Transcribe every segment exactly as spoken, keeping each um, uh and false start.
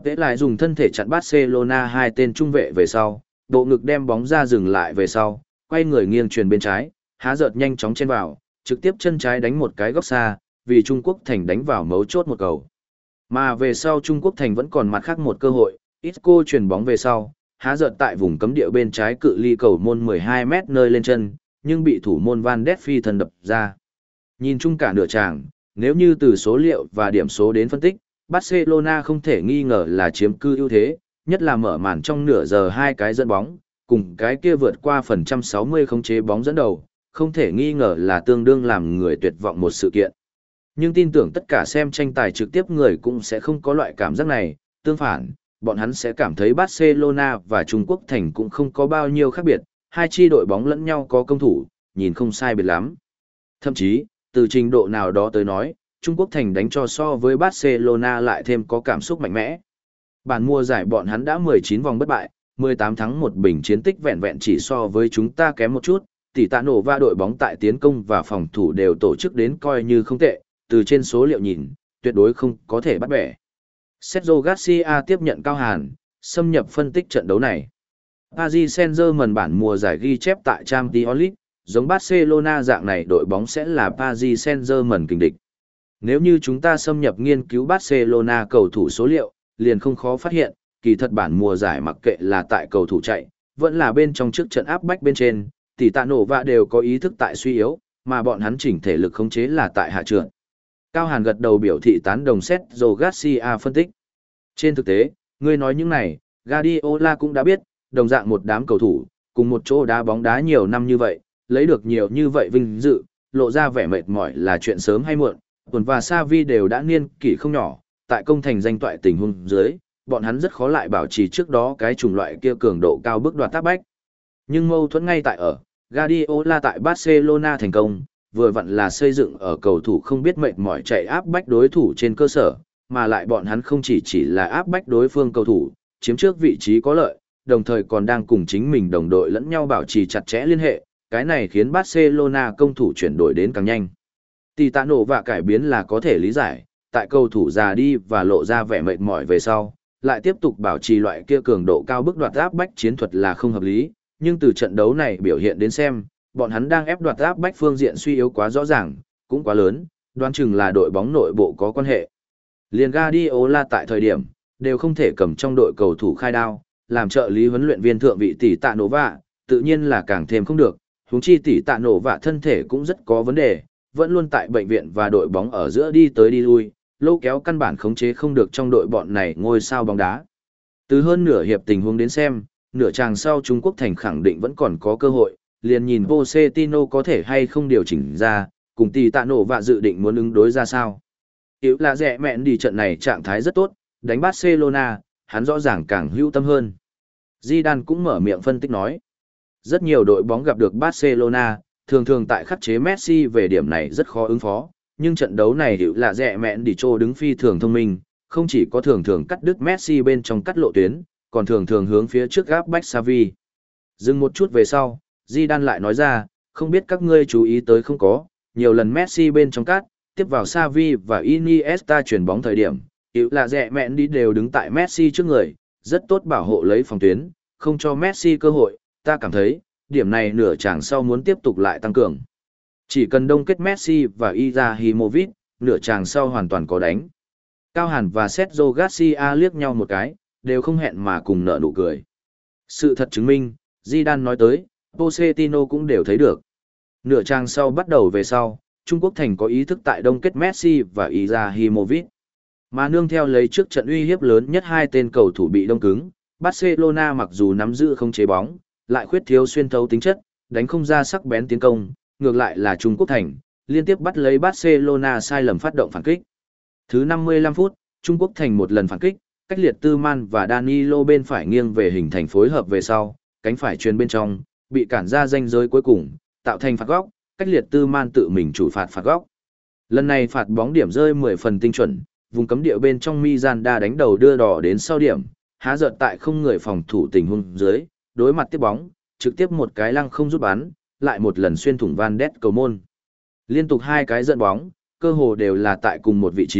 Tế lại dùng thân thể chặn Barcelona hai tên trung vệ về sau, bộ ngực đem bóng ra dừng lại về sau, quay người nghiêng truyền bên trái, há giật nhanh chóng chen vào, trực tiếp chân trái đánh một cái góc xa, vì Trung Quốc Thành đánh vào mấu chốt một cầu. Mà về sau Trung Quốc Thành vẫn còn mặt khác một cơ hội, Isco chuyển bóng về sau, há giật tại vùng cấm địa bên trái cự ly cầu môn mười hai mét nơi lên chân, nhưng bị thủ môn Van Đét Phi thần đập ra. Nhìn chung cả nửa tràng, nếu như từ số liệu và điểm số đến phân tích, Barcelona không thể nghi ngờ là chiếm cư ưu thế, nhất là mở màn trong nửa giờ hai cái dẫn bóng, cùng cái kia vượt qua phần trăm sáu mươi khống chế bóng dẫn đầu, không thể nghi ngờ là tương đương làm người tuyệt vọng một sự kiện. Nhưng tin tưởng tất cả xem tranh tài trực tiếp người cũng sẽ không có loại cảm giác này, tương phản, bọn hắn sẽ cảm thấy Barcelona và Trung Quốc Thành cũng không có bao nhiêu khác biệt, hai chi đội bóng lẫn nhau có công thủ, nhìn không sai biệt lắm. Thậm chí, từ trình độ nào đó tới nói, Trung Quốc Thành đánh cho so với Barcelona lại thêm có cảm xúc mạnh mẽ. Bản mùa giải bọn hắn đã mười chín vòng bất bại, mười tám thắng một bình chiến tích vẹn vẹn chỉ so với chúng ta kém một chút, tỷ tạ nổ va đội bóng tại tiến công và phòng thủ đều tổ chức đến coi như không tệ, từ trên số liệu nhìn, tuyệt đối không có thể bắt bẻ. Sergio Garcia tiếp nhận Cao Hàn, xâm nhập phân tích trận đấu này. Paris Saint-Germain bản mùa giải ghi chép tại Champions League, giống Barcelona dạng này đội bóng sẽ là Paris Saint-Germain kình địch. Nếu như chúng ta xâm nhập nghiên cứu Barcelona cầu thủ số liệu, liền không khó phát hiện, kỳ thật bản mùa giải mặc kệ là tại cầu thủ chạy, vẫn là bên trong trước trận áp bách bên trên, tỷ tạ nổ vạ đều có ý thức tại suy yếu, mà bọn hắn chỉnh thể lực khống chế là tại hạ trượt. Cao Hàn gật đầu biểu thị tán đồng Sergio Garcia phân tích. Trên thực tế, ngươi nói những này, Guardiola cũng đã biết, đồng dạng một đám cầu thủ, cùng một chỗ đá bóng đá nhiều năm như vậy, lấy được nhiều như vậy vinh dự, lộ ra vẻ mệt mỏi là chuyện sớm hay muộn. Tuần và Xavi đều đã niên kỷ không nhỏ, tại công thành danh toại tình huống dưới, bọn hắn rất khó lại bảo trì trước đó cái chủng loại kia cường độ cao bước đoạt tác bách. Nhưng mâu thuẫn ngay tại ở, Guardiola tại Barcelona thành công, vừa vặn là xây dựng ở cầu thủ không biết mệt mỏi chạy áp bách đối thủ trên cơ sở, mà lại bọn hắn không chỉ chỉ là áp bách đối phương cầu thủ, chiếm trước vị trí có lợi, đồng thời còn đang cùng chính mình đồng đội lẫn nhau bảo trì chặt chẽ liên hệ, cái này khiến Barcelona công thủ chuyển đổi đến càng nhanh. Tỷ tạ nổ và cải biến là có thể lý giải, tại cầu thủ già đi và lộ ra vẻ mệt mỏi về sau, lại tiếp tục bảo trì loại kia cường độ cao bước đoạt áp bách chiến thuật là không hợp lý, nhưng từ trận đấu này biểu hiện đến xem, bọn hắn đang ép đoạt áp bách phương diện suy yếu quá rõ ràng, cũng quá lớn, đoán chừng là đội bóng nội bộ có quan hệ. Liền Guardiola tại thời điểm, đều không thể cầm trong đội cầu thủ khai đao, làm trợ lý huấn luyện viên thượng vị tỷ tạ nổ vạ, tự nhiên là càng thêm không được, huống chi tỷ tạ nổ vạ thân thể cũng rất có vấn đề, vẫn luôn tại bệnh viện và đội bóng ở giữa đi tới đi lui, lô kéo căn bản khống chế không được trong đội bọn này ngôi sao bóng đá. Từ hơn nửa hiệp tình huống đến xem, nửa chàng sau Trung Quốc Thành khẳng định vẫn còn có cơ hội, liền nhìn Pochettino có thể hay không điều chỉnh ra, cùng tỷ tạ nổ vạ dự định muốn ứng đối ra sao. Yếu là rẻ mẹn đi trận này trạng thái rất tốt, đánh Barcelona, hắn rõ ràng càng hữu tâm hơn. Zidane cũng mở miệng phân tích nói. Rất nhiều đội bóng gặp được Barcelona, thường thường tại khắc chế Messi về điểm này rất khó ứng phó, nhưng trận đấu này hiệu là rẻ mẹn đi trô đứng phi thường thông minh, không chỉ có thường thường cắt đứt Messi bên trong cắt lộ tuyến, còn thường thường hướng phía trước gáp bách Xavi. Dừng một chút về sau, Zidane lại nói ra, không biết các ngươi chú ý tới không có, nhiều lần Messi bên trong cắt, tiếp vào Xavi và Iniesta chuyển bóng thời điểm, hiệu là rẻ mẹn đi đều đứng tại Messi trước người, rất tốt bảo hộ lấy phòng tuyến, không cho Messi cơ hội, ta cảm thấy, điểm này nửa chàng sau muốn tiếp tục lại tăng cường. Chỉ cần đông kết Messi và Izahimovic, nửa chàng sau hoàn toàn có đánh. Cao Hàn và Sergio Garcia liếc nhau một cái, đều không hẹn mà cùng nở nụ cười. Sự thật chứng minh, Zidane nói tới, Pochettino cũng đều thấy được. Nửa chàng sau bắt đầu về sau, Trung Quốc Thành có ý thức tại đông kết Messi và Izahimovic. Mà nương theo lấy trước trận uy hiếp lớn nhất hai tên cầu thủ bị đông cứng, Barcelona mặc dù nắm giữ không chế bóng, lại khuyết thiếu xuyên thấu tính chất, đánh không ra sắc bén tiến công, ngược lại là Trung Quốc Thành, liên tiếp bắt lấy Barcelona sai lầm phát động phản kích. Thứ năm mươi lăm phút, Trung Quốc Thành một lần phản kích, cách liệt Tư Man và Danilo bên phải nghiêng về hình thành phối hợp về sau, cánh phải chuyền bên trong, bị cản ra ranh giới cuối cùng, tạo thành phạt góc, cách liệt Tư Man tự mình chủ phạt phạt góc. Lần này phạt bóng điểm rơi mười phần tinh chuẩn, vùng cấm địa bên trong Miranda đánh đầu đưa đỏ đến sau điểm, há giận tại không người phòng thủ tình huống dưới, đối mặt tiếp bóng, trực tiếp một cái lăng không rút bắn, lại một lần xuyên thủng Van Đét cầu môn. Liên tục hai cái dẫn bóng, cơ hồ đều là tại cùng một vị trí,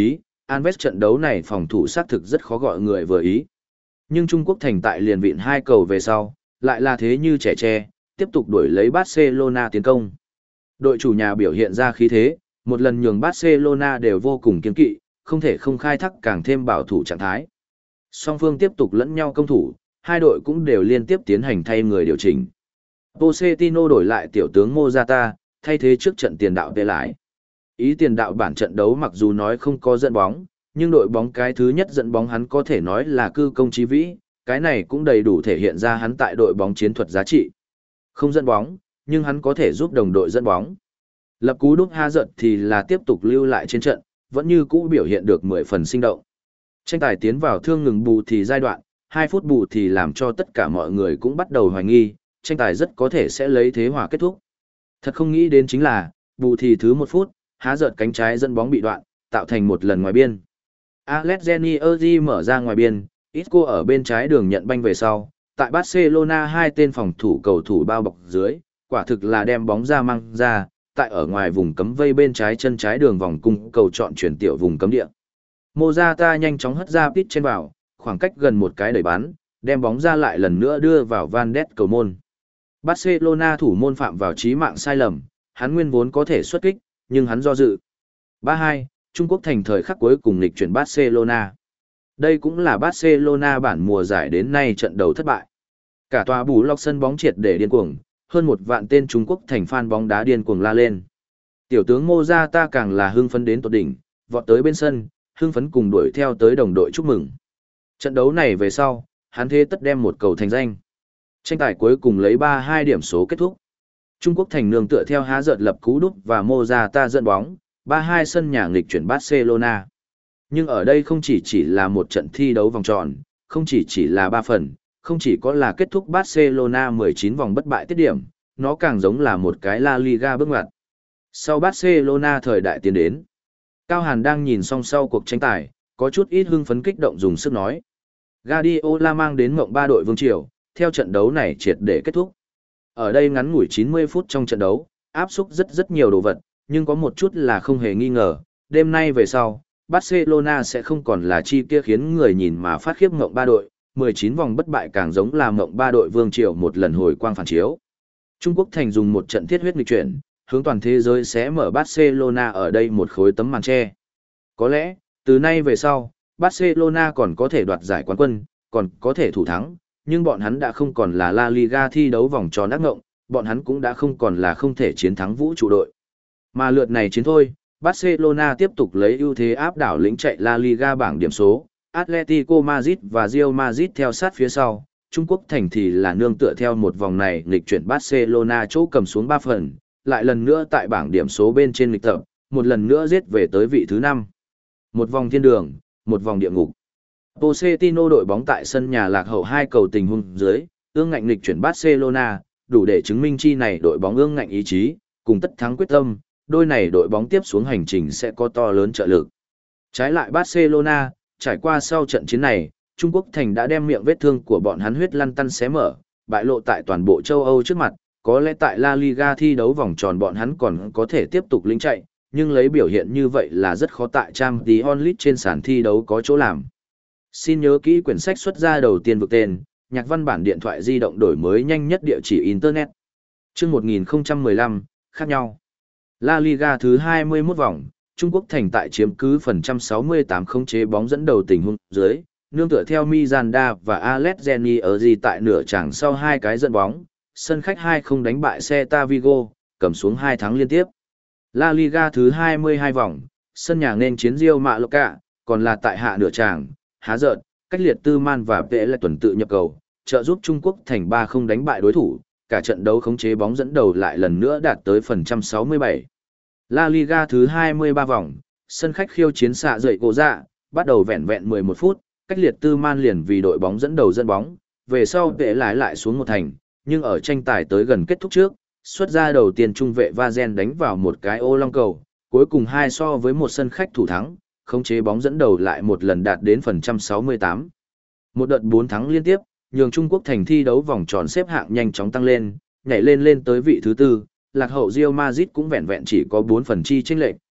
Alves trận đấu này phòng thủ xác thực rất khó gọi người vừa ý. Nhưng Trung Quốc thành tại liền vịn hai cầu về sau, lại là thế như trẻ tre, tiếp tục đuổi lấy Barcelona tiến công. Đội chủ nhà biểu hiện ra khí thế, một lần nhường Barcelona đều vô cùng kiên kỵ, không thể không khai thác càng thêm bảo thủ trạng thái. Song phương tiếp tục lẫn nhau công thủ, hai đội cũng đều liên tiếp tiến hành thay người điều chỉnh. Pochettino đổi lại tiểu tướng Morata, thay thế trước trận tiền đạo về lại. Ý tiền đạo bản trận đấu mặc dù nói không có dẫn bóng, nhưng đội bóng cái thứ nhất dẫn bóng hắn có thể nói là cư công chí vĩ, cái này cũng đầy đủ thể hiện ra hắn tại đội bóng chiến thuật giá trị. Không dẫn bóng, nhưng hắn có thể giúp đồng đội dẫn bóng. Lập cú đúp ha giật thì là tiếp tục lưu lại trên trận, vẫn như cũ biểu hiện được mười phần sinh động. Tranh tài tiến vào thương ngừng bù thì giai đoạn, hai phút bù thì làm cho tất cả mọi người cũng bắt đầu hoài nghi, tranh tài rất có thể sẽ lấy thế hòa kết thúc. Thật không nghĩ đến chính là, bù thì thứ một phút, há giật cánh trái dẫn bóng bị đoạn, tạo thành một lần ngoài biên. Alexandre Erzi mở ra ngoài biên, Isco ở bên trái đường nhận banh về sau, tại Barcelona hai tên phòng thủ cầu thủ bao bọc dưới, quả thực là đem bóng ra mang ra, tại ở ngoài vùng cấm vây bên trái chân trái đường vòng cung cầu chọn chuyển tiểu vùng cấm địa. Morata nhanh chóng hất ra pít trên vào, khoảng cách gần một cái đẩy bắn, đem bóng ra lại lần nữa đưa vào Van Ness cầu môn. Barcelona thủ môn phạm vào chí mạng sai lầm, hắn nguyên vốn có thể xuất kích, nhưng hắn do dự. ba hai, Trung Quốc thành thời khắc cuối cùng nghịch chuyển Barcelona. Đây cũng là Barcelona bản mùa giải đến nay trận đấu thất bại. Cả tòa bù lọc sân bóng triệt để điên cuồng, hơn một vạn tên Trung Quốc thành fan bóng đá điên cuồng la lên. Tiểu tướng Morata càng là hưng phấn đến tột đỉnh, vọt tới bên sân, hưng phấn cùng đuổi theo tới đồng đội chúc mừng. Trận đấu này về sau, hắn thế tất đem một cầu thành danh. Tranh tài cuối cùng lấy ba hai điểm số kết thúc. Trung Quốc thành nương tựa theo há giật lập cú đúp và Morata dẫn bóng, ba hai sân nhà nghịch chuyển Barcelona. Nhưng ở đây không chỉ chỉ là một trận thi đấu vòng tròn, không chỉ chỉ là ba phần, không chỉ có là kết thúc Barcelona mười chín vòng bất bại tiết điểm, nó càng giống là một cái La Liga bước ngoặt. Sau Barcelona thời đại tiến đến, Cao Hàn đang nhìn song sau cuộc tranh tài, có chút ít hưng phấn kích động dùng sức nói. Guardiola mang đến mộng ba đội vương triều, theo trận đấu này triệt để kết thúc. Ở đây ngắn ngủi chín mươi phút trong trận đấu, áp xúc rất rất nhiều đồ vật, nhưng có một chút là không hề nghi ngờ, đêm nay về sau, Barcelona sẽ không còn là chi kia khiến người nhìn mà phát khiếp mộng ba đội, mười chín vòng bất bại càng giống là mộng ba đội vương triều một lần hồi quang phản chiếu. Trung Quốc thành dùng một trận thiết huyết nghịch chuyển, hướng toàn thế giới sẽ mở Barcelona ở đây một khối tấm màn che. Có lẽ, từ nay về sau, Barcelona còn có thể đoạt giải quán quân, còn có thể thủ thắng, nhưng bọn hắn đã không còn là La Liga thi đấu vòng tròn ác ngộng, bọn hắn cũng đã không còn là không thể chiến thắng vũ trụ đội. Mà lượt này chiến thôi, Barcelona tiếp tục lấy ưu thế áp đảo lĩnh chạy La Liga bảng điểm số, Atletico Madrid và Real Madrid theo sát phía sau, Trung Quốc thành thì là nương tựa theo một vòng này nghịch chuyển Barcelona chỗ cầm xuống ba phần, lại lần nữa tại bảng điểm số bên trên lịch tập, một lần nữa giết về tới vị thứ năm. Một vòng thiên đường, một vòng địa ngục. Pochettino đội bóng tại sân nhà lạc hậu hai cầu tình huống dưới, ương ngạnh nghịch chuyển Barcelona, đủ để chứng minh chi này đội bóng ương ngạnh ý chí, cùng tất thắng quyết tâm, đôi này đội bóng tiếp xuống hành trình sẽ có to lớn trợ lực. Trái lại Barcelona, trải qua sau trận chiến này, Trung Quốc thành đã đem miệng vết thương của bọn hắn huyết lăn tăn xé mở, bại lộ tại toàn bộ châu Âu trước mặt, có lẽ tại La Liga thi đấu vòng tròn bọn hắn còn có thể tiếp tục lĩnh chạy, nhưng lấy biểu hiện như vậy là rất khó tại Champions League trên sàn thi đấu có chỗ làm. Xin nhớ kỹ quyển sách xuất ra đầu tiên vực tên, nhạc văn bản điện thoại di động đổi mới nhanh nhất địa chỉ Internet. Chương một nghìn không trăm mười lăm, khác nhau. La Liga thứ hai mươi mốt vòng, Trung Quốc thành tại chiếm cứ phần trăm sáu mươi tám khống chế bóng dẫn đầu tình huống dưới, nương tựa theo Miranda và Alexandre Erzi tại nửa chặng sau hai cái dẫn bóng, sân khách hai không đánh bại Celta Vigo, cầm xuống hai thắng liên tiếp. La Liga thứ hai mươi hai vòng, sân nhà nên chiến Real Mallorca, còn là tại hạ nửa chặng, há giận, cách liệt Tư Man và Vệ lại tuần tự nhập cầu, trợ giúp Trung Quốc thành ba không đánh bại đối thủ, cả trận đấu khống chế bóng dẫn đầu lại lần nữa đạt tới phần trăm sáu mươi bảy. La Liga thứ hai mươi ba vòng, sân khách khiêu chiến xạ dậy cổ dạ, bắt đầu vẹn vẹn mười một phút, cách liệt Tư Man liền vì đội bóng dẫn đầu dẫn bóng, về sau Vệ lái lại xuống một thành, nhưng ở tranh tài tới gần kết thúc trước, xuất ra đầu tiên trung vệ Vazen đánh vào một cái ô long cầu, cuối cùng hai so với một sân khách thủ thắng, khống chế bóng dẫn đầu lại một lần đạt đến phần trăm sáu mươi tám. Một đợt bốn thắng liên tiếp, nhường Trung Quốc thành thi đấu vòng tròn xếp hạng nhanh chóng tăng lên, nhảy lên lên tới vị thứ tư, lạc hậu Real Madrid cũng vẹn vẹn chỉ có bốn phần chi chênh lệch,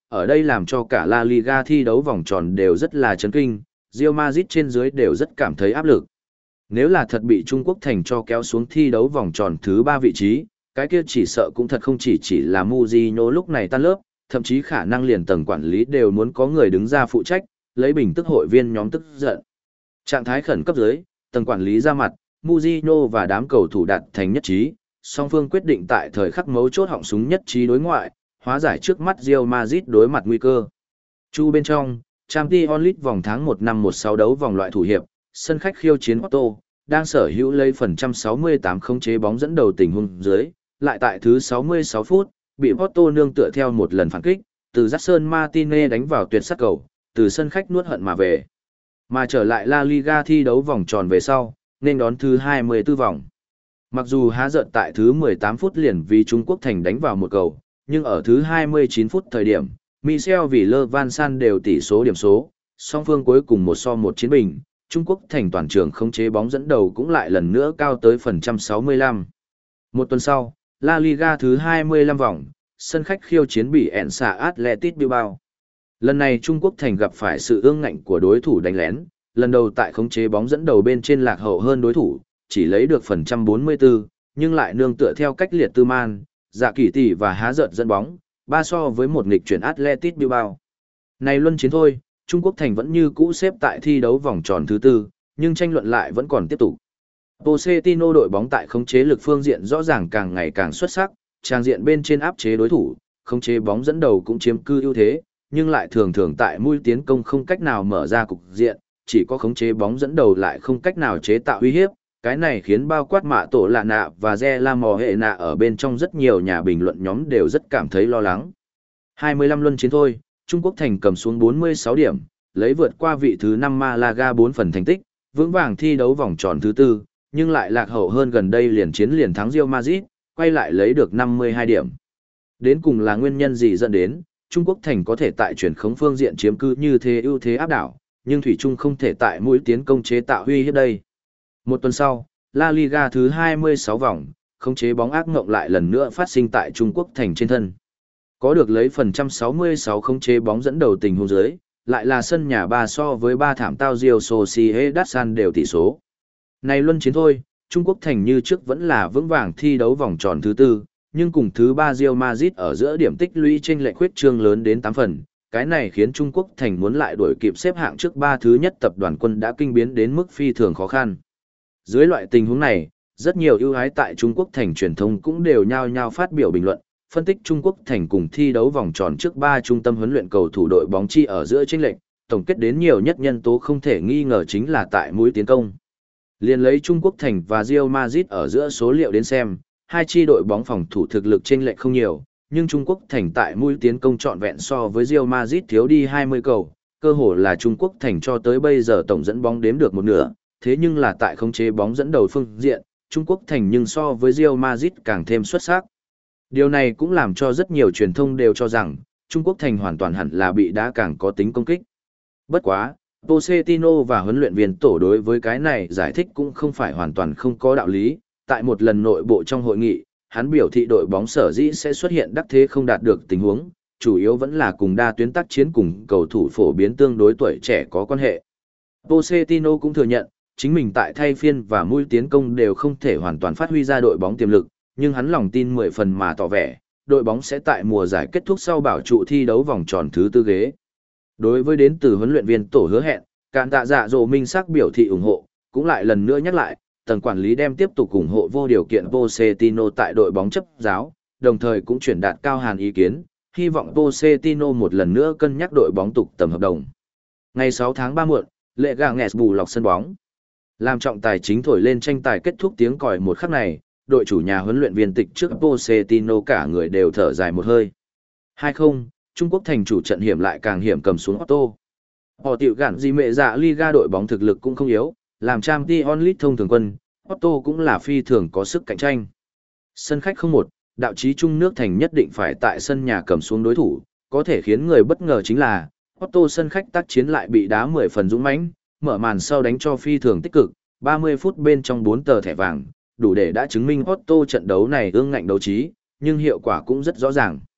ở đây làm cho cả La Liga thi đấu vòng tròn đều rất là chấn kinh, Real Madrid trên dưới đều rất cảm thấy áp lực. Nếu là thật bị Trung Quốc thành cho kéo xuống thi đấu vòng tròn thứ ba vị trí, cái kia chỉ sợ cũng thật không chỉ chỉ là Mourinho lúc này tan lớp, thậm chí khả năng liền tầng quản lý đều muốn có người đứng ra phụ trách, lấy bình tức hội viên nhóm tức giận. Trạng thái khẩn cấp dưới, tầng quản lý ra mặt, Mourinho và đám cầu thủ đạt thành nhất trí, song phương quyết định tại thời khắc mấu chốt họng súng nhất trí đối ngoại, hóa giải trước mắt Real Madrid đối mặt nguy cơ. Chu bên trong, Champions League vòng tháng một năm một sáu đấu vòng loại thủ hiệp, sân khách khiêu chiến Porto, đang sở hữu lấy phần trăm sáu mươi tám khống chế bóng dẫn đầu tình huống dưới, lại tại thứ sáu mươi sáu phút, bị Porto nương tựa theo một lần phản kích, từ Jackson Martinez đánh vào tuyệt sát cầu, từ sân khách nuốt hận mà về. Mà trở lại La Liga thi đấu vòng tròn về sau, nên đón thứ hai mươi tư vòng. Mặc dù há giận tại thứ mười tám phút liền vì Trung Quốc thành đánh vào một cầu, nhưng ở thứ hai mươi chín phút thời điểm, Michel Villar-Van đều tỷ số điểm số, song phương cuối cùng một so một chiến bình, Trung Quốc thành toàn trường khống chế bóng dẫn đầu cũng lại lần nữa cao tới phần trăm sáu mươi lăm. Một tuần sau, La Liga thứ hai mươi lăm vòng, sân khách khiêu chiến bị Ensa Athletic Bilbao. Lần này Trung Quốc thành gặp phải sự ương ngạnh của đối thủ đánh lén, lần đầu tại khống chế bóng dẫn đầu bên trên lạc hậu hơn đối thủ, chỉ lấy được phần trăm bốn mươi tư, nhưng lại nương tựa theo cách liệt tư man, dạ kỳ tỷ và há giận dẫn bóng, ba so với một nghịch chuyển Athletic Bilbao. Này luân chiến thôi, Trung Quốc thành vẫn như cũ xếp tại thi đấu vòng tròn thứ tư, nhưng tranh luận lại vẫn còn tiếp tục. Pochettino đội bóng tại khống chế lực phương diện rõ ràng càng ngày càng xuất sắc, trang diện bên trên áp chế đối thủ, khống chế bóng dẫn đầu cũng chiếm cư ưu thế, nhưng lại thường thường tại mũi tiến công không cách nào mở ra cục diện, chỉ có khống chế bóng dẫn đầu lại không cách nào chế tạo uy hiếp. Cái này khiến bao quát mạ tổ lạ nạ và Re La Mò hệ nạ ở bên trong rất nhiều nhà bình luận nhóm đều rất cảm thấy lo lắng. hai mươi lăm luân chiến thôi, Trung Quốc thành cầm xuống bốn mươi sáu điểm, lấy vượt qua vị thứ năm Malaga bốn phần thành tích, vững vàng thi đấu vòng tròn thứ tư, nhưng lại lạc hậu hơn gần đây liền chiến liền thắng Real Madrid, quay lại lấy được năm mươi hai điểm. Đến cùng là nguyên nhân gì dẫn đến, Trung Quốc thành có thể tại chuyển khống phương diện chiếm cư như thế ưu thế áp đảo, nhưng Thủy Trung không thể tại mũi tiến công chế tạo uy hiếp đây. Một tuần sau, La Liga thứ hai mươi sáu vòng, khống chế bóng ác ngộng lại lần nữa phát sinh tại Trung Quốc thành trên thân. Có được lấy phần trăm sáu mươi sáu khống chế bóng dẫn đầu tình huống dưới, lại là sân nhà ba so với ba thảm tao Real Sociedad san đều tỷ số. Này luân chiến thôi, Trung Quốc thành như trước vẫn là vững vàng thi đấu vòng tròn thứ tư, nhưng cùng thứ ba Real Madrid ở giữa điểm tích lũy chênh lệch khuyết trương lớn đến tám phần. Cái này khiến Trung Quốc thành muốn lại đuổi kịp xếp hạng trước ba thứ nhất tập đoàn quân đã kinh biến đến mức phi thường khó khăn. Dưới loại tình huống này, rất nhiều ưu ái tại Trung Quốc thành truyền thông cũng đều nhao nhao phát biểu bình luận, phân tích Trung Quốc thành cùng thi đấu vòng tròn trước ba trung tâm huấn luyện cầu thủ đội bóng chi ở giữa chênh lệch, tổng kết đến nhiều nhất nhân tố không thể nghi ngờ chính là tại mũi tiến công. Liên lấy Trung Quốc thành và Real Madrid ở giữa số liệu đến xem, hai chi đội bóng phòng thủ thực lực chênh lệch không nhiều, nhưng Trung Quốc thành tại mũi tiến công trọn vẹn so với Real Madrid thiếu đi hai mươi cầu, cơ hồ là Trung Quốc thành cho tới bây giờ tổng dẫn bóng đếm được một nửa, thế nhưng là tại khống chế bóng dẫn đầu phương diện, Trung Quốc thành nhưng so với Real Madrid càng thêm xuất sắc. Điều này cũng làm cho rất nhiều truyền thông đều cho rằng, Trung Quốc thành hoàn toàn hẳn là bị đá càng có tính công kích. Bất quá, Pochettino và huấn luyện viên tổ đối với cái này giải thích cũng không phải hoàn toàn không có đạo lý. Tại một lần nội bộ trong hội nghị, hắn biểu thị đội bóng sở dĩ sẽ xuất hiện đắc thế không đạt được tình huống, chủ yếu vẫn là cùng đa tuyến tác chiến cùng cầu thủ phổ biến tương đối tuổi trẻ có quan hệ. Pochettino cũng thừa nhận, chính mình tại thay phiên và mũi tiến công đều không thể hoàn toàn phát huy ra đội bóng tiềm lực, nhưng hắn lòng tin mười phần mà tỏ vẻ, đội bóng sẽ tại mùa giải kết thúc sau bảo trụ thi đấu vòng tròn thứ tư ghế. Đối với đến từ huấn luyện viên tổ hứa hẹn, Cản Tạ Dạ Dỗ minh sắc biểu thị ủng hộ, cũng lại lần nữa nhắc lại, tầng quản lý đem tiếp tục ủng hộ vô điều kiện Pochettino tại đội bóng chấp giáo, đồng thời cũng chuyển đạt cao hàn ý kiến, hy vọng Pochettino một lần nữa cân nhắc đội bóng tục tầm hợp đồng. Ngày sáu tháng ba muộn, lệ gà nghẹt bù lọc sân bóng. Làm trọng tài chính thổi lên tranh tài kết thúc tiếng còi một khắc này, đội chủ nhà huấn luyện viên tịch trước Pochettino cả người đều thở dài một hơi. hai không, Trung Quốc thành chủ trận hiểm lại càng hiểm cầm xuống Otto. Họ tiểu gạn gì mẹ dạ Liga đội bóng thực lực cũng không yếu, làm Champions League thông thường quân, Otto cũng là phi thường có sức cạnh tranh. Sân khách không một, đạo chí Trung nước thành nhất định phải tại sân nhà cầm xuống đối thủ, có thể khiến người bất ngờ chính là Otto sân khách tác chiến lại bị đá mười phần dũng mãnh, mở màn sau đánh cho phi thường tích cực, ba mươi phút bên trong bốn tờ thẻ vàng, đủ để đã chứng minh Otto trận đấu này ương ngạnh đấu trí, nhưng hiệu quả cũng rất rõ ràng.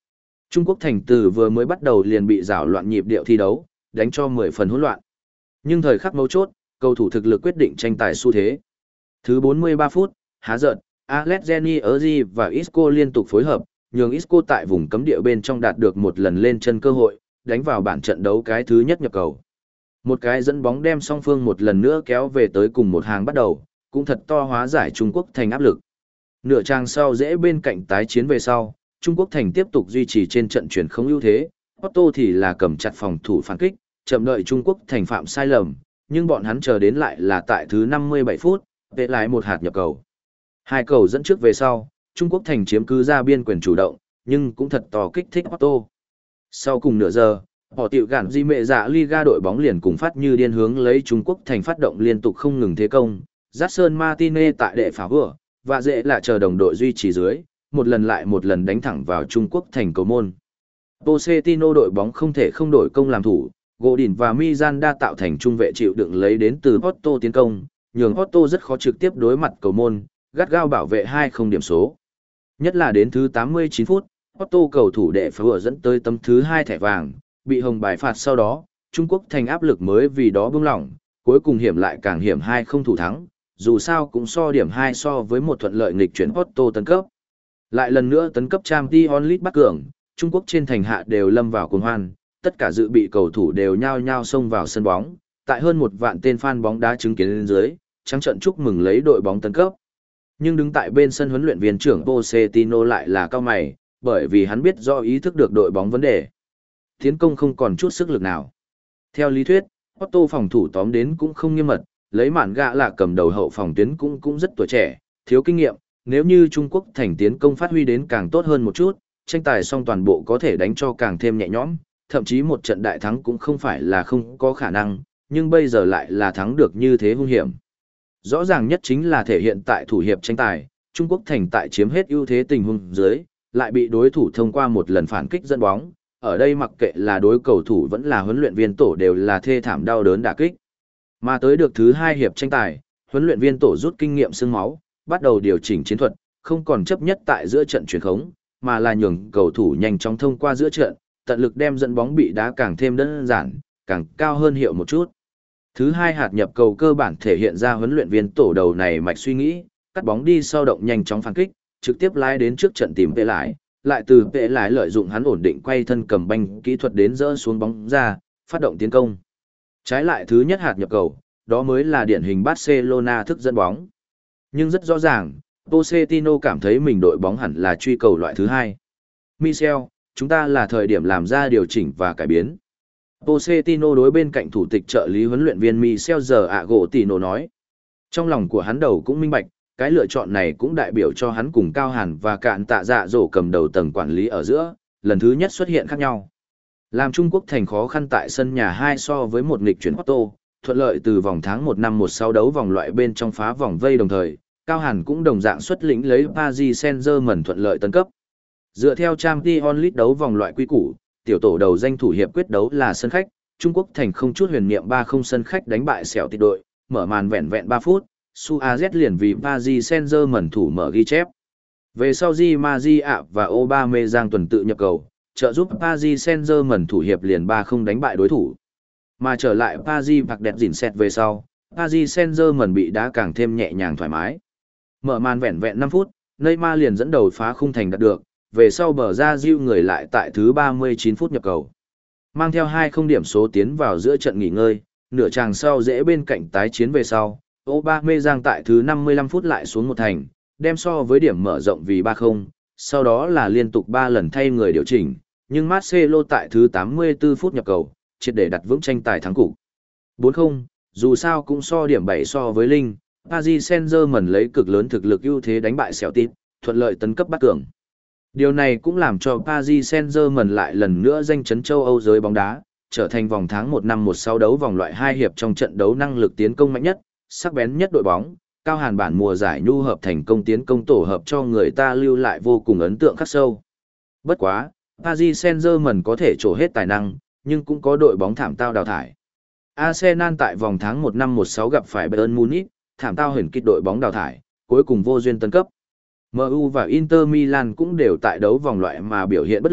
Trung Quốc thành từ vừa mới bắt đầu liền bị rào loạn nhịp điệu thi đấu, đánh cho mười phần hỗn loạn. Nhưng thời khắc mấu chốt, cầu thủ thực lực quyết định tranh tài xu thế. Thứ bốn mươi ba phút, há giận, Alexandri Erzi và Isco liên tục phối hợp, nhường Isco tại vùng cấm địa bên trong đạt được một lần lên chân cơ hội, đánh vào bản trận đấu cái thứ nhất nhập cầu. Một cái dẫn bóng đem song phương một lần nữa kéo về tới cùng một hàng bắt đầu, cũng thật to hóa giải Trung Quốc thành áp lực. Nửa trang sau dễ bên cạnh tái chiến về sau, Trung Quốc thành tiếp tục duy trì trên trận chuyển không ưu thế, Otto thì là cầm chặt phòng thủ phản kích, chậm đợi Trung Quốc thành phạm sai lầm, nhưng bọn hắn chờ đến lại là tại thứ năm mươi bảy phút, vệ lại một hạt nhập cầu. Hai cầu dẫn trước về sau, Trung Quốc thành chiếm cứ ra biên quyền chủ động, nhưng cũng thật to kích thích Otto. Sau cùng nửa giờ, họ tiểu gạn di mệ dạ Liga đội bóng liền cùng phát như điên hướng lấy Trung Quốc thành phát động liên tục không ngừng thế công, Jackson Martinez tại đệ phá vừa, và dễ là chờ đồng đội duy trì dưới, một lần lại một lần đánh thẳng vào Trung Quốc thành cầu môn. Pochettino đội bóng không thể không đổi công làm thủ, Godin và Miranda tạo thành trung vệ chịu đựng lấy đến từ Otto tiến công, nhường Otto rất khó trực tiếp đối mặt cầu môn, gắt gao bảo vệ hai không điểm số. Nhất là đến thứ tám mươi chín phút, Otto cầu thủ đệ phá vừa dẫn tới tấm thứ hai thẻ vàng, bị hồng bài phạt sau đó, Trung Quốc thành áp lực mới vì đó bung lỏng, cuối cùng hiểm lại càng hiểm hai không thủ thắng, dù sao cũng so điểm hai so với một thuận lợi nghịch chuyển Otto tấn cấp. Lại lần nữa tấn cấp Champions League bắt cường, Trung Quốc trên thành hạ đều lâm vào cuồng hoan, tất cả dự bị cầu thủ đều nhao nhao xông vào sân bóng, tại hơn một vạn tên fan bóng đá chứng kiến lên dưới, trắng trận chúc mừng lấy đội bóng tấn cấp. Nhưng đứng tại bên sân huấn luyện viên trưởng Pochettino lại là cao mày, bởi vì hắn biết rõ ý thức được đội bóng vấn đề. Tiến công không còn chút sức lực nào. Theo lý thuyết, Otto phòng thủ tóm đến cũng không nghiêm mật, lấy mạn gạ là cầm đầu hậu phòng tuyến cũng cũng rất tuổi trẻ, thiếu kinh nghiệm, nếu như Trung Quốc thành tiến công phát huy đến càng tốt hơn một chút, tranh tài xong toàn bộ có thể đánh cho càng thêm nhẹ nhõm, thậm chí một trận đại thắng cũng không phải là không có khả năng, nhưng bây giờ lại là thắng được như thế hung hiểm. Rõ ràng nhất chính là thể hiện tại thủ hiệp tranh tài, Trung Quốc thành tại chiếm hết ưu thế tình huống dưới, lại bị đối thủ thông qua một lần phản kích dẫn bóng, ở đây mặc kệ là đối cầu thủ vẫn là huấn luyện viên tổ đều là thê thảm đau đớn đả kích. Mà tới được thứ hai hiệp tranh tài, huấn luyện viên tổ rút kinh nghiệm xương máu, bắt đầu điều chỉnh chiến thuật, không còn chấp nhất tại giữa trận chuyển khống, mà là nhường cầu thủ nhanh chóng thông qua giữa trận, tận lực đem dẫn bóng bị đá càng thêm đơn giản, càng cao hơn hiệu một chút. Thứ hai hạt nhập cầu cơ bản thể hiện ra huấn luyện viên tổ đầu này mạch suy nghĩ, cắt bóng đi sau động nhanh chóng phản kích, trực tiếp lái đến trước trận tìm vệ lại, lại từ vệ lại lợi dụng hắn ổn định quay thân cầm banh kỹ thuật đến dỡ xuống bóng ra, phát động tiến công. Trái lại thứ nhất hạt nhập cầu, đó mới là điển hình Barcelona thức dẫn bóng. Nhưng rất rõ ràng, Pochettino cảm thấy mình đội bóng hẳn là truy cầu loại thứ hai. Michel, chúng ta là thời điểm làm ra điều chỉnh và cải biến. Pochettino đối bên cạnh thủ tịch trợ lý huấn luyện viên Michel giờ ạ gỗ Tino nói. Trong lòng của hắn đầu cũng minh bạch, cái lựa chọn này cũng đại biểu cho hắn cùng Cao Hàn và Cạn Tạ Dạ Dỗ cầm đầu tầng quản lý ở giữa, lần thứ nhất xuất hiện khác nhau. Làm Trung Quốc thành khó khăn tại sân nhà hai so với một nghịch chuyển Otto, thuận lợi từ vòng tháng một năm một sáu đấu vòng loại bên trong phá vòng vây đồng thời, Cao Hàn cũng đồng dạng xuất lĩnh lấy Paris Saint-Germain thuận lợi tấn cấp. Dựa theo Champions League đấu vòng loại quy củ, tiểu tổ đầu danh thủ hiệp quyết đấu là sân khách, Trung Quốc thành không chút huyền niệm ba không sân khách đánh bại Sẹo Tịt đội, mở màn vẹn vẹn ba phút, Suarez liền vì Paris Saint-Germain thủ mở ghi chép. Về sau Di Maria và Aubameyang tuần tự nhập cầu, trợ giúp Paris Saint-Germain thủ hiệp liền ba không đánh bại đối thủ. Mà trở lại Paris bạc đẹp dỉn xét về sau, Paris Saint-Germain bị đá càng thêm nhẹ nhàng thoải mái. Mở màn vẹn vẹn năm phút, Neymar liền dẫn đầu phá khung thành đạt được, về sau bờ ra diêu người lại tại thứ ba mươi chín phút nhập cầu. Mang theo hai không điểm số tiến vào giữa trận nghỉ ngơi, nửa chàng sau dễ bên cạnh tái chiến về sau, Aubameyang tại thứ năm mươi lăm phút lại xuống một thành, đem so với điểm mở rộng vì ba không, sau đó là liên tục ba lần thay người điều chỉnh, nhưng Marcelo tại thứ tám mươi tư phút nhập cầu, triệt để đặt vững tranh tài thắng cục. bốn không, dù sao cũng so điểm bảy so với Linh, Paris Saint-Germain lấy cực lớn thực lực ưu thế đánh bại Celtic, thuận lợi tấn cấp bắt cường. Điều này cũng làm cho Paris Saint-Germain lại lần nữa danh chấn châu Âu giới bóng đá, trở thành vòng tháng một năm một sáu đấu vòng loại hai hiệp trong trận đấu năng lực tiến công mạnh nhất, sắc bén nhất đội bóng. Cao Hàn bản mùa giải nhu hợp thành công tiến công tổ hợp cho người ta lưu lại vô cùng ấn tượng khắc sâu. Bất quá, Paris Saint-Germain có thể trổ hết tài năng, nhưng cũng có đội bóng thảm tao đào thải. Arsenal tại vòng tháng một năm một sáu gặp phải Bayern Munich, thảm tao hển kích đội bóng đào thải, cuối cùng vô duyên tấn cấp. em u và Inter Milan cũng đều tại đấu vòng loại mà biểu hiện bất lực,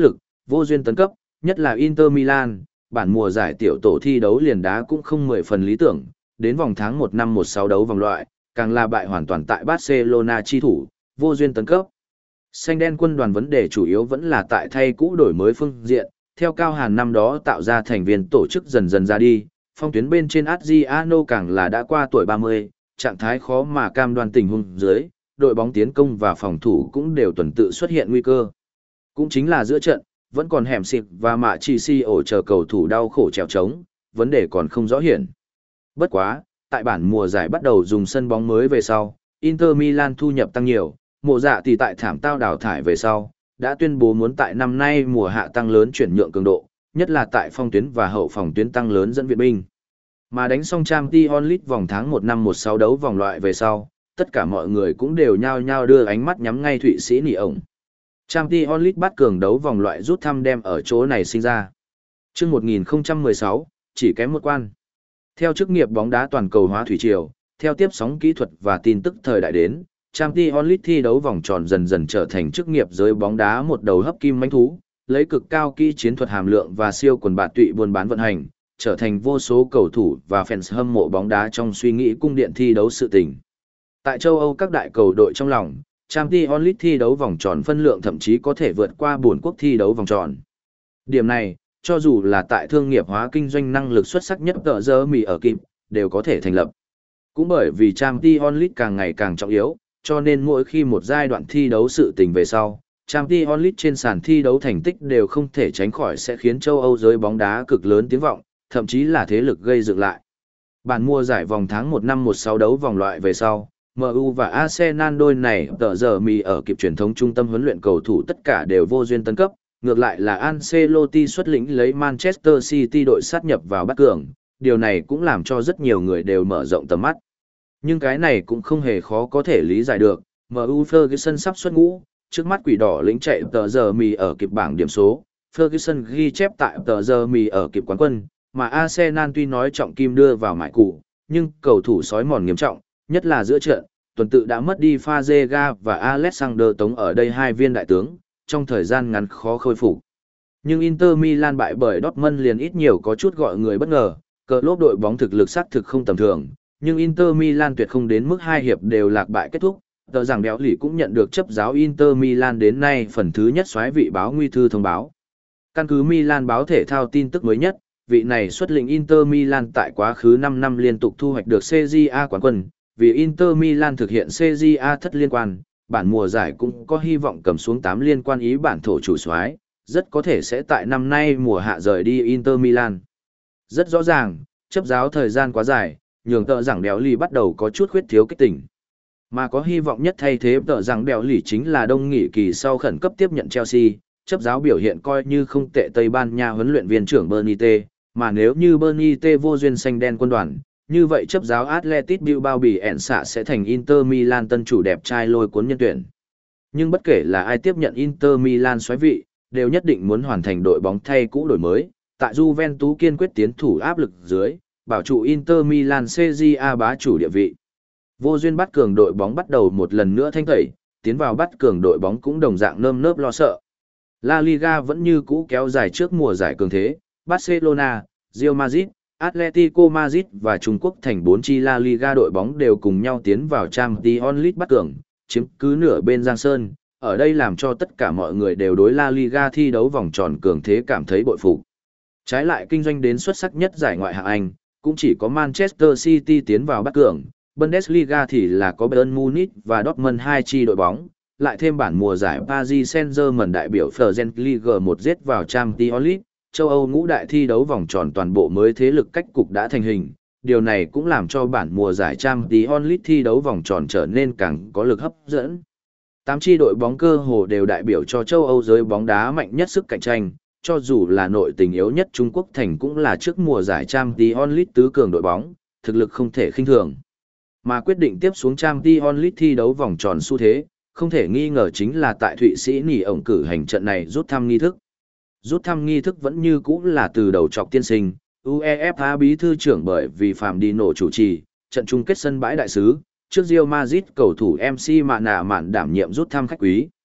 Vô duyên tấn cấp, nhất là Inter Milan, bản mùa giải tiểu tổ thi đấu liền đá cũng không mười phần lý tưởng, đến vòng tháng một năm một sáu đấu vòng loại, càng là bại hoàn toàn tại Barcelona chi thủ, vô duyên tấn cấp. Xanh đen quân đoàn vấn đề chủ yếu vẫn là tại thay cũ đổi mới phương diện, theo Cao Hàn năm đó tạo ra thành viên tổ chức dần dần ra đi, phong tuyến bên trên Adriano càng là đã qua tuổi ba mươi, trạng thái khó mà cam đoan tình huống dưới, đội bóng tiến công và phòng thủ cũng đều tuần tự xuất hiện nguy cơ. Cũng chính là giữa trận, vẫn còn hẻm xịt và mạ chi si ổ chờ cầu thủ đau khổ trèo trống, vấn đề còn không rõ hiển. Bất quá, tại bản mùa giải bắt đầu dùng sân bóng mới về sau, Inter Milan thu nhập tăng nhiều, mộ dạ thì tại thảm tao đào thải về sau, đã tuyên bố muốn tại năm nay mùa hạ tăng lớn chuyển nhượng cường độ, nhất là tại phong tuyến và hậu phòng tuyến tăng lớn dẫn viện binh. Mà đánh xong Champions League vòng tháng một năm một sáu đấu vòng loại về sau, tất cả mọi người cũng đều nhao nhao đưa ánh mắt nhắm ngay Thụy Sĩ nỉ ổng. Champions League bắt cường đấu vòng loại rút thăm đem ở chỗ này sinh ra. Chương một nghìn không trăm mười sáu, chỉ kém một quan. Theo chức nghiệp bóng đá toàn cầu hóa thủy triều, theo tiếp sóng kỹ thuật và tin tức thời đại đến, Champions League thi đấu vòng tròn dần dần trở thành chức nghiệp giới bóng đá một đầu hấp kim manh thú, lấy cực cao kỹ chiến thuật hàm lượng và siêu quần bạt tụy buôn bán vận hành, trở thành vô số cầu thủ và fans hâm mộ bóng đá trong suy nghĩ cung điện thi đấu sự tình. Tại châu Âu các đại cầu đội trong lòng, Champions League thi đấu vòng tròn phân lượng thậm chí có thể vượt qua bốn quốc thi đấu vòng tròn. Điểm này, cho dù là tại thương nghiệp hóa kinh doanh năng lực xuất sắc nhất tờ giờ mì ở kịp, đều có thể thành lập. Cũng bởi vì Champions League càng ngày càng trọng yếu, cho nên mỗi khi một giai đoạn thi đấu sự tình về sau, Champions League trên sàn thi đấu thành tích đều không thể tránh khỏi sẽ khiến châu Âu giới bóng đá cực lớn tiếng vọng, thậm chí là thế lực gây dựng lại. Bản mùa giải vòng tháng một năm một sáu đấu vòng loại về sau, em u và Arsenal đôi này tờ giờ mì ở kịp truyền thống trung tâm huấn luyện cầu thủ tất cả đều vô duyên tấn cấp, ngược lại là Ancelotti xuất lĩnh lấy Manchester City đội sát nhập vào bắt cường, điều này cũng làm cho rất nhiều người đều mở rộng tầm mắt. Nhưng cái này cũng không hề khó có thể lý giải được, em u Ferguson sắp xuất ngũ, trước mắt quỷ đỏ lĩnh chạy tờ giờ mì ở kịp bảng điểm số, Ferguson ghi chép tại tờ giờ mì ở kịp quán quân, mà Arsenal tuy nói trọng kim đưa vào mại cụ, nhưng cầu thủ sói mòn nghiêm trọng, nhất là giữa trận, tuần tự đã mất đi Fazega và Alexander Tống ở đây hai viên đại tướng, trong thời gian ngắn khó khôi phục. Nhưng Inter Milan bại bởi Dortmund liền ít nhiều có chút gọi người bất ngờ, cờ lốp đội bóng thực lực xác thực không tầm thường, nhưng Inter Milan tuyệt không đến mức hai hiệp đều lạc bại kết thúc. Tờ rằng béo lì cũng nhận được chấp giáo Inter Milan đến nay phần thứ nhất soái vị báo nguy thư thông báo. Căn cứ Milan báo thể thao tin tức mới nhất, vị này xuất lĩnh Inter Milan tại quá khứ năm năm liên tục thu hoạch được xê giê a quán quân, vì Inter Milan thực hiện xê giê a thất liên quan, bản mùa giải cũng có hy vọng cầm xuống tám liên quan ý bản thổ chủ soái, rất có thể sẽ tại năm nay mùa hạ rời đi Inter Milan. Rất rõ ràng, chấp giáo thời gian quá dài, nhường tờ rằng béo lì bắt đầu có chút khuyết thiếu kích tỉnh. Mà có hy vọng nhất thay thế tờ rằng béo lì chính là đông nghỉ kỳ sau khẩn cấp tiếp nhận Chelsea, chấp giáo biểu hiện coi như không tệ Tây Ban Nha huấn luyện viên trưởng Benitez, mà nếu như Benitez vô duyên xanh đen quân đoàn, như vậy chấp giáo Athletic Bilbao bị ẻn xạ sẽ thành Inter Milan tân chủ đẹp trai lôi cuốn nhân tuyển. Nhưng bất kể là ai tiếp nhận Inter Milan soái vị, đều nhất định muốn hoàn thành đội bóng thay cũ đổi mới, tại Juventus kiên quyết tiến thủ áp lực dưới, bảo trụ Inter Milan xê giê a bá chủ địa vị. Vô duyên bắt cường đội bóng bắt đầu một lần nữa thanh tẩy, tiến vào bắt cường đội bóng cũng đồng dạng nơm nớp lo sợ. La Liga vẫn như cũ kéo dài trước mùa giải cường thế, Barcelona, Real Madrid, Atletico Madrid và Trung Quốc thành bốn chi La Liga đội bóng đều cùng nhau tiến vào Champions League bắt cường, chiếm cứ nửa bên Giang Sơn, ở đây làm cho tất cả mọi người đều đối La Liga thi đấu vòng tròn cường thế cảm thấy bội phục. Trái lại kinh doanh đến xuất sắc nhất giải ngoại hạng Anh, cũng chỉ có Manchester City tiến vào bắt cường, Bundesliga thì là có Bayern Munich và Dortmund hai chi đội bóng, lại thêm bản mùa giải Paris Saint-Germain đại biểu Fergen Ligue một giết vào Champions League, châu Âu ngũ đại thi đấu vòng tròn toàn bộ mới thế lực cách cục đã thành hình, điều này cũng làm cho bản mùa giải Champions League thi đấu vòng tròn trở nên càng có lực hấp dẫn. Tám chi đội bóng cơ hồ đều đại biểu cho châu Âu giới bóng đá mạnh nhất sức cạnh tranh, cho dù là nội tình yếu nhất Trung Quốc thành cũng là trước mùa giải Champions League tứ cường đội bóng, thực lực không thể khinh thường. Mà quyết định tiếp xuống Champions League thi đấu vòng tròn xu thế, không thể nghi ngờ chính là tại Thụy Sĩ nỉ ổng cử hành trận này rút thăm nghi thức. Rút thăm nghi thức vẫn như cũ là từ đầu chọc tiên sinh, UEFA bí thư trưởng bởi vì Phạm Đi Nổ chủ trì, trận chung kết sân bãi đại sứ, trước Real Madrid cầu thủ em xê Mạn Nạ Mạn đảm nhiệm rút thăm khách quý.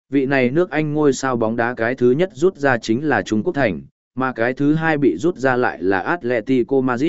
Vị này nước Anh ngôi sao bóng đá cái thứ nhất rút ra chính là Trung Quốc Thành, mà cái thứ hai bị rút ra lại là Atletico Madrid.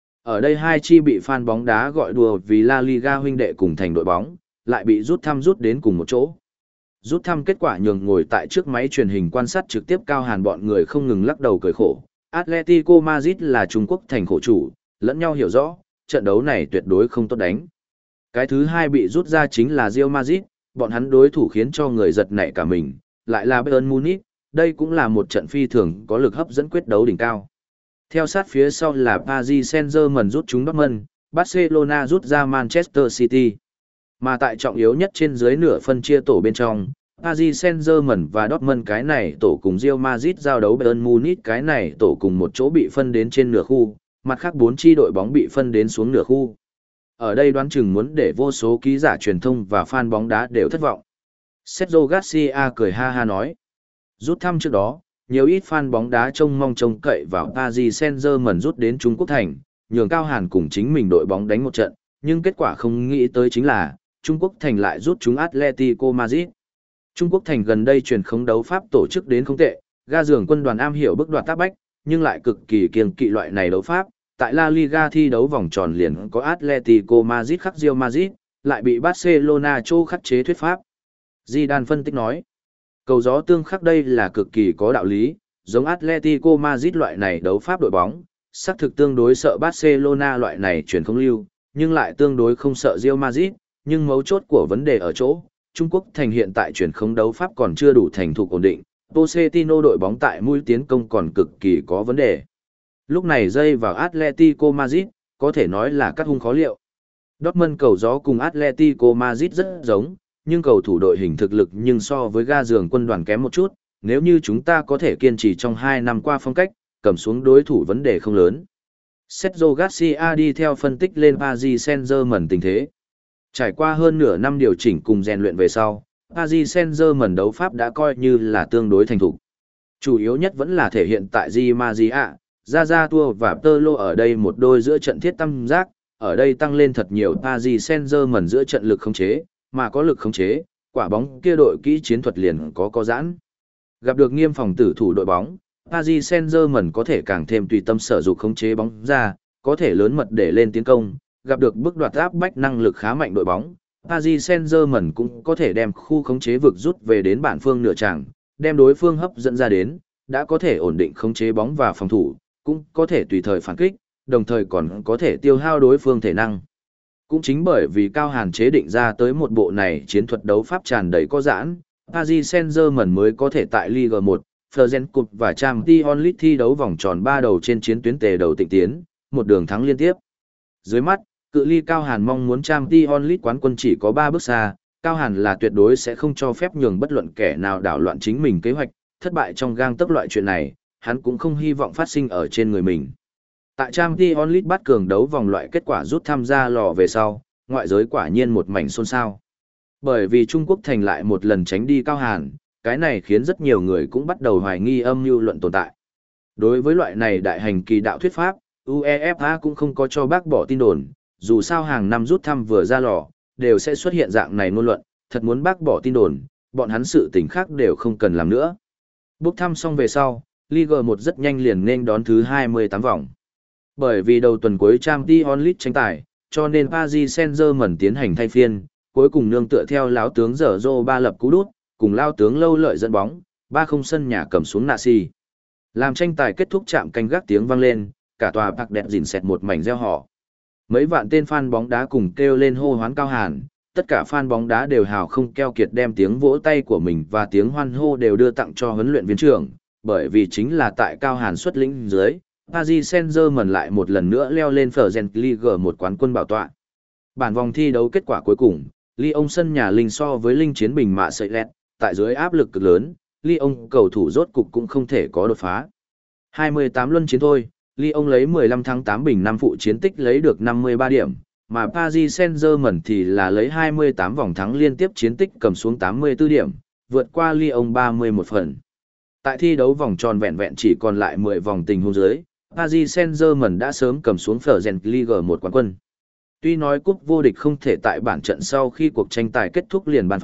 Ở đây hai chi bị fan bóng đá gọi đùa vì La Liga huynh đệ cùng thành đội bóng, lại bị rút thăm rút đến cùng một chỗ. Rút thăm kết quả nhường ngồi tại trước máy truyền hình quan sát trực tiếp Cao Hàn bọn người không ngừng lắc đầu cười khổ. Atletico Madrid là Trung Quốc Thành khổ chủ, lẫn nhau hiểu rõ, trận đấu này tuyệt đối không tốt đánh. Cái thứ hai bị rút ra chính là Real Madrid, bọn hắn đối thủ khiến cho người giật nảy cả mình, lại là Bayern Munich, đây cũng là một trận phi thường có lực hấp dẫn quyết đấu đỉnh cao. Theo sát phía sau là Paris Saint-Germain rút chúng Dortmund, Barcelona rút ra Manchester City. Mà tại trọng yếu nhất trên dưới nửa phân chia tổ bên trong, Paris Saint-Germain và Dortmund cái này tổ cùng Real Madrid giao đấu Bayern Munich cái này tổ cùng một chỗ bị phân đến trên nửa khu, mặt khác bốn chi đội bóng bị phân đến xuống nửa khu. Ở đây đoán chừng muốn để vô số ký giả truyền thông và fan bóng đá đều thất vọng. Sergio Garcia cười ha ha nói. Rút thăm trước đó, nhiều ít fan bóng đá trông mong trông cậy vào Paris Saint-Germain rút đến Trung Quốc Thành, nhường Cao Hàn cùng chính mình đội bóng đánh một trận, nhưng kết quả không nghĩ tới chính là, Trung Quốc Thành lại rút chúng Atletico Madrid. Trung Quốc Thành gần đây truyền khống đấu pháp tổ chức đến không tệ, ga giường quân đoàn am hiểu bước đoạt tác bách, nhưng lại cực kỳ kiêng kỵ loại này đấu pháp. Tại La Liga thi đấu vòng tròn liền có Atletico Madrid khắc Real Madrid, lại bị Barcelona chô khắc chế thuyết pháp. Zidane phân tích nói, cầu gió tương khắc đây là cực kỳ có đạo lý, giống Atletico Madrid loại này đấu pháp đội bóng, xác thực tương đối sợ Barcelona loại này truyền không lưu, nhưng lại tương đối không sợ Real Madrid, nhưng mấu chốt của vấn đề ở chỗ, Trung Quốc Thành hiện tại truyền không đấu pháp còn chưa đủ thành thục ổn định, Pochettino đội bóng tại mũi tiến công còn cực kỳ có vấn đề. Lúc này dây vào Atletico Madrid, có thể nói là cắt hung khó liệu. Dortmund cầu gió cùng Atletico Madrid rất giống, nhưng cầu thủ đội hình thực lực nhưng so với ga giường quân đoàn kém một chút, nếu như chúng ta có thể kiên trì trong hai năm qua phong cách, cầm xuống đối thủ vấn đề không lớn. Sergio Garcia đi theo phân tích lên Paris Saint-Germain tình thế. Trải qua hơn nửa năm điều chỉnh cùng rèn luyện về sau, Paris Saint-Germain đấu pháp đã coi như là tương đối thành thục. Chủ yếu nhất vẫn là thể hiện tại Di Maria, Zaza Tour và Tolo ở đây một đôi giữa trận thiết tam giác, ở đây tăng lên thật nhiều Paris Saint-Germain giữa trận lực khống chế, mà có lực khống chế, quả bóng kia đội kỹ chiến thuật liền có có giãn. Gặp được nghiêm phòng tử thủ đội bóng, Paris Saint-Germain có thể càng thêm tùy tâm sở dụng khống chế bóng ra, có thể lớn mật để lên tiến công, gặp được bước đoạt áp bách năng lực khá mạnh đội bóng, Paris Saint-Germain cũng có thể đem khu khống chế vực rút về đến bản phương nửa tràng, đem đối phương hấp dẫn ra đến, đã có thể ổn định khống chế bóng và phòng thủ, cũng có thể tùy thời phản kích, đồng thời còn có thể tiêu hao đối phương thể năng. Cũng chính bởi vì Cao Hàn chế định ra tới một bộ này chiến thuật đấu pháp tràn đầy có giãn, Paris Saint-Germain mới có thể tại Ligue một, Fergen Cup và Champions League thi đấu vòng tròn ba đầu trên chiến tuyến tề đầu tịnh tiến, một đường thắng liên tiếp. Dưới mắt, cự ly Cao Hàn mong muốn Champions League quán quân chỉ có ba bước xa, Cao Hàn là tuyệt đối sẽ không cho phép nhường bất luận kẻ nào đảo loạn chính mình kế hoạch, thất bại trong gang tấc loại chuyện này, hắn cũng không hy vọng phát sinh ở trên người mình. Tại Champions League bắt cường đấu vòng loại kết quả rút tham gia lò về sau, ngoại giới quả nhiên một mảnh xôn xao. Bởi vì Trung Quốc thành lại một lần tránh đi Cao Hàn, cái này khiến rất nhiều người cũng bắt đầu hoài nghi âm mưu luận tồn tại. Đối với loại này đại hành kỳ đạo thuyết pháp, UEFA cũng không có cho bác bỏ tin đồn, dù sao hàng năm rút thăm vừa ra lò, đều sẽ xuất hiện dạng này ngôn luận, thật muốn bác bỏ tin đồn, bọn hắn sự tình khác đều không cần làm nữa. Bốc thăm xong về sau, Ligue một rất nhanh liền nên đón thứ hai mươi tám vòng. Bởi vì đầu tuần cuối Champions League tranh tài, cho nên Paris Saint-Germain tiến hành thay phiên, cuối cùng nương tựa theo lão tướng Zorro ba lập cú đút, cùng lao tướng lâu lợi dẫn bóng, ba không sân nhà cầm xuống Nancy. Làm tranh tài kết thúc chạm canh gác tiếng vang lên, cả tòa Parc đẹp dìn xẹt một mảnh reo hò. Mấy vạn tên fan bóng đá cùng kêu lên hô hoán Cao Hàn, tất cả fan bóng đá đều hào không keo kiệt đem tiếng vỗ tay của mình và tiếng hoan hô đều đưa tặng cho huấn luyện viên trưởng, bởi vì chính là tại Cao Hàn xuất lĩnh dưới, Paris Saint-Germain lại một lần nữa leo lên Fergen Ligue một quán quân bảo tọa. Bản vòng thi đấu kết quả cuối cùng, Lyon sân nhà linh so với linh chiến bình mạ sợi lẹt, tại dưới áp lực cực lớn, Lyon cầu thủ rốt cục cũng không thể có đột phá. hai mươi tám luân chiến thôi, Lyon lấy mười lăm thắng tám bình năm phụ chiến tích lấy được năm mươi ba điểm, mà Paris Saint-Germain thì là lấy hai mươi tám vòng thắng liên tiếp chiến tích cầm xuống tám mươi tư điểm, vượt qua Lyon ba mươi mốt phần. Tại thi đấu vòng tròn vẹn vẹn chỉ còn lại mười vòng tình huống dưới, Paris Saint-Germain đã sớm cầm xuống Fergen Ligue một quán quân. Tuy nói cúp vô địch không thể tại bản trận sau khi cuộc tranh tài kết thúc liền ban phát,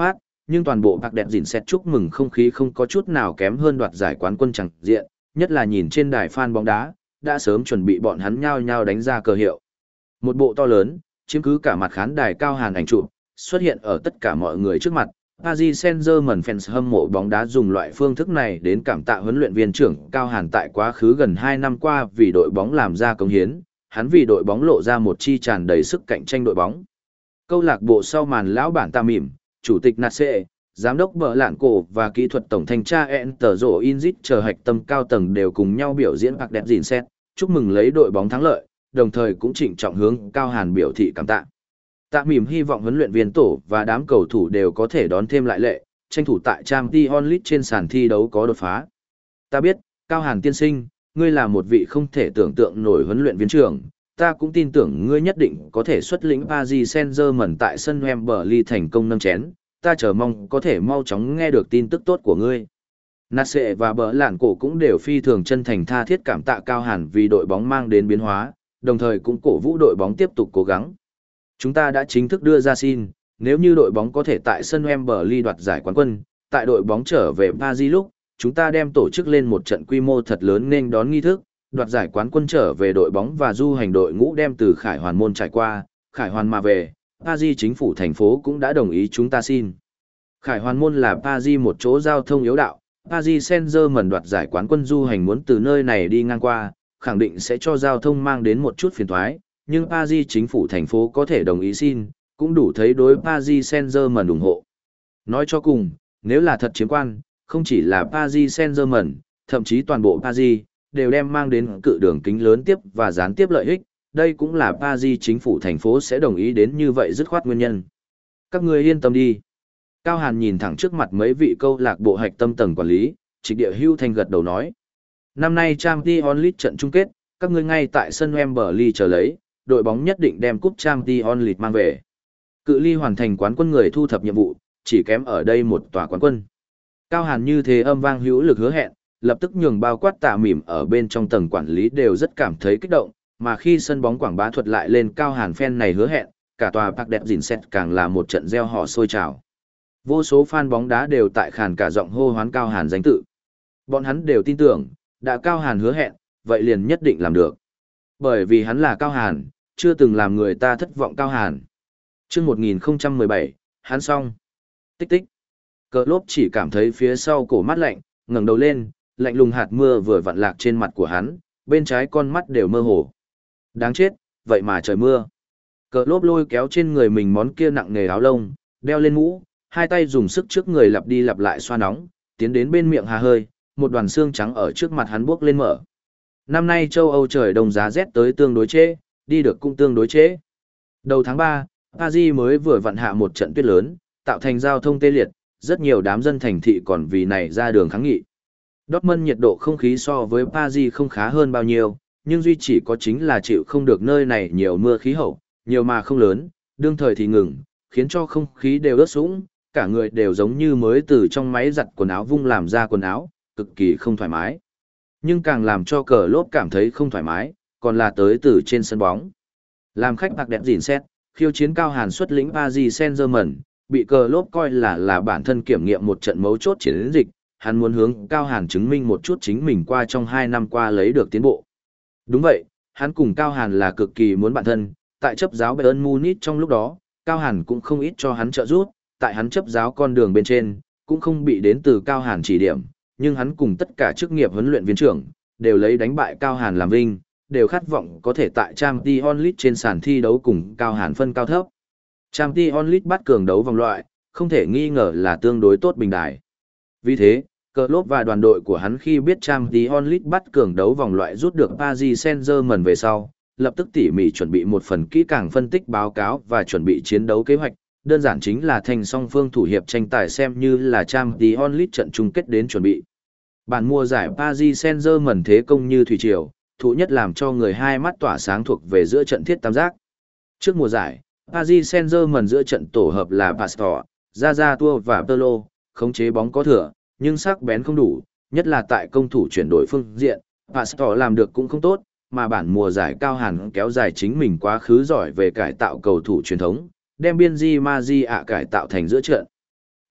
nhưng toàn bộ bạc đẹp dỉn xét chúc mừng không khí không có chút nào kém hơn đoạt giải quán quân chẳng diện, nhất là nhìn trên đài fan bóng đá, đã sớm chuẩn bị bọn hắn nhao nhao đánh ra cờ hiệu. Một bộ to lớn, chiếm cứ cả mặt khán đài cao hàn ảnh chụp, xuất hiện ở tất cả mọi người trước mặt. Paris Saint-Germain fans hâm mộ bóng đá dùng loại phương thức này đến cảm tạ huấn luyện viên trưởng Cao Hàn tại quá khứ gần hai năm qua vì đội bóng làm ra công hiến, hắn vì đội bóng lộ ra một chi tràn đầy sức cạnh tranh đội bóng. Câu lạc bộ sau màn lão bản Tam Mỉm, chủ tịch Nace, giám đốc Bờ Lạn Cổ và kỹ thuật tổng thanh tra Enter Inzit chờ hạch tâm cao tầng đều cùng nhau biểu diễn bạc đẹp dìn xét, chúc mừng lấy đội bóng thắng lợi, đồng thời cũng trịnh trọng hướng Cao Hàn biểu thị cảm tạ. Tạ Mỉm hy vọng huấn luyện viên tổ và đám cầu thủ đều có thể đón thêm lại lệ, tranh thủ tại Champions League trên sàn thi đấu có đột phá. Ta biết, Cao Hàn tiên sinh, ngươi là một vị không thể tưởng tượng nổi huấn luyện viên trưởng, ta cũng tin tưởng ngươi nhất định có thể xuất lĩnh Paris Saint-Germain tại sân Wembley thành công nâng chén, ta chờ mong có thể mau chóng nghe được tin tức tốt của ngươi. Nace và Bờ Lạn Cổ cũng đều phi thường chân thành tha thiết cảm tạ Cao Hàn vì đội bóng mang đến biến hóa, đồng thời cũng cổ vũ đội bóng tiếp tục cố gắng. Chúng ta đã chính thức đưa ra xin, nếu như đội bóng có thể tại sân Wembley đoạt giải quán quân, tại đội bóng trở về Paris lúc, chúng ta đem tổ chức lên một trận quy mô thật lớn nên đón nghi thức, đoạt giải quán quân trở về đội bóng và du hành đội ngũ đem từ Khải Hoàn môn trải qua, Khải Hoàn mà về, Paris chính phủ thành phố cũng đã đồng ý chúng ta xin. Khải Hoàn môn là Paris một chỗ giao thông yếu đạo, Paris Saint-Germain đoạt giải quán quân du hành muốn từ nơi này đi ngang qua, khẳng định sẽ cho giao thông mang đến một chút phiền toái, nhưng Paris chính phủ thành phố có thể đồng ý xin, cũng đủ thấy đối Paris Saint-Germain ủng hộ. Nói cho cùng, nếu là thật chiếm quan, không chỉ là Paris Saint-Germain, thậm chí toàn bộ Paris, đều đem mang đến cự đường kính lớn tiếp và gián tiếp lợi ích, đây cũng là Paris chính phủ thành phố sẽ đồng ý đến như vậy dứt khoát nguyên nhân. Các ngươi yên tâm đi. Cao Hàn nhìn thẳng trước mặt mấy vị câu lạc bộ hạch tâm tầng quản lý, Trịnh Địa Hưu Thanh gật đầu nói. Năm nay Champions League trận chung kết, các ngươi ngay tại sân Wembley chờ lấy, đội bóng nhất định đem cúp Champions League mang về. Cự ly hoàn thành quán quân người thu thập nhiệm vụ, chỉ kém ở đây một tòa quán quân. Cao Hàn như thế âm vang hữu lực hứa hẹn, lập tức nhường bao quát Tạ Mỉm ở bên trong tầng quản lý đều rất cảm thấy kích động, mà khi sân bóng quảng bá thuật lại lên Cao Hàn fan này hứa hẹn, cả tòa Parc des Princes càng là một trận reo hò sôi trào. Vô số fan bóng đá đều tại khàn cả giọng hô hoán Cao Hàn danh tự. Bọn hắn đều tin tưởng, đã Cao Hàn hứa hẹn, vậy liền nhất định làm được. Bởi vì hắn là Cao Hàn, chưa từng làm người ta thất vọng Cao Hàn. Chương một nghìn không trăm mười bảy, hắn xong. Tích tích. Cờ lốp chỉ cảm thấy phía sau cổ mát lạnh, ngẩng đầu lên, lạnh lùng hạt mưa vừa vặn lạc trên mặt của hắn, bên trái con mắt đều mơ hồ. Đáng chết, vậy mà trời mưa. Cờ lốp lôi kéo trên người mình món kia nặng nề áo lông, đeo lên mũ, hai tay dùng sức trước người lặp đi lặp lại xoa nóng, tiến đến bên miệng hà hơi, một đoàn xương trắng ở trước mặt hắn buốc lên mở. Năm nay châu Âu trời đông giá rét tới tương đối trễ, đi được cũng tương đối trễ. Đầu tháng ba, Paris mới vừa vặn hạ một trận tuyết lớn, tạo thành giao thông tê liệt, rất nhiều đám dân thành thị còn vì này ra đường kháng nghị. Dortmund nhiệt độ không khí so với Paris không khá hơn bao nhiêu, nhưng duy chỉ có chính là chịu không được nơi này nhiều mưa khí hậu, nhiều mà không lớn, đương thời thì ngừng, khiến cho không khí đều ướt sũng, cả người đều giống như mới từ trong máy giặt quần áo vung làm ra quần áo, cực kỳ không thoải mái. Nhưng càng làm cho cờ lốp cảm thấy không thoải mái, còn là tới từ trên sân bóng. Làm khách bạc đẹp dỉn xét, khiêu chiến Cao Hàn xuất lĩnh Paris Saint-Germain, bị cờ lốp coi là là bản thân kiểm nghiệm một trận mấu chốt chiến dịch, hắn muốn hướng Cao Hàn chứng minh một chút chính mình qua trong hai năm qua lấy được tiến bộ. Đúng vậy, hắn cùng Cao Hàn là cực kỳ muốn bạn thân, tại chấp giáo Bayern Munich trong lúc đó, Cao Hàn cũng không ít cho hắn trợ giúp, tại hắn chấp giáo con đường bên trên, cũng không bị đến từ Cao Hàn chỉ điểm, nhưng hắn cùng tất cả chức nghiệp huấn luyện viên trưởng, đều lấy đánh bại Cao Hàn làm vinh, đều khát vọng có thể tại Champions League trên sàn thi đấu cùng Cao Hàn phân cao thấp. Champions League bắt cường đấu vòng loại, không thể nghi ngờ là tương đối tốt bình đài. Vì thế, Klopp và đoàn đội của hắn khi biết Champions League bắt cường đấu vòng loại rút được Paris Saint-Germain về sau, lập tức tỉ mỉ chuẩn bị một phần kỹ càng phân tích báo cáo và chuẩn bị chiến đấu kế hoạch, đơn giản chính là thành song phương thủ hiệp tranh tài xem như là Champions League trận chung kết đến chuẩn bị. Bản mùa giải Paris Saint-Germain thế công như thủy triều, thủ nhất làm cho người hai mắt tỏa sáng thuộc về giữa trận thiết tam giác. Trước mùa giải, Paris Saint-Germain giữa trận tổ hợp là Pastore, Zaza Tour và Pirlo, khống chế bóng có thừa, nhưng sắc bén không đủ, nhất là tại công thủ chuyển đổi phương diện, Pastore làm được cũng không tốt, mà bản mùa giải Cao Hàn kéo dài chính mình quá khứ giỏi về cải tạo cầu thủ truyền thống, đem Bienzi Magia cải tạo thành giữa trận.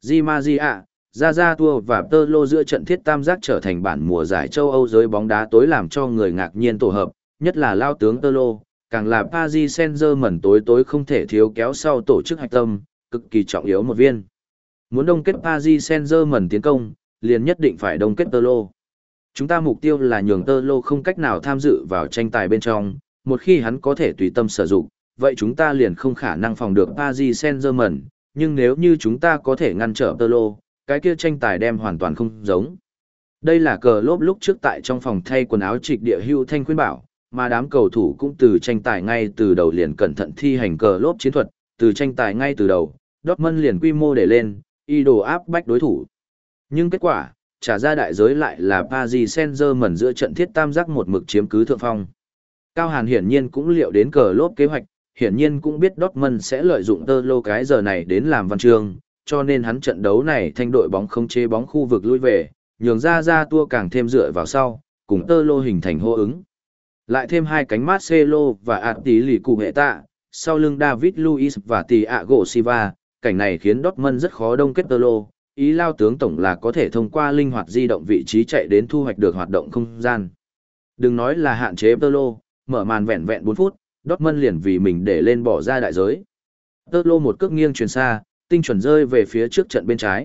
Di Maria, Zaza Tour và Tơ giữa trận thiết tam giác trở thành bản mùa giải châu Âu giới bóng đá tối làm cho người ngạc nhiên tổ hợp, nhất là lao tướng Tơ càng là Paris Saint-Germain tối tối không thể thiếu kéo sau tổ chức hạch tâm, cực kỳ trọng yếu một viên. Muốn đông kết Paris Saint-Germain tiến công, liền nhất định phải đông kết Tơ Chúng ta mục tiêu là nhường Tơ không cách nào tham dự vào tranh tài bên trong, một khi hắn có thể tùy tâm sử dụng, vậy chúng ta liền không khả năng phòng được Paris Saint-Germain, nhưng nếu như chúng ta có thể ngăn trở Tơ cái kia tranh tài đem hoàn toàn không giống. Đây là cờ lốp lúc trước tại trong phòng thay quần áo trịch địa hưu thanh khuyên bảo, mà đám cầu thủ cũng từ tranh tài ngay từ đầu liền cẩn thận thi hành cờ lốp chiến thuật, từ tranh tài ngay từ đầu, Dortmund liền quy mô để lên, ý đồ áp bách đối thủ. Nhưng kết quả, trả ra đại giới lại là Paris Saint-Germain giữa trận thiết tam giác một mực chiếm cứ thượng phong. Cao Hàn hiển nhiên cũng liệu đến cờ lốp kế hoạch, hiển nhiên cũng biết Dortmund sẽ lợi dụng tơ lô cái giờ này đến làm văn chương, cho nên hắn trận đấu này thanh đội bóng không chế bóng khu vực lui về, nhường ra ra tua càng thêm dựa vào sau, cùng tơ lô hình thành hô ứng. Lại thêm hai cánh Marcelo và Atti lì cụ hệ tạ, sau lưng David Luiz và Thiago Silva, cảnh này khiến Dortmund rất khó đông kết tơ lô, ý lao tướng tổng là có thể thông qua linh hoạt di động vị trí chạy đến thu hoạch được hoạt động không gian. Đừng nói là hạn chế tơ lô, mở màn vẹn vẹn bốn phút, Dortmund liền vì mình để lên bỏ ra đại giới. Tơ lô một cước nghiêng truyền xa, tinh chuẩn rơi về phía trước trận bên trái.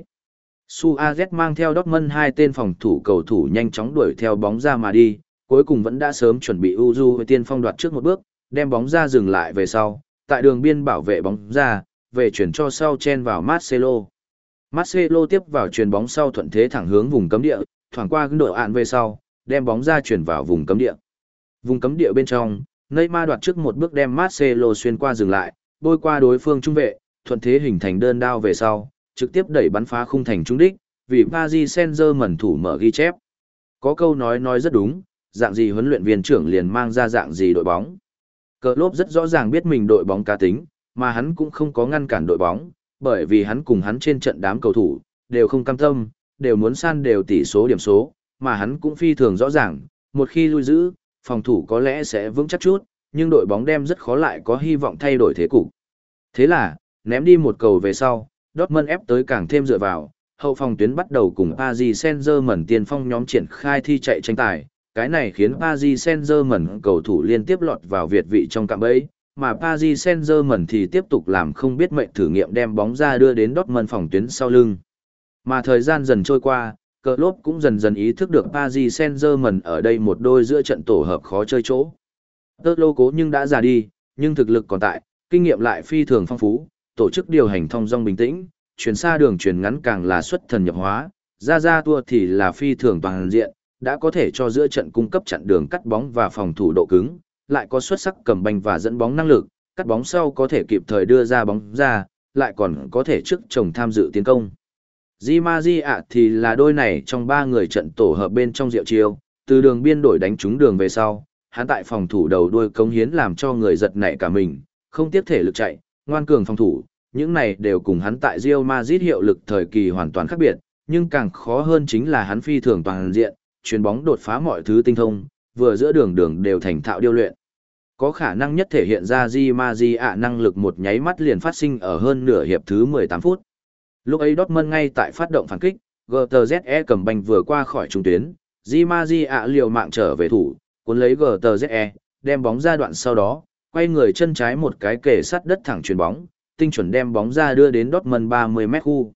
Suarez mang theo Dortmund hai tên phòng thủ cầu thủ nhanh chóng đuổi theo bóng ra mà đi, cuối cùng vẫn đã sớm chuẩn bị Uju với tiên phong đoạt trước một bước, đem bóng ra dừng lại về sau, tại đường biên bảo vệ bóng ra, về chuyển cho sau chen vào Marcelo. Marcelo tiếp vào chuyền bóng sau thuận thế thẳng hướng vùng cấm địa, thoảng qua đội ạn về sau, đem bóng ra chuyển vào vùng cấm địa. Vùng cấm địa bên trong, Neymar đoạt trước một bước đem Marcelo xuyên qua dừng lại, bôi qua đối phương trung vệ, thuận thế hình thành đơn đao về sau, trực tiếp đẩy bắn phá khung thành trúng đích, vì Paris Saint-Germain thủ mở ghi chép. Có câu nói nói rất đúng, dạng gì huấn luyện viên trưởng liền mang ra dạng gì đội bóng. Klopp rất rõ ràng biết mình đội bóng cá tính, mà hắn cũng không có ngăn cản đội bóng, bởi vì hắn cùng hắn trên trận đám cầu thủ, đều không cam tâm, đều muốn san đều tỷ số điểm số, mà hắn cũng phi thường rõ ràng, một khi lui giữ, phòng thủ có lẽ sẽ vững chắc chút, nhưng đội bóng đem rất khó lại có hy vọng thay đổi thế cục. Thế là, ném đi một cầu về sau, Dortmund ép tới càng thêm dựa vào, hậu phòng tuyến bắt đầu cùng Paris Saint-Germain tiền phong nhóm triển khai thi chạy tranh tài, cái này khiến Paris Saint-Germain cầu thủ liên tiếp lọt vào việt vị trong cạm bẫy, mà Paris Saint-Germain thì tiếp tục làm không biết mệnh thử nghiệm đem bóng ra đưa đến Dortmund phòng tuyến sau lưng. Mà thời gian dần trôi qua, Klopp cũng dần dần ý thức được Paris Saint-Germain ở đây một đôi giữa trận tổ hợp khó chơi chỗ. Tơ lô cố nhưng đã già đi, nhưng thực lực còn tại, kinh nghiệm lại phi thường phong phú, tổ chức điều hành thong dong bình tĩnh, chuyển xa đường chuyển ngắn càng là xuất thần nhập hóa, ra ra tua thì là phi thường toàn diện, đã có thể cho giữa trận cung cấp chặn đường cắt bóng và phòng thủ độ cứng, lại có xuất sắc cầm banh và dẫn bóng năng lực, cắt bóng sau có thể kịp thời đưa ra bóng ra, lại còn có thể trước chồng tham dự tiến công. Di Maria thì là đôi này trong ba người trận tổ hợp bên trong diệu chiêu, từ đường biên đổi đánh trúng đường về sau, hắn tại phòng thủ đầu đuôi cống hiến làm cho người giật nảy cả mình, không tiếc thể lực chạy, ngoan cường phòng thủ, những này đều cùng hắn tại Real Madrid hiệu lực thời kỳ hoàn toàn khác biệt, nhưng càng khó hơn chính là hắn phi thường toàn diện, chuyền bóng đột phá mọi thứ tinh thông, vừa giữa đường đường đều thành thạo điêu luyện. Có khả năng nhất thể hiện ra Di Maria năng lực một nháy mắt liền phát sinh ở hơn nửa hiệp thứ mười tám phút. Lúc ấy Dortmund ngay tại phát động phản kích, giê tê zét e cầm banh vừa qua khỏi trung tuyến, Di Maria liều mạng trở về thủ, cuốn lấy giê tê zét e, đem bóng ra đoạn sau đó, quay người chân trái một cái kề sát đất thẳng chuyền bóng, tinh chuẩn đem bóng ra đưa đến Dortmund ba mươi mét khu.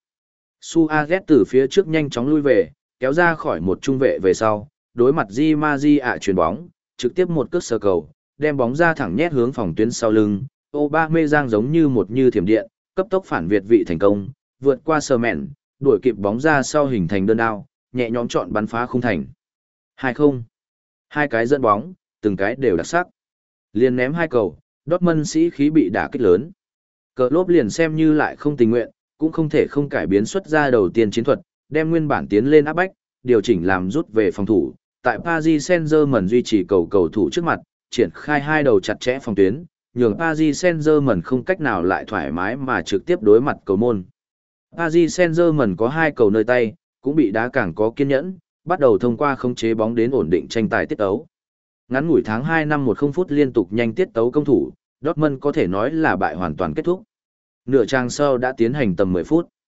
Suarez từ phía trước nhanh chóng lui về, kéo ra khỏi một trung vệ về sau, đối mặt Di Maria chuyền bóng, trực tiếp một cước sơ cầu, đem bóng ra thẳng nhét hướng phòng tuyến sau lưng, Aubameyang giống như một như thiểm điện, cấp tốc phản việt vị thành công, vượt qua sờ mẹn, đuổi kịp bóng ra sau hình thành đơn đao, nhẹ nhõm chọn bắn phá khung thành. hai không. Hai cái dẫn bóng, từng cái đều đặc sắc. Liền ném hai cầu, Dortmund sĩ khí bị đả kích lớn. Klopp liền xem như lại không tình nguyện, cũng không thể không cải biến xuất ra đầu tiên chiến thuật, đem nguyên bản tiến lên áp bách, điều chỉnh làm rút về phòng thủ. Tại Paris Saint-Germain duy trì cầu cầu thủ trước mặt, triển khai hai đầu chặt chẽ phòng tuyến, nhường Paris Saint-Germain không cách nào lại thoải mái mà trực tiếp đối mặt cầu môn. Paris Saint-Germain có hai cầu nơi tay, cũng bị đá càng có kiên nhẫn, bắt đầu thông qua khống chế bóng đến ổn định tranh tài tiết tấu. Ngắn ngủi tháng hai năm một không phút liên tục nhanh tiết tấu công thủ, Dortmund có thể nói là bại hoàn toàn kết thúc. Nửa trang sau đã tiến hành tầm mười phút.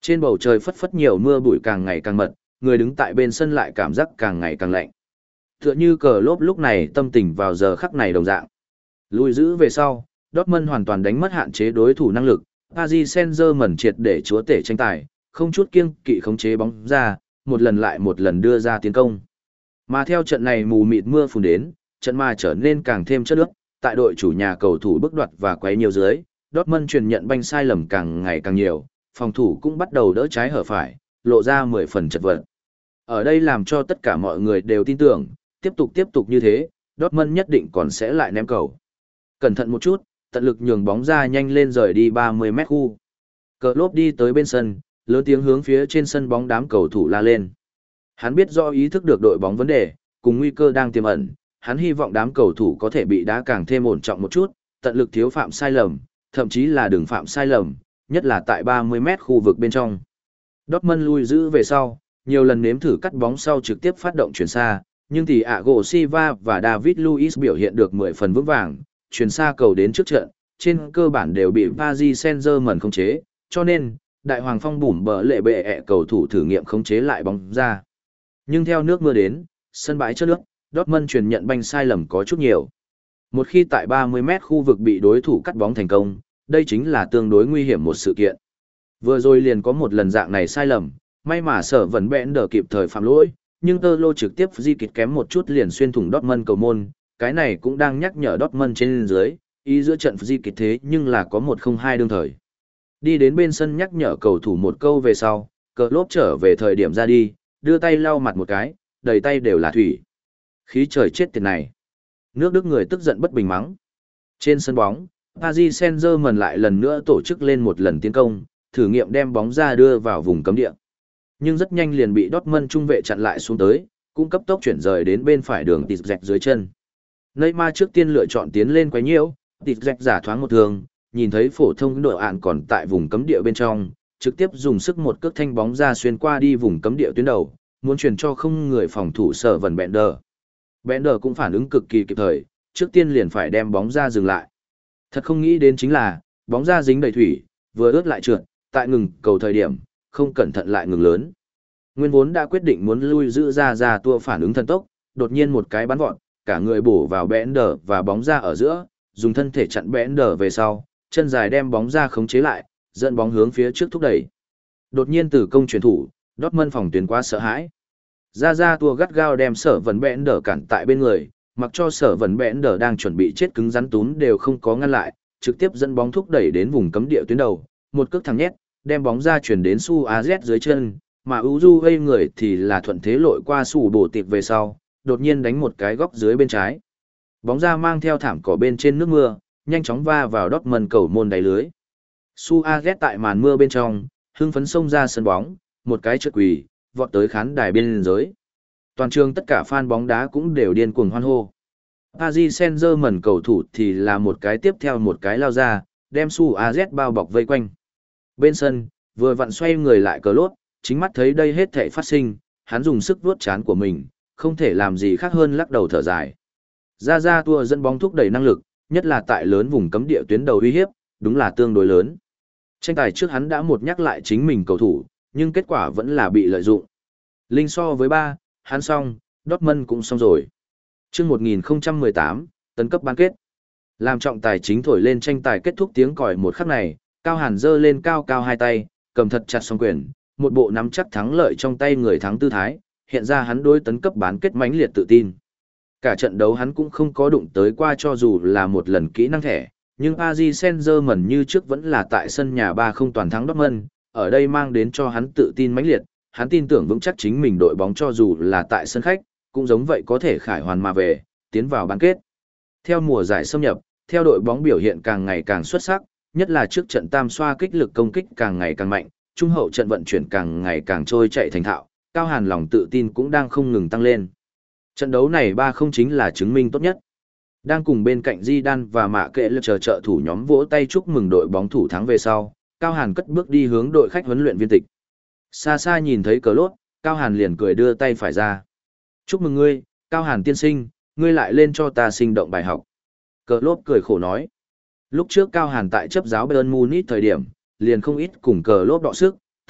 Trên bầu trời phất phất nhiều mưa bụi càng ngày càng mật, người đứng tại bên sân lại cảm giác càng ngày càng lạnh. Tựa như cờ lốp lúc này tâm tình vào giờ khắc này đồng dạng. Lùi giữ về sau, Dortmund hoàn toàn đánh mất hạn chế đối thủ năng lực, Paris Saint-Germain triệt để chúa tể tranh tài, không chút kiêng kỵ khống chế bóng ra, một lần lại một lần đưa ra tiến công. Mà theo trận này mù mịt mưa phùn đến, trận mà trở nên càng thêm chất nước, tại đội chủ nhà cầu thủ bước đoạt và quấy nhiều dưới, Dortmund truyền nhận banh sai lầm càng ngày càng nhiều, phòng thủ cũng bắt đầu đỡ trái hở phải, lộ ra mười phần chật vật. Ở đây làm cho tất cả mọi người đều tin tưởng, tiếp tục tiếp tục như thế, Dortmund nhất định còn sẽ lại ném cầu. Cẩn thận một chút, tận lực nhường bóng ra nhanh lên rời đi ba mươi mét khu. Cờ lốp đi tới bên sân, lớn tiếng hướng phía trên sân bóng đám cầu thủ la lên. Hắn biết rõ ý thức được đội bóng vấn đề, cùng nguy cơ đang tiềm ẩn, hắn hy vọng đám cầu thủ có thể bị đá càng thêm ổn trọng một chút, tận lực thiếu phạm sai lầm, thậm chí là đừng phạm sai lầm, nhất là tại ba mươi mét khu vực bên trong. Dortmund lui giữ về sau, nhiều lần nếm thử cắt bóng sau trực tiếp phát động chuyển xa, nhưng thì Thiago Silva và David Luiz biểu hiện được mười phần vững vàng, chuyển xa cầu đến trước trận, trên cơ bản đều bị Paris Saint-Germain khống chế, cho nên, đại hoàng phong bùm bờ lệ bệ ẹ cầu thủ thử nghiệm khống chế lại bóng ra. Nhưng theo nước mưa đến, sân bãi chất nước, Dortmund truyền nhận banh sai lầm có chút nhiều. Một khi tại ba mươi mét khu vực bị đối thủ cắt bóng thành công, đây chính là tương đối nguy hiểm một sự kiện. Vừa rồi liền có một lần dạng này sai lầm, may mà sở vẫn bẽn đỡ kịp thời phạm lỗi, nhưng tơ lô trực tiếp di kịch kém một chút liền xuyên thủng Dortmund cầu môn, cái này cũng đang nhắc nhở Dortmund trên dưới, ý giữa trận di kịch thế nhưng là có một không hai đương thời. Đi đến bên sân nhắc nhở cầu thủ một câu về sau, cờ lốp trở về thời điểm ra đi, đưa tay lau mặt một cái, đầy tay đều là thủy. Khí trời chết tiệt này. Nước Đức người tức giận bất bình mắng. Trên sân bóng, Paris Saint-Germain lại lần nữa tổ chức lên một lần tiến công, thử nghiệm đem bóng ra đưa vào vùng cấm địa. Nhưng rất nhanh liền bị Dortmund trung vệ chặn lại xuống tới, cũng cấp tốc chuyển rời đến bên phải đường tịt dẹt dưới chân. Neymar trước tiên lựa chọn tiến lên quấy nhiễu, tịt dẹt giả thoáng một thường, nhìn thấy phổ thông đội ạn còn tại vùng cấm địa bên trong, trực tiếp dùng sức một cước thanh bóng ra xuyên qua đi vùng cấm địa tuyến đầu, muốn truyền cho không người phòng thủ sở vần Bender. Bender cũng phản ứng cực kỳ kịp thời, trước tiên liền phải đem bóng ra dừng lại. Thật không nghĩ đến chính là, bóng ra dính đầy thủy, vừa ướt lại trượt, tại ngừng cầu thời điểm, không cẩn thận lại ngừng lớn. Nguyên vốn đã quyết định muốn lui giữ ra ra tua phản ứng thần tốc, đột nhiên một cái bắn vọt, cả người bổ vào Bender và bóng ra ở giữa, dùng thân thể chặn Bender về sau, chân dài đem bóng ra khống chế lại, dẫn bóng hướng phía trước thúc đẩy. Đột nhiên từ công chuyển thủ, Dortmund phòng tuyến quá sợ hãi. Ra ra tua gắt gao đem sở vấn Bender cản tại bên người, mặc cho sở vấn Bender đang chuẩn bị chết cứng rắn túm đều không có ngăn lại, trực tiếp dẫn bóng thúc đẩy đến vùng cấm địa tuyến đầu, một cước thẳng nhét, đem bóng ra chuyển đến Su a zét dưới chân, mà Uju gây người thì là thuận thế lội qua Su bổ tiệp về sau, đột nhiên đánh một cái góc dưới bên trái. Bóng ra mang theo thảm cỏ bên trên nước mưa, nhanh chóng va vào Dortmund cầu môn đáy lưới. Su a zét tại màn mưa bên trong, hưng phấn xông ra sân bóng, một cái trượt quỳ, vọt tới khán đài biên giới. Toàn trường tất cả fan bóng đá cũng đều điên cuồng hoan hô. Paris Saint-Germain cầu thủ thì là một cái tiếp theo một cái lao ra, đem Su a zét bao bọc vây quanh. Bên sân, vừa vặn xoay người lại cờ lốt, chính mắt thấy đây hết thảy phát sinh, hắn dùng sức vuốt trán của mình, không thể làm gì khác hơn lắc đầu thở dài. Ra ra tua dẫn bóng thúc đẩy năng lực, nhất là tại lớn vùng cấm địa tuyến đầu uy hiếp, đúng là tương đối lớn. Tranh tài trước hắn đã một nhắc lại chính mình cầu thủ, nhưng kết quả vẫn là bị lợi dụng. Linh so với ba, hắn xong, Dortmund cũng xong rồi. Trước một nghìn không trăm mười tám, tấn cấp bán kết. Làm trọng tài chính thổi lên tranh tài kết thúc tiếng còi một khắc này, Cao Hàn giơ lên cao cao hai tay, cầm thật chặt song quyền, một bộ nắm chắc thắng lợi trong tay người thắng tư thái, hiện ra hắn đối tấn cấp bán kết mãnh liệt tự tin. Cả trận đấu hắn cũng không có đụng tới qua cho dù là một lần kỹ năng thẻ, nhưng Paris Saint-Germain như trước vẫn là tại sân nhà ba không toàn thắng Dortmund, ở đây mang đến cho hắn tự tin mãnh liệt, hắn tin tưởng vững chắc chính mình đội bóng cho dù là tại sân khách, cũng giống vậy có thể khải hoàn mà về, tiến vào bán kết. Theo mùa giải xâm nhập, theo đội bóng biểu hiện càng ngày càng xuất sắc, nhất là trước trận tam xoa kích lực công kích càng ngày càng mạnh, trung hậu trận vận chuyển càng ngày càng trôi chạy thành thạo, Cao Hàn lòng tự tin cũng đang không ngừng tăng lên. Trận đấu này ba không chính là chứng minh tốt nhất. Đang cùng bên cạnh Zidane và Mạ Kệ lực chờ trợ thủ nhóm vỗ tay chúc mừng đội bóng thủ thắng về sau, Cao Hàn cất bước đi hướng đội khách huấn luyện viên tịch. Xa xa nhìn thấy cờ lốt, Cao Hàn liền cười đưa tay phải ra. Chúc mừng ngươi, Cao Hàn tiên sinh, ngươi lại lên cho ta sinh động bài học. Cờ lốt cười khổ nói. Lúc trước Cao Hàn tại chấp giáo Bayern Munich thời điểm, liền không ít cùng cờ lốt đọ sức,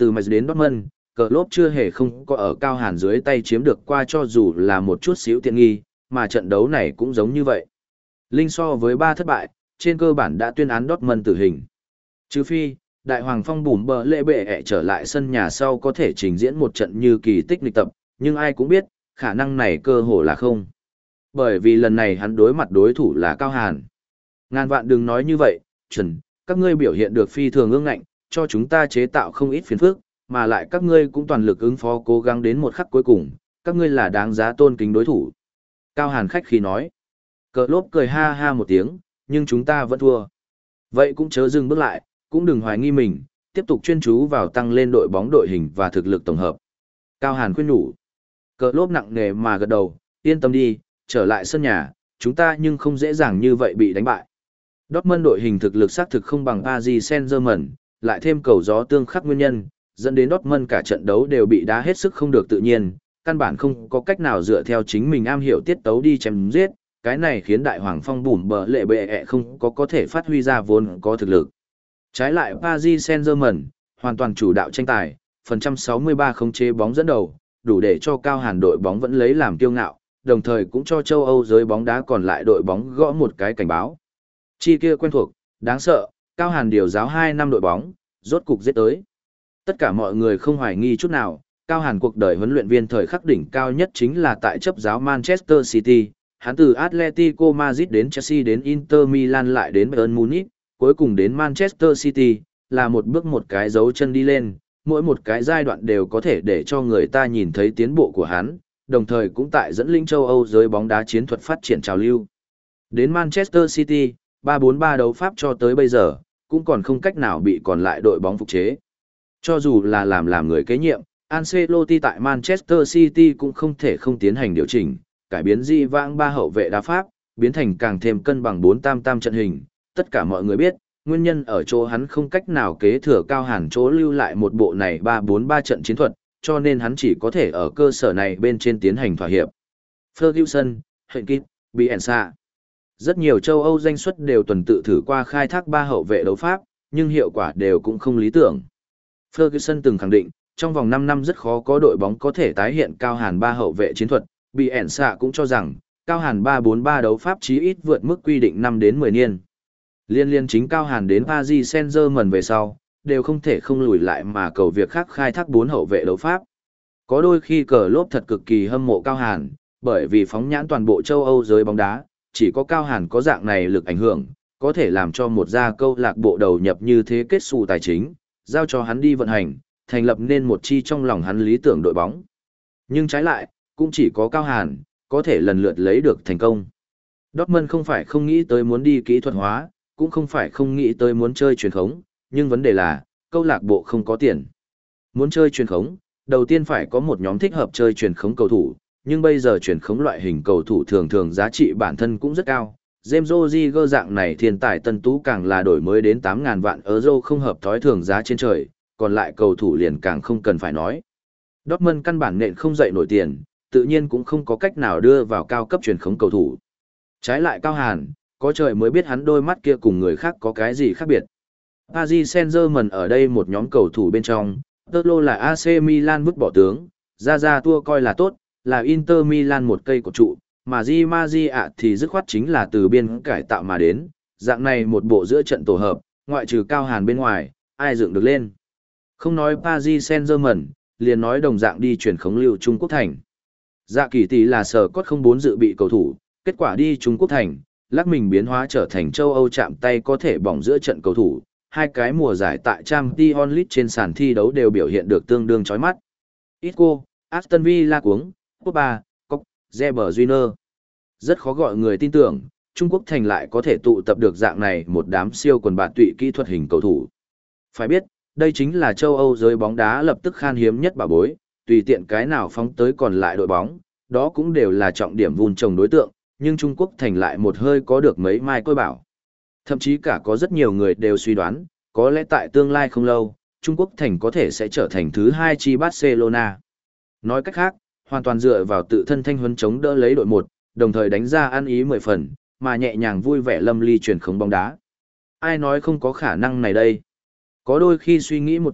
từ Mainz đến Dortmund, Klopp chưa hề không có ở Cao Hàn dưới tay chiếm được qua cho dù là một chút xíu tiện nghi, mà trận đấu này cũng giống như vậy. Linh so với ba thất bại, trên cơ bản đã tuyên án Dortmund tử hình. Trừ phi, Đại Hoàng Phong bùm bờ lệ bệ ẹ trở lại sân nhà sau có thể trình diễn một trận như kỳ tích nghịch tập, nhưng ai cũng biết, khả năng này cơ hồ là không. Bởi vì lần này hắn đối mặt đối thủ là Cao Hàn. Ngàn vạn đừng nói như vậy, Trần, các ngươi biểu hiện được phi thường ương ngạnh, cho chúng ta chế tạo không ít phiền phức, mà lại các ngươi cũng toàn lực ứng phó cố gắng đến một khắc cuối cùng, các ngươi là đáng giá tôn kính đối thủ. Cao Hàn khách khí nói. Cờ lốp cười ha ha một tiếng, nhưng chúng ta vẫn thua. Vậy cũng chớ dừng bước lại, cũng đừng hoài nghi mình, tiếp tục chuyên chú vào tăng lên đội bóng đội hình và thực lực tổng hợp. Cao Hàn khuyên nhủ. Cờ lốp nặng nề mà gật đầu, yên tâm đi, trở lại sân nhà, chúng ta nhưng không dễ dàng như vậy bị đánh bại. Dortmund đội hình thực lực xác thực không bằng Paris Saint-Germain, lại thêm cầu gió tương khắc nguyên nhân, dẫn đến Dortmund cả trận đấu đều bị đá hết sức không được tự nhiên, căn bản không có cách nào dựa theo chính mình am hiểu tiết tấu đi chém giết, cái này khiến Đại Hoàng Phong bùm bờ lệ bệ ẹ không có có thể phát huy ra vốn có thực lực. Trái lại Paris Saint-Germain, hoàn toàn chủ đạo tranh tài, phần trăm sáu mươi ba khống chế bóng dẫn đầu, đủ để cho Cao Hàn đội bóng vẫn lấy làm kiêu ngạo, đồng thời cũng cho châu Âu giới bóng đá còn lại đội bóng gõ một cái cảnh báo. Chi kia quen thuộc, đáng sợ, Cao Hàn điều giáo hai năm đội bóng, rốt cục giết tới. Tất cả mọi người không hoài nghi chút nào, Cao Hàn cuộc đời huấn luyện viên thời khắc đỉnh cao nhất chính là tại chấp giáo Manchester City, hắn từ Atletico Madrid đến Chelsea đến Inter Milan lại đến Bayern Munich, cuối cùng đến Manchester City, là một bước một cái dấu chân đi lên, mỗi một cái giai đoạn đều có thể để cho người ta nhìn thấy tiến bộ của hắn, đồng thời cũng tại dẫn linh châu Âu giới bóng đá chiến thuật phát triển trào lưu. Đến Manchester City, ba bốn ba đấu pháp cho tới bây giờ, cũng còn không cách nào bị còn lại đội bóng phục chế. Cho dù là làm làm người kế nhiệm, Ancelotti tại Manchester City cũng không thể không tiến hành điều chỉnh, cải biến di vãng ba hậu vệ đá pháp, biến thành càng thêm cân bằng bốn tam tam trận hình. Tất cả mọi người biết, nguyên nhân ở chỗ hắn không cách nào kế thừa Cao Hàn chỗ lưu lại một bộ này ba bốn ba trận chiến thuật, cho nên hắn chỉ có thể ở cơ sở này bên trên tiến hành thỏa hiệp. Ferguson, Henkip, Bielsa. Rất nhiều châu Âu danh xuất đều tuần tự thử qua khai thác ba hậu vệ đấu pháp, nhưng hiệu quả đều cũng không lý tưởng. Ferguson từng khẳng định, trong vòng năm năm rất khó có đội bóng có thể tái hiện Cao Hàn ba hậu vệ chiến thuật, Bielsa cũng cho rằng, Cao Hàn ba bốn ba đấu pháp chí ít vượt mức quy định năm đến mười niên. Liên liên chính Cao Hàn đến Paris Saint-Germain về sau, đều không thể không lùi lại mà cầu việc khác khai thác bốn hậu vệ đấu pháp. Có đôi khi cờ lốp thật cực kỳ hâm mộ Cao Hàn, bởi vì phóng nhãn toàn bộ châu Âu giới bóng đá, chỉ có Cao Hàn có dạng này lực ảnh hưởng, có thể làm cho một gia câu lạc bộ đầu nhập như thế kết xù tài chính, giao cho hắn đi vận hành, thành lập nên một chi trong lòng hắn lý tưởng đội bóng. Nhưng trái lại, cũng chỉ có Cao Hàn, có thể lần lượt lấy được thành công. Dortmund không phải không nghĩ tới muốn đi kỹ thuật hóa, cũng không phải không nghĩ tới muốn chơi truyền khống, nhưng vấn đề là, câu lạc bộ không có tiền. Muốn chơi truyền khống, đầu tiên phải có một nhóm thích hợp chơi truyền khống cầu thủ, nhưng bây giờ truyền khống loại hình cầu thủ thường thường giá trị bản thân cũng rất cao. James Rodriguez dạng này thiên tài tân tú càng là đổi mới đến tám ngàn vạn euro không hợp thói thường giá trên trời, còn lại cầu thủ liền càng không cần phải nói. Dortmund căn bản nện không dậy nổi tiền, tự nhiên cũng không có cách nào đưa vào cao cấp truyền khống cầu thủ. Trái lại Cao Hàn, có trời mới biết hắn đôi mắt kia cùng người khác có cái gì khác biệt. Paris Saint-Germain ở đây một nhóm cầu thủ bên trong, Totlo là a xê Milan vứt bỏ tướng, ra ra tua coi là tốt, là Inter Milan một cây cột trụ, mà Di Maria thì dứt khoát chính là từ biên cải tạo mà đến, dạng này một bộ giữa trận tổ hợp, ngoại trừ Cao Hàn bên ngoài, ai dựng được lên. Không nói Paris Saint-Germain, liền nói đồng dạng đi chuyển khống lưu Trung Quốc thành. Dạ kỳ tỷ là sở cốt không bốn dự bị cầu thủ, kết quả đi Trung Quốc thành, lắc mình biến hóa trở thành châu Âu chạm tay có thể bỏng giữa trận cầu thủ. Hai cái mùa giải tại Champions League trên sàn thi đấu đều biểu hiện được tương đương chói mắt. Isco, Aston Villa cuống, Pogba, Koch, Reber Júnior. Rất khó gọi người tin tưởng, Trung Quốc thành lại có thể tụ tập được dạng này một đám siêu quần bạn tụy kỹ thuật hình cầu thủ. Phải biết, đây chính là châu Âu giới bóng đá lập tức khan hiếm nhất bảo bối, tùy tiện cái nào phóng tới còn lại đội bóng, đó cũng đều là trọng điểm vun trồng đối tượng, nhưng Trung Quốc thành lại một hơi có được mấy mai coi bảo. Thậm chí cả có rất nhiều người đều suy đoán, có lẽ tại tương lai không lâu, Trung Quốc thành có thể sẽ trở thành thứ hai chi Barcelona. Nói cách khác, hoàn toàn dựa vào tự thân thanh huấn chống đỡ lấy đội một, đồng thời đánh ra ăn ý mười phần, mà nhẹ nhàng vui vẻ lâm ly chuyển khống bóng đá. Ai nói không có khả năng này đây? Có đôi khi suy nghĩ một chút,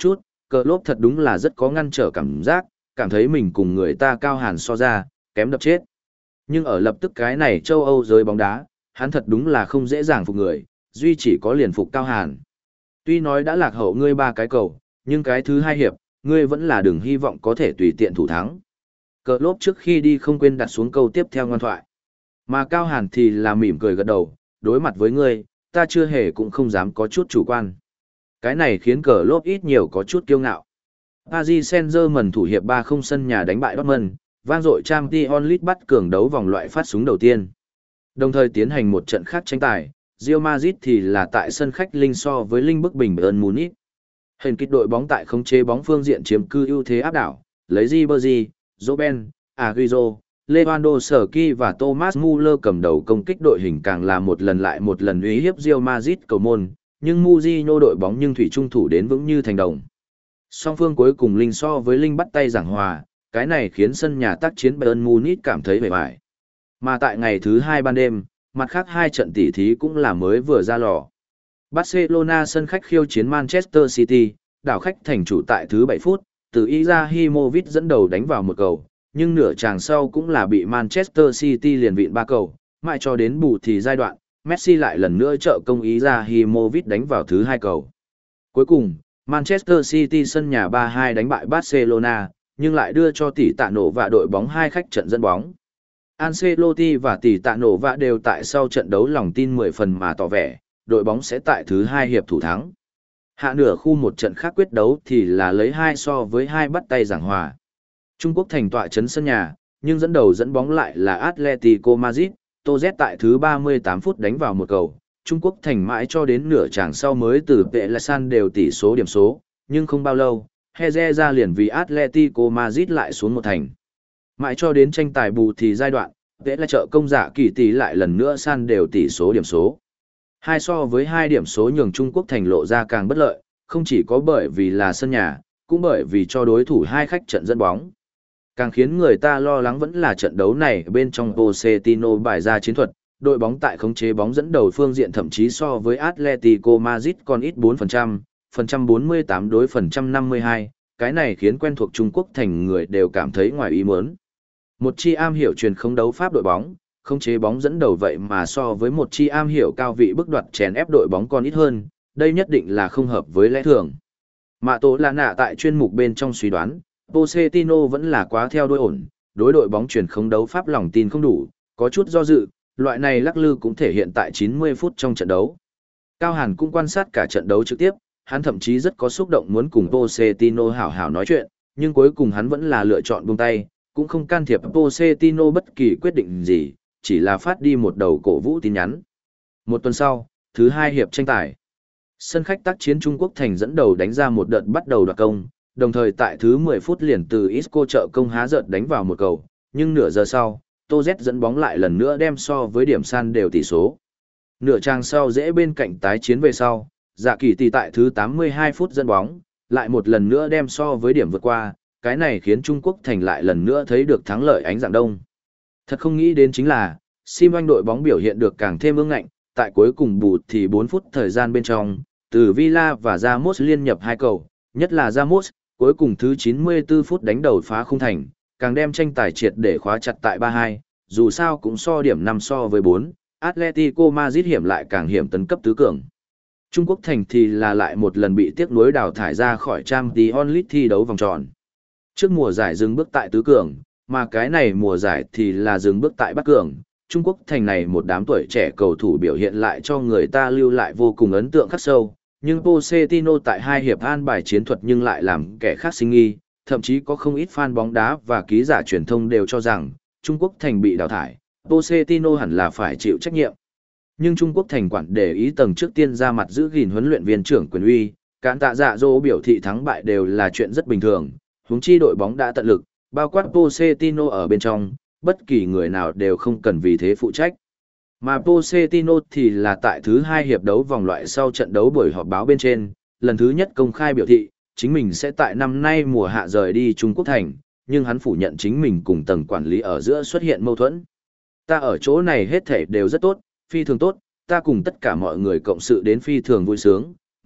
Cờ lốp thật đúng là rất có ngăn trở cảm giác, cảm thấy mình cùng người ta cao hàn so ra, kém đập chết. Nhưng ở lập tức cái này châu Âu giới bóng đá, hắn thật đúng là không dễ dàng phục người, duy chỉ có liền phục cao hàn. Tuy nói đã lạc hậu ngươi ba cái cầu, nhưng cái thứ hai hiệp, ngươi vẫn là đừng hy vọng có thể tùy tiện thủ thắng. Cờ lốp trước khi đi không quên đặt xuống câu tiếp theo ngoan thoại. Mà cao hàn thì là mỉm cười gật đầu, đối mặt với ngươi, ta chưa hề cũng không dám có chút chủ quan. Cái này khiến cờ lốp ít nhiều có chút kiêu ngạo. Paris Saint-Germain thủ hiệp ba không sân nhà đánh bại Dortmund, vang dội Champions League bắt cường đấu vòng loại phát súng đầu tiên. Đồng thời tiến hành một trận khác tranh tài, Real Madrid thì là tại sân khách linh so với linh bức bình Bayern Munich. Hình kích đội bóng tại khống chế bóng phương diện chiếm cư ưu thế áp đảo, lấy Ribery, Robben, Agüero, Lewandowski và Thomas Muller cầm đầu công kích đội hình càng là một lần lại một lần uy hiếp Real Madrid cầu môn, nhưng Mourinho đội bóng nhưng thủy trung thủ đến vững như thành đồng. Song phương cuối cùng linh so với linh bắt tay giảng hòa, cái này khiến sân nhà tác chiến Bayern Munich cảm thấy bề bại. Mà tại ngày thứ hai ban đêm, mặt khác hai trận tỉ thí cũng là mới vừa ra lò. Barcelona sân khách khiêu chiến Manchester City, đảo khách thành chủ tại thứ bảy phút, từ Izahimovic dẫn đầu đánh vào một cầu, nhưng nửa chàng sau cũng là bị Manchester City liền vịn ba cầu, mãi cho đến bù thì giai đoạn, Messi lại lần nữa trợ công Izahimovic đánh vào thứ hai cầu. Cuối cùng, Manchester City sân nhà ba hai đánh bại Barcelona, nhưng lại đưa cho tỷ tạ nổ và đội bóng hai khách trận dẫn bóng. Ancelotti và tỷ tạ nổ và đều tại sau trận đấu lòng tin mười phần mà tỏ vẻ, đội bóng sẽ tại thứ hai hiệp thủ thắng. Hạ nửa khu một trận khác quyết đấu thì là lấy hai so với hai bắt tay giảng hòa. Trung Quốc thành tọa trấn sân nhà, nhưng dẫn đầu dẫn bóng lại là Atletico Madrid, Tô Z tại thứ ba mươi tám phút đánh vào một cầu. Trung Quốc thành mãi cho đến nửa chàng sau mới từ vệ là san đều tỷ số điểm số, nhưng không bao lâu, Heze ra liền vì Atletico Madrid lại xuống một thành. Mãi cho đến tranh tài bù thì giai đoạn, vệ là trợ công giả kỳ tỷ lại lần nữa san đều tỷ số điểm số. Hai so với hai điểm số nhường Trung Quốc thành lộ ra càng bất lợi, không chỉ có bởi vì là sân nhà, cũng bởi vì cho đối thủ hai khách trận dẫn bóng. Càng khiến người ta lo lắng vẫn là trận đấu này bên trong Pochettino bài ra chiến thuật, đội bóng tại khống chế bóng dẫn đầu phương diện thậm chí so với Atletico Madrid còn ít bốn phần trăm, phần trăm bốn mươi tám đối phần trăm năm mươi hai, cái này khiến quen thuộc Trung Quốc thành người đều cảm thấy ngoài ý muốn. Một chi am hiểu truyền không đấu pháp đội bóng, khống chế bóng dẫn đầu vậy mà so với một chi am hiểu cao vị bức đoạt chèn ép đội bóng còn ít hơn, đây nhất định là không hợp với lẽ thường. Mạ Tổ là nạ tại chuyên mục bên trong suy đoán, Pochettino vẫn là quá theo đuôi ổn, đối đội bóng truyền không đấu pháp lòng tin không đủ, có chút do dự, loại này lắc lư cũng thể hiện tại chín mươi phút trong trận đấu. Cao Hàn cũng quan sát cả trận đấu trực tiếp, hắn thậm chí rất có xúc động muốn cùng Pochettino hảo hảo nói chuyện, nhưng cuối cùng hắn vẫn là lựa chọn buông tay, cũng không can thiệp Pochettino bất kỳ quyết định gì, chỉ là phát đi một đầu cổ vũ tin nhắn. Một tuần sau, thứ hai hiệp tranh tài. Sân khách tác chiến Trung Quốc thành dẫn đầu đánh ra một đợt bắt đầu đoạt công, đồng thời tại thứ mười phút liền từ Isco trợ công há giận đánh vào một cầu, nhưng nửa giờ sau, Tô Z dẫn bóng lại lần nữa đem so với điểm san đều tỷ số. Nửa trang sau dễ bên cạnh tái chiến về sau, Dạ Kỳ tỷ tại thứ tám mươi hai phút dẫn bóng, lại một lần nữa đem so với điểm vượt qua, cái này khiến Trung Quốc thành lại lần nữa thấy được thắng lợi ánh dạng đông. Thật không nghĩ đến chính là, Sim Anh đội bóng biểu hiện được càng thêm ương ngạnh, tại cuối cùng bù thì bốn phút thời gian bên trong, từ Villa và Ramos liên nhập hai cầu, nhất là Ramos, cuối cùng thứ chín mươi tư phút đánh đầu phá khung thành, càng đem tranh tài triệt để khóa chặt tại ba hai, dù sao cũng so điểm năm so với bốn, Atletico Madrid hiểm lại càng hiểm tấn cấp tứ cường. Trung Quốc thành thì là lại một lần bị tiếc nuối đào thải ra khỏi Champions League thi đấu vòng tròn. Trước mùa giải dừng bước tại tứ cường, mà cái này mùa giải thì là dừng bước tại bát cường. Trung Quốc thành này một đám tuổi trẻ cầu thủ biểu hiện lại cho người ta lưu lại vô cùng ấn tượng khắc sâu, nhưng Pochettino tại hai hiệp an bài chiến thuật nhưng lại làm kẻ khác sinh nghi, thậm chí có không ít fan bóng đá và ký giả truyền thông đều cho rằng Trung Quốc thành bị đào thải, Pochettino hẳn là phải chịu trách nhiệm. Nhưng Trung Quốc thành quản để ý tầng trước tiên ra mặt giữ gìn huấn luyện viên trưởng quyền uy, cán tạ dạ dỗ biểu thị thắng bại đều là chuyện rất bình thường, huống chi đội bóng đã tận lực, bao quát Pochettino ở bên trong, bất kỳ người nào đều không cần vì thế phụ trách. Mà Pochettino thì là tại thứ hai hiệp đấu vòng loại sau trận đấu buổi họp báo bên trên, lần thứ nhất công khai biểu thị, chính mình sẽ tại năm nay mùa hạ rời đi Trung Quốc thành, nhưng hắn phủ nhận chính mình cùng tầng quản lý ở giữa xuất hiện mâu thuẫn. Ta ở chỗ này hết thể đều rất tốt, phi thường tốt, ta cùng tất cả mọi người cộng sự đến phi thường vui sướng,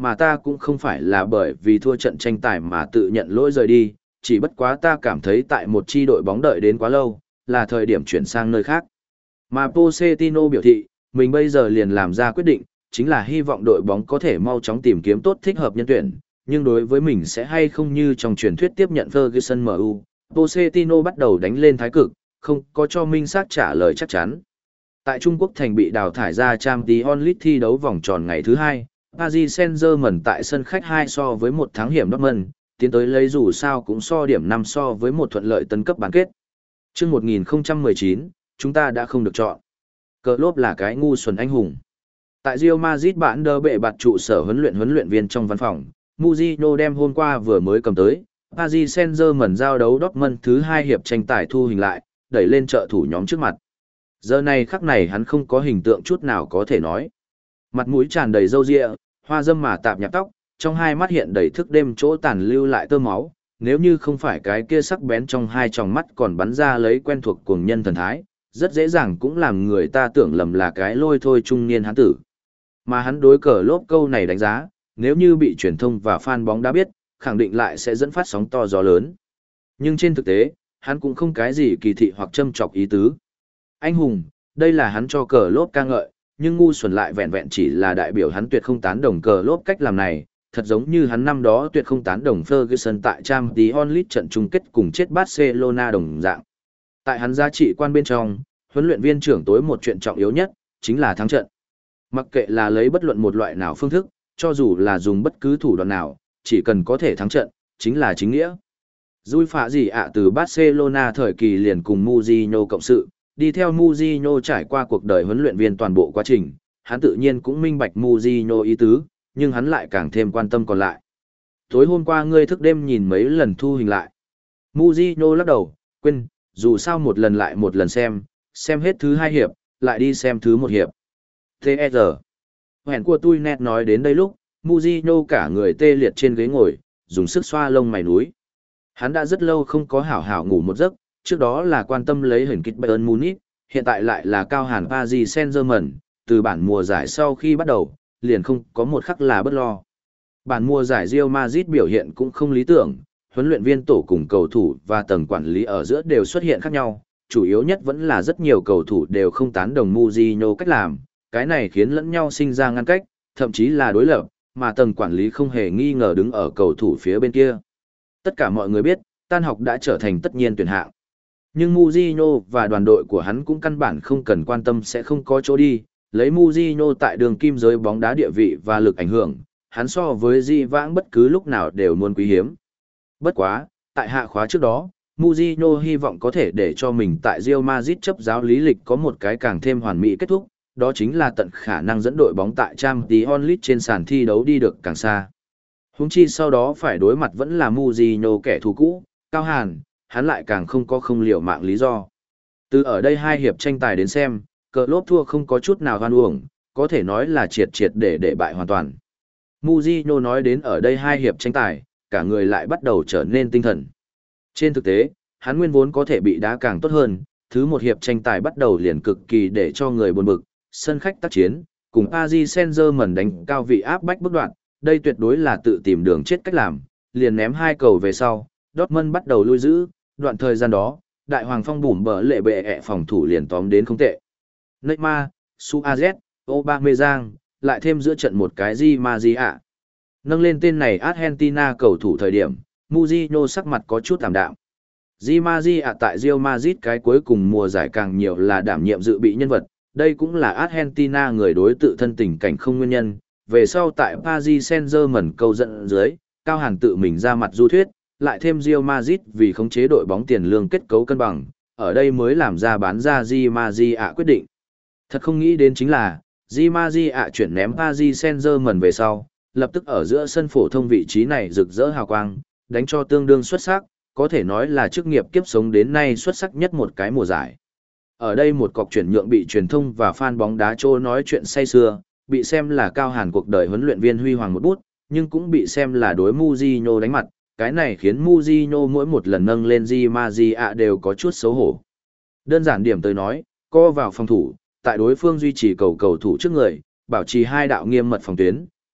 mà ta cũng không phải là bởi vì thua trận tranh tài mà tự nhận lỗi rời đi, chỉ bất quá ta cảm thấy tại một chi đội bóng đợi đến quá lâu, là thời điểm chuyển sang nơi khác. Mà Pochettino biểu thị, mình bây giờ liền làm ra quyết định, chính là hy vọng đội bóng có thể mau chóng tìm kiếm tốt thích hợp nhân tuyển, nhưng đối với mình sẽ hay không như trong truyền thuyết tiếp nhận Ferguson em u, Pochettino bắt đầu đánh lên thái cực, không có cho minh xác trả lời chắc chắn. Tại Trung Quốc thành bị đào thải ra Champions League thi đấu vòng tròn ngày thứ hai, Paris Saint-Germain tại sân khách hai so với một thắng hiểm Dortmund, tiến tới lấy dù sao cũng so điểm năm so với một thuận lợi tấn cấp bán kết. Chương một nghìn không trăm mười chín, chúng ta đã không được chọn. Klopp là cái ngu xuẩn anh hùng. Tại Real Madrid bản đơ bệ bạt trụ sở huấn luyện huấn luyện viên trong văn phòng, Mourinho đem hôm qua vừa mới cầm tới, Paris Saint-Germain giao đấu Dortmund thứ hai hiệp tranh tài thu hình lại, đẩy lên trợ thủ nhóm trước mặt. Giờ này khắc này hắn không có hình tượng chút nào có thể nói. Mặt mũi tràn đầy râu ria, hoa dâm mà tạp nhạp tóc, trong hai mắt hiện đầy thức đêm chỗ tàn lưu lại tơ máu, nếu như không phải cái kia sắc bén trong hai tròng mắt còn bắn ra lấy quen thuộc cuồng nhân thần thái, rất dễ dàng cũng làm người ta tưởng lầm là cái lôi thôi trung niên hắn tử. Mà hắn đối cờ lốp câu này đánh giá, nếu như bị truyền thông và fan bóng đá biết, khẳng định lại sẽ dẫn phát sóng to gió lớn. Nhưng trên thực tế, hắn cũng không cái gì kỳ thị hoặc châm chọc ý tứ. Anh hùng, đây là hắn cho cờ lốp ca ngợi, nhưng ngu xuẩn lại vẹn vẹn chỉ là đại biểu hắn tuyệt không tán đồng cờ lốp cách làm này, thật giống như hắn năm đó tuyệt không tán đồng Ferguson tại Champions League trận chung kết cùng chết Barcelona đồng dạng. Tại hắn giá trị quan bên trong, huấn luyện viên trưởng tối một chuyện trọng yếu nhất, chính là thắng trận. Mặc kệ là lấy bất luận một loại nào phương thức, cho dù là dùng bất cứ thủ đoạn nào, chỉ cần có thể thắng trận, chính là chính nghĩa. Rui phá gì ạ từ Barcelona thời kỳ liền cùng Mourinho cộng sự, đi theo Mourinho trải qua cuộc đời huấn luyện viên toàn bộ quá trình, hắn tự nhiên cũng minh bạch Mourinho ý tứ, nhưng hắn lại càng thêm quan tâm còn lại. Tối hôm qua ngươi thức đêm nhìn mấy lần thu hình lại. Mourinho lắc đầu, quên, dù sao một lần lại một lần xem, xem hết thứ hai hiệp, lại đi xem thứ một hiệp. tê e rờ. Hẹn của tôi nét nói đến đây lúc, Mourinho cả người tê liệt trên ghế ngồi, dùng sức xoa lông mày núi. Hắn đã rất lâu không có hảo hảo ngủ một giấc, trước đó là quan tâm lấy hình kích Bayern Munich, hiện tại lại là cao hàn Paris Saint-Germain, từ bản mùa giải sau khi bắt đầu, liền không có một khắc là bất lo. Bản mùa giải Real Madrid biểu hiện cũng không lý tưởng, huấn luyện viên tổ cùng cầu thủ và tầng quản lý ở giữa đều xuất hiện khác nhau, chủ yếu nhất vẫn là rất nhiều cầu thủ đều không tán đồng Mourinho cách làm, cái này khiến lẫn nhau sinh ra ngăn cách, thậm chí là đối lập, mà tầng quản lý không hề nghi ngờ đứng ở cầu thủ phía bên kia. Tất cả mọi người biết, tan học đã trở thành tất nhiên tuyển hạng. Nhưng Mourinho và đoàn đội của hắn cũng căn bản không cần quan tâm sẽ không có chỗ đi, lấy Mourinho tại đường kim giới bóng đá địa vị và lực ảnh hưởng, hắn so với Di vãng bất cứ lúc nào đều muốn quý hiếm. Bất quá, tại hạ khóa trước đó, Mourinho hy vọng có thể để cho mình tại Real Madrid chấp giáo lý lịch có một cái càng thêm hoàn mỹ kết thúc, đó chính là tận khả năng dẫn đội bóng tại Champions League trên sàn thi đấu đi được càng xa. Huống chi sau đó phải đối mặt vẫn là Mourinho kẻ thù cũ, Cao Hàn, hắn lại càng không có không liều mạng lý do. Từ ở đây hai hiệp tranh tài đến xem, Klopp thua không có chút nào hoan uổng, có thể nói là triệt triệt để để bại hoàn toàn. Mourinho nói đến ở đây hai hiệp tranh tài, cả người lại bắt đầu trở nên tinh thần. Trên thực tế, hắn nguyên vốn có thể bị đá càng tốt hơn, thứ một hiệp tranh tài bắt đầu liền cực kỳ để cho người buồn bực, sân khách tác chiến, cùng Paris Saint-Germain đánh cao vị áp bách bất đoạn, đây tuyệt đối là tự tìm đường chết cách làm, liền ném hai cầu về sau, Dortmund bắt đầu lui giữ, đoạn thời gian đó, đại hoàng phong bùm bờ lệ bệ ẹ phòng thủ liền tóm đến không tệ. Neymar, Suarez, Aubameyang, lại thêm giữa trận một cái Di Maria. Nâng lên tên này Argentina cầu thủ thời điểm, Mourinho sắc mặt có chút tạm đạm. Di Maria tại Real Madrid cái cuối cùng mùa giải càng nhiều là đảm nhiệm dự bị nhân vật, đây cũng là Argentina người đối tự thân tình cảnh không nguyên nhân. Về sau tại Paris Saint-Germain câu dẫn dưới, Cao Hàn tự mình ra mặt du thuyết, lại thêm Real Madrid vì khống chế đội bóng tiền lương kết cấu cân bằng, ở đây mới làm ra bán ra Di Maria quyết định. Thật không nghĩ đến chính là, Di Maria chuyển ném Paris Saint-Germain về sau, lập tức ở giữa sân phổ thông vị trí này rực rỡ hào quang, đánh cho tương đương xuất sắc, có thể nói là chức nghiệp kiếp sống đến nay xuất sắc nhất một cái mùa giải. Ở đây một cọc chuyển nhượng bị truyền thông và fan bóng đá trô nói chuyện say sưa, bị xem là Cao Hàn cuộc đời huấn luyện viên huy hoàng một bút, nhưng cũng bị xem là đối Mourinho đánh mặt, cái này khiến Mourinho mỗi một lần nâng lên Di Maria đều có chút xấu hổ. Đơn giản điểm tới nói, co vào phòng thủ, tại đối phương duy trì cầu cầu thủ trước người, bảo trì hai đạo nghiêm mật phòng tuyến,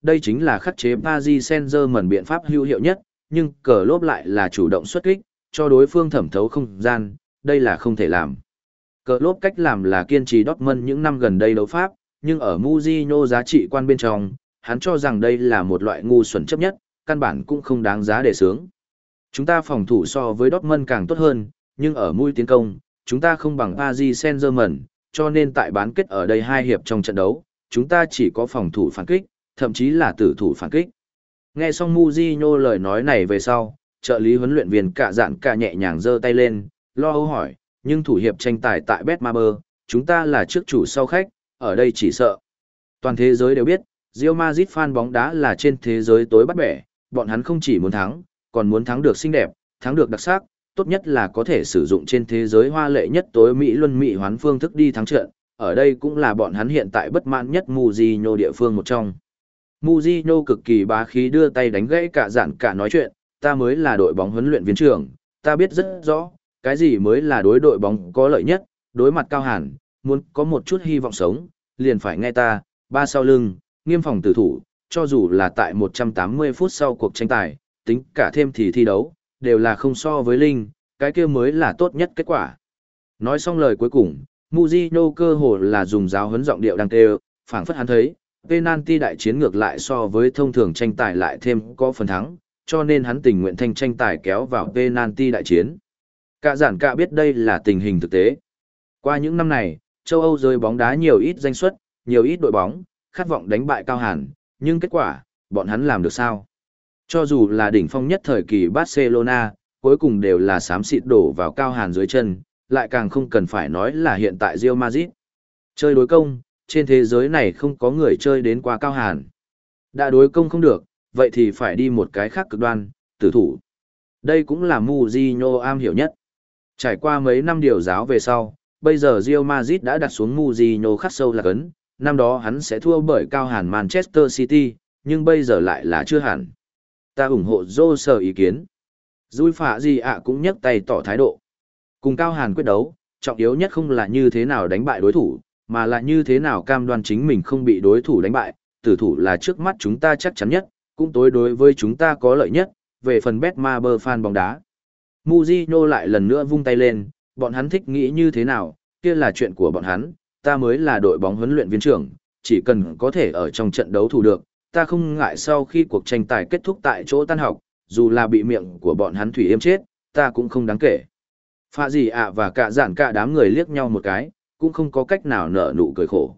đây chính là khắc chế Paris Saint-Germain biện pháp hữu hiệu nhất, nhưng cờ lốp lại là chủ động xuất kích, cho đối phương thẩm thấu không gian, đây là không thể làm. Cờ lốp cách làm là kiên trì Dortmund những năm gần đây đấu pháp, nhưng ở Mourinho giá trị quan bên trong, hắn cho rằng đây là một loại ngu xuẩn chấp nhất, căn bản cũng không đáng giá để sướng. Chúng ta phòng thủ so với Dortmund càng tốt hơn, nhưng ở mũi tiến công, chúng ta không bằng Paris Saint-Germain, cho nên tại bán kết ở đây hai hiệp trong trận đấu, chúng ta chỉ có phòng thủ phản kích, thậm chí là tử thủ phản kích. Nghe xong Mourinho lời nói này về sau, trợ lý huấn luyện viên cả dạn cả nhẹ nhàng giơ tay lên, lo âu hỏi, nhưng thủ hiệp tranh tài tại Betmaber, chúng ta là trước chủ sau khách, ở đây chỉ sợ. Toàn thế giới đều biết, Real Madrid fan bóng đá là trên thế giới tối bắt bẻ, bọn hắn không chỉ muốn thắng, còn muốn thắng được xinh đẹp, thắng được đặc sắc, tốt nhất là có thể sử dụng trên thế giới hoa lệ nhất tối Mỹ luân Mỹ hoán phương thức đi thắng trận, ở đây cũng là bọn hắn hiện tại bất mãn nhất Mourinho địa phương một trong. Mourinho cực kỳ bá khí đưa tay đánh gãy cả dạn cả nói chuyện, ta mới là đội bóng huấn luyện viên trưởng, ta biết rất rõ, cái gì mới là đối đội bóng có lợi nhất, đối mặt Cao Hàn, muốn có một chút hy vọng sống, liền phải nghe ta, ba sau lưng, nghiêm phòng tử thủ, cho dù là tại một trăm tám mươi phút sau cuộc tranh tài, tính cả thêm thì thi đấu, đều là không so với Linh, cái kia mới là tốt nhất kết quả. Nói xong lời cuối cùng, Mourinho cơ hồ là dùng giáo huấn giọng điệu đang kêu, phảng phất hắn thấy, penalty đại chiến ngược lại so với thông thường tranh tài lại thêm có phần thắng, cho nên hắn tình nguyện thanh tranh tài kéo vào penalty đại chiến. Cả giản cả biết đây là tình hình thực tế. Qua những năm này, châu Âu rơi bóng đá nhiều ít danh suất, nhiều ít đội bóng, khát vọng đánh bại Cao Hàn, nhưng kết quả, bọn hắn làm được sao? Cho dù là đỉnh phong nhất thời kỳ Barcelona, cuối cùng đều là xám xịt đổ vào Cao Hàn dưới chân, lại càng không cần phải nói là hiện tại Real Madrid. Chơi đối công, trên thế giới này không có người chơi đến qua Cao Hàn. Đã đối công không được, vậy thì phải đi một cái khác cực đoan, tử thủ. Đây cũng là Mourinho am hiểu nhất. Trải qua mấy năm điều giáo về sau, bây giờ Real Madrid đã đặt xuống Mourinho khắc sâu là cấn, năm đó hắn sẽ thua bởi Cao Hàn Manchester City, nhưng bây giờ lại là chưa hẳn. Ta ủng hộ Jose ý kiến. Dui phạ gì ạ cũng nhấc tay tỏ thái độ. Cùng Cao Hàn quyết đấu, trọng yếu nhất không là như thế nào đánh bại đối thủ, mà là như thế nào cam đoan chính mình không bị đối thủ đánh bại, tử thủ là trước mắt chúng ta chắc chắn nhất, cũng tối đối với chúng ta có lợi nhất, về phần Betmaber fan bóng đá. Mourinho lại lần nữa vung tay lên, bọn hắn thích nghĩ như thế nào, kia là chuyện của bọn hắn, ta mới là đội bóng huấn luyện viên trưởng, chỉ cần có thể ở trong trận đấu thủ được, ta không ngại sau khi cuộc tranh tài kết thúc tại chỗ tan học, dù là bị miệng của bọn hắn thủy yêm chết, ta cũng không đáng kể. Phạ gì ạ và cả giản cả đám người liếc nhau một cái, cũng không có cách nào nở nụ cười khổ.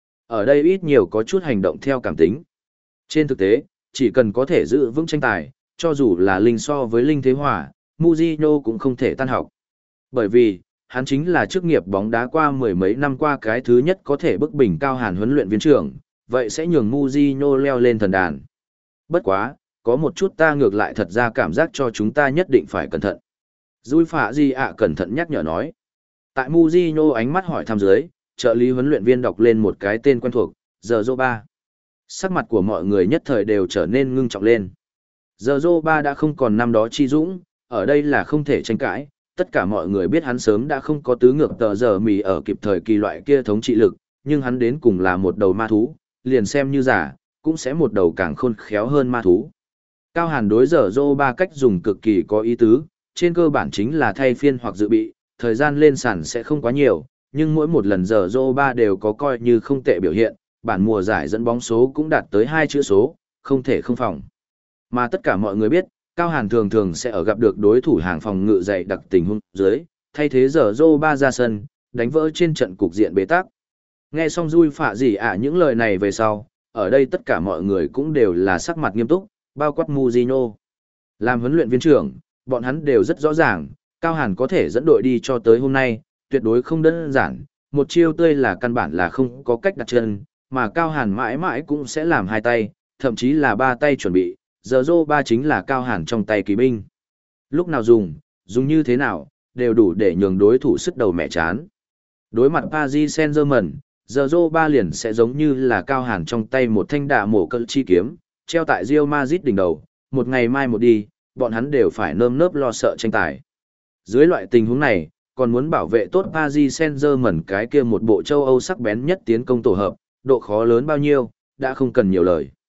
Ở đây ít nhiều có chút hành động theo cảm tính. Trên thực tế, chỉ cần có thể giữ vững tranh tài, cho dù là Linh so với Linh Thế Hòa, Mourinho cũng không thể tan học. Bởi vì, hắn chính là chức nghiệp bóng đá qua mười mấy năm qua cái thứ nhất có thể bức bình Cao Hàn huấn luyện viên trưởng, vậy sẽ nhường Mourinho leo lên thần đàn. Bất quá, có một chút ta ngược lại thật ra cảm giác cho chúng ta nhất định phải cẩn thận. Dui phạ gì ạ cẩn thận nhắc nhở nói. Tại Mourinho ánh mắt hỏi thăm dưới, trợ lý huấn luyện viên đọc lên một cái tên quen thuộc, Giờ Ba. Sắc mặt của mọi người nhất thời đều trở nên ngưng trọng lên. Giờ Ba đã không còn năm đó chi dũng, ở đây là không thể tranh cãi, tất cả mọi người biết hắn sớm đã không có tứ ngược tờ giờ mì ở kịp thời kỳ loại kia thống trị lực, nhưng hắn đến cùng là một đầu ma thú, liền xem như giả, cũng sẽ một đầu càng khôn khéo hơn ma thú. Cao Hàn đối giờ Ba cách dùng cực kỳ có ý tứ, trên cơ bản chính là thay phiên hoặc dự bị, thời gian lên sàn sẽ không quá nhiều, nhưng mỗi một lần giờ Ba đều có coi như không tệ biểu hiện, bản mùa giải dẫn bóng số cũng đạt tới hai chữ số, không thể không phòng. Mà tất cả mọi người biết, Cao Hàn thường thường sẽ ở gặp được đối thủ hàng phòng ngự dày đặc tình huống dưới, thay thế giờ Ba ra sân, đánh vỡ trên trận cục diện bế tắc. Nghe xong Dui phạ gì ạ những lời này về sau, ở đây tất cả mọi người cũng đều là sắc mặt nghiêm túc, bao quát Mourinho. Làm huấn luyện viên trưởng, bọn hắn đều rất rõ ràng, Cao Hàn có thể dẫn đội đi cho tới hôm nay, tuyệt đối không đơn giản, một chiêu tươi là căn bản là không có cách đặt chân, mà Cao Hàn mãi mãi cũng sẽ làm hai tay, thậm chí là ba tay chuẩn bị, giờ Ba chính là Cao Hàn trong tay kỳ binh. Lúc nào dùng, dùng như thế nào, đều đủ để nhường đối thủ sức đầu mẹ chán. Đối mặt Paris Saint-Germain, giờ Ba liền sẽ giống như là Cao Hàn trong tay một thanh đả mổ cỡ chi kiếm, treo tại Real Madrid đỉnh đầu, một ngày mai một đi, bọn hắn đều phải nơm nớp lo sợ tranh tài. Dưới loại tình huống này, còn muốn bảo vệ tốt Paris Saint-Germain cái kia một bộ châu Âu sắc bén nhất tiến công tổ hợp, độ khó lớn bao nhiêu, đã không cần nhiều lời.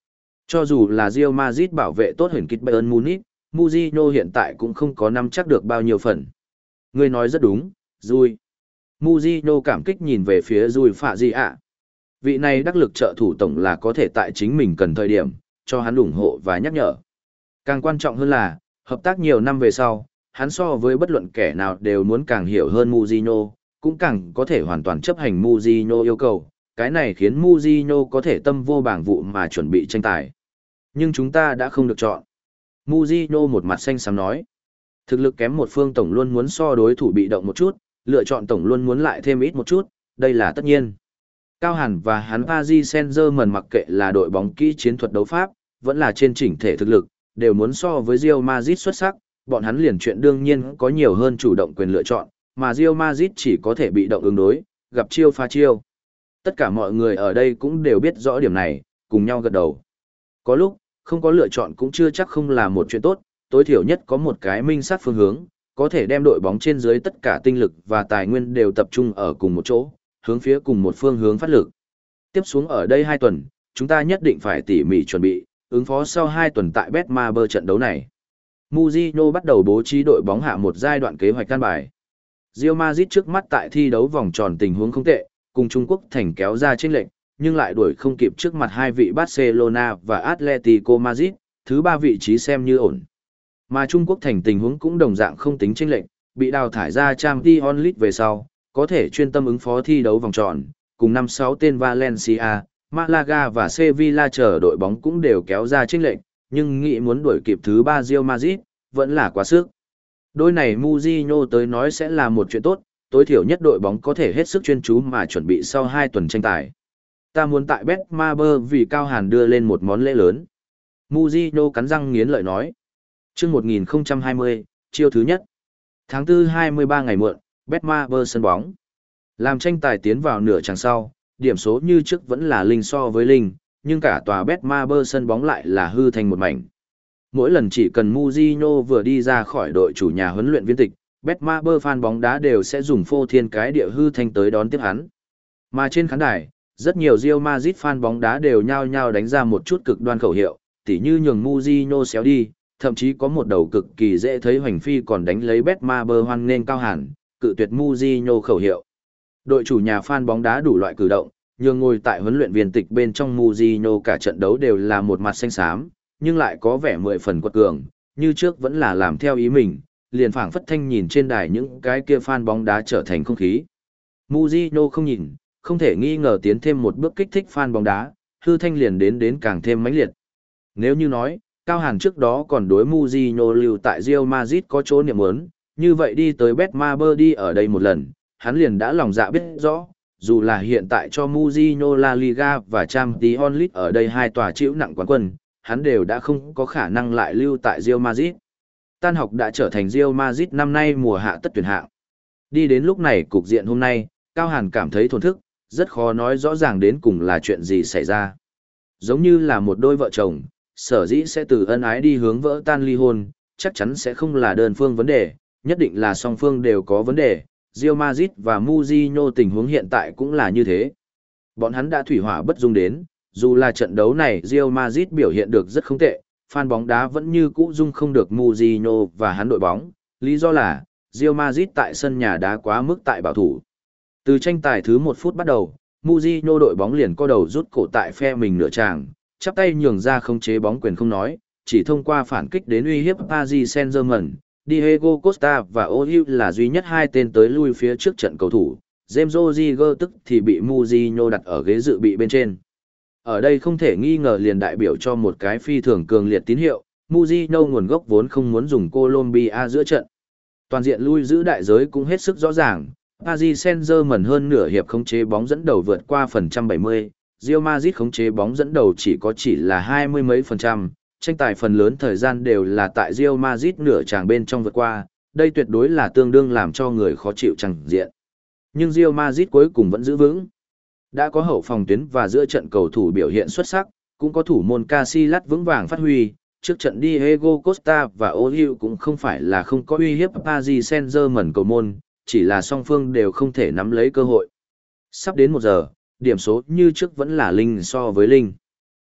Cho dù là Real Madrid bảo vệ tốt hình kích Bayern Munich, Mourinho hiện tại cũng không có nắm chắc được bao nhiêu phần. Ngươi nói rất đúng, Rui. Mourinho cảm kích nhìn về phía Rui Phạ Di ạ. Vị này đắc lực trợ thủ tổng là có thể tại chính mình cần thời điểm, cho hắn ủng hộ và nhắc nhở. Càng quan trọng hơn là, hợp tác nhiều năm về sau, hắn so với bất luận kẻ nào đều muốn càng hiểu hơn Mourinho, cũng càng có thể hoàn toàn chấp hành Mourinho yêu cầu. Cái này khiến Mourinho có thể tâm vô bảng vụ mà chuẩn bị tranh tài. Nhưng chúng ta đã không được chọn. Mourinho một mặt xanh xám nói. Thực lực kém một phương tổng luôn muốn so đối thủ bị động một chút, lựa chọn tổng luôn muốn lại thêm ít một chút, đây là tất nhiên. Cao Hàn và hắn Paris Saint-Germain mặc kệ là đội bóng kỹ chiến thuật đấu pháp, vẫn là trên chỉnh thể thực lực, đều muốn so với Real Madrid xuất sắc, bọn hắn liền chuyện đương nhiên có nhiều hơn chủ động quyền lựa chọn, mà Real Madrid chỉ có thể bị động ứng đối, gặp chiêu phá chiêu. Tất cả mọi người ở đây cũng đều biết rõ điểm này, cùng nhau gật đầu. Có lúc, không có lựa chọn cũng chưa chắc không là một chuyện tốt, tối thiểu nhất có một cái minh sát phương hướng, có thể đem đội bóng trên dưới tất cả tinh lực và tài nguyên đều tập trung ở cùng một chỗ, hướng phía cùng một phương hướng phát lực. Tiếp xuống ở đây hai tuần, chúng ta nhất định phải tỉ mỉ chuẩn bị, ứng phó sau hai tuần tại Betmaber trận đấu này. Mourinho bắt đầu bố trí đội bóng hạ một giai đoạn kế hoạch căn bài. Real Madrid trước mắt tại thi đấu vòng tròn tình huống không tệ, cùng Trung Quốc thành kéo ra chênh lệch, nhưng lại đuổi không kịp trước mặt hai vị Barcelona và Atletico Madrid, thứ ba vị trí xem như ổn. Mà Trung Quốc thành tình huống cũng đồng dạng không tính chênh lệch, bị đào thải ra Champions League về sau, có thể chuyên tâm ứng phó thi đấu vòng tròn, cùng năm sáu tên Valencia, Malaga và Sevilla chờ đội bóng cũng đều kéo ra chênh lệch, nhưng nghĩ muốn đuổi kịp thứ ba Real Madrid, vẫn là quá sức. Đôi này Mourinho tới nói sẽ là một chuyện tốt, tối thiểu nhất đội bóng có thể hết sức chuyên chú mà chuẩn bị sau hai tuần tranh tài. Ta muốn tại Betmaber vì Cao Hàn đưa lên một món lễ lớn. Mourinho cắn răng nghiến lợi nói. Chương một nghìn không trăm hai mươi, chiêu thứ nhất. Tháng tư hai mươi ba ngày muộn, Betmaber sân bóng. Làm tranh tài tiến vào nửa chặng sau, điểm số như trước vẫn là linh so với linh, nhưng cả tòa Betmaber sân bóng lại là hư thành một mảnh. Mỗi lần chỉ cần Mourinho vừa đi ra khỏi đội chủ nhà huấn luyện viên tịch, Betmaber fan bóng đá đều sẽ dùng phô thiên cái địa hư thanh tới đón tiếp hắn. Mà trên khán đài, rất nhiều Real Madrid fan bóng đá đều nhao nhao đánh ra một chút cực đoan khẩu hiệu, tỉ như nhường Mourinho xéo đi, thậm chí có một đầu cực kỳ dễ thấy hoành phi còn đánh lấy Betmaber hoan nghênh Cao Hàn, cự tuyệt Mourinho khẩu hiệu. Đội chủ nhà fan bóng đá đủ loại cử động, nhường ngồi tại huấn luyện viên tịch bên trong Mourinho cả trận đấu đều là một mặt xanh xám, nhưng lại có vẻ mười phần quật cường, như trước vẫn là làm theo ý mình, liền phảng phất thanh nhìn trên đài những cái kia fan bóng đá trở thành không khí. Mourinho không nhìn, không thể nghi ngờ tiến thêm một bước kích thích fan bóng đá, hư thanh liền đến đến càng thêm mãnh liệt. Nếu như nói, Cao Hàn trước đó còn đối Mourinho lưu tại Real Madrid có chỗ niệm muốn, như vậy đi tới Betmaber đi ở đây một lần, hắn liền đã lòng dạ biết rõ, dù là hiện tại cho Mourinho La Liga và Champions League ở đây hai tòa chịu nặng quán quân, hắn đều đã không có khả năng lại lưu tại Real Madrid. Tan học đã trở thành Real Madrid năm nay mùa hạ tất tuyển hạng. Đi đến lúc này cục diện hôm nay, Cao Hàn cảm thấy thổn thức, rất khó nói rõ ràng đến cùng là chuyện gì xảy ra. Giống như là một đôi vợ chồng, sở dĩ sẽ từ ân ái đi hướng vỡ tan ly hôn, chắc chắn sẽ không là đơn phương vấn đề, nhất định là song phương đều có vấn đề. Real Madrid và Mourinho tình huống hiện tại cũng là như thế. Bọn hắn đã thủy hỏa bất dung đến, dù là trận đấu này Real Madrid biểu hiện được rất không tệ, fan bóng đá vẫn như cũ dung không được Mourinho và hắn đội bóng, lý do là Real Madrid tại sân nhà đá quá mức tại bảo thủ. Từ tranh tài thứ một phút bắt đầu, Mourinho đội bóng liền co đầu rút cổ tại phe mình nửa tràng, chắp tay nhường ra không chế bóng quyền không nói, chỉ thông qua phản kích đến uy hiếp Paris Saint-Germain. Diego Costa và Ozil là duy nhất hai tên tới lui phía trước trận cầu thủ, James Rodriguez tức thì bị Mourinho đặt ở ghế dự bị bên trên. Ở đây không thể nghi ngờ liền đại biểu cho một cái phi thường cường liệt tín hiệu, Mourinho nguồn gốc vốn không muốn dùng Colombia giữa trận. Toàn diện lui giữ đại giới cũng hết sức rõ ràng, Paris Saint-Germain hơn nửa hiệp khống chế bóng dẫn đầu vượt qua phần trăm bảy mươi, Real Madrid khống chế bóng dẫn đầu chỉ có chỉ là hai mươi mấy phần trăm. Tranh tài phần lớn thời gian đều là tại Real Madrid nửa tràng bên trong vượt qua, đây tuyệt đối là tương đương làm cho người khó chịu chẳng diện. Nhưng Real Madrid cuối cùng vẫn giữ vững. Đã có hậu phòng tuyến và giữa trận cầu thủ biểu hiện xuất sắc, cũng có thủ môn Casillas vững vàng phát huy, trước trận Diego Costa và Ozil cũng không phải là không có uy hiếp Paris Saint-Germain cầu môn, chỉ là song phương đều không thể nắm lấy cơ hội. Sắp đến một giờ, điểm số như trước vẫn là linh so với linh.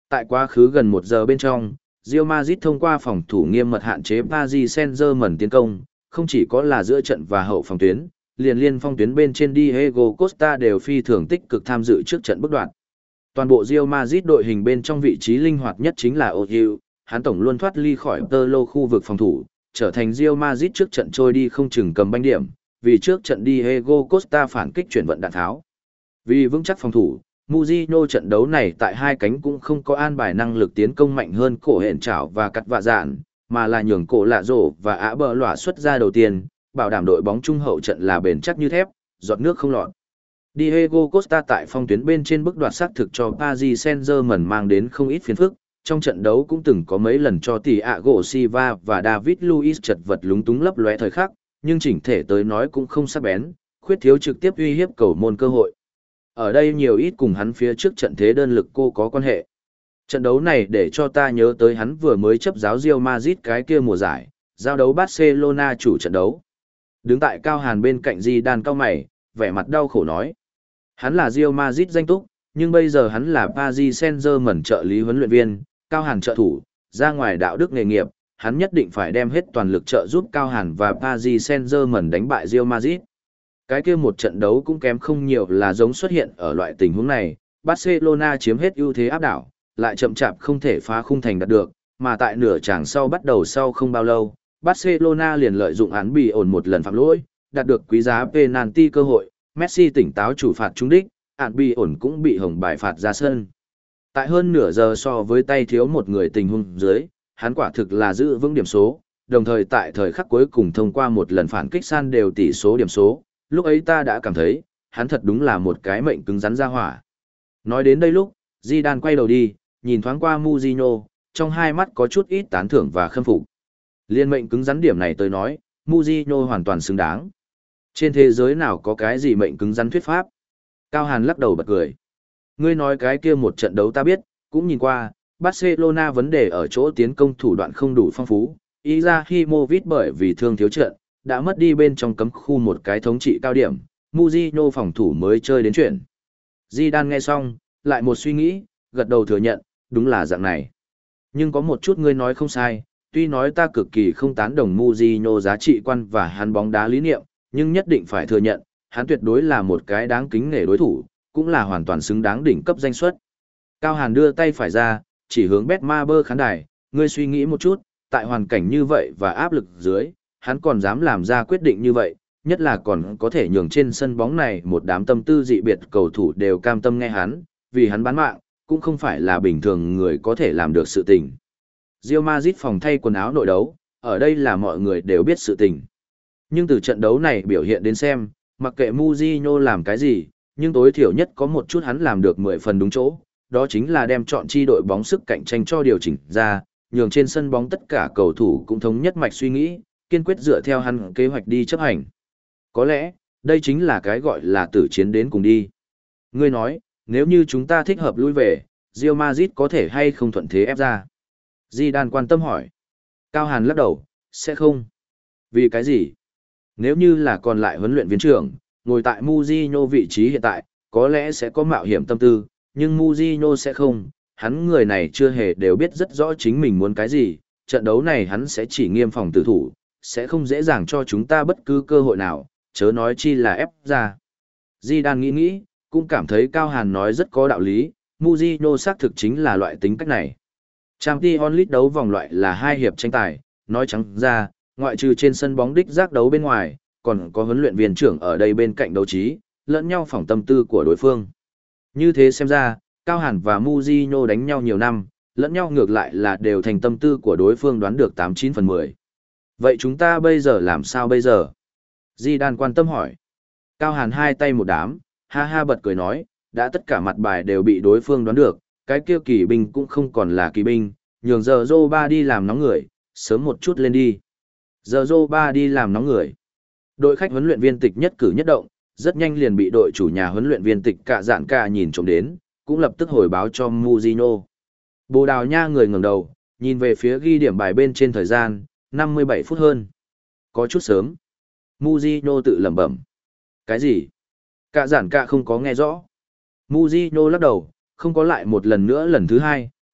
Tại quá khứ gần một giờ bên trong, Real Madrid thông qua phòng thủ nghiêm mật hạn chế Paris Saint-Germain tiến công, không chỉ có là giữa trận và hậu phòng tuyến, liền liên phong tuyến bên trên Diego Costa đều phi thường tích cực tham dự trước trận bước đoạn. Toàn bộ Real Madrid đội hình bên trong vị trí linh hoạt nhất chính là Ozil, hắn tổng luôn thoát ly khỏi tơ lô khu vực phòng thủ, trở thành Real Madrid trước trận trôi đi không chừng cầm banh điểm, vì trước trận Diego Costa phản kích chuyển vận đạn tháo. Vì vững chắc phòng thủ, Mourinho trận đấu này tại hai cánh cũng không có an bài năng lực tiến công mạnh hơn cổ hển trảo và cắt vạ dạn, mà là nhường cổ lạ rổ và á bờ lỏa xuất ra đầu tiên, bảo đảm đội bóng trung hậu trận là bền chắc như thép, giọt nước không lọt. Diego Costa tại phong tuyến bên trên bước đoạt xác thực cho Paris Saint-Germain mang đến không ít phiền phức, trong trận đấu cũng từng có mấy lần cho Thiago Silva và David Luiz chật vật lúng túng lấp lóe thời khắc, nhưng chỉnh thể tới nói cũng không sắc bén, khuyết thiếu trực tiếp uy hiếp cầu môn cơ hội. Ở đây nhiều ít cùng hắn phía trước trận thế đơn lực cô có quan hệ. Trận đấu này để cho ta nhớ tới hắn vừa mới chấp giáo Real Madrid cái kia mùa giải, giao đấu Barcelona chủ trận đấu. Đứng tại Cao Hàn bên cạnh Zidane cao mày, vẻ mặt đau khổ nói. Hắn là Real Madrid danh túc, nhưng bây giờ hắn là Paris Saint-Germain trợ lý huấn luyện viên, Cao Hàn trợ thủ, ra ngoài đạo đức nghề nghiệp, hắn nhất định phải đem hết toàn lực trợ giúp Cao Hàn và Paris Saint-Germain đánh bại Real Madrid. Cái kia một trận đấu cũng kém không nhiều là giống xuất hiện ở loại tình huống này, Barcelona chiếm hết ưu thế áp đảo, lại chậm chạp không thể phá khung thành đạt được, mà tại nửa chàng sau bắt đầu sau không bao lâu, Barcelona liền lợi dụng án bị ổn một lần phạm lỗi, đạt được quý giá penalty cơ hội, Messi tỉnh táo chủ phạt trúng đích, án bị ổn cũng bị hồng bài phạt ra sân. Tại hơn nửa giờ so với tay thiếu một người tình huống dưới, hắn quả thực là giữ vững điểm số, đồng thời tại thời khắc cuối cùng thông qua một lần phản kích san đều tỷ số điểm số, lúc ấy ta đã cảm thấy, hắn thật đúng là một cái mệnh cứng rắn ra hỏa. Nói đến đây lúc, Zidane quay đầu đi, nhìn thoáng qua Mourinho, trong hai mắt có chút ít tán thưởng và khâm phục. Liên mệnh cứng rắn điểm này tới nói, Mourinho hoàn toàn xứng đáng. Trên thế giới nào có cái gì mệnh cứng rắn thuyết pháp? Cao Hàn lắc đầu bật cười. Ngươi nói cái kia một trận đấu ta biết, cũng nhìn qua, Barcelona vấn đề ở chỗ tiến công thủ đoạn không đủ phong phú, Izahimovic bởi vì thương thiếu trận, đã mất đi bên trong cấm khu một cái thống trị cao điểm, Mourinho phòng thủ mới chơi đến chuyện. Zidane nghe xong, lại một suy nghĩ, gật đầu thừa nhận, đúng là dạng này. Nhưng có một chút ngươi nói không sai, tuy nói ta cực kỳ không tán đồng Mourinho giá trị quan và hắn bóng đá lý niệm, nhưng nhất định phải thừa nhận, hắn tuyệt đối là một cái đáng kính nể đối thủ, cũng là hoàn toàn xứng đáng đỉnh cấp danh suất. Cao Hàn đưa tay phải ra, chỉ hướng Betmaber khán đài, ngươi suy nghĩ một chút, tại hoàn cảnh như vậy và áp lực dưới, hắn còn dám làm ra quyết định như vậy, nhất là còn có thể nhường trên sân bóng này một đám tâm tư dị biệt cầu thủ đều cam tâm nghe hắn, vì hắn bán mạng, cũng không phải là bình thường người có thể làm được sự tình. Real Madrid phòng thay quần áo nội đấu, ở đây là mọi người đều biết sự tình. Nhưng từ trận đấu này biểu hiện đến xem, mặc kệ Mourinho làm cái gì, nhưng tối thiểu nhất có một chút hắn làm được mười phần đúng chỗ, đó chính là đem chọn chi đội bóng sức cạnh tranh cho điều chỉnh ra, nhường trên sân bóng tất cả cầu thủ cũng thống nhất mạch suy nghĩ, kiên quyết dựa theo hắn kế hoạch đi chấp hành. Có lẽ, đây chính là cái gọi là tử chiến đến cùng đi. Ngươi nói, nếu như chúng ta thích hợp lui về, Real Madrid có thể hay không thuận thế ép ra? Zidane quan tâm hỏi. Cao Hàn lắc đầu, sẽ không. Vì cái gì? Nếu như là còn lại huấn luyện viên trưởng, ngồi tại Mourinho vị trí hiện tại, có lẽ sẽ có mạo hiểm tâm tư, nhưng Mourinho sẽ không. Hắn người này chưa hề đều biết rất rõ chính mình muốn cái gì, trận đấu này hắn sẽ chỉ nghiêm phòng tử thủ, sẽ không dễ dàng cho chúng ta bất cứ cơ hội nào, chớ nói chi là ép ra. Zidane nghĩ nghĩ, cũng cảm thấy Cao Hàn nói rất có đạo lý, Mourinho xác thực chính là loại tính cách này. Champions League đấu vòng loại là hai hiệp tranh tài, nói trắng ra, ngoại trừ trên sân bóng đích giác đấu bên ngoài, còn có huấn luyện viên trưởng ở đây bên cạnh đấu trí, lẫn nhau phỏng tâm tư của đối phương. Như thế xem ra, Cao Hàn và Mourinho đánh nhau nhiều năm, lẫn nhau ngược lại là đều thành tâm tư của đối phương đoán được tám chín phần mười. Vậy chúng ta bây giờ làm sao bây giờ? Zidane quan tâm hỏi. Cao Hàn hai tay một đám, ha ha bật cười nói, đã tất cả mặt bài đều bị đối phương đoán được, cái kia kỳ binh cũng không còn là kỳ binh, nhường giờ Zô ba đi làm nóng người, sớm một chút lên đi. Giờ Zô ba đi làm nóng người. Đội khách huấn luyện viên tịch nhất cử nhất động, rất nhanh liền bị đội chủ nhà huấn luyện viên tịch cả dạn cả nhìn trộm đến, cũng lập tức hồi báo cho Mourinho. Bồ Đào Nha người ngẩng đầu, nhìn về phía ghi điểm bài bên trên thời gian, năm mươi bảy phút hơn. Có chút sớm. Mourinho tự lẩm bẩm. Cái gì? Cả giản cả không có nghe rõ. Mourinho lắc đầu, không có lại một lần nữa lần thứ hai,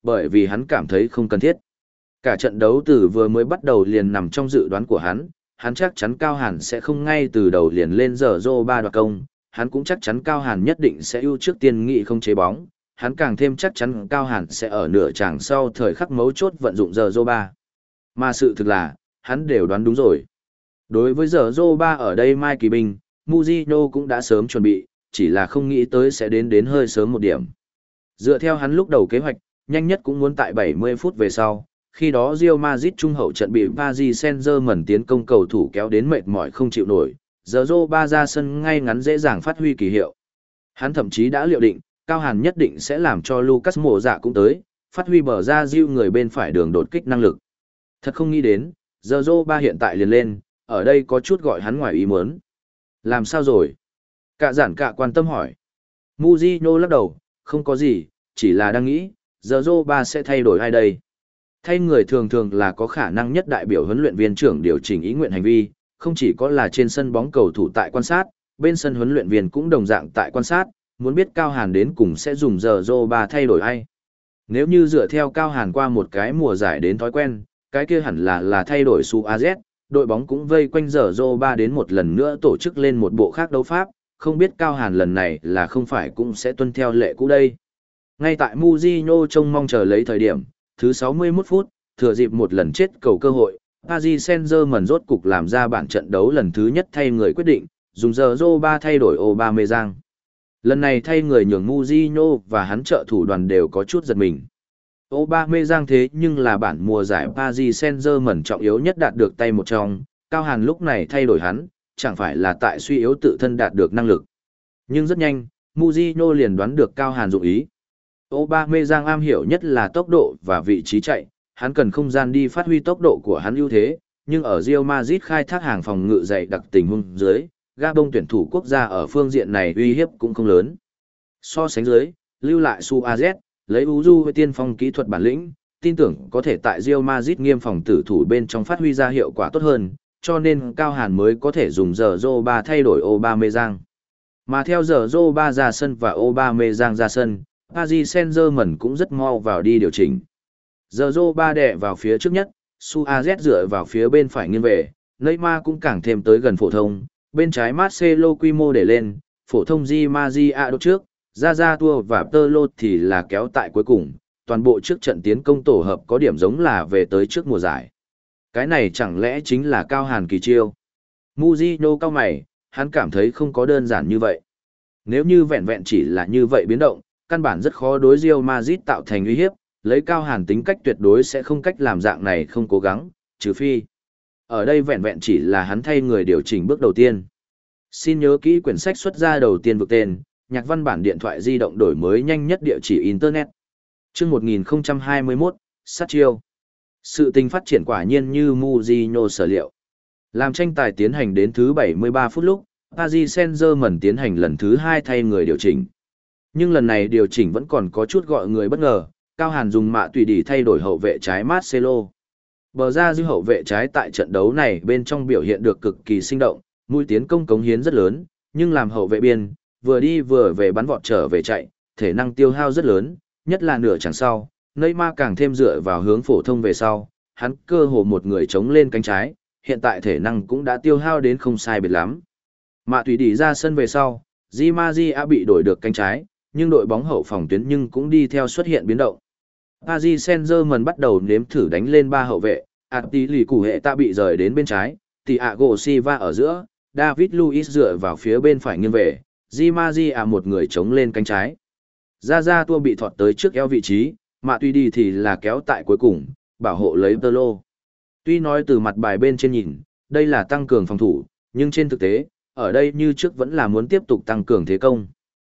bởi vì hắn cảm thấy không cần thiết. Cả trận đấu từ vừa mới bắt đầu liền nằm trong dự đoán của hắn, hắn chắc chắn Cao Hàn sẽ không ngay từ đầu liền lên giờ rô ba đoạt công, hắn cũng chắc chắn Cao Hàn nhất định sẽ ưu trước tiên nghị không chế bóng, hắn càng thêm chắc chắn Cao Hàn sẽ ở nửa chàng sau thời khắc mấu chốt vận dụng giờ rô ba. Mà sự thực là, hắn đều đoán đúng rồi. Đối với giờ rô ba ở đây Mai Kỳ Bình, Mujino cũng đã sớm chuẩn bị, chỉ là không nghĩ tới sẽ đến đến hơi sớm một điểm. Dựa theo hắn lúc đầu kế hoạch, nhanh nhất cũng muốn tại bảy mươi phút về sau, khi đó Real Madrid trung hậu trận bị Paris Saint-Germain tiến công cầu thủ kéo đến mệt mỏi không chịu nổi, giờ Zoba ra sân ngay ngắn dễ dàng phát huy kỳ hiệu. Hắn thậm chí đã liệu định, Cao Hàn nhất định sẽ làm cho Lucas Mộ Dạ cũng tới, phát huy bờ ra Real người bên phải đường đột kích năng lực. Thật không nghĩ đến, giờ Zoba hiện tại liền lên, ở đây có chút gọi hắn ngoài ý muốn. Làm sao rồi? Cả giản cả quan tâm hỏi. Mujino lắc đầu, không có gì, chỉ là đang nghĩ, giờ Zoba sẽ thay đổi ai đây? Thay người thường thường là có khả năng nhất đại biểu huấn luyện viên trưởng điều chỉnh ý nguyện hành vi, không chỉ có là trên sân bóng cầu thủ tại quan sát, bên sân huấn luyện viên cũng đồng dạng tại quan sát, muốn biết Cao Hàn đến cùng sẽ dùng giờ Zoba thay đổi ai. Nếu như dựa theo Cao Hàn qua một cái mùa giải đến thói quen, cái kia hẳn là là thay đổi Suarez, đội bóng cũng vây quanh giờ Zoba đến một lần nữa tổ chức lên một bộ khác đấu pháp, không biết Cao Hàn lần này là không phải cũng sẽ tuân theo lệ cũ đây. Ngay tại Mujino trông mong chờ lấy thời điểm, thứ sáu mươi mốt phút, thừa dịp một lần chết cầu cơ hội, Paris Saint-Germain rốt cục làm ra bản trận đấu lần thứ nhất thay người quyết định, dùng giờ Zoba thay đổi Aubameyang. Lần này thay người nhường Mujino và hắn trợ thủ đoàn đều có chút giật mình. Aubameyang thế nhưng là bản mùa giải Paris Saint-Germain trọng yếu nhất đạt được tay một trong, Cao Hàn lúc này thay đổi hắn, chẳng phải là tại suy yếu tự thân đạt được năng lực. Nhưng rất nhanh, Mujino liền đoán được Cao Hàn dụng ý. Aubameyang am hiểu nhất là tốc độ và vị trí chạy, hắn cần không gian đi phát huy tốc độ của hắn ưu thế, nhưng ở Real Madrid khai thác hàng phòng ngự dày đặc tình huống dưới, Gabon tuyển thủ quốc gia ở phương diện này uy hiếp cũng không lớn. So sánh dưới, lưu lại Suarez, lấy Uju với tiên phong kỹ thuật bản lĩnh, tin tưởng có thể tại Real Madrid nghiêm phòng tử thủ bên trong phát huy ra hiệu quả tốt hơn, cho nên Cao Hàn mới có thể dùng giờ Zoba thay đổi Aubameyang. Mà theo giờ Zoba ra sân và Aubameyang ra sân, Paris Saint-Germain cũng rất mau vào đi điều chỉnh. Giờ Zoba đè vào phía trước nhất, Suarez dựa vào phía bên phải nghiêng về, Neymar cũng càng thêm tới gần phổ thông, bên trái Marcelo quy mô để lên, phổ thông Di Maria đốt trước, Zaza Tua và Tơ thì là kéo tại cuối cùng, toàn bộ trước trận tiến công tổ hợp có điểm giống là về tới trước mùa giải. Cái này chẳng lẽ chính là Cao Hàn kỳ chiêu? Mujino cao mày, hắn cảm thấy không có đơn giản như vậy. Nếu như vẹn vẹn chỉ là như vậy biến động, căn bản rất khó đối Real Madrid tạo thành uy hiếp, lấy Cao Hàn tính cách tuyệt đối sẽ không cách làm dạng này không cố gắng, trừ phi. Ở đây vẹn vẹn chỉ là hắn thay người điều chỉnh bước đầu tiên. Xin nhớ kỹ quyển sách xuất ra đầu tiên vực tên, nhạc văn bản điện thoại di động đổi mới nhanh nhất địa chỉ Internet. Trước một nghìn không trăm hai mươi mốt, sát chiêu. Sự tình phát triển quả nhiên như Mujino sở liệu. Làm tranh tài tiến hành đến thứ bảy mươi ba phút lúc, Paris Saint-Germain tiến hành lần thứ hai thay người điều chỉnh. Nhưng lần này điều chỉnh vẫn còn có chút gọi người bất ngờ, Cao Hàn dùng mạ tùy đi thay đổi hậu vệ trái Marcelo. Bờ ra dư hậu vệ trái tại trận đấu này bên trong biểu hiện được cực kỳ sinh động, mũi tiến công cống hiến rất lớn, nhưng làm hậu vệ biên, vừa đi vừa về bắn vọt trở về chạy, thể năng tiêu hao rất lớn, nhất là nửa chặng sau, Neymar càng thêm dựa vào hướng phổ thông về sau, hắn cơ hồ một người chống lên cánh trái, hiện tại thể năng cũng đã tiêu hao đến không sai biệt lắm. Mạ tùy đi ra sân về sau, Di Maria bị đổi được cánh trái, nhưng đội bóng hậu phòng tuyến nhưng cũng đi theo xuất hiện biến động. Paris Saint-Germain bắt đầu nếm thử đánh lên ba hậu vệ, Attili củ hệ ta bị rời đến bên trái, Thiago Silva ở giữa, David Luiz dựa vào phía bên phải nghiêng về, Di Maria một người chống lên cánh trái. Zaza Tua bị thọt tới trước eo vị trí, mà tuy đi thì là kéo tại cuối cùng, bảo hộ lấy Tơ Lô. Tuy nói từ mặt bài bên trên nhìn, đây là tăng cường phòng thủ, nhưng trên thực tế, ở đây như trước vẫn là muốn tiếp tục tăng cường thế công.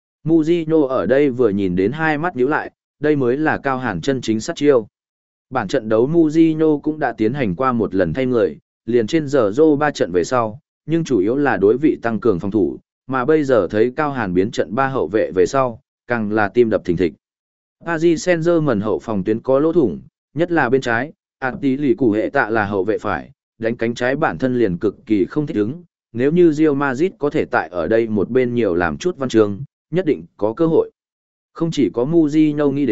Mujino ở đây vừa nhìn đến hai mắt nhíu lại, đây mới là Cao Hàn chân chính sát chiêu. Bản trận đấu Mujino cũng đã tiến hành qua một lần thay người, liền trên giờ Zô ba trận về sau, nhưng chủ yếu là đối vị tăng cường phòng thủ, mà bây giờ thấy Cao Hàn biến trận ba hậu vệ về sau, càng là tim đập thình thịch. Paris Saint-Germain hậu phòng tuyến có lỗ thủng, nhất là bên trái, Attili củ hệ tạ là hậu vệ phải, đánh cánh trái bản thân liền cực kỳ không thích ứng, nếu như Real Madrid có thể tại ở đây một bên nhiều làm chút văn chương, nhất định có cơ hội. Không chỉ có Mujino nghĩ đến,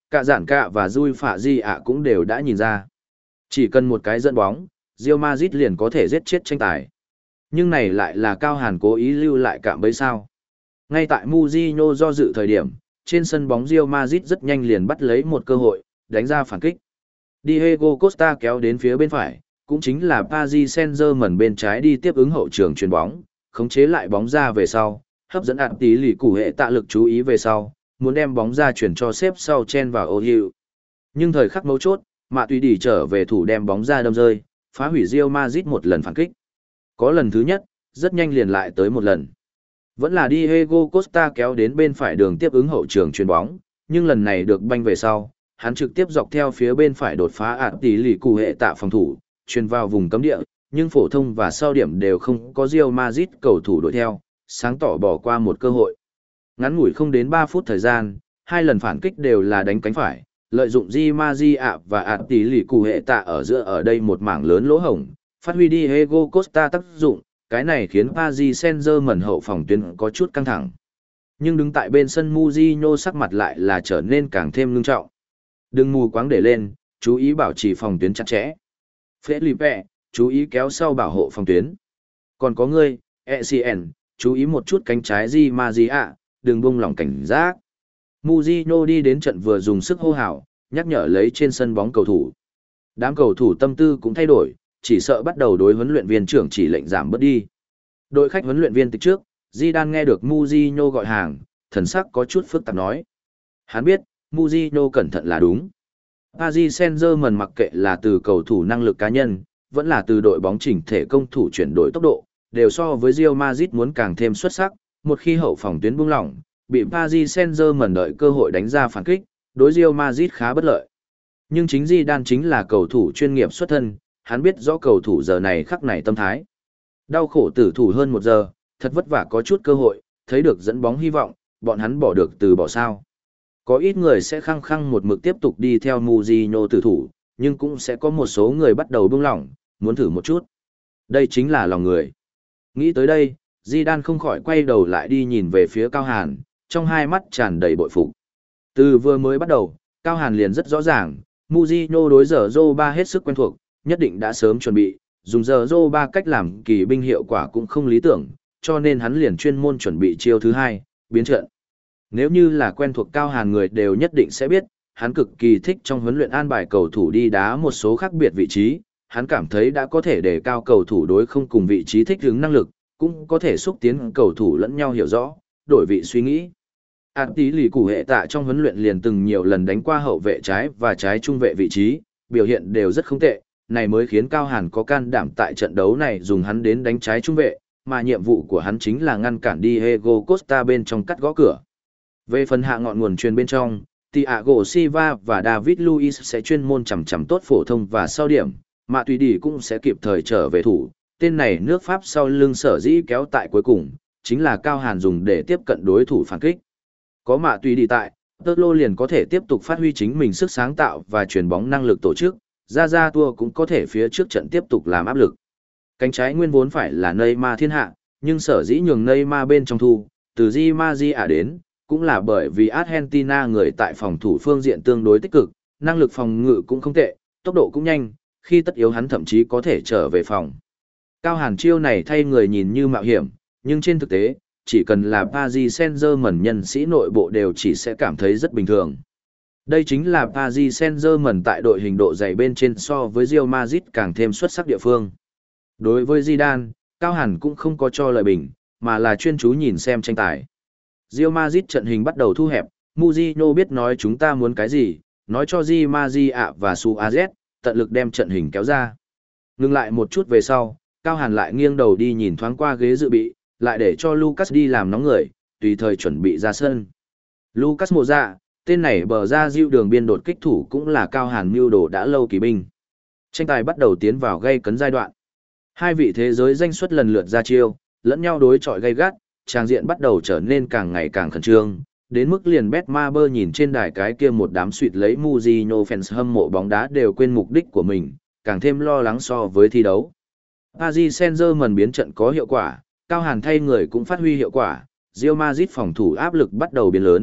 cả giản cả và Rui Phạ Di ạ cũng đều đã nhìn ra. Chỉ cần một cái dẫn bóng, Real Madrid liền có thể giết chết tranh tài. Nhưng này lại là Cao Hàn cố ý lưu lại cạm bẫy sao. Ngay tại Mourinho do dự thời điểm, trên sân bóng Real Madrid rất nhanh liền bắt lấy một cơ hội, đánh ra phản kích. Diego Costa kéo đến phía bên phải, cũng chính là Paris Saint-Germain bên trái đi tiếp ứng hậu trường chuyền bóng, khống chế lại bóng ra về sau, hấp dẫn ạt tí lì củ hệ tạ lực chú ý về sau, muốn đem bóng ra chuyển cho xếp sau chen vào ô hiệu. Nhưng thời khắc mấu chốt, Mạ Tùy Đỉ trở về thủ đem bóng ra đâm rơi, phá hủy Real Madrid một lần phản kích. Có lần thứ nhất, rất nhanh liền lại tới một lần. Vẫn là Diego Costa kéo đến bên phải đường tiếp ứng hậu trường chuyền bóng, nhưng lần này được banh về sau, hắn trực tiếp dọc theo phía bên phải đột phá ạt tí lì củ hệ tạ phòng thủ, chuyền vào vùng cấm địa, nhưng phổ thông và sau điểm đều không có Real Madrid cầu thủ đuổi theo, sáng tỏ bỏ qua một cơ hội. Ngắn ngủi không đến ba phút thời gian, hai lần phản kích đều là đánh cánh phải, lợi dụng Di Maria và ạt tí lì củ hệ tạ ở giữa ở đây một mảng lớn lỗ hổng, phát huy Diego Costa tác dụng, cái này khiến Paris Saint-Germain hậu phòng tuyến có chút căng thẳng. Nhưng đứng tại bên sân Mourinho sắc mặt lại là trở nên càng thêm ngưng trọng. Đừng mù quáng để lên, chú ý bảo trì phòng tuyến chặt chẽ. Felipe, chú ý kéo sau bảo hộ phòng tuyến. Còn có ngươi, e xê en, chú ý một chút cánh trái Di Maria, đừng buông lỏng cảnh giác. Mourinho đi đến trận vừa dùng sức hô hào, nhắc nhở lấy trên sân bóng cầu thủ. Đám cầu thủ tâm tư cũng thay đổi, chỉ sợ bắt đầu đối huấn luyện viên trưởng chỉ lệnh giảm bớt đi. Đội khách huấn luyện viên từ trước, Zidane nghe được Mourinho gọi hàng, thần sắc có chút phức tạp nói. Hắn biết, Mourinho cẩn thận là đúng. Paris Saint-Germain mặc kệ là từ cầu thủ năng lực cá nhân, vẫn là từ đội bóng chỉnh thể công thủ chuyển đổi tốc độ, đều so với Real Madrid muốn càng thêm xuất sắc, một khi hậu phòng tuyến buông lỏng, bị Paris Saint-Germain đợi cơ hội đánh ra phản kích, đối Real Madrid khá bất lợi. Nhưng chính Zidane chính là cầu thủ chuyên nghiệp xuất thân, hắn biết rõ cầu thủ giờ này khắc này tâm thái. Đau khổ tử thủ hơn một giờ, thật vất vả có chút cơ hội, thấy được dẫn bóng hy vọng, bọn hắn bỏ được từ bỏ sao. Có ít người sẽ khăng khăng một mực tiếp tục đi theo Mourinho tử thủ, nhưng cũng sẽ có một số người bắt đầu buông lỏng, muốn thử một chút. Đây chính là lòng người. Nghĩ tới đây, Zidane không khỏi quay đầu lại đi nhìn về phía Cao Hàn, trong hai mắt tràn đầy bội phục. Từ vừa mới bắt đầu, Cao Hàn liền rất rõ ràng, Mourinho đối giờ Zoba hết sức quen thuộc, nhất định đã sớm chuẩn bị, dùng giờ Zoba cách làm kỳ binh hiệu quả cũng không lý tưởng, cho nên hắn liền chuyên môn chuẩn bị chiêu thứ hai, biến trận. Nếu như là quen thuộc Cao Hàn người đều nhất định sẽ biết, hắn cực kỳ thích trong huấn luyện an bài cầu thủ đi đá một số khác biệt vị trí, hắn cảm thấy đã có thể để cao cầu thủ đối không cùng vị trí thích ứng năng lực, cũng có thể xúc tiến cầu thủ lẫn nhau hiểu rõ, đổi vị suy nghĩ. Ản tí lì củ hệ tạ trong huấn luyện liền từng nhiều lần đánh qua hậu vệ trái và trái trung vệ vị trí, biểu hiện đều rất không tệ, này mới khiến Cao Hàn có can đảm tại trận đấu này dùng hắn đến đánh trái trung vệ, mà nhiệm vụ của hắn chính là ngăn cản Diego Costa bên trong cắt gõ cửa. Về phần hạ ngọn nguồn truyền bên trong, Thiago Silva và David Luiz sẽ chuyên môn chằm chằm tốt phổ thông và sau điểm, Mạ Tùy Đỉ cũng sẽ kịp thời trở về thủ. Tên này nước Pháp sau lưng sở dĩ kéo tại cuối cùng, chính là Cao Hàn dùng để tiếp cận đối thủ phản kích. Có Mạ Tùy Đỉ tại, Tơ Lô liền có thể tiếp tục phát huy chính mình sức sáng tạo và truyền bóng năng lực tổ chức, Ra Ra Tua cũng có thể phía trước trận tiếp tục làm áp lực. Cánh trái nguyên vốn phải là Neymar thiên hạ, nhưng sở dĩ nhường Neymar bên trong thu, từ Di Maria đến, cũng là bởi vì Argentina người tại phòng thủ phương diện tương đối tích cực, năng lực phòng ngự cũng không tệ, tốc độ cũng nhanh, khi tất yếu hắn thậm chí có thể trở về phòng. Cao Hàn chiêu này thay người nhìn như mạo hiểm, nhưng trên thực tế, chỉ cần là Paris Saint-Germain nhân sĩ nội bộ đều chỉ sẽ cảm thấy rất bình thường. Đây chính là Paris Saint-Germain tại đội hình độ dày bên trên so với Real Madrid càng thêm xuất sắc địa phương. Đối với Zidane, Cao Hàn cũng không có cho lời bình, mà là chuyên chú nhìn xem tranh tài. Real Madrid trận hình bắt đầu thu hẹp, Mourinho biết nói chúng ta muốn cái gì, nói cho Di Maria và Suarez, tận lực đem trận hình kéo ra. Ngừng lại một chút về sau, Cao Hàn lại nghiêng đầu đi nhìn thoáng qua ghế dự bị, lại để cho Lucas đi làm nóng người, tùy thời chuẩn bị ra sân. Lucas Moura, tên này bờ ra diệu đường biên đột kích thủ cũng là Cao Hàn mưu đồ đã lâu kỳ binh. Tranh tài bắt đầu tiến vào gây cấn giai đoạn. Hai vị thế giới danh xuất lần lượt ra chiêu, lẫn nhau đối chọi gay gắt, tràng diện bắt đầu trở nên càng ngày càng khẩn trương, đến mức liền Betmaber nhìn trên đài cái kia một đám suýt lấy Mourinho fans hâm mộ bóng đá đều quên mục đích của mình, càng thêm lo lắng so với thi đấu. Paris Saint-Germain biến trận có hiệu quả, Cao Hàn thay người cũng phát huy hiệu quả, Real Madrid phòng thủ áp lực bắt đầu biến lớn,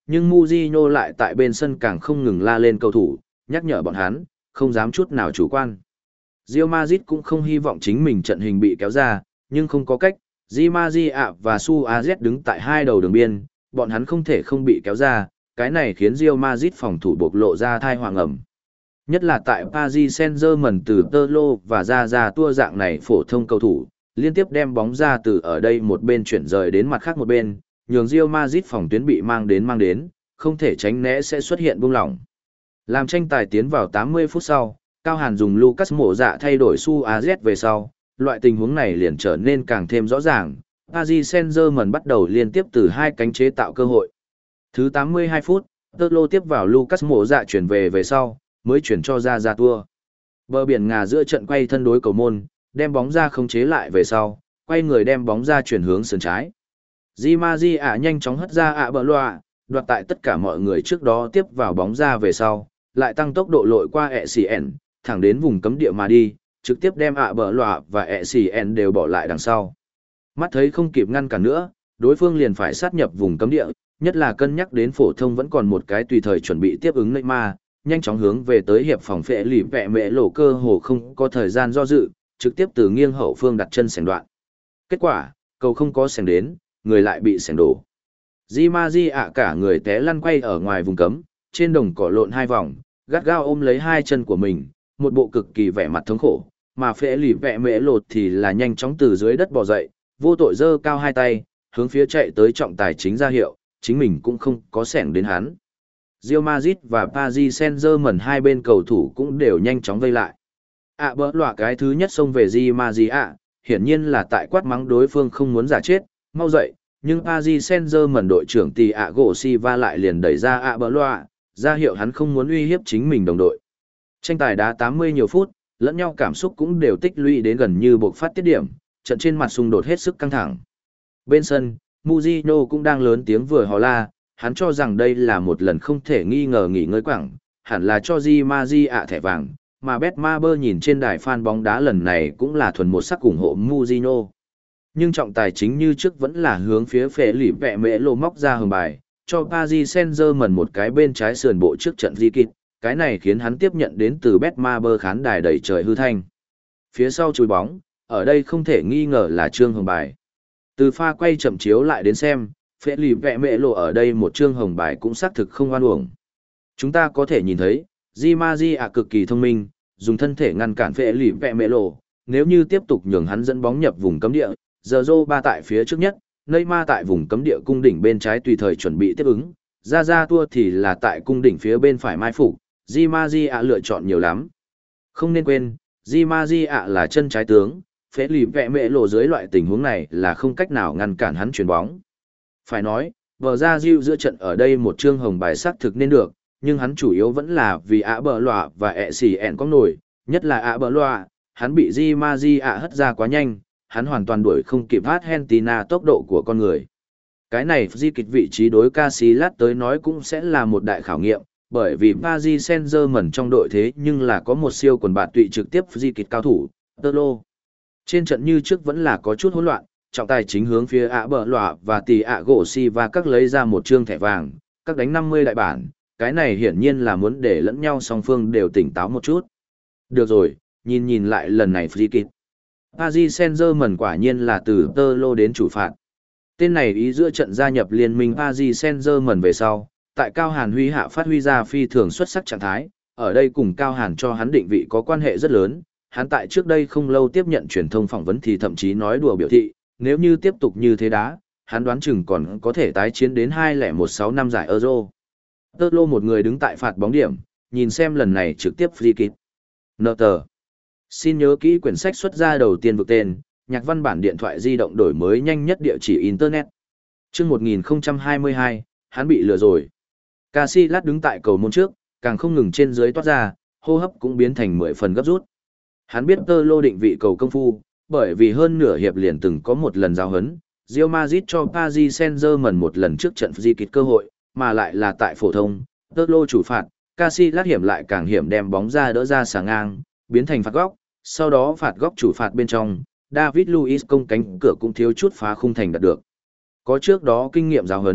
nhưng Mujinho lại tại bên sân càng không ngừng la lên cầu thủ, nhắc nhở bọn hắn, không dám chút nào chủ quan. Real Madrid cũng không hy vọng chính mình trận hình bị kéo ra, nhưng không có cách, Di Maria và Suarez đứng tại hai đầu đường biên, bọn hắn không thể không bị kéo ra, cái này khiến Real Madrid phòng thủ bộc lộ ra thai hoàng ẩm. Nhất là tại Paris Saint-Germain từ Tolo và ra ra tua dạng này phổ thông cầu thủ, liên tiếp đem bóng ra từ ở đây một bên chuyển rời đến mặt khác một bên, nhường Real Madrid phòng tuyến bị mang đến mang đến, không thể tránh né sẽ xuất hiện buông lỏng. Làm tranh tài tiến vào tám mươi phút sau, Cao Hàn dùng Lucas Mộ Dạ thay đổi Suarez về sau, loại tình huống này liền trở nên càng thêm rõ ràng, Paris Saint-Germain bắt đầu liên tiếp từ hai cánh chế tạo cơ hội. Thứ tám mươi hai phút, Tolo tiếp vào Lucas Mộ Dạ chuyển về về sau, mới chuyển cho ra ra tua. Bờ biển ngà giữa trận quay thân đối cầu môn, đem bóng ra không chế lại về sau, quay người đem bóng ra chuyển hướng sườn trái. Di Maria nhanh chóng hất ra ạ bờ loa, đoạt tại tất cả mọi người trước đó tiếp vào bóng ra về sau, lại tăng tốc độ lội qua e xê en, thẳng đến vùng cấm địa mà đi, trực tiếp đem ạ bờ loa và e xê en đều bỏ lại đằng sau. Mắt thấy không kịp ngăn cản nữa, đối phương liền phải sát nhập vùng cấm địa, nhất là cân nhắc đến phổ thông vẫn còn một cái tùy thời chuẩn bị tiếp ứng Neymar, nhanh chóng hướng về tới hiệp phòng phệ lì vẹ mẹ lỗ cơ hồ không có thời gian do dự, trực tiếp từ nghiêng hậu phương đặt chân sèn đoạn. Kết quả, cầu không có sèn đến, người lại bị sèn đổ. Di Maria cả người té lăn quay ở ngoài vùng cấm, trên đồng cỏ lộn hai vòng, gắt gao ôm lấy hai chân của mình, một bộ cực kỳ vẻ mặt thống khổ, mà phệ lì vẹ mẹ lột thì là nhanh chóng từ dưới đất bò dậy, vô tội giơ cao hai tay, hướng phía chạy tới trọng tài chính ra hiệu, chính mình cũng không có sẻng đến hắn. Real Madrid và Paris Saint-Germain hai bên cầu thủ cũng đều nhanh chóng vây lại. À bỡ lọa cái thứ nhất xông về Di Maria, hiển nhiên là tại quát mắng đối phương không muốn giả chết, mau dậy, nhưng Paris Saint-Germain đội trưởng Thiago Silva lại liền đẩy ra ạ bỡ lọa, ra hiệu hắn không muốn uy hiếp chính mình đồng đội. Tranh tài đá tám mươi nhiều phút, lẫn nhau cảm xúc cũng đều tích lũy đến gần như buộc phát tiết điểm, trận trên mặt xung đột hết sức căng thẳng. Bên sân, Mujinho cũng đang lớn tiếng vừa hò la, hắn cho rằng đây là một lần không thể nghi ngờ nghỉ ngơi quảng, hẳn là cho Di Maria thẻ vàng, mà Betmaber nhìn trên đài fan bóng đá lần này cũng là thuần một sắc ủng hộ Mujinho. Nhưng trọng tài chính như trước vẫn là hướng phía phệ lì vẹ mẹ lô móc ra hồng bài, cho Paris Saint-Germain một cái bên trái sườn bộ trước trận di kịt, cái này khiến hắn tiếp nhận đến từ Betmaber khán đài đầy trời hư thanh. Phía sau chùi bóng, ở đây không thể nghi ngờ là trương hồng bài. Từ pha quay chậm chiếu lại đến xem, phệ lì vẹ mẹ lộ ở đây một trương hồng bài cũng xác thực không oan uổng. Chúng ta có thể nhìn thấy, Di Maria cực kỳ thông minh, dùng thân thể ngăn cản phệ lì vẹ mẹ lộ, nếu như tiếp tục nhường hắn dẫn bóng nhập vùng cấm địa, giờ Zô ba tại phía trước nhất, Neymar tại vùng cấm địa cung đỉnh bên trái tùy thời chuẩn bị tiếp ứng, ra ra tua thì là tại cung đỉnh phía bên phải mai phục, Di Maria lựa chọn nhiều lắm. Không nên quên, Di Maria là chân trái tướng, phế lì vẹ mẹ lộ dưới loại tình huống này là không cách nào ngăn cản hắn chuyền bóng. Phải nói, vờ ra diệu giữa trận ở đây một trương hồng bài sắc thực nên được, nhưng hắn chủ yếu vẫn là vì ạ bờ lọa và ẹ xì ẹn có nổi, nhất là ạ bờ lọa, hắn bị Di Maria hất ra quá nhanh, hắn hoàn toàn đuổi không kịp Argentina tốc độ của con người. Cái này di kịch vị trí đối Casillas tới nói cũng sẽ là một đại khảo nghiệm, bởi vì Paris Saint-Germain trong đội thế nhưng là có một siêu quần bạn tụy trực tiếp di kịch cao thủ, Tolo. Trên trận như trước vẫn là có chút hỗn loạn, trọng tài chính hướng phía ạ bờ lọa và tỷ ạ gỗ si và các lấy ra một trương thẻ vàng, các đánh năm mươi đại bản, cái này hiển nhiên là muốn để lẫn nhau song phương đều tỉnh táo một chút. Được rồi, nhìn nhìn lại lần này free kick. Paris Saint-Germain quả nhiên là từ Tolo đến chủ phạt. Tên này ý giữa trận gia nhập liên minh Paris Saint-Germain về sau, tại Cao Hàn Huy hạ phát huy ra phi thường xuất sắc trạng thái, ở đây cùng Cao Hàn cho hắn định vị có quan hệ rất lớn, hắn tại trước đây không lâu tiếp nhận truyền thông phỏng vấn thì thậm chí nói đùa biểu thị, nếu như tiếp tục như thế đá, hắn đoán chừng còn có thể tái chiến đến hai không một sáu năm giải Euro. Tolo một người đứng tại phạt bóng điểm, nhìn xem lần này trực tiếp free kick. Nợ tờ. Xin nhớ kỹ quyển sách xuất ra đầu tiên vực tên, nhạc văn bản điện thoại di động đổi mới nhanh nhất địa chỉ Internet. Trước một nghìn không trăm hai mươi hai, hắn bị lừa rồi. Casillas đứng tại cầu môn trước, càng không ngừng trên dưới toát ra, hô hấp cũng biến thành mười phần gấp rút. Hắn biết Tolo định vị cầu công phu, bởi vì hơn nửa hiệp liền từng có một lần giao hấn, Real Madrid cho Paris Saint-Germain một lần trước trận di kịch cơ hội, mà lại là tại phổ thông, Tolo chủ phạt, Casillas hiểm lại càng hiểm đem bóng ra đỡ ra xà ngang, biến thành phạt góc, sau đó phạt góc chủ phạt bên trong, David Luiz công cánh cửa cũng thiếu chút phá khung thành đạt được. Có trước đó kinh nghiệm giáo huấn,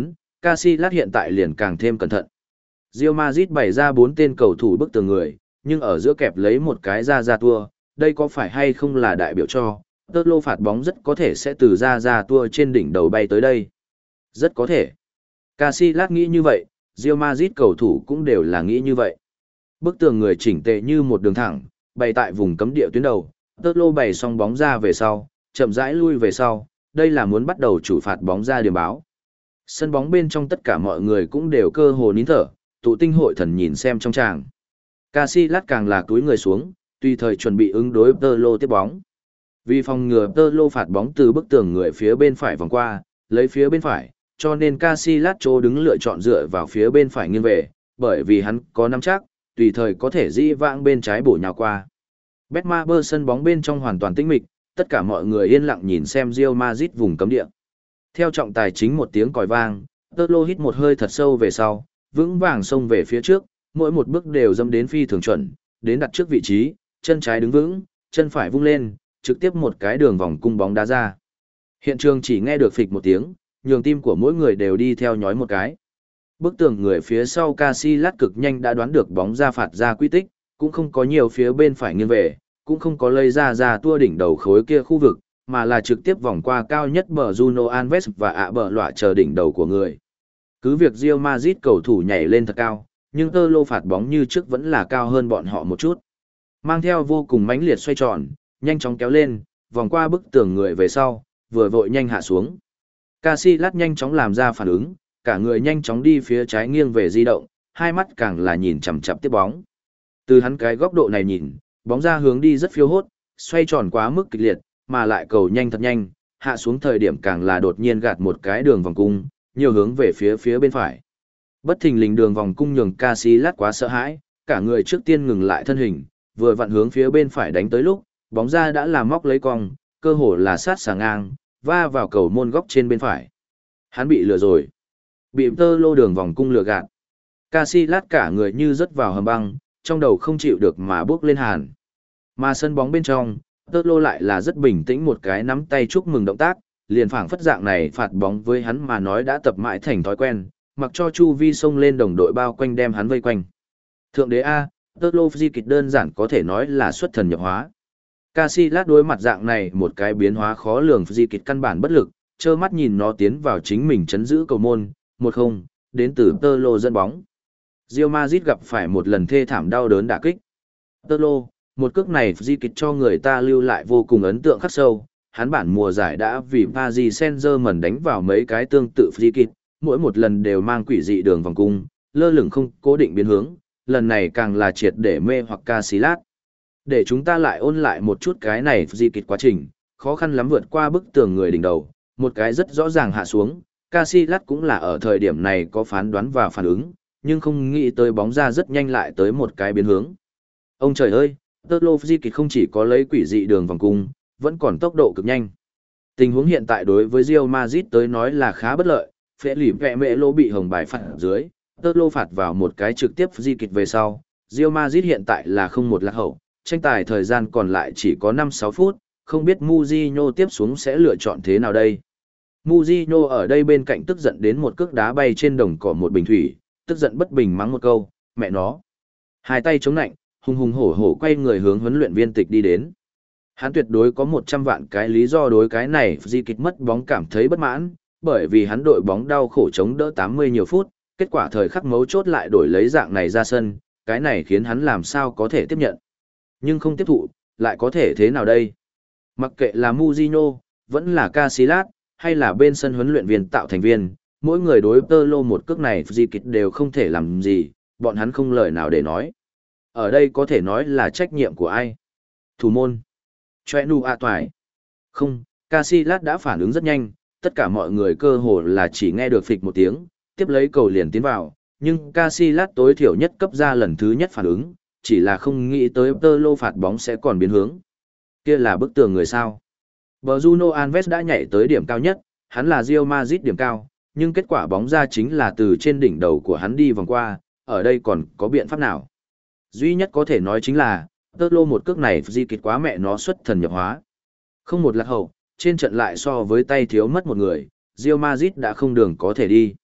Casillas hiện tại liền càng thêm cẩn thận. Real Madrid bày ra bốn tên cầu thủ bức tường người, nhưng ở giữa kẹp lấy một cái ra ra tua, đây có phải hay không là đại biểu cho, tơ lô phạt bóng rất có thể sẽ từ ra ra tua trên đỉnh đầu bay tới đây. Rất có thể. Casillas nghĩ như vậy, Real Madrid cầu thủ cũng đều là nghĩ như vậy. Bức tường người chỉnh tề như một đường thẳng, bày tại vùng cấm địa tuyến đầu, tơ lô bày xong bóng ra về sau, chậm rãi lui về sau, đây là muốn bắt đầu chủ phạt bóng ra điểm báo. Sân bóng bên trong tất cả mọi người cũng đều cơ hồ nín thở, tụ tinh hội thần nhìn xem trong tràng. Casillas càng là túi người xuống, tùy thời chuẩn bị ứng đối tơ lô tiếp bóng. Vì phòng ngừa tơ lô phạt bóng từ bức tường người phía bên phải vòng qua, lấy phía bên phải, cho nên Casillas chỗ đứng lựa chọn dựa vào phía bên phải nghiêng về, bởi vì hắn có nắm chắc, tùy thời có thể dĩ vãng bên trái bổ nhào qua. Betmaber sân bóng bên trong hoàn toàn tĩnh mịch, tất cả mọi người yên lặng nhìn xem Real Madrid vùng cấm địa. Theo trọng tài chính một tiếng còi vang, tơ lô hít một hơi thật sâu về sau, vững vàng xông về phía trước, mỗi một bước đều dâm đến phi thường chuẩn, đến đặt trước vị trí, chân trái đứng vững, chân phải vung lên, trực tiếp một cái đường vòng cung bóng đá ra. Hiện trường chỉ nghe được phịch một tiếng, nhường tim của mỗi người đều đi theo nhói một cái. Bức tường người phía sau Casillas cực nhanh đã đoán được bóng ra phạt ra quy tích, cũng không có nhiều phía bên phải nghiêng về, cũng không có lây ra ra tua đỉnh đầu khối kia khu vực, mà là trực tiếp vòng qua cao nhất bờ Juno Alves và ạ bờ lọa chờ đỉnh đầu của người. Cứ việc Real Madrid cầu thủ nhảy lên thật cao, nhưng tơ lô phạt bóng như trước vẫn là cao hơn bọn họ một chút. Mang theo vô cùng mãnh liệt xoay tròn, nhanh chóng kéo lên, vòng qua bức tường người về sau, vừa vội nhanh hạ xuống. Casillas nhanh chóng làm ra phản ứng, cả người nhanh chóng đi phía trái nghiêng về di động, hai mắt càng là nhìn chằm chằm tiếp bóng. Từ hắn cái góc độ này nhìn, bóng ra hướng đi rất phiêu hốt, xoay tròn quá mức kịch liệt, mà lại cầu nhanh thật nhanh, hạ xuống thời điểm càng là đột nhiên gạt một cái đường vòng cung, nhiều hướng về phía phía bên phải. Bất thình lình đường vòng cung nhường Casillas quá sợ hãi, cả người trước tiên ngừng lại thân hình, vừa vặn hướng phía bên phải đánh tới lúc, bóng ra đã làm móc lấy cong, cơ hồ là sát sà ngang, va vào cầu môn góc trên bên phải. Hắn bị lừa rồi. Bị tơ lô đường vòng cung lừa gạt. Casillas cả người như rớt vào hầm băng, trong đầu không chịu được mà bước lên hàn. Mà sân bóng bên trong, tơ lô lại là rất bình tĩnh một cái nắm tay chúc mừng động tác, liền phảng phất dạng này phạt bóng với hắn mà nói đã tập mãi thành thói quen, mặc cho chu vi xông lên đồng đội bao quanh đem hắn vây quanh. Thượng đế A, tơ lô di kịch đơn giản có thể nói là xuất thần nhập hóa. Casillas đối mặt dạng này một cái biến hóa khó lường di kịch căn bản bất lực, trơ mắt nhìn nó tiến vào chính mình chấn giữ cầu môn, một không, đến từ tơ lô dẫn bóng. Real Madrid gặp phải một lần thê thảm đau đớn đả kích. Tơ lô, một cước này di kịch cho người ta lưu lại vô cùng ấn tượng khắc sâu, hắn bản mùa giải đã vì Paris Saint-Germain đánh vào mấy cái tương tự free kick, mỗi một lần đều mang quỷ dị đường vòng cung, lơ lửng không cố định biến hướng, lần này càng là triệt để mê hoặc Casillas. Để chúng ta lại ôn lại một chút cái này free kick quá trình, khó khăn lắm vượt qua bức tường người đỉnh đầu, một cái rất rõ ràng hạ xuống, Casillas cũng là ở thời điểm này có phán đoán và phản ứng, nhưng không nghĩ tới bóng ra rất nhanh lại tới một cái biến hướng. Ông trời ơi, tơ lô free kick không chỉ có lấy quỷ dị đường vòng cung, vẫn còn tốc độ cực nhanh. Tình huống hiện tại đối với Real Madrid tới nói là khá bất lợi, phế lỉ vẹ mẹ lô bị hồng bài phạt dưới, tơ lô phạt vào một cái trực tiếp free kick về sau. Real Madrid hiện tại là không một lạc hậu, tranh tài thời gian còn lại chỉ có năm sáu phút, không biết Mourinho tiếp xuống sẽ lựa chọn thế nào đây. Mourinho ở đây bên cạnh tức giận đến một cước đá bay trên đồng cỏ một bình thủy, tức giận bất bình mắng một câu, mẹ nó. Hai tay chống nạnh, hùng hùng hổ hổ quay người hướng huấn luyện viên tịch đi đến. Hắn tuyệt đối có một trăm vạn cái lý do đối cái này di kịch mất bóng cảm thấy bất mãn, bởi vì hắn đội bóng đau khổ chống đỡ tám mươi nhiều phút, kết quả thời khắc mấu chốt lại đổi lấy dạng này ra sân, cái này khiến hắn làm sao có thể tiếp nhận. Nhưng không tiếp thụ, lại có thể thế nào đây? Mặc kệ là Mourinho, vẫn là Casillas, hay là bên sân huấn luyện viên tạo thành viên, mỗi người đối tơ lô một cước này di kịch đều không thể làm gì, bọn hắn không lời nào để nói. Ở đây có thể nói là trách nhiệm của ai? Thủ môn. Choe nu a toài. Không, Casillas đã phản ứng rất nhanh, tất cả mọi người cơ hồ là chỉ nghe được phịch một tiếng, tiếp lấy cầu liền tiến vào, nhưng Casillas tối thiểu nhất cấp ra lần thứ nhất phản ứng, chỉ là không nghĩ tới tơ lô phạt bóng sẽ còn biến hướng. Kia là bức tường người sao. Bờ Juno Alves đã nhảy tới điểm cao nhất, hắn là Real Madrid điểm cao, nhưng kết quả bóng ra chính là từ trên đỉnh đầu của hắn đi vòng qua, ở đây còn có biện pháp nào? Duy nhất có thể nói chính là, tơ lô một cước này di kịch quá mẹ nó xuất thần nhập hóa. Không một lạc hậu, trên trận lại so với tay thiếu mất một người, Real Madrid đã không đường có thể đi.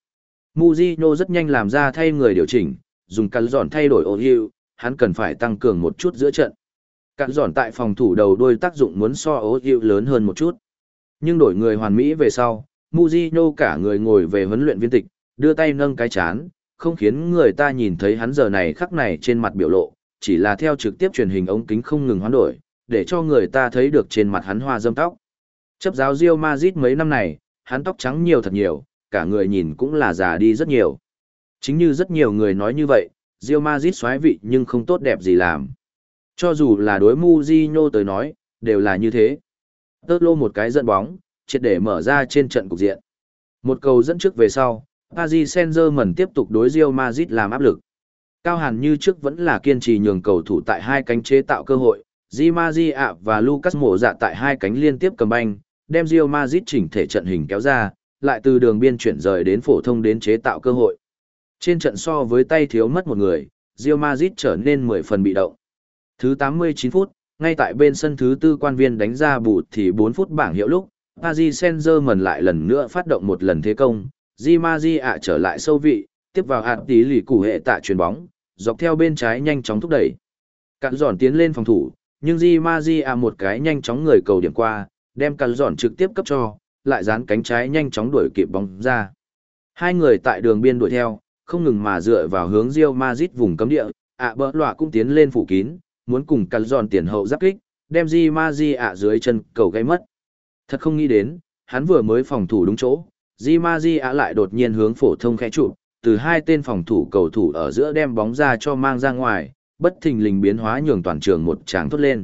Mujino rất nhanh làm ra thay người điều chỉnh, dùng cắn giòn thay đổi ô hiệu, hắn cần phải tăng cường một chút giữa trận. Cắn giòn tại phòng thủ đầu đuôi tác dụng muốn so ô hiệu lớn hơn một chút. Nhưng đổi người hoàn mỹ về sau, Mujino cả người ngồi về huấn luyện viên tịch, đưa tay nâng cái chán, không khiến người ta nhìn thấy hắn giờ này khắc này trên mặt biểu lộ, chỉ là theo trực tiếp truyền hình ống kính không ngừng hoán đổi, để cho người ta thấy được trên mặt hắn hoa râm tóc. Chấp giáo Real Madrid mấy năm này, hắn tóc trắng nhiều thật nhiều, cả người nhìn cũng là già đi rất nhiều. Chính như rất nhiều người nói như vậy, Real Madrid xoái vị nhưng không tốt đẹp gì làm. Cho dù là đối Mourinho tới nói, đều là như thế. Tơ lô một cái dẫn bóng, triệt để mở ra trên trận cục diện. Một cầu dẫn trước về sau, Paris Saint-Germain tiếp tục đối Real Madrid làm áp lực. Cao Hàn như trước vẫn là kiên trì nhường cầu thủ tại hai cánh chế tạo cơ hội, Di Maria và Lucas Moura tại hai cánh liên tiếp cầm banh, đem Real Madrid chỉnh thể trận hình kéo ra, lại từ đường biên chuyển rời đến phổ thông đến chế tạo cơ hội. Trên trận so với tay thiếu mất một người, Real Madrid trở nên mười phần bị động. Thứ tám mươi chín phút, ngay tại bên sân thứ tư quan viên đánh ra bù thì bốn phút bảng hiệu lúc, Paris Saint-Germain lại lần nữa phát động một lần thế công, Di Maria trở lại sâu vị, tiếp vào hạt tí lì củ hệ tạ chuyền bóng, dọc theo bên trái nhanh chóng thúc đẩy. Cặn giòn tiến lên phòng thủ, nhưng Di Maria một cái nhanh chóng người cầu điểm qua, đem cặn giòn trực tiếp cấp cho, lại dán cánh trái nhanh chóng đuổi kịp bóng ra. Hai người tại đường biên đuổi theo, không ngừng mà dựa vào hướng Real Madrid vùng cấm địa, ạ bỡ lọa cũng tiến lên phủ kín, muốn cùng cặn giòn tiền hậu giáp kích, đem Di Maria dưới chân cầu gây mất. Thật không nghĩ đến, hắn vừa mới phòng thủ đúng chỗ, Di Maria lại đột nhiên hướng phổ thông khẽ chụp, từ hai tên phòng thủ cầu thủ ở giữa đem bóng ra cho mang ra ngoài, bất thình lình biến hóa nhường toàn trường một tràng thốt lên.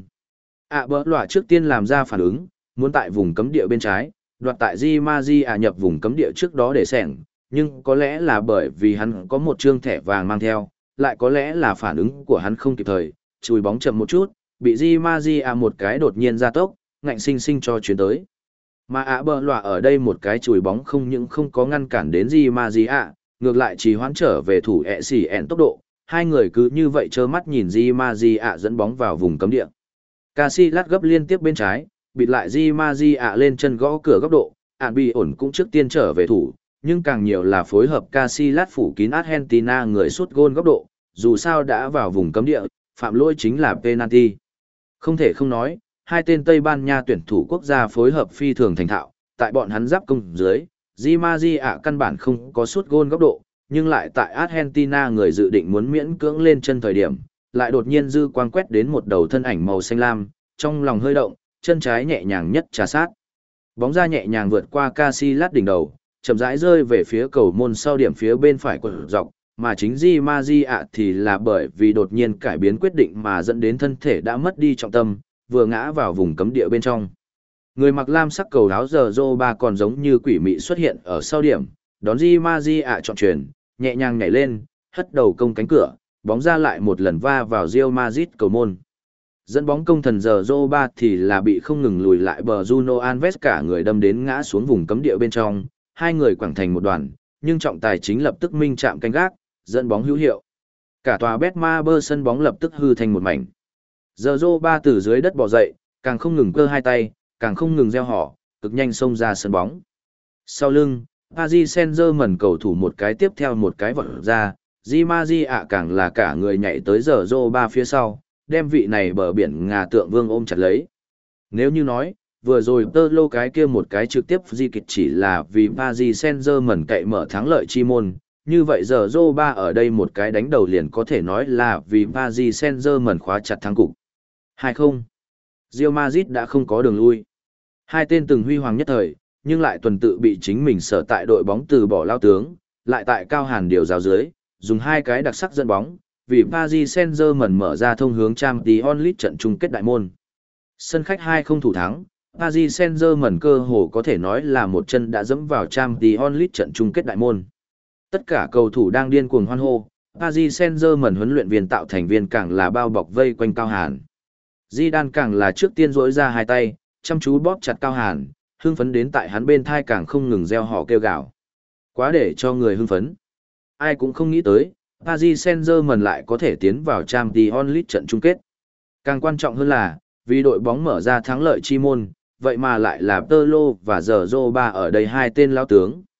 ạ bỡ lọa trước tiên làm ra phản ứng, muốn tại vùng cấm địa bên trái, đoạt tại Di Maria nhập vùng cấm địa trước đó để sẻng, nhưng có lẽ là bởi vì hắn có một trương thẻ vàng mang theo, lại có lẽ là phản ứng của hắn không kịp thời, chùi bóng chậm một chút, bị Di Maria một cái đột nhiên ra tốc, ngạnh sinh sinh cho chuyến tới. Mà ạ bờ lọa ở đây một cái chùi bóng không những không có ngăn cản đến Di Maria, ngược lại chỉ hoãn trở về thủ ẹ xỉ ẹn tốc độ, hai người cứ như vậy trơ mắt nhìn Di Maria dẫn bóng vào vùng cấm địa. Casillas gấp liên tiếp bên trái, bịt lại Di Maria lên chân gõ cửa góc độ, ản bị ổn cũng trước tiên trở về thủ, nhưng càng nhiều là phối hợp Casillas phủ kín Argentina người sút gôn góc độ, dù sao đã vào vùng cấm địa, phạm lỗi chính là penalty. Không thể không nói, hai tên Tây Ban Nha tuyển thủ quốc gia phối hợp phi thường thành thạo, tại bọn hắn giáp công dưới, Di Maria căn bản không có sút gôn góc độ, nhưng lại tại Argentina người dự định muốn miễn cưỡng lên chân thời điểm, lại đột nhiên dư quang quét đến một đầu thân ảnh màu xanh lam, trong lòng hơi động, chân trái nhẹ nhàng nhất trà sát. Bóng ra nhẹ nhàng vượt qua Casillas đỉnh đầu, chậm rãi rơi về phía cầu môn sau điểm phía bên phải của dọc, mà chính Di Maria thì là bởi vì đột nhiên cải biến quyết định mà dẫn đến thân thể đã mất đi trọng tâm, vừa ngã vào vùng cấm địa bên trong. Người mặc lam sắc cầu áo giờ Zoba còn giống như quỷ mị xuất hiện ở sau điểm, đón Di Maria chọn chuyền, nhẹ nhàng nhảy lên, hất đầu công cánh cửa, bóng ra lại một lần va vào Real Madrid cầu môn. Dẫn bóng công thần giờ Zoba thì là bị không ngừng lùi lại bờ Juno Alves cả người đâm đến ngã xuống vùng cấm địa bên trong, hai người quẳng thành một đoàn, nhưng trọng tài chính lập tức minh chạm canh gác, dẫn bóng hữu hiệu. Cả tòa Betmaber sân bóng lập tức hư thành một mảnh. Giờ Zoba từ dưới đất bò dậy, càng không ngừng cơ hai tay, càng không ngừng reo hò, cực nhanh xông ra sân bóng. Sau lưng, Paris Saint-Germain cầu thủ một cái tiếp theo một cái vọt ra, Di Maria càng là cả người nhảy tới giờ Zoba phía sau, đem vị này bờ biển ngà tượng vương ôm chặt lấy. Nếu như nói, vừa rồi tơ lô cái kia một cái trực tiếp di kịch chỉ là vì Paris Saint-Germain cậy mở thắng lợi chi môn, như vậy giờ Zoba ở đây một cái đánh đầu liền có thể nói là vì Paris Saint-Germain khóa chặt thắng cục. Hay không? Real Madrid đã không có đường lui. Hai tên từng huy hoàng nhất thời, nhưng lại tuần tự bị chính mình sở tại đội bóng từ bỏ lao tướng, lại tại cao hàn điều giáo dưới, dùng hai cái đặc sắc dẫn bóng, vì Paris Saint-Germain mở ra thông hướng Champions League trận chung kết đại môn. Sân khách hai không thủ thắng, Paris Saint-Germain cơ hồ có thể nói là một chân đã dẫm vào Champions League trận chung kết đại môn. Tất cả cầu thủ đang điên cuồng hoan hô, Paris Saint-Germain huấn luyện viên tạo thành viên càng là bao bọc vây quanh Cao Hàn. Zidane càng là trước tiên rỗi ra hai tay, chăm chú bóp chặt Cao Hàn, hưng phấn đến tại hắn bên thai càng không ngừng reo hò kêu gào. Quá để cho người hưng phấn. Ai cũng không nghĩ tới, Paris Saint-Germain lại có thể tiến vào Champions League trận chung kết. Càng quan trọng hơn là, vì đội bóng mở ra thắng lợi chi môn, vậy mà lại là Tơ Lô và Giờ Zoba ở đây hai tên lão tướng.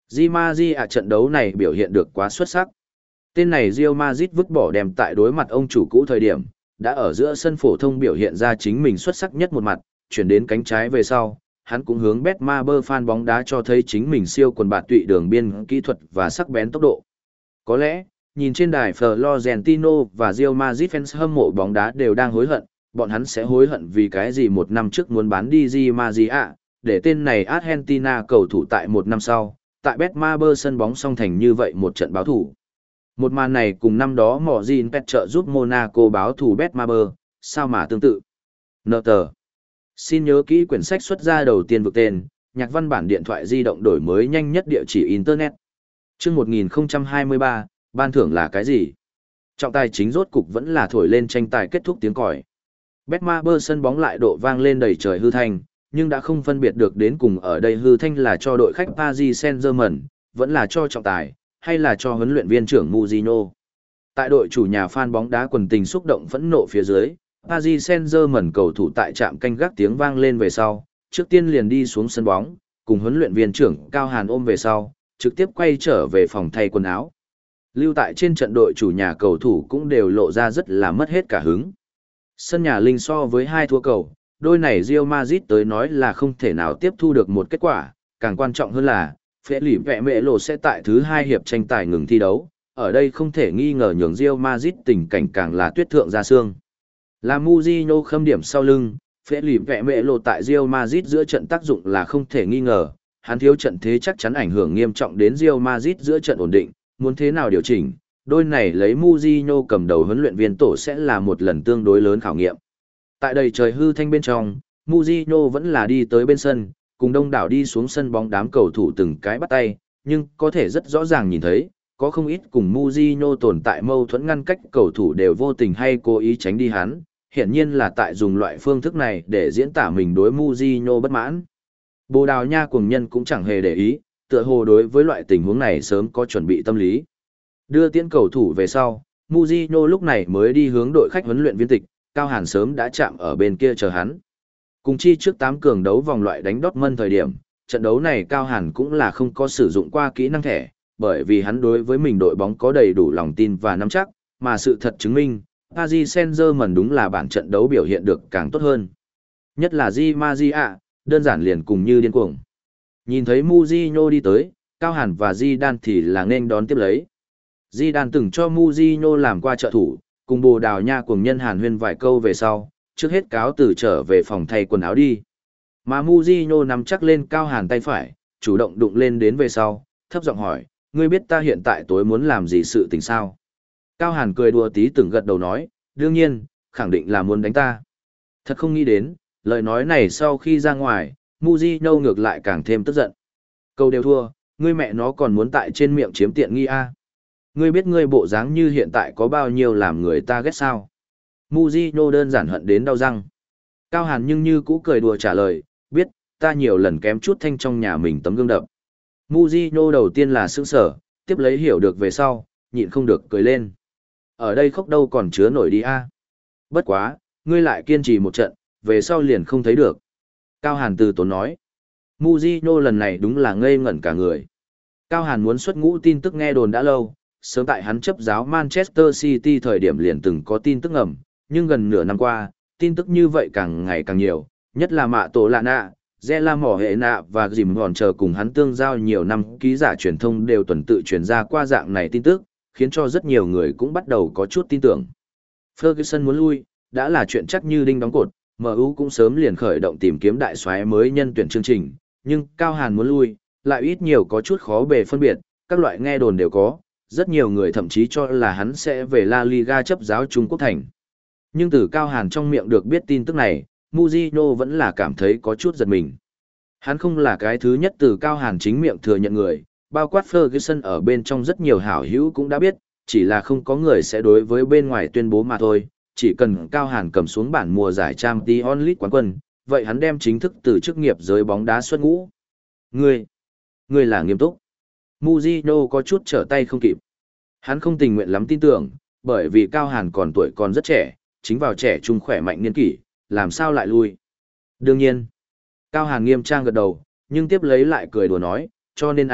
Di Maria trận đấu này biểu hiện được quá xuất sắc. Tên này Real Madrid vứt bỏ đem tại đối mặt ông chủ cũ thời điểm, đã ở giữa sân phổ thông biểu hiện ra chính mình xuất sắc nhất một mặt, chuyển đến cánh trái về sau, hắn cũng hướng Betmaber fan bóng đá cho thấy chính mình siêu quần bạt tụy đường biên kỹ thuật và sắc bén tốc độ. Có lẽ, nhìn trên đài Florentino và Real Madrid fans hâm mộ bóng đá đều đang hối hận, bọn hắn sẽ hối hận vì cái gì một năm trước muốn bán đi Di Maria, để tên này Argentina cầu thủ tại một năm sau, tại Betmaber sân bóng song thành như vậy một trận báo thủ. Một màn này cùng năm đó Mỏ Gin Pet trợ giúp Monaco báo thủ Betmaber, sao mà tương tự. Nợ tờ. Xin nhớ kỹ quyển sách xuất ra đầu tiên vực tên, nhạc văn bản điện thoại di động đổi mới nhanh nhất địa chỉ Internet. Trước một nghìn không trăm hai mươi ba, ban thưởng là cái gì? Trọng tài chính rốt cục vẫn là thổi lên tranh tài kết thúc tiếng còi. Betmaber sân bóng lại độ vang lên đầy trời hư thanh, nhưng đã không phân biệt được đến cùng ở đây hư thanh là cho đội khách Paris Saint-Germain, vẫn là cho trọng tài, hay là cho huấn luyện viên trưởng Mourinho. Tại đội chủ nhà fan bóng đá quần tình xúc động phẫn nộ phía dưới, Paris Saint-Germain cầu thủ tại trạm canh gác tiếng vang lên về sau, trước tiên liền đi xuống sân bóng, cùng huấn luyện viên trưởng Cao Hàn ôm về sau, trực tiếp quay trở về phòng thay quần áo. Lưu tại trên trận đội chủ nhà cầu thủ cũng đều lộ ra rất là mất hết cả hứng. Sân nhà linh so với hai thua cầu, đôi này Real Madrid tới nói là không thể nào tiếp thu được một kết quả, càng quan trọng hơn là, phế lỉ vẹ mẹ lộ sẽ tại thứ hai hiệp tranh tài ngừng thi đấu, ở đây không thể nghi ngờ nhường Real Madrid tình cảnh càng là tuyết thượng ra xương. Là Mourinho khâm điểm sau lưng, phế lỉ vẹ mẹ lộ tại Real Madrid giữa trận tác dụng là không thể nghi ngờ, hắn thiếu trận thế chắc chắn ảnh hưởng nghiêm trọng đến Real Madrid giữa trận ổn định, muốn thế nào điều chỉnh, đôi này lấy Mourinho cầm đầu huấn luyện viên tổ sẽ là một lần tương đối lớn khảo nghiệm. Tại đây trời hư thanh bên trong, Mourinho vẫn là đi tới bên sân, cùng đông đảo đi xuống sân bóng đám cầu thủ từng cái bắt tay, nhưng có thể rất rõ ràng nhìn thấy, có không ít cùng Mourinho tồn tại mâu thuẫn ngăn cách cầu thủ đều vô tình hay cố ý tránh đi hắn, hiển nhiên là tại dùng loại phương thức này để diễn tả mình đối Mourinho bất mãn. Bồ Đào Nha cuồng nhân cũng chẳng hề để ý, tựa hồ đối với loại tình huống này sớm có chuẩn bị tâm lý. Đưa tiễn cầu thủ về sau, Mourinho lúc này mới đi hướng đội khách huấn luyện viên tịch, Cao Hàn sớm đã chạm ở bên kia chờ hắn. Cùng chi trước tám cường đấu vòng loại đánh Dortmund thời điểm, trận đấu này Cao Hàn cũng là không có sử dụng qua kỹ năng thẻ, bởi vì hắn đối với mình đội bóng có đầy đủ lòng tin và nắm chắc, mà sự thật chứng minh, Paris Saint-Germain đúng là bản trận đấu biểu hiện được càng tốt hơn. Nhất là Di Maria, đơn giản liền cùng như điên cuồng. Nhìn thấy Mourinho đi tới, Cao Hàn và Zidane thì là nên đón tiếp lấy. Zidane từng cho Mourinho làm qua trợ thủ, cùng Bồ Đào Nha cuồng nhân hàn huyên vài câu về sau, trước hết cáo từ trở về phòng thay quần áo đi. Mà Mourinho nắm chắc lên Cao Hàn tay phải, chủ động đụng lên đến về sau, thấp giọng hỏi, ngươi biết ta hiện tại tối muốn làm gì sự tình sao? Cao Hàn cười đùa tí từng gật đầu nói, đương nhiên, khẳng định là muốn đánh ta. Thật không nghĩ đến, lời nói này sau khi ra ngoài, Mourinho ngược lại càng thêm tức giận. Câu đều thua, ngươi mẹ nó còn muốn tại trên miệng chiếm tiện nghi a? Ngươi biết ngươi bộ dáng như hiện tại có bao nhiêu làm người ta ghét sao? Mourinho đơn giản hận đến đau răng. Cao Hàn nhưng như cũ cười đùa trả lời, biết, ta nhiều lần kém chút thanh trong nhà mình tấm gương đập. Mourinho đầu tiên là sững sở, tiếp lấy hiểu được về sau, nhịn không được cười lên. Ở đây khóc đâu còn chứa nổi đi a. Bất quá, ngươi lại kiên trì một trận, về sau liền không thấy được. Cao Hàn từ tốn nói. Mourinho lần này đúng là ngây ngẩn cả người. Cao Hàn muốn xuất ngũ tin tức nghe đồn đã lâu, sớm tại hắn chấp giáo Manchester City thời điểm liền từng có tin tức ngầm, nhưng gần nửa năm qua, tin tức như vậy càng ngày càng nhiều, nhất là Mạ Tổ Lạ Nạ, Dè La Mỏ Hệ Nạ và Dìm Hòn chờ cùng hắn tương giao nhiều năm ký giả truyền thông đều tuần tự truyền ra qua dạng này tin tức, khiến cho rất nhiều người cũng bắt đầu có chút tin tưởng. Ferguson muốn lui, đã là chuyện chắc như đinh đóng cột, em u cũng sớm liền khởi động tìm kiếm đại soái mới nhân tuyển chương trình, nhưng Cao Hàn muốn lui, lại ít nhiều có chút khó bề phân biệt, các loại nghe đồn đều có, rất nhiều người thậm chí cho là hắn sẽ về La Liga chấp giáo Trung Quốc thành. Nhưng từ Cao Hàn trong miệng được biết tin tức này, Mourinho vẫn là cảm thấy có chút giật mình. Hắn không là cái thứ nhất từ Cao Hàn chính miệng thừa nhận người, bao quát Ferguson ở bên trong rất nhiều hảo hữu cũng đã biết, chỉ là không có người sẽ đối với bên ngoài tuyên bố mà thôi, chỉ cần Cao Hàn cầm xuống bản mùa giải Champions League quán quân, vậy hắn đem chính thức từ chức nghiệp giới bóng đá xuất ngũ. Ngươi, ngươi là nghiêm túc. Mourinho có chút trở tay không kịp. Hắn không tình nguyện lắm tin tưởng, bởi vì Cao Hàn còn tuổi còn rất trẻ, chính vào trẻ trung khỏe mạnh niên kỷ, làm sao lại lui. Đương nhiên, Cao Hàn nghiêm trang gật đầu, nhưng tiếp lấy lại cười đùa nói, cho nên à,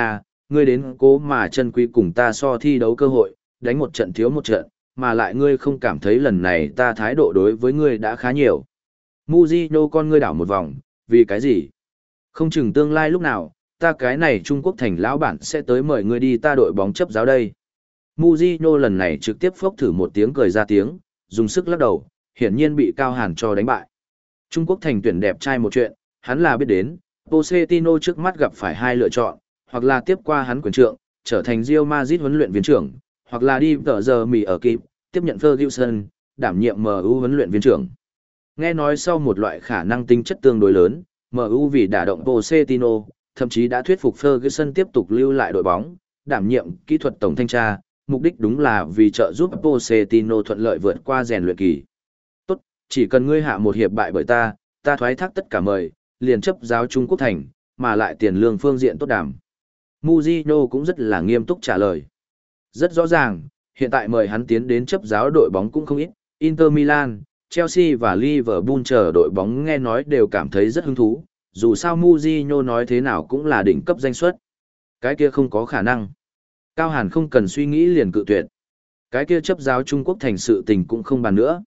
ngươi đến cố mà chân quý cùng ta so thi đấu cơ hội, đánh một trận thiếu một trận, mà lại ngươi không cảm thấy lần này ta thái độ đối với ngươi đã khá nhiều. Mujino con ngươi đảo một vòng, vì cái gì? Không chừng tương lai lúc nào, ta cái này Trung Quốc thành lão bản sẽ tới mời ngươi đi ta đội bóng chấp giáo đây. Mujino lần này trực tiếp phốc thử một tiếng cười ra tiếng, dùng sức lắc đầu, hiển nhiên bị Cao Hàn cho đánh bại. Trung Quốc thành tuyển đẹp trai một chuyện, hắn là biết đến, Pochettino trước mắt gặp phải hai lựa chọn, hoặc là tiếp qua hắn quyền trượng, trở thành Real Madrid huấn luyện viên trưởng, hoặc là đi tờ giờ mì ở kịp, tiếp nhận Ferguson, đảm nhiệm em u huấn luyện viên trưởng. Nghe nói sau một loại khả năng tính chất tương đối lớn, em u vì đả động Pochettino, thậm chí đã thuyết phục Ferguson tiếp tục lưu lại đội bóng, đảm nhiệm kỹ thuật tổng thanh tra, mục đích đúng là vì trợ giúp Pochettino thuận lợi vượt qua rèn luyện kỳ. Tốt, chỉ cần ngươi hạ một hiệp bại bởi ta, ta thoái thác tất cả mời, liền chấp giáo Trung Quốc thành, mà lại tiền lương phương diện tốt đảm. Mujino cũng rất là nghiêm túc trả lời. Rất rõ ràng, hiện tại mời hắn tiến đến chấp giáo đội bóng cũng không ít, Inter Milan, Chelsea và Liverpool chờ đội bóng nghe nói đều cảm thấy rất hứng thú, dù sao Mujino nói thế nào cũng là đỉnh cấp danh suất. Cái kia không có khả năng. Cao Hàn không cần suy nghĩ liền cự tuyệt. Cái kia chấp giáo Trung Quốc thành sự tình cũng không bàn nữa.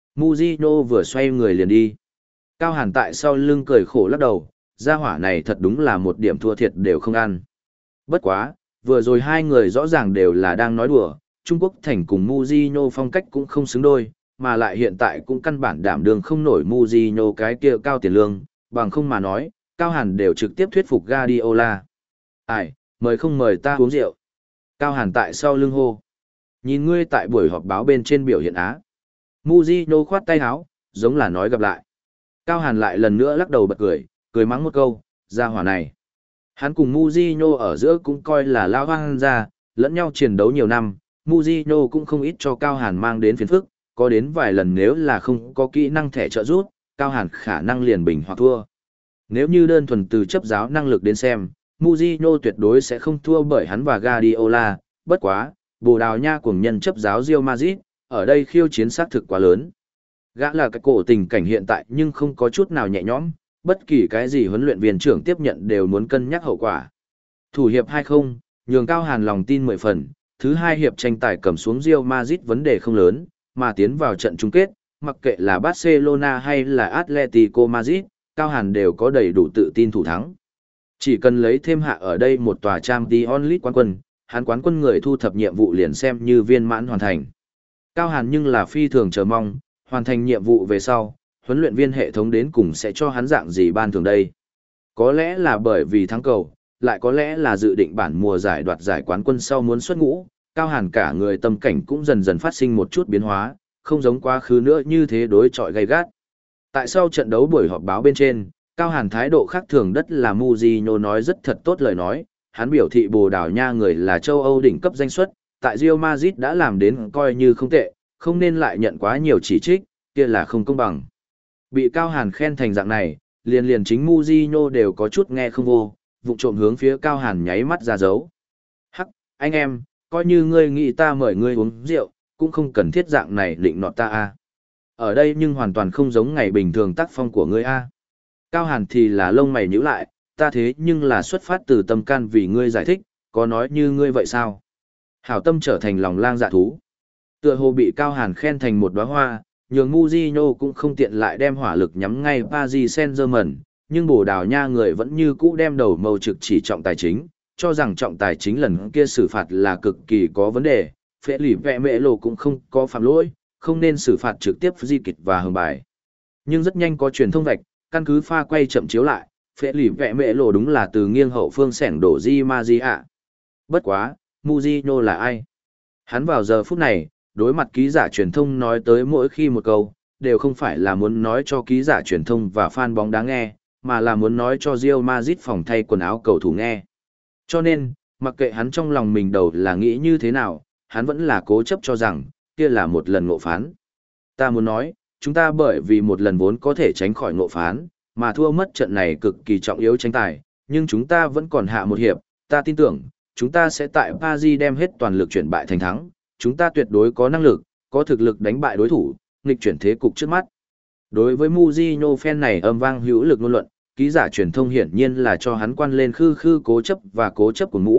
Mujino vừa xoay người liền đi. Cao Hàn tại sau lưng cười khổ lắc đầu, gia hỏa này thật đúng là một điểm thua thiệt đều không ăn. Bất quá, vừa rồi hai người rõ ràng đều là đang nói đùa, Trung Quốc thành cùng Mujino phong cách cũng không xứng đôi, mà lại hiện tại cũng căn bản đảm đương không nổi Mujino cái kia cao tiền lương, bằng không mà nói, Cao Hàn đều trực tiếp thuyết phục Guardiola. Ai, mời không mời ta uống rượu. Cao Hàn tại sau lưng hô. Nhìn ngươi tại buổi họp báo bên trên biểu hiện á. Mujino khoát tay áo, giống là nói gặp lại. Cao Hàn lại lần nữa lắc đầu bật cười, cười mắng một câu, ra hỏa này. Hắn cùng Mujino ở giữa cũng coi là lao hoang ra, lẫn nhau chiến đấu nhiều năm, Mujino cũng không ít cho Cao Hàn mang đến phiền phức, có đến vài lần nếu là không có kỹ năng thẻ trợ giúp, Cao Hàn khả năng liền bình hoặc thua. Nếu như đơn thuần từ chấp giáo năng lực đến xem, Mujino tuyệt đối sẽ không thua bởi hắn và Guardiola, bất quá, Bồ Đào Nha cuồng nhân chấp giáo Real Madrid, ở đây khiêu chiến xác thực quá lớn. Gã là cái cổ tình cảnh hiện tại nhưng không có chút nào nhẹ nhõm, bất kỳ cái gì huấn luyện viên trưởng tiếp nhận đều muốn cân nhắc hậu quả. Thủ hiệp hai không, nhường Cao Hàn lòng tin mười phần, thứ hai hiệp tranh tài cầm xuống Real Madrid vấn đề không lớn, mà tiến vào trận chung kết, mặc kệ là Barcelona hay là Atletico Madrid, Cao Hàn đều có đầy đủ tự tin thủ thắng. Chỉ cần lấy thêm hạ ở đây một tòa Champions League quán quân, hắn quán quân người thu thập nhiệm vụ liền xem như viên mãn hoàn thành. Cao Hàn nhưng là phi thường chờ mong, hoàn thành nhiệm vụ về sau, huấn luyện viên hệ thống đến cùng sẽ cho hắn dạng gì ban thường đây. Có lẽ là bởi vì thắng cầu, lại có lẽ là dự định bản mùa giải đoạt giải quán quân sau muốn xuất ngũ, Cao Hàn cả người tâm cảnh cũng dần dần phát sinh một chút biến hóa, không giống quá khứ nữa như thế đối chọi gay gắt. Tại sau trận đấu buổi họp báo bên trên, Cao Hàn thái độ khác thường đất là Mujino nói rất thật tốt lời nói, hắn biểu thị Bồ Đào Nha người là châu Âu đỉnh cấp danh suất, tại Real Madrid đã làm đến coi như không tệ, không nên lại nhận quá nhiều chỉ trích, kia là không công bằng. Bị Cao Hàn khen thành dạng này, liền liền chính Mujino đều có chút nghe không vô, vụng trộm hướng phía Cao Hàn nháy mắt ra dấu. Hắc, anh em, coi như ngươi nghĩ ta mời ngươi uống rượu, cũng không cần thiết dạng này định nọt ta a. Ở đây nhưng hoàn toàn không giống ngày bình thường tác phong của ngươi a. Cao Hàn thì là lông mày nhíu lại, ta thế nhưng là xuất phát từ tâm can vì ngươi giải thích, có nói như ngươi vậy sao? Hảo tâm trở thành lòng lang dạ thú. Tựa hồ bị Cao Hàn khen thành một đóa hoa, nhường Mujino cũng không tiện lại đem hỏa lực nhắm ngay Paris Saint-Germain, nhưng Bồ Đào Nha người vẫn như cũ đem đầu mâu trực chỉ trọng tài chính, cho rằng trọng tài chính lần kia xử phạt là cực kỳ có vấn đề, phế lì vẹ mẹ lộ cũng không có phạm lỗi, không nên xử phạt trực tiếp di kịch và hưởng bài. Nhưng rất nhanh có truyền thông vạch, căn cứ pha quay chậm chiếu lại, phế lì vẹ mẹ lộ đúng là từ nghiêng hậu phương sẻng đổ Di Maria. Bất quá, Mujino là ai? Hắn vào giờ phút này, đối mặt ký giả truyền thông nói tới mỗi khi một câu, đều không phải là muốn nói cho ký giả truyền thông và fan bóng đá nghe, mà là muốn nói cho Real Madrid phòng thay quần áo cầu thủ nghe. Cho nên, mặc kệ hắn trong lòng mình đầu là nghĩ như thế nào, hắn vẫn là cố chấp cho rằng, kia là một lần ngộ phán. Ta muốn nói, chúng ta bởi vì một lần vốn có thể tránh khỏi ngộ phán, mà thua mất trận này cực kỳ trọng yếu tranh tài, nhưng chúng ta vẫn còn hạ một hiệp, ta tin tưởng, chúng ta sẽ tại Paris đem hết toàn lực chuyển bại thành thắng, chúng ta tuyệt đối có năng lực, có thực lực đánh bại đối thủ, nghịch chuyển thế cục trước mắt. Đối với Mujino fan này âm vang hữu lực ngôn luận, ký giả truyền thông hiển nhiên là cho hắn quan lên khư khư cố chấp và cố chấp của mũ,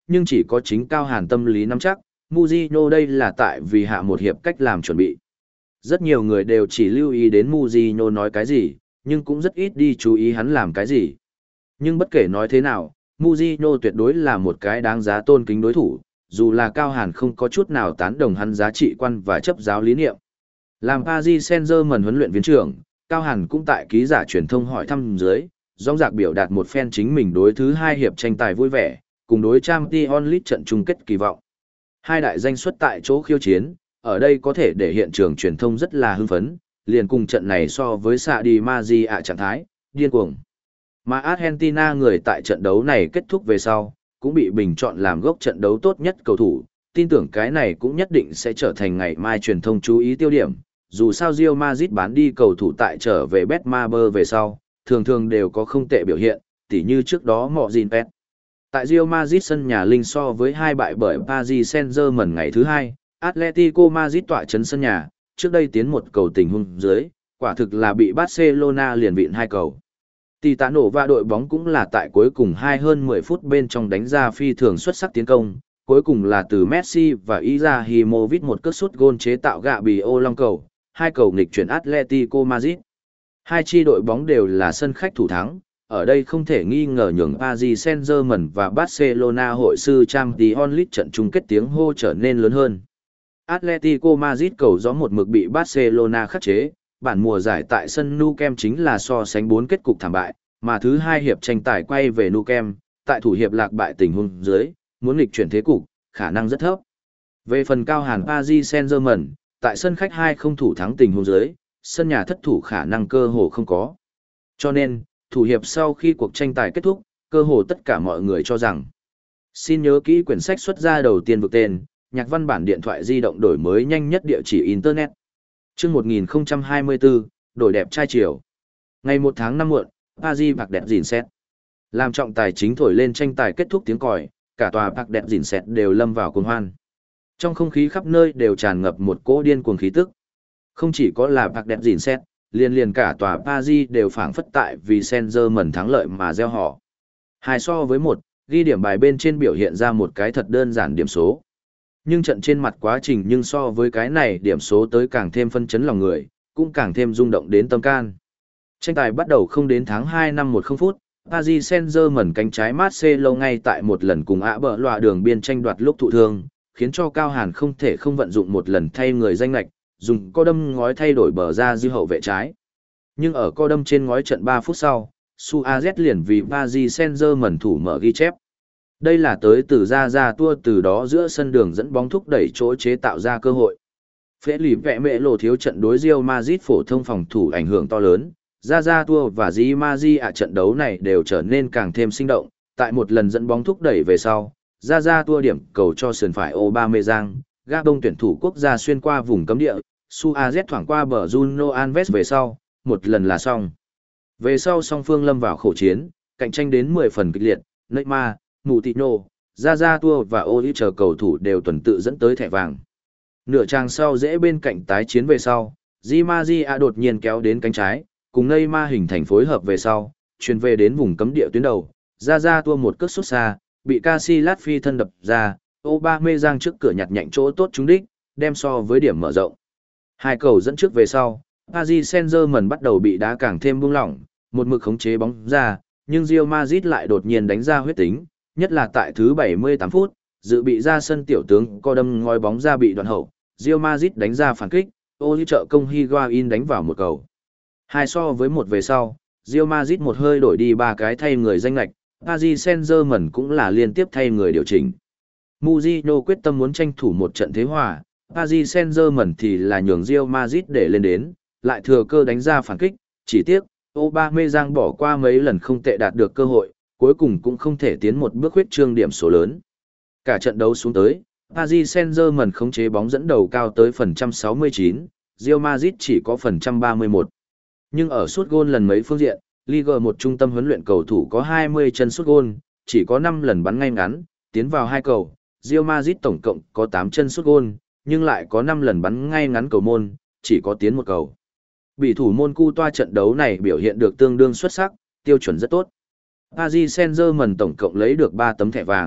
nhưng chỉ có chính Cao Hàn tâm lý nắm chắc, Mujino đây là tại vì hạ một hiệp cách làm chuẩn bị. Rất nhiều người đều chỉ lưu ý đến Mujino nói cái gì, nhưng cũng rất ít đi chú ý hắn làm cái gì. Nhưng bất kể nói thế nào, Mujino tuyệt đối là một cái đáng giá tôn kính đối thủ, dù là Cao Hàn không có chút nào tán đồng hắn giá trị quan và chấp giáo lý niệm. Làm Paris Saint-Germain huấn luyện viên trưởng, Cao Hàn cũng tại ký giả truyền thông hỏi thăm dưới, rõng rạc biểu đạt một phen chính mình đối thứ hai hiệp tranh tài vui vẻ, cùng đối Champions League trận chung kết kỳ vọng. Hai đại danh xuất tại chỗ khiêu chiến, ở đây có thể để hiện trường truyền thông rất là hưng phấn, liền cùng trận này so với Sadio Mané trạng thái, điên cuồng. Mà Argentina người tại trận đấu này kết thúc về sau, cũng bị bình chọn làm gốc trận đấu tốt nhất cầu thủ, tin tưởng cái này cũng nhất định sẽ trở thành ngày mai truyền thông chú ý tiêu điểm, dù sao Real Madrid bán đi cầu thủ tại trở về Betmaber về sau, thường thường đều có không tệ biểu hiện, tỉ như trước đó Mojinpet. Tại Real Madrid sân nhà linh so với hai bại bởi Paris Saint-Germain ngày thứ hai, Atletico Madrid tỏa chấn sân nhà, trước đây tiến một cầu tình huống dưới, quả thực là bị Barcelona liền vịn hai cầu. Titano và đội bóng cũng là tại cuối cùng hai hơn mười phút bên trong đánh ra phi thường xuất sắc tiến công, cuối cùng là từ Messi và Izahimovic một cước sút gôn chế tạo gạ bì ô long cầu, hai cầu nghịch chuyển Atletico Madrid. Hai chi đội bóng đều là sân khách thủ thắng, ở đây không thể nghi ngờ nhường Paris Saint-Germain và Barcelona hội sư Champions League trận chung kết tiếng hô trở nên lớn hơn. Atletico Madrid cầu gió một mực bị Barcelona khắc chế, bản mùa giải tại sân Nou Camp chính là so sánh bốn kết cục thảm bại, mà thứ hai hiệp tranh tài quay về Nou Camp, tại thủ hiệp lạc bại tình huống dưới, muốn nghịch chuyển thế cục, khả năng rất thấp. Về phần Cao Hàn Paris Saint-Germain, tại sân khách hai không thủ thắng tình huống dưới, sân nhà thất thủ khả năng cơ hồ không có. Cho nên, thủ hiệp sau khi cuộc tranh tài kết thúc, cơ hồ tất cả mọi người cho rằng. Xin nhớ kỹ quyển sách xuất ra đầu tiên vực tên, nhạc văn bản điện thoại di động đổi mới nhanh nhất địa chỉ Internet. Chương một nghìn không trăm hai mươi tư, đổi đẹp trai chiều. Ngày một tháng năm muộn, Paris bạc đẹp dìn xét. Làm trọng tài chính thổi lên tranh tài kết thúc tiếng còi, cả tòa bạc đẹp dìn xét đều lâm vào cuồng hoan. Trong không khí khắp nơi đều tràn ngập một cỗ điên cuồng khí tức. Không chỉ có là bạc đẹp dìn xét, liền liền cả tòa Paris đều phảng phất tại vì Saint-Germain thắng lợi mà gieo họ. Hai so với một, ghi điểm bài bên trên biểu hiện ra một cái thật đơn giản điểm số. Nhưng trận trên mặt quá trình nhưng so với cái này điểm số tới càng thêm phân chấn lòng người, cũng càng thêm rung động đến tâm can. Tranh tài bắt đầu không đến tháng hai năm một không phút, Paris Saint-Germain cánh trái Marcelo ngay tại một lần cùng ạ bờ loạ đường biên tranh đoạt lúc thụ thương, khiến cho Cao Hàn không thể không vận dụng một lần thay người danh lệch, dùng co đâm ngói thay đổi bờ ra dư hậu vệ trái. Nhưng ở co đâm trên ngói trận ba phút sau, Suarez liền vì Paris Saint-Germain thủ mở ghi chép. Đây là tới từ ra ra tua từ đó giữa sân đường dẫn bóng thúc đẩy chỗ chế tạo ra cơ hội. Phế lì vẽ mẹ lộ thiếu trận đối Real Madrid phổ thông phòng thủ ảnh hưởng to lớn, ra ra tua và Di Maji ở trận đấu này đều trở nên càng thêm sinh động, tại một lần dẫn bóng thúc đẩy về sau, ra ra tua điểm cầu cho sườn phải Aubameyang, Gabon tuyển thủ quốc gia xuyên qua vùng cấm địa, Suarez thoảng qua bờ Juno Alves về sau, một lần là xong. Về sau song phương lâm vào khổ chiến, cạnh tranh đến mười phần kịch liệt, Neymar, Moutinho, Zaza Tua và Oli chờ cầu thủ đều tuần tự dẫn tới thẻ vàng. Nửa trang sau dễ bên cạnh tái chiến về sau, Di Maria đột nhiên kéo đến cánh trái, cùng Neymar hình thành phối hợp về sau, truyền về đến vùng cấm địa tuyến đầu, Zaza Tua một cước sút xa, bị Casillas phi thân đập ra, Aubameyang trước cửa nhặt nhạnh chỗ tốt trúng đích, đem so với điểm mở rộng. Hai cầu dẫn trước về sau, Paris Saint-Germain bắt đầu bị đá càng thêm buông lỏng, một mực khống chế bóng ra, nhưng Real Madrid lại đột nhiên đánh ra huyết tính, nhất là tại thứ bảy mươi tám phút, dự bị ra sân tiểu tướng co đâm ngói bóng ra bị đoạn hậu, Real Madrid đánh ra phản kích, Oli trợ công Higuain đánh vào một cầu. Hai so với một về sau, Real Madrid một hơi đổi đi ba cái thay người danh lệch, Paris Saint-Germain cũng là liên tiếp thay người điều chỉnh. Mourinho quyết tâm muốn tranh thủ một trận thế hòa, Paris Saint-Germain thì là nhường Real Madrid để lên đến, lại thừa cơ đánh ra phản kích, chỉ tiếc, Aubameyang bỏ qua mấy lần không tệ đạt được cơ hội, cuối cùng cũng không thể tiến một bước huyết trương điểm số lớn. Cả trận đấu xuống tới, Paris Saint-Germain khống chế bóng dẫn đầu cao tới phần trăm sáu mươi chín, Real Madrid chỉ có phần trăm ba mươi mốt. Nhưng ở sút gôn lần mấy phương diện, Ligue một trung tâm huấn luyện cầu thủ có hai mươi chân sút gôn, chỉ có năm lần bắn ngay ngắn, tiến vào hai cầu. Real Madrid tổng cộng có tám chân sút gôn, nhưng lại có năm lần bắn ngay ngắn cầu môn, chỉ có tiến một cầu. Bị thủ môn Cu toa trận đấu này biểu hiện được tương đương xuất sắc, tiêu chuẩn rất tốt. Paris Saint-Germain tổng cộng lấy được ba tấm thẻ vàng,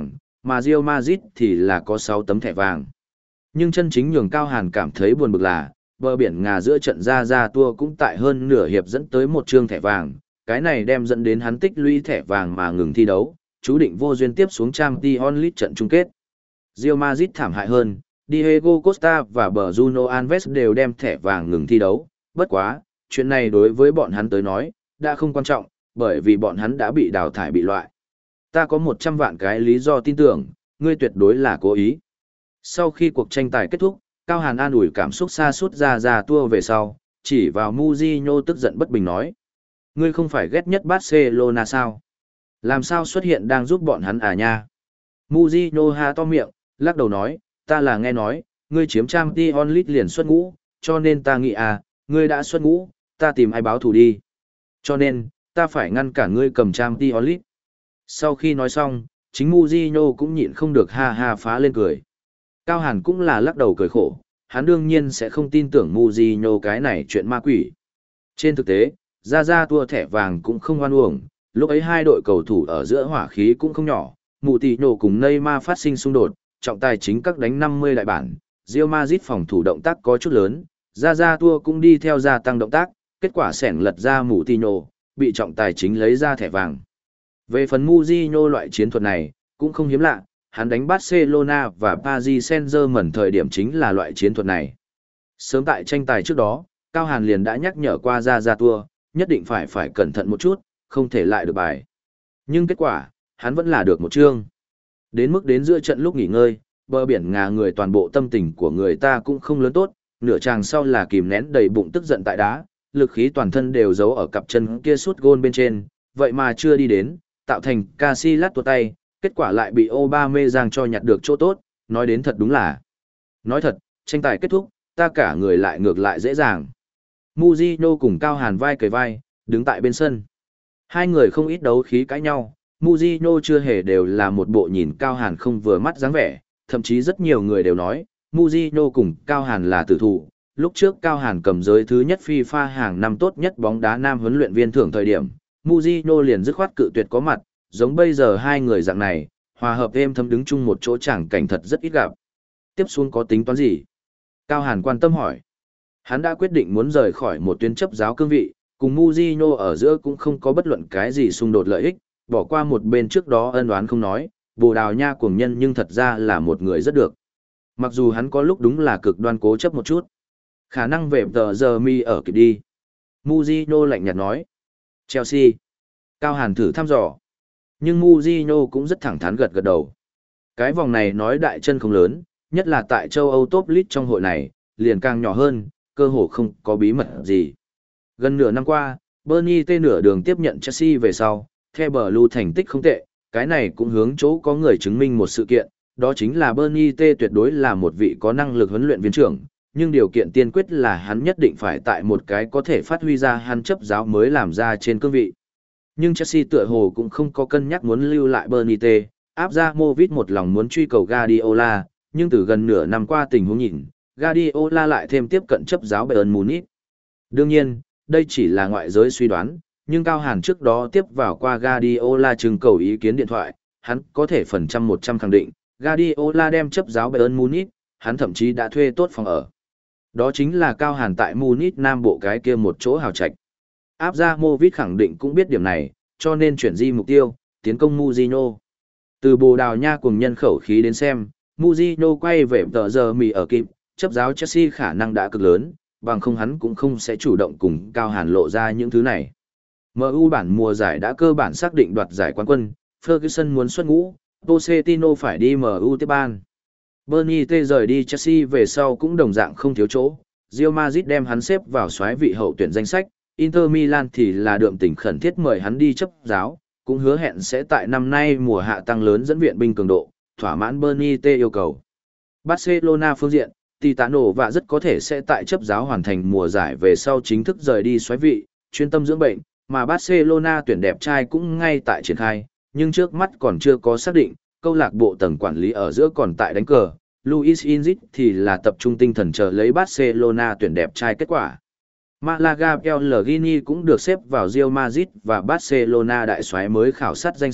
mà Real Madrid thì là có sáu tấm thẻ vàng. Nhưng chân chính nhường Cao Hàn cảm thấy buồn bực là, bờ biển Ngà giữa trận ra ra tua cũng tại hơn nửa hiệp dẫn tới một trương thẻ vàng, cái này đem dẫn đến hắn tích lũy thẻ vàng mà ngừng thi đấu, chú định vô duyên tiếp xuống Champions League trận chung kết. Real Madrid thảm hại hơn, Diego Costa và Bruno Alves đều đem thẻ vàng ngừng thi đấu, bất quá, chuyện này đối với bọn hắn tới nói, đã không quan trọng, bởi vì bọn hắn đã bị đào thải bị loại. Ta có một trăm vạn cái lý do tin tưởng, ngươi tuyệt đối là cố ý. Sau khi cuộc tranh tài kết thúc, Cao Hàn an ủi cảm xúc xa suốt ra ra tua về sau, chỉ vào Mourinho tức giận bất bình nói. Ngươi không phải ghét nhất Barcelona sao? Làm sao xuất hiện đang giúp bọn hắn à nha? Mourinho ha to miệng, lắc đầu nói, ta là nghe nói, ngươi chiếm Champions League liền xuất ngũ, cho nên ta nghĩ à, ngươi đã xuất ngũ, ta tìm ai báo thù đi. Cho nên, ta phải ngăn cản ngươi cầm Champions League. Sau khi nói xong, chính Mourinho cũng nhịn không được ha ha phá lên cười. Cao Hàn cũng là lắc đầu cười khổ, hắn đương nhiên sẽ không tin tưởng Mourinho cái này chuyện ma quỷ. Trên thực tế, ra ra tua thẻ vàng cũng không hoan uổng, lúc ấy hai đội cầu thủ ở giữa hỏa khí cũng không nhỏ, Moutinho cùng Neymar phát sinh xung đột, trọng tài chính các đánh năm mươi đại bản, Real Madrid phòng thủ động tác có chút lớn, ra ra tua cũng đi theo gia tăng động tác, kết quả sẻng lật ra Moutinho, bị trọng tài chính lấy ra thẻ vàng. Về phần Mourinho loại chiến thuật này, cũng không hiếm lạ, hắn đánh Barcelona và Paris Saint-Germain thời điểm chính là loại chiến thuật này. Sớm tại tranh tài trước đó, Cao Hàn liền đã nhắc nhở qua ra ra tua, nhất định phải phải cẩn thận một chút, không thể lại được bài. Nhưng kết quả, hắn vẫn là được một chương. Đến mức đến giữa trận lúc nghỉ ngơi, bờ biển Ngà người toàn bộ tâm tình của người ta cũng không lớn tốt, nửa chàng sau là kìm nén đầy bụng tức giận tại đá, lực khí toàn thân đều giấu ở cặp chân kia sút gôn bên trên, vậy mà chưa đi đến, tạo thành Casillas tuột tay, kết quả lại bị Aubameyang cho nhặt được chỗ tốt, nói đến thật đúng là. Nói thật, tranh tài kết thúc, ta cả người lại ngược lại dễ dàng. Mourinho cùng Cao Hàn vai kề vai, đứng tại bên sân. Hai người không ít đấu khí cãi nhau, Mourinho chưa hề đều là một bộ nhìn Cao Hàn không vừa mắt dáng vẻ, thậm chí rất nhiều người đều nói, Mourinho cùng Cao Hàn là tử thủ. Lúc trước Cao Hàn cầm giới thứ nhất FIFA hàng năm tốt nhất bóng đá nam huấn luyện viên thưởng thời điểm, Mourinho liền dứt khoát cự tuyệt có mặt, giống bây giờ hai người dạng này, hòa hợp êm thấm đứng chung một chỗ chẳng cảnh thật rất ít gặp. Tiếp xuống có tính toán gì? Cao Hàn quan tâm hỏi. Hắn đã quyết định muốn rời khỏi một tuyến chấp giáo cương vị, cùng Mourinho ở giữa cũng không có bất luận cái gì xung đột lợi ích, bỏ qua một bên trước đó ân oán không nói, Bồ Đào Nha cuồng nhân nhưng thật ra là một người rất được. Mặc dù hắn có lúc đúng là cực đoan cố chấp một chút. Khả năng về tờ giờ mi ở kịp đi. Mourinho lạnh nhạt nói. Chelsea. Cao Hàn thử thăm dò. Nhưng Mourinho cũng rất thẳng thắn gật gật đầu. Cái vòng này nói đại chân không lớn, nhất là tại châu Âu Top League trong hội này, liền càng nhỏ hơn, cơ hồ không có bí mật gì. Gần nửa năm qua, Bernie T nửa đường tiếp nhận Chelsea về sau, theo Blue thành tích không tệ, cái này cũng hướng chỗ có người chứng minh một sự kiện, đó chính là Bernie T tuyệt đối là một vị có năng lực huấn luyện viên trưởng, nhưng điều kiện tiên quyết là hắn nhất định phải tại một cái có thể phát huy ra hắn chấp giáo mới làm ra trên cương vị. Nhưng Chelsea tựa hồ cũng không có cân nhắc muốn lưu lại Bernie T, áp ra Movit một lòng muốn truy cầu Guardiola, nhưng từ gần nửa năm qua tình huống nhìn, Guardiola lại thêm tiếp cận chấp giáo Bayern Munich. Đương nhiên, đây chỉ là ngoại giới suy đoán, nhưng Cao Hàn trước đó tiếp vào qua Guardiola trưng cầu ý kiến điện thoại, hắn có thể phần trăm một trăm khẳng định, Guardiola đem chấp giáo Bayern Munich, hắn thậm chí đã thuê tốt phòng ở. Đó chính là Cao Hàn tại Munich Nam Bộ cái kia một chỗ hào trạch. Áp ra Movit khẳng định cũng biết điểm này, cho nên chuyển di mục tiêu, tiến công Mourinho. Từ Bồ Đào Nha cùng nhân khẩu khí đến xem, Mourinho quay về tờ giờ mì ở kịp, chấp giáo Chelsea khả năng đã cực lớn, bằng không hắn cũng không sẽ chủ động cùng Cao Hàn lộ ra những thứ này. em u bản mùa giải đã cơ bản xác định đoạt giải quán quân, Ferguson muốn xuất ngũ, Pochettino phải đi em u tiếp ban. Bernie T rời đi Chelsea về sau cũng đồng dạng không thiếu chỗ, Real Madrid đem hắn xếp vào soái vị hậu tuyển danh sách, Inter Milan thì là đượm tình khẩn thiết mời hắn đi chấp giáo, cũng hứa hẹn sẽ tại năm nay mùa hạ tăng lớn dẫn viện binh cường độ, thỏa mãn Bernie T yêu cầu. Barcelona phương diện, Titano và rất có thể sẽ tại chấp giáo hoàn thành mùa giải về sau chính thức rời đi soái vị, chuyên tâm dưỡng bệnh, mà Barcelona tuyển đẹp trai cũng ngay tại triển khai, nhưng trước mắt còn chưa có xác định, câu lạc bộ tầng quản lý ở giữa còn tại đánh cờ, Luis Enrique thì là tập trung tinh thần chờ lấy Barcelona tuyển đẹp trai kết quả. Malaga Pellegrini cũng được xếp vào Real Madrid và Barcelona đại soái mới khảo sát danh sách,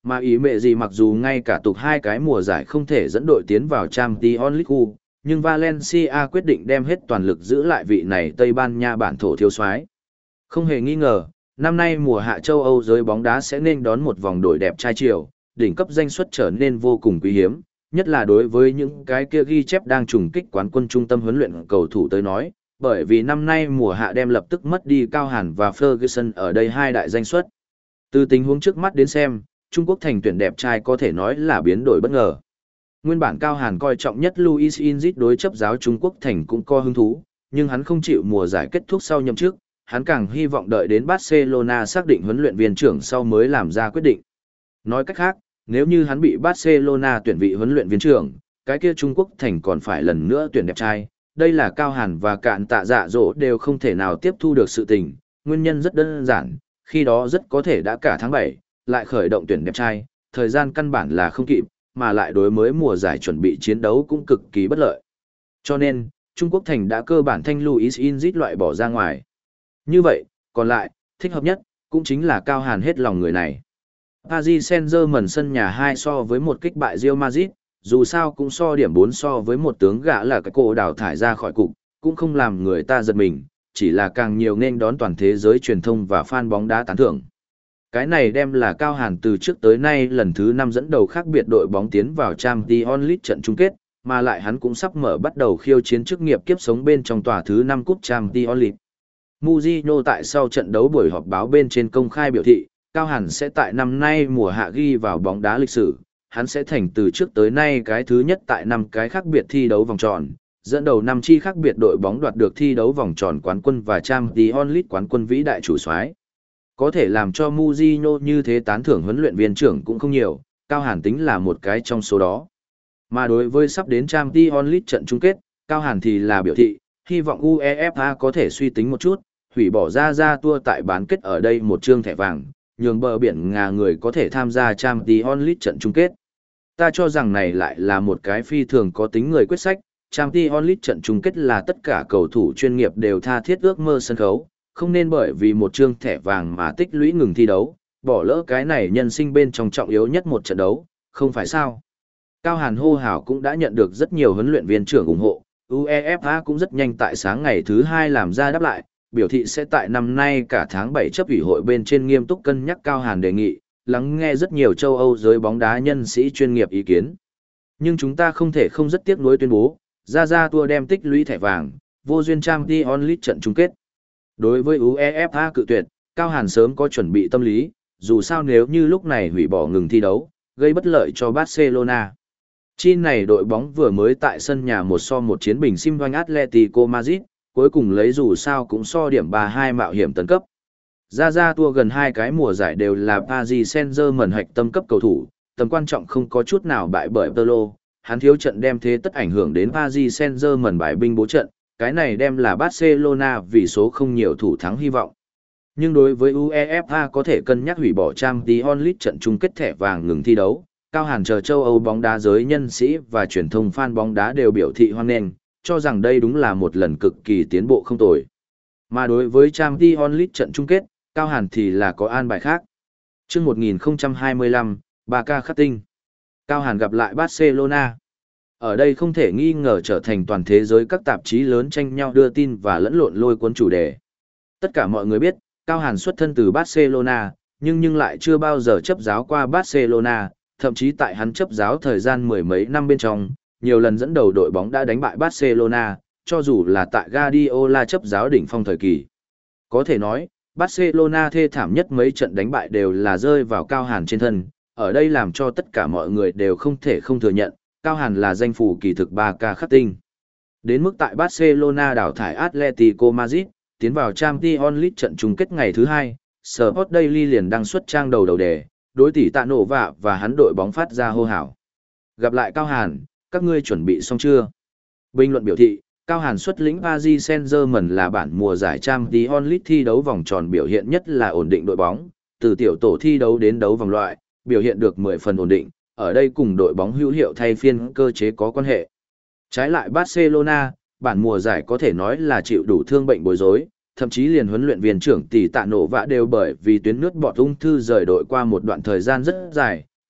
Mà ý mẹ gì mặc dù ngay cả tục hai cái mùa giải không thể dẫn đội tiến vào Champions League, nhưng Valencia quyết định đem hết toàn lực giữ lại vị này Tây Ban Nha bản thổ thiếu soái. Không hề nghi ngờ, năm nay mùa hạ châu Âu giới bóng đá sẽ nên đón một vòng đổi đẹp trai chiều, đỉnh cấp danh suất trở nên vô cùng quý hiếm, nhất là đối với những cái kia ghi chép đang trùng kích quán quân trung tâm huấn luyện cầu thủ tới nói, bởi vì năm nay mùa hạ đem lập tức mất đi Cao Hàn và Ferguson ở đây hai đại danh suất. Từ tình huống trước mắt đến xem, Trung Quốc thành tuyển đẹp trai có thể nói là biến đổi bất ngờ. Nguyên bản Cao Hàn coi trọng nhất Luis Inzit đối chấp giáo Trung Quốc thành cũng có hứng thú, nhưng hắn không chịu mùa giải kết thúc sau nhậm chức, hắn càng hy vọng đợi đến Barcelona xác định huấn luyện viên trưởng sau mới làm ra quyết định. Nói cách khác, nếu như hắn bị Barcelona tuyển vị huấn luyện viên trưởng, cái kia Trung Quốc thành còn phải lần nữa tuyển đẹp trai, đây là Cao Hàn và Cạn Tạ Dạ Dỗ đều không thể nào tiếp thu được sự tình, nguyên nhân rất đơn giản, khi đó rất có thể đã cả tháng bảy, lại khởi động tuyển đẹp trai, thời gian căn bản là không kịp, mà lại đối mới mùa giải chuẩn bị chiến đấu cũng cực kỳ bất lợi. Cho nên, Trung Quốc thành đã cơ bản thanh Luis Inzit loại bỏ ra ngoài. Như vậy, còn lại, thích hợp nhất, cũng chính là Cao Hàn hết lòng người này. Paris Saint-Germain sân nhà hai so với một kích bại Real Madrid, dù sao cũng so điểm bốn so với một tướng gã là cái cổ đào thải ra khỏi cục, cũng không làm người ta giật mình, chỉ là càng nhiều nên đón toàn thế giới truyền thông và fan bóng đá tán thưởng. Cái này đem là Cao Hàn từ trước tới nay lần thứ năm dẫn đầu khác biệt đội bóng tiến vào Champions League trận chung kết, mà lại hắn cũng sắp mở bắt đầu khiêu chiến chức nghiệp kiếp sống bên trong tòa thứ năm cúp Champions League. Mourinho tại sau trận đấu buổi họp báo bên trên công khai biểu thị, Cao Hàn sẽ tại năm nay mùa hạ ghi vào bóng đá lịch sử, hắn sẽ thành từ trước tới nay cái thứ nhất tại năm cái khác biệt thi đấu vòng tròn, dẫn đầu năm chi khác biệt đội bóng đoạt được thi đấu vòng tròn quán quân và Champions League quán quân vĩ đại chủ soái. Có thể làm cho Mourinho như thế tán thưởng huấn luyện viên trưởng cũng không nhiều, Cao Hàn tính là một cái trong số đó. Mà đối với sắp đến Champions League trận chung kết, Cao Hàn thì là biểu thị, hy vọng UEFA có thể suy tính một chút, hủy bỏ ra ra tour tại bán kết ở đây một chương thẻ vàng, nhường bờ biển Ngà người có thể tham gia Champions League trận chung kết. Ta cho rằng này lại là một cái phi thường có tính người quyết sách, Champions League trận chung kết là tất cả cầu thủ chuyên nghiệp đều tha thiết ước mơ sân khấu, không nên bởi vì một chương thẻ vàng mà tích lũy ngừng thi đấu, bỏ lỡ cái này nhân sinh bên trong trọng yếu nhất một trận đấu, không phải sao. Cao Hàn hô hào cũng đã nhận được rất nhiều huấn luyện viên trưởng ủng hộ, UEFA cũng rất nhanh tại sáng ngày thứ hai làm ra đáp lại, biểu thị sẽ tại năm nay cả tháng bảy chấp ủy hội bên trên nghiêm túc cân nhắc Cao Hàn đề nghị, lắng nghe rất nhiều châu Âu giới bóng đá nhân sĩ chuyên nghiệp ý kiến. Nhưng chúng ta không thể không rất tiếc nuối tuyên bố, ra ra tour đem tích lũy thẻ vàng, vô duyên Champions League trận chung kết. Đối với UEFA cự tuyệt, Cao Hàn sớm có chuẩn bị tâm lý, dù sao nếu như lúc này hủy bỏ ngừng thi đấu, gây bất lợi cho Barcelona. Chi này đội bóng vừa mới tại sân nhà một so một chiến bình sim doanh Atletico Madrid, cuối cùng lấy dù sao cũng so điểm ba hai mạo hiểm tấn cấp. Ra ra tour gần hai cái mùa giải đều là Paris Saint-Germain hạch tâm cấp cầu thủ, tầm quan trọng không có chút nào bại bởi Tolo, hắn thiếu trận đem thế tất ảnh hưởng đến Paris Saint-Germain bài binh bố trận, cái này đem là Barcelona vì số không nhiều thủ thắng hy vọng. Nhưng đối với UEFA có thể cân nhắc hủy bỏ Champions League trận chung kết thẻ vàng ngừng thi đấu, Cao Hàn chờ châu Âu bóng đá giới nhân sĩ và truyền thông fan bóng đá đều biểu thị hoan nghênh, cho rằng đây đúng là một lần cực kỳ tiến bộ không tồi. Mà đối với Champions League trận chung kết, Cao Hàn thì là có an bài khác. Chương một nghìn không trăm hai mươi lăm, Barca khắc tinh. Cao Hàn gặp lại Barcelona. Ở đây không thể nghi ngờ trở thành toàn thế giới các tạp chí lớn tranh nhau đưa tin và lẫn lộn lôi cuốn chủ đề. Tất cả mọi người biết, Cao Hàn xuất thân từ Barcelona, nhưng nhưng lại chưa bao giờ chấp giáo qua Barcelona, thậm chí tại hắn chấp giáo thời gian mười mấy năm bên trong, nhiều lần dẫn đầu đội bóng đã đánh bại Barcelona, cho dù là tại Guardiola chấp giáo đỉnh phong thời kỳ. Có thể nói, Barcelona thê thảm nhất mấy trận đánh bại đều là rơi vào Cao Hàn trên thân, ở đây làm cho tất cả mọi người đều không thể không thừa nhận, Cao Hàn là danh phủ kỳ thực Barca khắc tinh. Đến mức tại Barcelona đảo thải Atletico Madrid, tiến vào Champions League trận chung kết ngày thứ hai, Sport Daily liền đăng xuất trang đầu đầu đề, đối tỷ tạ nổ vạ và hắn đội bóng phát ra hô hào. Gặp lại Cao Hàn, các ngươi chuẩn bị xong chưa? Bình luận biểu thị, Cao Hàn xuất lĩnh Paris Saint-Germain là bản mùa giải Champions League thi đấu vòng tròn biểu hiện nhất là ổn định đội bóng, từ tiểu tổ thi đấu đến đấu vòng loại, biểu hiện được mười phần ổn định, ở đây cùng đội bóng hữu hiệu thay phiên cơ chế có quan hệ. Trái lại Barcelona, bản mùa giải có thể nói là chịu đủ thương bệnh bối rối, thậm chí liền huấn luyện viên trưởng tỷ tạ nổ vạ đều bởi vì tuyến nước bọt ung thư rời đội qua một đoạn thời gian rất dài,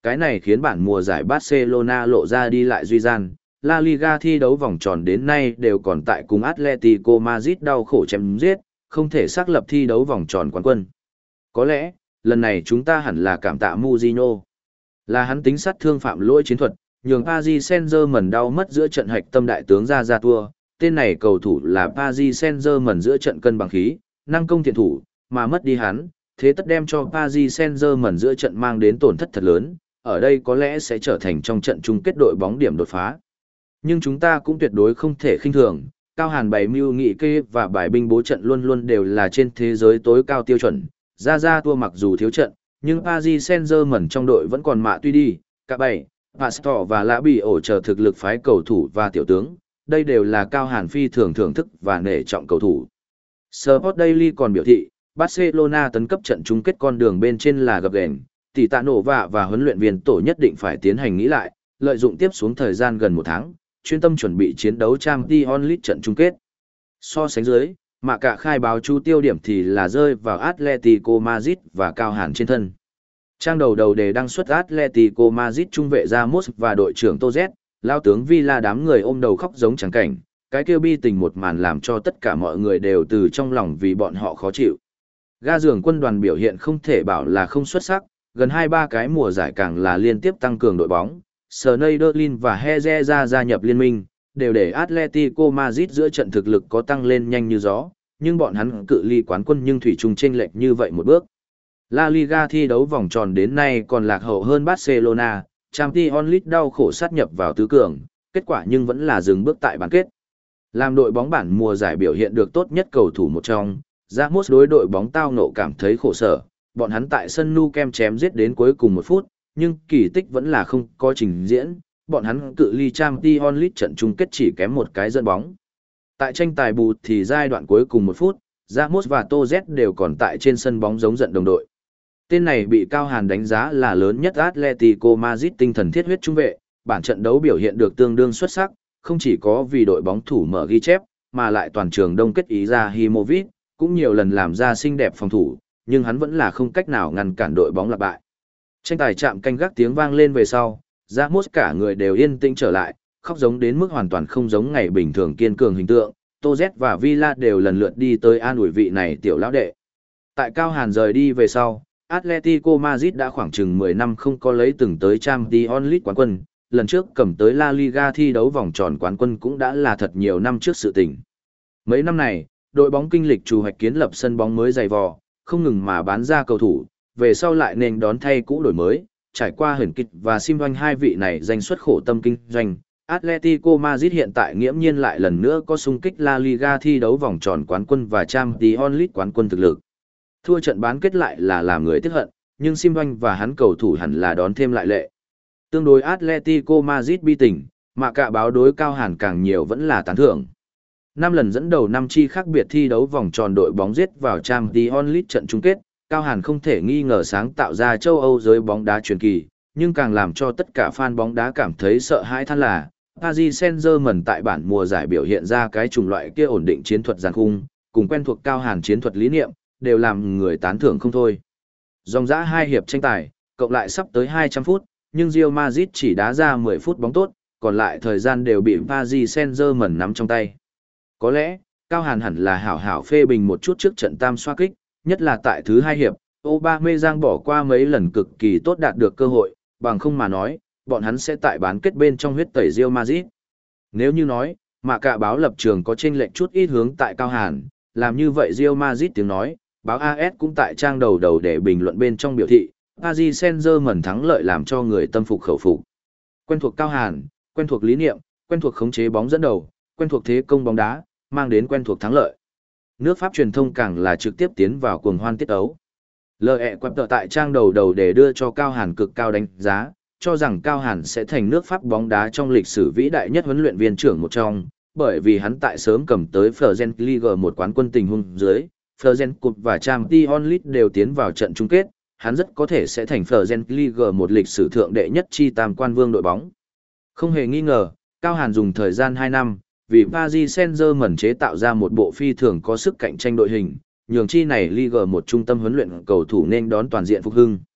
Cái này khiến bản mùa giải Barcelona lộ ra đi lại duy gian, La Liga thi đấu vòng tròn đến nay đều còn tại cùng Atletico Madrid đau khổ chém giết, không thể xác lập thi đấu vòng tròn quán quân. Có lẽ, lần này chúng ta hẳn là cảm tạ Mourinho. Là hắn tính sát thương phạm lỗi chiến thuật, nhường Paris Saint-Germain đau mất giữa trận hạch tâm đại tướng ra ra tua. Tên này cầu thủ là Paris Saint-Germain giữa trận cân bằng khí, năng công thiện thủ, mà mất đi hắn, thế tất đem cho Paris Saint-Germain giữa trận mang đến tổn thất thật lớn, ở đây có lẽ sẽ trở thành trong trận chung kết đội bóng điểm đột phá. Nhưng chúng ta cũng tuyệt đối không thể khinh thường, Cao Hàn bày mưu nghị kê và bài binh bố trận luôn luôn đều là trên thế giới tối cao tiêu chuẩn. Ra ra tua mặc dù thiếu trận, nhưng Paris Saint-Germain trong đội vẫn còn mạ tuy đi, cả bảy, Pastor và Lã Bì ổ chờ thực lực phái cầu thủ và tiểu tướng, đây đều là Cao Hàn phi thường thưởng thức và nể trọng cầu thủ. Sport Daily còn biểu thị, Barcelona tấn cấp trận chung kết con đường bên trên là gập ghềnh, tỷ tạ nổ vạ và huấn luyện viên tổ nhất định phải tiến hành nghĩ lại, lợi dụng tiếp xuống thời gian gần một tháng, chuyên tâm chuẩn bị chiến đấu Champions League trận chung kết. So sánh dưới, mà cả khai báo chú tiêu điểm thì là rơi vào Atletico Madrid và Cao Hàn trên thân. Trang đầu đầu đề đăng xuất Atletico Madrid trung vệ Ramos và đội trưởng Toz, lao tướng Villa đám người ôm đầu khóc giống trắng cảnh, cái kêu bi tình một màn làm cho tất cả mọi người đều từ trong lòng vì bọn họ khó chịu. Ga giường quân đoàn biểu hiện không thể bảo là không xuất sắc, gần hai ba cái mùa giải càng là liên tiếp tăng cường đội bóng, Schneiderlin và Herrera gia nhập liên minh, đều để Atletico Madrid giữa trận thực lực có tăng lên nhanh như gió, nhưng bọn hắn cự ly quán quân nhưng thủy chung chênh lệch như vậy một bước. La Liga thi đấu vòng tròn đến nay còn lạc hậu hơn Barcelona, Champions League đau khổ sát nhập vào tứ cường, kết quả nhưng vẫn là dừng bước tại bán kết. Làm đội bóng bản mùa giải biểu hiện được tốt nhất cầu thủ một trong, Ramos đối đội bóng tao ngộ cảm thấy khổ sở, bọn hắn tại sân Nou Camp chém giết đến cuối cùng một phút, nhưng kỳ tích vẫn là không có trình diễn, bọn hắn cự ly Champions League trận chung kết chỉ kém một cái dẫn bóng. Tại tranh tài bù thì giai đoạn cuối cùng một phút, Ramos và Toz đều còn tại trên sân bóng giống giận đồng đội. Tên này bị Cao Hàn đánh giá là lớn nhất Atletico Madrid tinh thần thiết huyết trung vệ, bản trận đấu biểu hiện được tương đương xuất sắc, không chỉ có vì đội bóng thủ mở ghi chép, mà lại toàn trường đông kết ý ra Himovic, cũng nhiều lần làm ra xinh đẹp phòng thủ, nhưng hắn vẫn là không cách nào ngăn cản đội bóng lạc bại. Tranh tài chạm canh gác tiếng vang lên về sau, Ramos cả người đều yên tĩnh trở lại, khóc giống đến mức hoàn toàn không giống ngày bình thường kiên cường hình tượng, Toz và Villa đều lần lượt đi tới an ủi vị này tiểu lão đệ. Tại Cao Hàn rời đi về sau, Atletico Madrid đã khoảng chừng mười năm không có lấy từng tới Champions League quán quân, lần trước cầm tới La Liga thi đấu vòng tròn quán quân cũng đã là thật nhiều năm trước sự tình. Mấy năm này, đội bóng kinh lịch chủ hoạch kiến lập sân bóng mới dày vò, không ngừng mà bán ra cầu thủ, về sau lại nên đón thay cũ đổi mới, trải qua hẩn kịch và sim doanh hai vị này danh xuất khổ tâm kinh doanh. Atletico Madrid hiện tại nghiễm nhiên lại lần nữa có xung kích La Liga thi đấu vòng tròn quán quân và Champions League quán quân thực lực. Thua trận bán kết lại là làm người tiếc hận, nhưng sim doanh và hắn cầu thủ hẳn là đón thêm lại lệ. Tương đối Atletico Madrid bi tình, mà cả báo đối Cao Hàn càng nhiều vẫn là tán thưởng. Năm lần dẫn đầu năm chi khác biệt thi đấu vòng tròn đội bóng giết vào Champions League trận chung kết, Cao Hàn không thể nghi ngờ sáng tạo ra châu Âu giới bóng đá truyền kỳ, nhưng càng làm cho tất cả fan bóng đá cảm thấy sợ hãi than là Paris Saint-Germain tại bản mùa giải biểu hiện ra cái chủng loại kia ổn định chiến thuật giàn khung, cùng quen thuộc Cao Hàn chiến thuật lý niệm, đều làm người tán thưởng không thôi. Dòng dã hai hiệp tranh tài, cộng lại sắp tới hai trăm phút, nhưng Real Madrid chỉ đá ra mười phút bóng tốt, còn lại thời gian đều bị Paris Saint-Germain nắm trong tay. Có lẽ, Cao Hàn hẳn là hảo hảo phê bình một chút trước trận tam xoá kích, nhất là tại thứ hai hiệp, Aubameyang bỏ qua mấy lần cực kỳ tốt đạt được cơ hội, bằng không mà nói, bọn hắn sẽ tại bán kết bên trong huyết tẩy Real Madrid. Nếu như nói, mà cả báo lập trường có chênh lệch chút ít hướng tại Cao Hàn, làm như vậy Real Madrid tiếng nói, báo a ét cũng tại trang đầu đầu để bình luận bên trong biểu thị, Paris Saint-Germain thắng lợi làm cho người tâm phục khẩu phục. Quen thuộc Cao Hàn, quen thuộc lý niệm, quen thuộc khống chế bóng dẫn đầu, quen thuộc thế công bóng đá, mang đến quen thuộc thắng lợi. Nước Pháp truyền thông càng là trực tiếp tiến vào cuồng hoan tiết ấu. Lờ ẹ quẹp tờ tại trang đầu đầu để đưa cho Cao Hàn cực cao đánh giá, cho rằng Cao Hàn sẽ thành nước Pháp bóng đá trong lịch sử vĩ đại nhất huấn luyện viên trưởng một trong, bởi vì hắn tại sớm cầm tới Fergen League một quán quân tình huống dưới, Fergen Cup và Champions League đều tiến vào trận chung kết, hắn rất có thể sẽ thành Fergen League một lịch sử thượng đệ nhất chi tam quan vương đội bóng. Không hề nghi ngờ, Cao Hàn dùng thời gian hai năm, vì Paris Saint-Germain chế tạo ra một bộ phi thường có sức cạnh tranh đội hình, nhường chi này Ligue một trung tâm huấn luyện cầu thủ nên đón toàn diện phục hưng.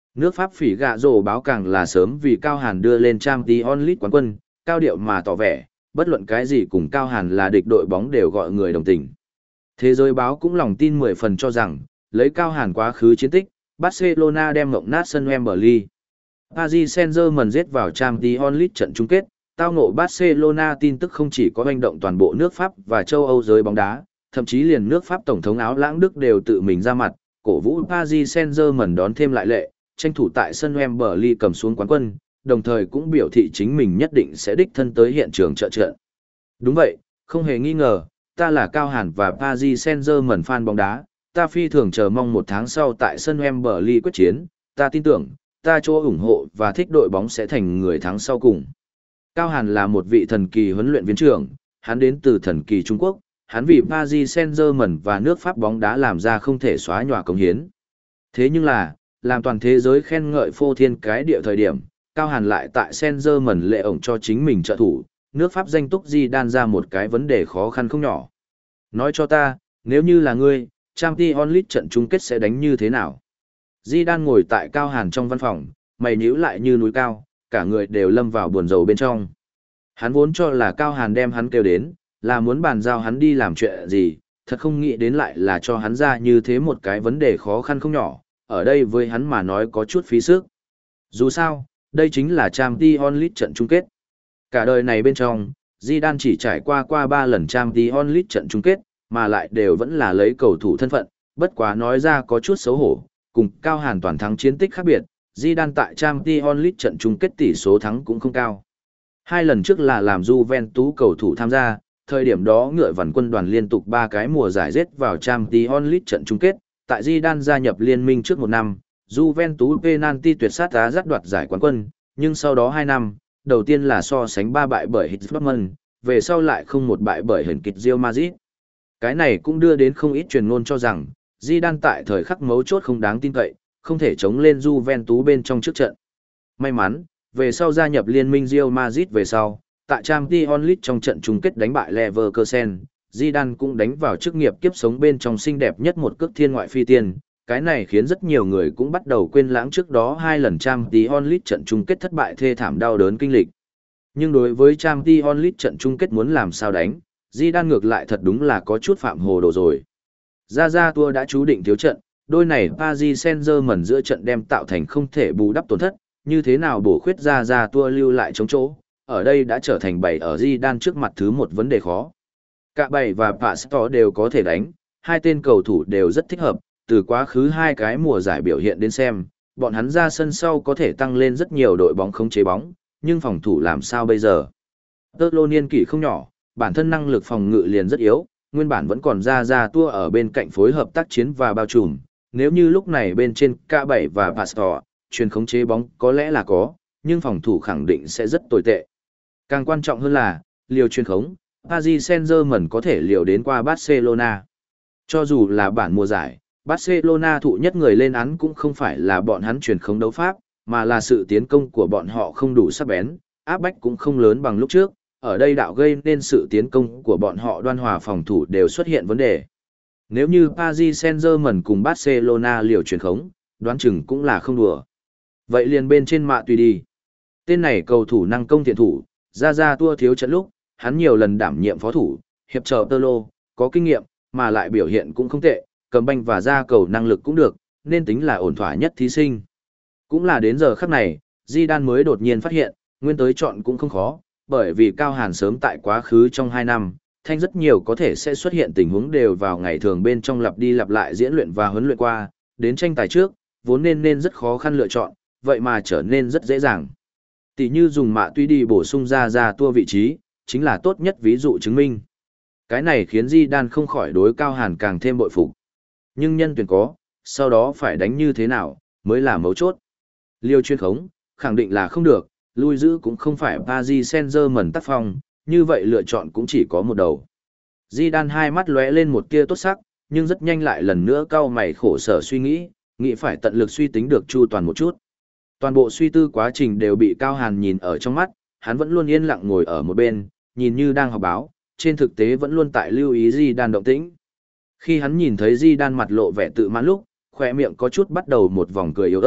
Nước Pháp phỉ gạ rổ báo càng là sớm vì Cao Hàn đưa lên Champions League quán quân, cao điệu mà tỏ vẻ, bất luận cái gì cùng Cao Hàn là địch đội bóng đều gọi người đồng tình. Thế giới báo cũng lòng tin mười phần cho rằng, lấy Cao Hàn quá khứ chiến tích, Barcelona đem mộng nát sân Wembley. Paris Saint-Germain giết vào Champions League trận chung kết, tao ngộ Barcelona tin tức không chỉ có hoành động toàn bộ nước Pháp và châu Âu giới bóng đá, thậm chí liền nước Pháp tổng thống áo lãng Đức đều tự mình ra mặt, cổ vũ Paris Saint-Germain đón thêm lại lệ, tranh thủ tại sân Wembley cầm xuống quán quân, đồng thời cũng biểu thị chính mình nhất định sẽ đích thân tới hiện trường trợ trận. Đúng vậy, không hề nghi ngờ, ta là Cao Hàn và Paris Saint-Germain fan bóng đá, ta phi thường chờ mong một tháng sau tại sân Wembley quyết chiến, ta tin tưởng, ta chỗ ủng hộ và thích đội bóng sẽ thành người thắng sau cùng. Cao Hàn là một vị thần kỳ huấn luyện viên trưởng, hắn đến từ thần kỳ Trung Quốc, hắn vì Paris Saint-Germain và nước Pháp bóng đá làm ra không thể xóa nhòa cống hiến. Thế nhưng là, làm toàn thế giới khen ngợi phô thiên cái địa thời điểm, Cao Hàn lại tại Saint-Germain lệ ổng cho chính mình trợ thủ, nước Pháp danh túc Zidane ra một cái vấn đề khó khăn không nhỏ. Nói cho ta, nếu như là ngươi, Champions League trận chung kết sẽ đánh như thế nào? Zidane ngồi tại Cao Hàn trong văn phòng, mày nhíu lại như núi cao, cả người đều lâm vào buồn rầu bên trong. Hắn vốn cho là Cao Hàn đem hắn kêu đến, là muốn bàn giao hắn đi làm chuyện gì, thật không nghĩ đến lại là cho hắn ra như thế một cái vấn đề khó khăn không nhỏ, ở đây với hắn mà nói có chút phí sức. Dù sao, đây chính là Champions League trận chung kết. Cả đời này bên trong, Zidane chỉ trải qua qua ba lần Champions League trận chung kết, mà lại đều vẫn là lấy cầu thủ thân phận, bất quá nói ra có chút xấu hổ, cùng Cao Hàn toàn thắng chiến tích khác biệt, Zidane tại Champions League trận chung kết tỷ số thắng cũng không cao. Hai lần trước là làm Juventus cầu thủ tham gia, thời điểm đó ngựa vằn quân đoàn liên tục ba cái mùa giải rết vào Champions League trận chung kết, tại Zidane gia nhập liên minh trước một năm, Juventus penalty tuyệt sát đá dắt đoạt giải quán quân, nhưng sau đó hai năm, đầu tiên là so sánh ba bại bởi Hit Dortmund, về sau lại không một bại bởi hình kịch Real Madrid. Cái này cũng đưa đến không ít truyền ngôn cho rằng, Zidane tại thời khắc mấu chốt không đáng tin cậy, không thể chống lên Juventus bên trong trước trận. May mắn, về sau gia nhập liên minh Real Madrid về sau, tại Champions League trong trận chung kết đánh bại Leverkusen, Zidane cũng đánh vào chức nghiệp kiếp sống bên trong xinh đẹp nhất một cước thiên ngoại phi tiên. Cái này khiến rất nhiều người cũng bắt đầu quên lãng trước đó hai lần Champions League trận chung kết thất bại thê thảm đau đớn kinh lịch. Nhưng đối với Champions League trận chung kết muốn làm sao đánh, Zidane ngược lại thật đúng là có chút phạm hồ đồ rồi. Ra Ra Tour đã chú định thiếu trận, đôi này Paris Saint-Germain giữa trận đem tạo thành không thể bù đắp tổn thất, như thế nào bổ khuyết Ra Ra Tour lưu lại chống chỗ, ở đây đã trở thành bày ở Zidane trước mặt thứ một vấn đề khó. Cả bảy và Pastor đều có thể đánh, hai tên cầu thủ đều rất thích hợp, từ quá khứ hai cái mùa giải biểu hiện đến xem, bọn hắn ra sân sau có thể tăng lên rất nhiều đội bóng không chế bóng, nhưng phòng thủ làm sao bây giờ? Tơ lô niên kỷ không nhỏ, bản thân năng lực phòng ngự liền rất yếu, nguyên bản vẫn còn Ra Ra Tour ở bên cạnh phối hợp tác chiến và bao trùm, nếu như lúc này bên trên K bảy và Pastor, truyền khống chế bóng có lẽ là có, nhưng phòng thủ khẳng định sẽ rất tồi tệ. Càng quan trọng hơn là, liều truyền khống, Paris Saint-Germain có thể liều đến qua Barcelona. Cho dù là bản mùa giải, Barcelona thụ nhất người lên án cũng không phải là bọn hắn truyền khống đấu pháp, mà là sự tiến công của bọn họ không đủ sắc bén, áp bách cũng không lớn bằng lúc trước, ở đây đạo gây nên sự tiến công của bọn họ đoan hòa phòng thủ đều xuất hiện vấn đề. Nếu như Paris Saint-Germain cùng Barcelona liều truyền khống, đoán chừng cũng là không đùa. Vậy liền bên trên mạ tùy đi. Tên này cầu thủ năng công thiện thủ, Ra Ra Tour thiếu trận lúc, hắn nhiều lần đảm nhiệm phó thủ, hiệp trợ Tơ Lô, có kinh nghiệm, mà lại biểu hiện cũng không tệ, cầm banh và ra cầu năng lực cũng được, nên tính là ổn thỏa nhất thí sinh. Cũng là đến giờ khắc này, Zidane mới đột nhiên phát hiện, nguyên tới chọn cũng không khó, bởi vì Cao Hàn sớm tại quá khứ trong hai năm, thanh rất nhiều có thể sẽ xuất hiện tình huống đều vào ngày thường bên trong lặp đi lặp lại diễn luyện và huấn luyện qua, đến tranh tài trước, vốn nên nên rất khó khăn lựa chọn, vậy mà trở nên rất dễ dàng. Tỷ như dùng mạ tuy đi bổ sung Ra Ra Tour vị trí, chính là tốt nhất ví dụ chứng minh. Cái này khiến Zidane không khỏi đối Cao Hàn càng thêm bội phục. Nhưng nhân tuyển có, sau đó phải đánh như thế nào, mới là mấu chốt. Liêu chuyên khống, khẳng định là không được, lui giữ cũng không phải Paris Saint-Germain tác phong, như vậy lựa chọn cũng chỉ có một đầu. Zidane hai mắt lóe lên một tia tốt sắc, nhưng rất nhanh lại lần nữa cau mày khổ sở suy nghĩ, nghĩ phải tận lực suy tính được chu toàn một chút. Toàn bộ suy tư quá trình đều bị Cao Hàn nhìn ở trong mắt, hắn vẫn luôn yên lặng ngồi ở một bên, nhìn như đang họp báo, trên thực tế vẫn luôn tại lưu ý Zidane động tĩnh. Khi hắn nhìn thấy Zidane mặt lộ vẻ tự mãn lúc, khỏe miệng có chút bắt đầu một vòng cười yếu ớt,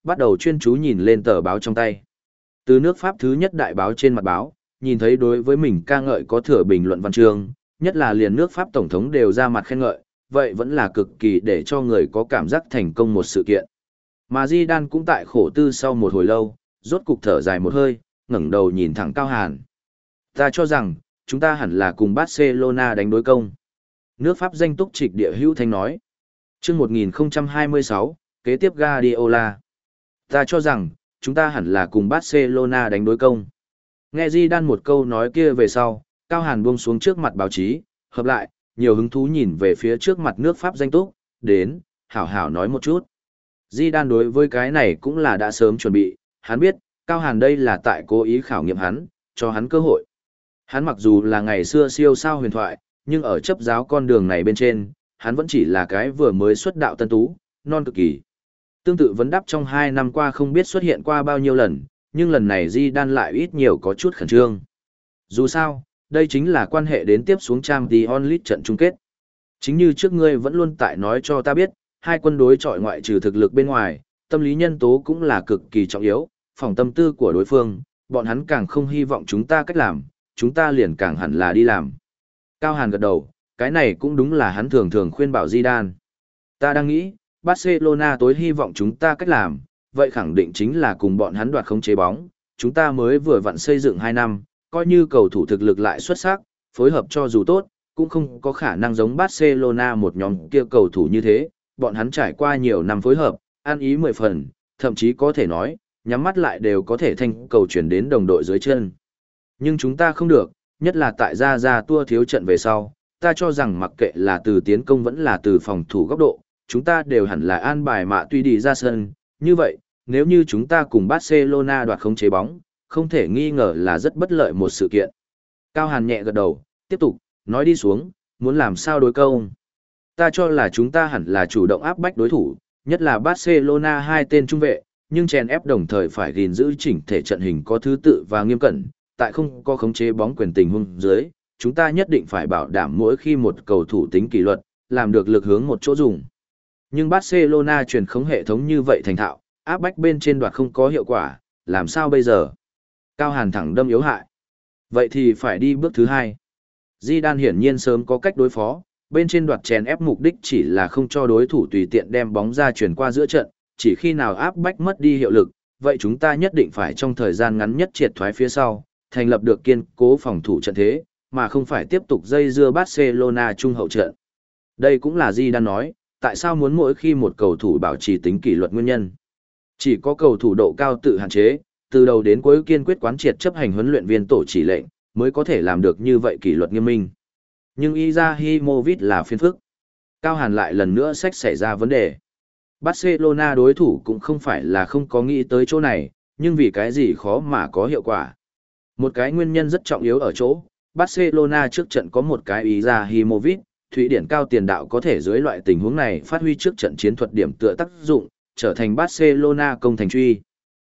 bắt đầu chuyên chú nhìn lên tờ báo trong tay. Từ nước Pháp thứ nhất đại báo trên mặt báo, nhìn thấy đối với mình ca ngợi có thừa bình luận văn chương, nhất là liền nước Pháp tổng thống đều ra mặt khen ngợi, vậy vẫn là cực kỳ để cho người có cảm giác thành công một sự kiện. Mà Zidane cũng tại khổ tư sau một hồi lâu, rốt cục thở dài một hơi, ngẩng đầu nhìn thẳng Cao Hàn. Ta cho rằng, chúng ta hẳn là cùng Barcelona đánh đối công. Nước Pháp danh túc trịch địa hữu thanh nói. Chương một nghìn không trăm hai mươi sáu, kế tiếp Guardiola. Ta cho rằng, chúng ta hẳn là cùng Barcelona đánh đối công. Nghe Zidane một câu nói kia về sau, Cao Hàn buông xuống trước mặt báo chí, hợp lại, nhiều hứng thú nhìn về phía trước mặt nước Pháp danh túc, đến, hảo hảo nói một chút. Zidane đối với cái này cũng là đã sớm chuẩn bị, hắn biết, Cao Hàn đây là tại cố ý khảo nghiệm hắn, cho hắn cơ hội. Hắn mặc dù là ngày xưa siêu sao huyền thoại, nhưng ở chấp giáo con đường này bên trên, hắn vẫn chỉ là cái vừa mới xuất đạo tân tú, non cực kỳ. Tương tự vấn đáp trong hai năm qua không biết xuất hiện qua bao nhiêu lần, nhưng lần này Zidane lại ít nhiều có chút khẩn trương. Dù sao, đây chính là quan hệ đến tiếp xuống Champions League trận chung kết. Chính như trước ngươi vẫn luôn tại nói cho ta biết, hai quân đối chọi ngoại trừ thực lực bên ngoài, tâm lý nhân tố cũng là cực kỳ trọng yếu, phòng tâm tư của đối phương, bọn hắn càng không hy vọng chúng ta cách làm, chúng ta liền càng hẳn là đi làm. Cao Hàn gật đầu, cái này cũng đúng là hắn thường thường khuyên bảo Zidane. Ta đang nghĩ, Barcelona tối hy vọng chúng ta cách làm, vậy khẳng định chính là cùng bọn hắn đoạt khống chế bóng, chúng ta mới vừa vặn xây dựng hai năm, coi như cầu thủ thực lực lại xuất sắc, phối hợp cho dù tốt, cũng không có khả năng giống Barcelona một nhóm kia cầu thủ như thế, bọn hắn trải qua nhiều năm phối hợp, ăn ý mười phần, thậm chí có thể nói, nhắm mắt lại đều có thể thành cầu chuyển đến đồng đội dưới chân. Nhưng chúng ta không được, nhất là tại ra ra tua thiếu trận về sau, ta cho rằng mặc kệ là từ tiến công vẫn là từ phòng thủ góc độ, chúng ta đều hẳn là an bài mạ tuy đi ra sân, như vậy, nếu như chúng ta cùng Barcelona đoạt khống chế bóng, không thể nghi ngờ là rất bất lợi một sự kiện. Cao Hàn nhẹ gật đầu, tiếp tục, nói đi xuống, muốn làm sao đối công. Ta cho là chúng ta hẳn là chủ động áp bách đối thủ, nhất là Barcelona hai tên trung vệ, nhưng chèn ép đồng thời phải gìn giữ chỉnh thể trận hình có thứ tự và nghiêm cẩn, tại không có khống chế bóng quyền tình huống dưới, chúng ta nhất định phải bảo đảm mỗi khi một cầu thủ tính kỷ luật, làm được lực hướng một chỗ dùng. Nhưng Barcelona truyền khống hệ thống như vậy thành thạo, áp bách bên trên đoạt không có hiệu quả, làm sao bây giờ? Cao Hàn thẳng đâm yếu hại. Vậy thì phải đi bước thứ hai. Zidane hiển nhiên sớm có cách đối phó, bên trên đoạt chèn ép mục đích chỉ là không cho đối thủ tùy tiện đem bóng ra chuyển qua giữa trận, chỉ khi nào áp bách mất đi hiệu lực, vậy chúng ta nhất định phải trong thời gian ngắn nhất triệt thoái phía sau, thành lập được kiên cố phòng thủ trận thế, mà không phải tiếp tục dây dưa Barcelona trung hậu trận. Đây cũng là Zidane nói, tại sao muốn mỗi khi một cầu thủ bảo trì tính kỷ luật nguyên nhân. Chỉ có cầu thủ độ cao tự hạn chế, từ đầu đến cuối kiên quyết quán triệt chấp hành huấn luyện viên tổ chỉ lệnh, mới có thể làm được như vậy kỷ luật nghiêm minh. Nhưng Izahimovic là phiền phức. Cao Hàn lại lần nữa sách xảy ra vấn đề. Barcelona đối thủ cũng không phải là không có nghĩ tới chỗ này, nhưng vì cái gì khó mà có hiệu quả. Một cái nguyên nhân rất trọng yếu ở chỗ, Barcelona trước trận có một cái Izahimovic, Thụy Điển cao tiền đạo có thể dưới loại tình huống này phát huy trước trận chiến thuật điểm tựa tác dụng, trở thành Barcelona công thành truy.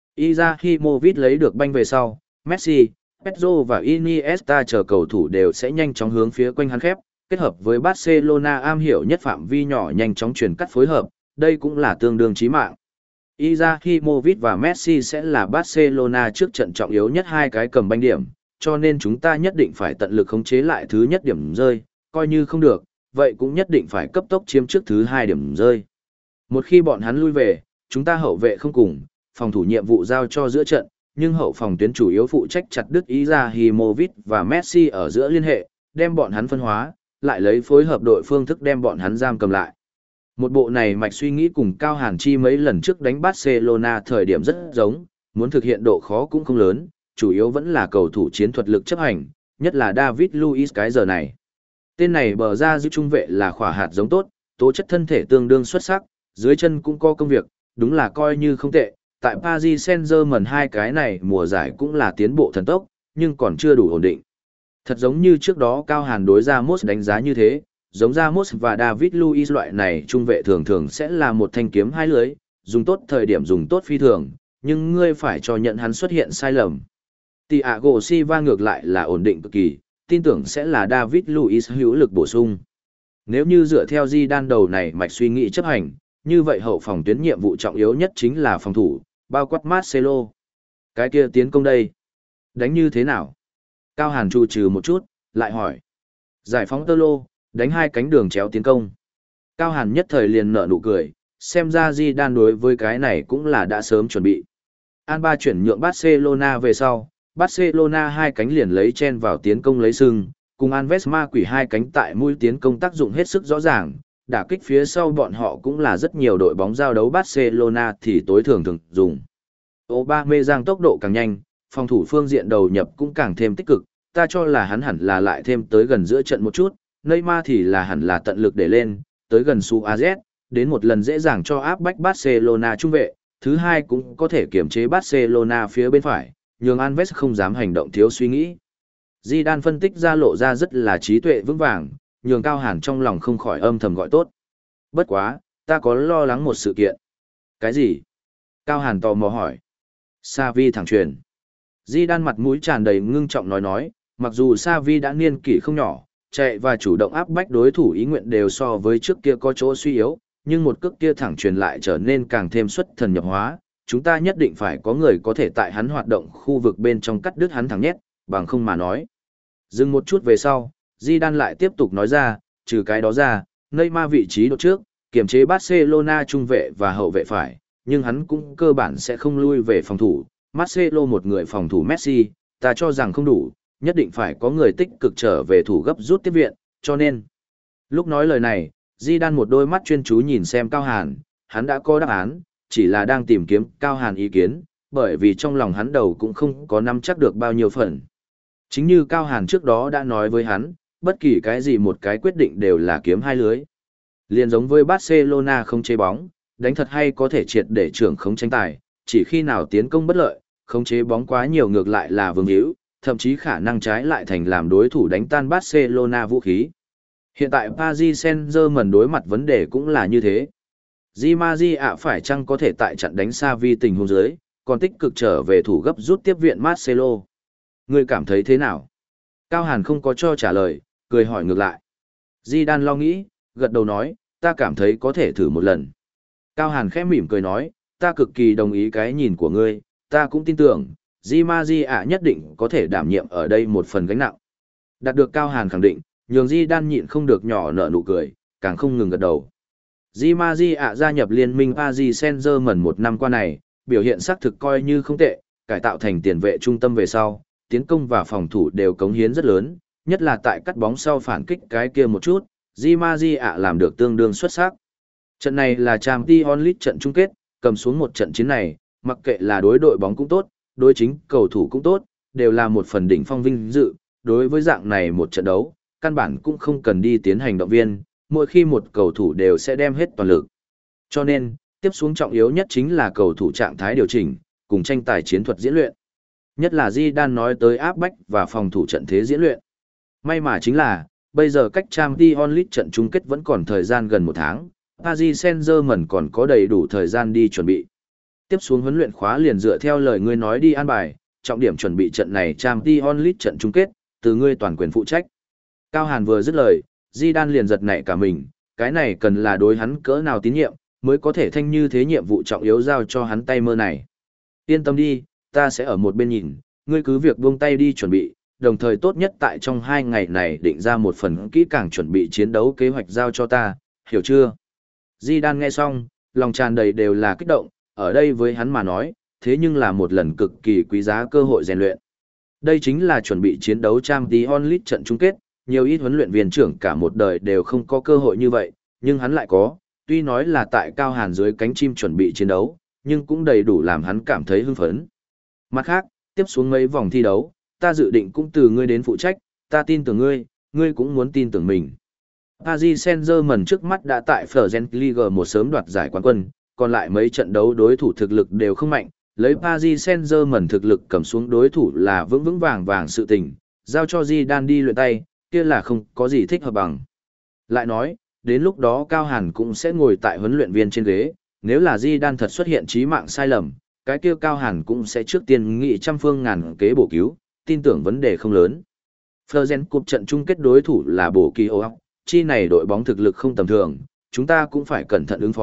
Izahimovic lấy được banh về sau, Messi, Pedro và Iniesta chờ cầu thủ đều sẽ nhanh chóng hướng phía quanh hắn khép, kết hợp với Barcelona am hiểu nhất phạm vi nhỏ nhanh chóng chuyển cắt phối hợp, đây cũng là tương đương chí mạng. Izahimovic và Messi sẽ là Barcelona trước trận trọng yếu nhất hai cái cầm banh điểm, cho nên chúng ta nhất định phải tận lực khống chế lại thứ nhất điểm rơi, coi như không được, vậy cũng nhất định phải cấp tốc chiếm trước thứ hai điểm rơi. Một khi bọn hắn lui về, chúng ta hậu vệ không cùng, phòng thủ nhiệm vụ giao cho giữa trận, nhưng hậu phòng tuyến chủ yếu phụ trách chặt đứt Izahimovic và Messi ở giữa liên hệ, đem bọn hắn phân hóa, lại lấy phối hợp đội phương thức đem bọn hắn giam cầm lại. Một bộ này mạch suy nghĩ cùng Cao Hàn Chi mấy lần trước đánh Barcelona thời điểm rất giống, muốn thực hiện độ khó cũng không lớn, chủ yếu vẫn là cầu thủ chiến thuật lực chấp hành, nhất là David Luiz cái giờ này. Tên này bờ ra giữ trung vệ là khỏa hạt giống tốt, tố chất thân thể tương đương xuất sắc, dưới chân cũng có công việc, đúng là coi như không tệ. Tại Paris Saint-Germain hai cái này mùa giải cũng là tiến bộ thần tốc, nhưng còn chưa đủ ổn định. Thật giống như trước đó Cao Hàn đối Ramos đánh giá như thế, giống Ramos và David Luiz loại này trung vệ thường thường sẽ là một thanh kiếm hai lưới, dùng tốt thời điểm dùng tốt phi thường, nhưng ngươi phải cho nhận hắn xuất hiện sai lầm. Thiago Silva ngược lại là ổn định cực kỳ, tin tưởng sẽ là David Luiz hữu lực bổ sung. Nếu như dựa theo Zidane đầu này mạch suy nghĩ chấp hành, như vậy hậu phòng tuyến nhiệm vụ trọng yếu nhất chính là phòng thủ, bao quát Marcelo. Cái kia tiến công đây. Đánh như thế nào? Cao Hàn chu trừ một chút, lại hỏi. Giải phóng tơ lô, đánh hai cánh đường chéo tiến công. Cao Hàn nhất thời liền nở nụ cười, xem ra Zidane đối với cái này cũng là đã sớm chuẩn bị. Alba chuyển nhượng Barcelona về sau, Barcelona hai cánh liền lấy chen vào tiến công lấy sưng, cùng Alves ma quỷ hai cánh tại mũi tiến công tác dụng hết sức rõ ràng, đả kích phía sau bọn họ cũng là rất nhiều đội bóng giao đấu Barcelona thì tối thường thường dùng. Aubameyang tốc độ càng nhanh, phòng thủ phương diện đầu nhập cũng càng thêm tích cực, ta cho là hắn hẳn là lại thêm tới gần giữa trận một chút, Neymar thì là hẳn là tận lực để lên, tới gần Suarez, đến một lần dễ dàng cho áp bách Barcelona trung vệ, thứ hai cũng có thể kiểm chế Barcelona phía bên phải, nhường Alves không dám hành động thiếu suy nghĩ. Zidane phân tích ra lộ ra rất là trí tuệ vững vàng, nhường Cao Hàn trong lòng không khỏi âm thầm gọi tốt. Bất quá, ta có lo lắng một sự kiện. Cái gì? Cao Hàn tò mò hỏi. Xavi thẳng truyền. Zidane mặt mũi tràn đầy ngưng trọng nói nói, mặc dù Xavi đã niên kỷ không nhỏ, chạy và chủ động áp bách đối thủ ý nguyện đều so với trước kia có chỗ suy yếu, nhưng một cước kia thẳng truyền lại trở nên càng thêm xuất thần nhập hóa, chúng ta nhất định phải có người có thể tại hắn hoạt động khu vực bên trong cắt đứt hắn thẳng nhét, bằng không mà nói. Dừng một chút về sau, Zidane lại tiếp tục nói ra, trừ cái đó ra, Neymar vị trí đột trước, kiểm chế Barcelona trung vệ và hậu vệ phải, nhưng hắn cũng cơ bản sẽ không lui về phòng thủ. Marcelo một người phòng thủ Messi, ta cho rằng không đủ, nhất định phải có người tích cực trở về thủ gấp rút tiếp viện, cho nên. Lúc nói lời này, Zidane một đôi mắt chuyên chú nhìn xem Cao Hàn, hắn đã có đáp án, chỉ là đang tìm kiếm Cao Hàn ý kiến, bởi vì trong lòng hắn đầu cũng không có nắm chắc được bao nhiêu phần. Chính như Cao Hàn trước đó đã nói với hắn, bất kỳ cái gì một cái quyết định đều là kiếm hai lưới. Liên giống với Barcelona không chế bóng, đánh thật hay có thể triệt để trưởng khống tranh tài, chỉ khi nào tiến công bất lợi, khống chế bóng quá nhiều ngược lại là vương hữu, thậm chí khả năng trái lại thành làm đối thủ đánh tan Barcelona vũ khí. Hiện tại Paris Saint-Germain đối mặt vấn đề cũng là như thế. Di Maria phải chăng có thể tại trận đánh Xavi tình huống dưới, còn tích cực trở về thủ gấp rút tiếp viện Marcelo. Ngươi cảm thấy thế nào? Cao Hàn không có cho trả lời, cười hỏi ngược lại. Zidane lo nghĩ, gật đầu nói, ta cảm thấy có thể thử một lần. Cao Hàn khẽ mỉm cười nói, ta cực kỳ đồng ý cái nhìn của ngươi, ta cũng tin tưởng, Di Maria nhất định có thể đảm nhiệm ở đây một phần gánh nặng. Đạt được Cao Hàn khẳng định, nhường Zidane nhịn không được nhỏ nở nụ cười, càng không ngừng gật đầu. Di Maria gia nhập liên minh Paris Saint-Germain một năm qua này, biểu hiện xác thực coi như không tệ, cải tạo thành tiền vệ trung tâm về sau, tiến công và phòng thủ đều cống hiến rất lớn, nhất là tại cắt bóng sau phản kích cái kia một chút, Di Maria làm được tương đương xuất sắc. Trận này là Champions League trận chung kết, cầm xuống một trận chiến này, mặc kệ là đối đội bóng cũng tốt, đối chính cầu thủ cũng tốt, đều là một phần đỉnh phong vinh dự, đối với dạng này một trận đấu, căn bản cũng không cần đi tiến hành động viên, mỗi khi một cầu thủ đều sẽ đem hết toàn lực. Cho nên, tiếp xuống trọng yếu nhất chính là cầu thủ trạng thái điều chỉnh, cùng tranh tài chiến thuật diễn luyện. Nhất là Zidane nói tới áp bách và phòng thủ trận thế diễn luyện. May mà chính là, bây giờ cách Champions League trận chung kết vẫn còn thời gian gần một tháng, Paris Saint-Germain còn có đầy đủ thời gian đi chuẩn bị. Tiếp xuống huấn luyện khóa liền dựa theo lời ngươi nói đi an bài, trọng điểm chuẩn bị trận này Champions League trận chung kết, từ ngươi toàn quyền phụ trách. Cao Hàn vừa dứt lời, Zidane liền giật nảy cả mình, cái này cần là đối hắn cỡ nào tín nhiệm, mới có thể thanh như thế nhiệm vụ trọng yếu giao cho hắn tay mơ này. Yên tâm đi, ta sẽ ở một bên nhìn, ngươi cứ việc buông tay đi chuẩn bị, đồng thời tốt nhất tại trong hai ngày này định ra một phần kỹ càng chuẩn bị chiến đấu kế hoạch giao cho ta, hiểu chưa? Zidane nghe xong, lòng tràn đầy đều là kích động, ở đây với hắn mà nói, thế nhưng là một lần cực kỳ quý giá cơ hội rèn luyện. Đây chính là chuẩn bị chiến đấu Champions League trận chung kết, nhiều ít huấn luyện viên trưởng cả một đời đều không có cơ hội như vậy, nhưng hắn lại có, tuy nói là tại Cao Hàn dưới cánh chim chuẩn bị chiến đấu, nhưng cũng đầy đủ làm hắn cảm thấy hưng phấn. Mặt khác, tiếp xuống mấy vòng thi đấu, ta dự định cũng từ ngươi đến phụ trách, ta tin tưởng ngươi, ngươi cũng muốn tin tưởng mình. Paris Saint-Germain trước mắt đã tại French League một sớm đoạt giải quán quân, còn lại mấy trận đấu đối thủ thực lực đều không mạnh, lấy Paris Saint-Germain thực lực cầm xuống đối thủ là vững vững vàng vàng sự tình, giao cho Zidane đi luyện tay, kia là không có gì thích hợp bằng. Lại nói, đến lúc đó Cao Hàn cũng sẽ ngồi tại huấn luyện viên trên ghế, nếu là Zidane thật xuất hiện chí mạng sai lầm, cái kia Cao Hàn cũng sẽ trước tiên nghị trăm phương ngàn kế bổ cứu, tin tưởng vấn đề không lớn. Fleuren Cup trận chung kết đối thủ là Bồ Kỳ Ô, chi này đội bóng thực lực không tầm thường, chúng ta cũng phải cẩn thận ứng phó,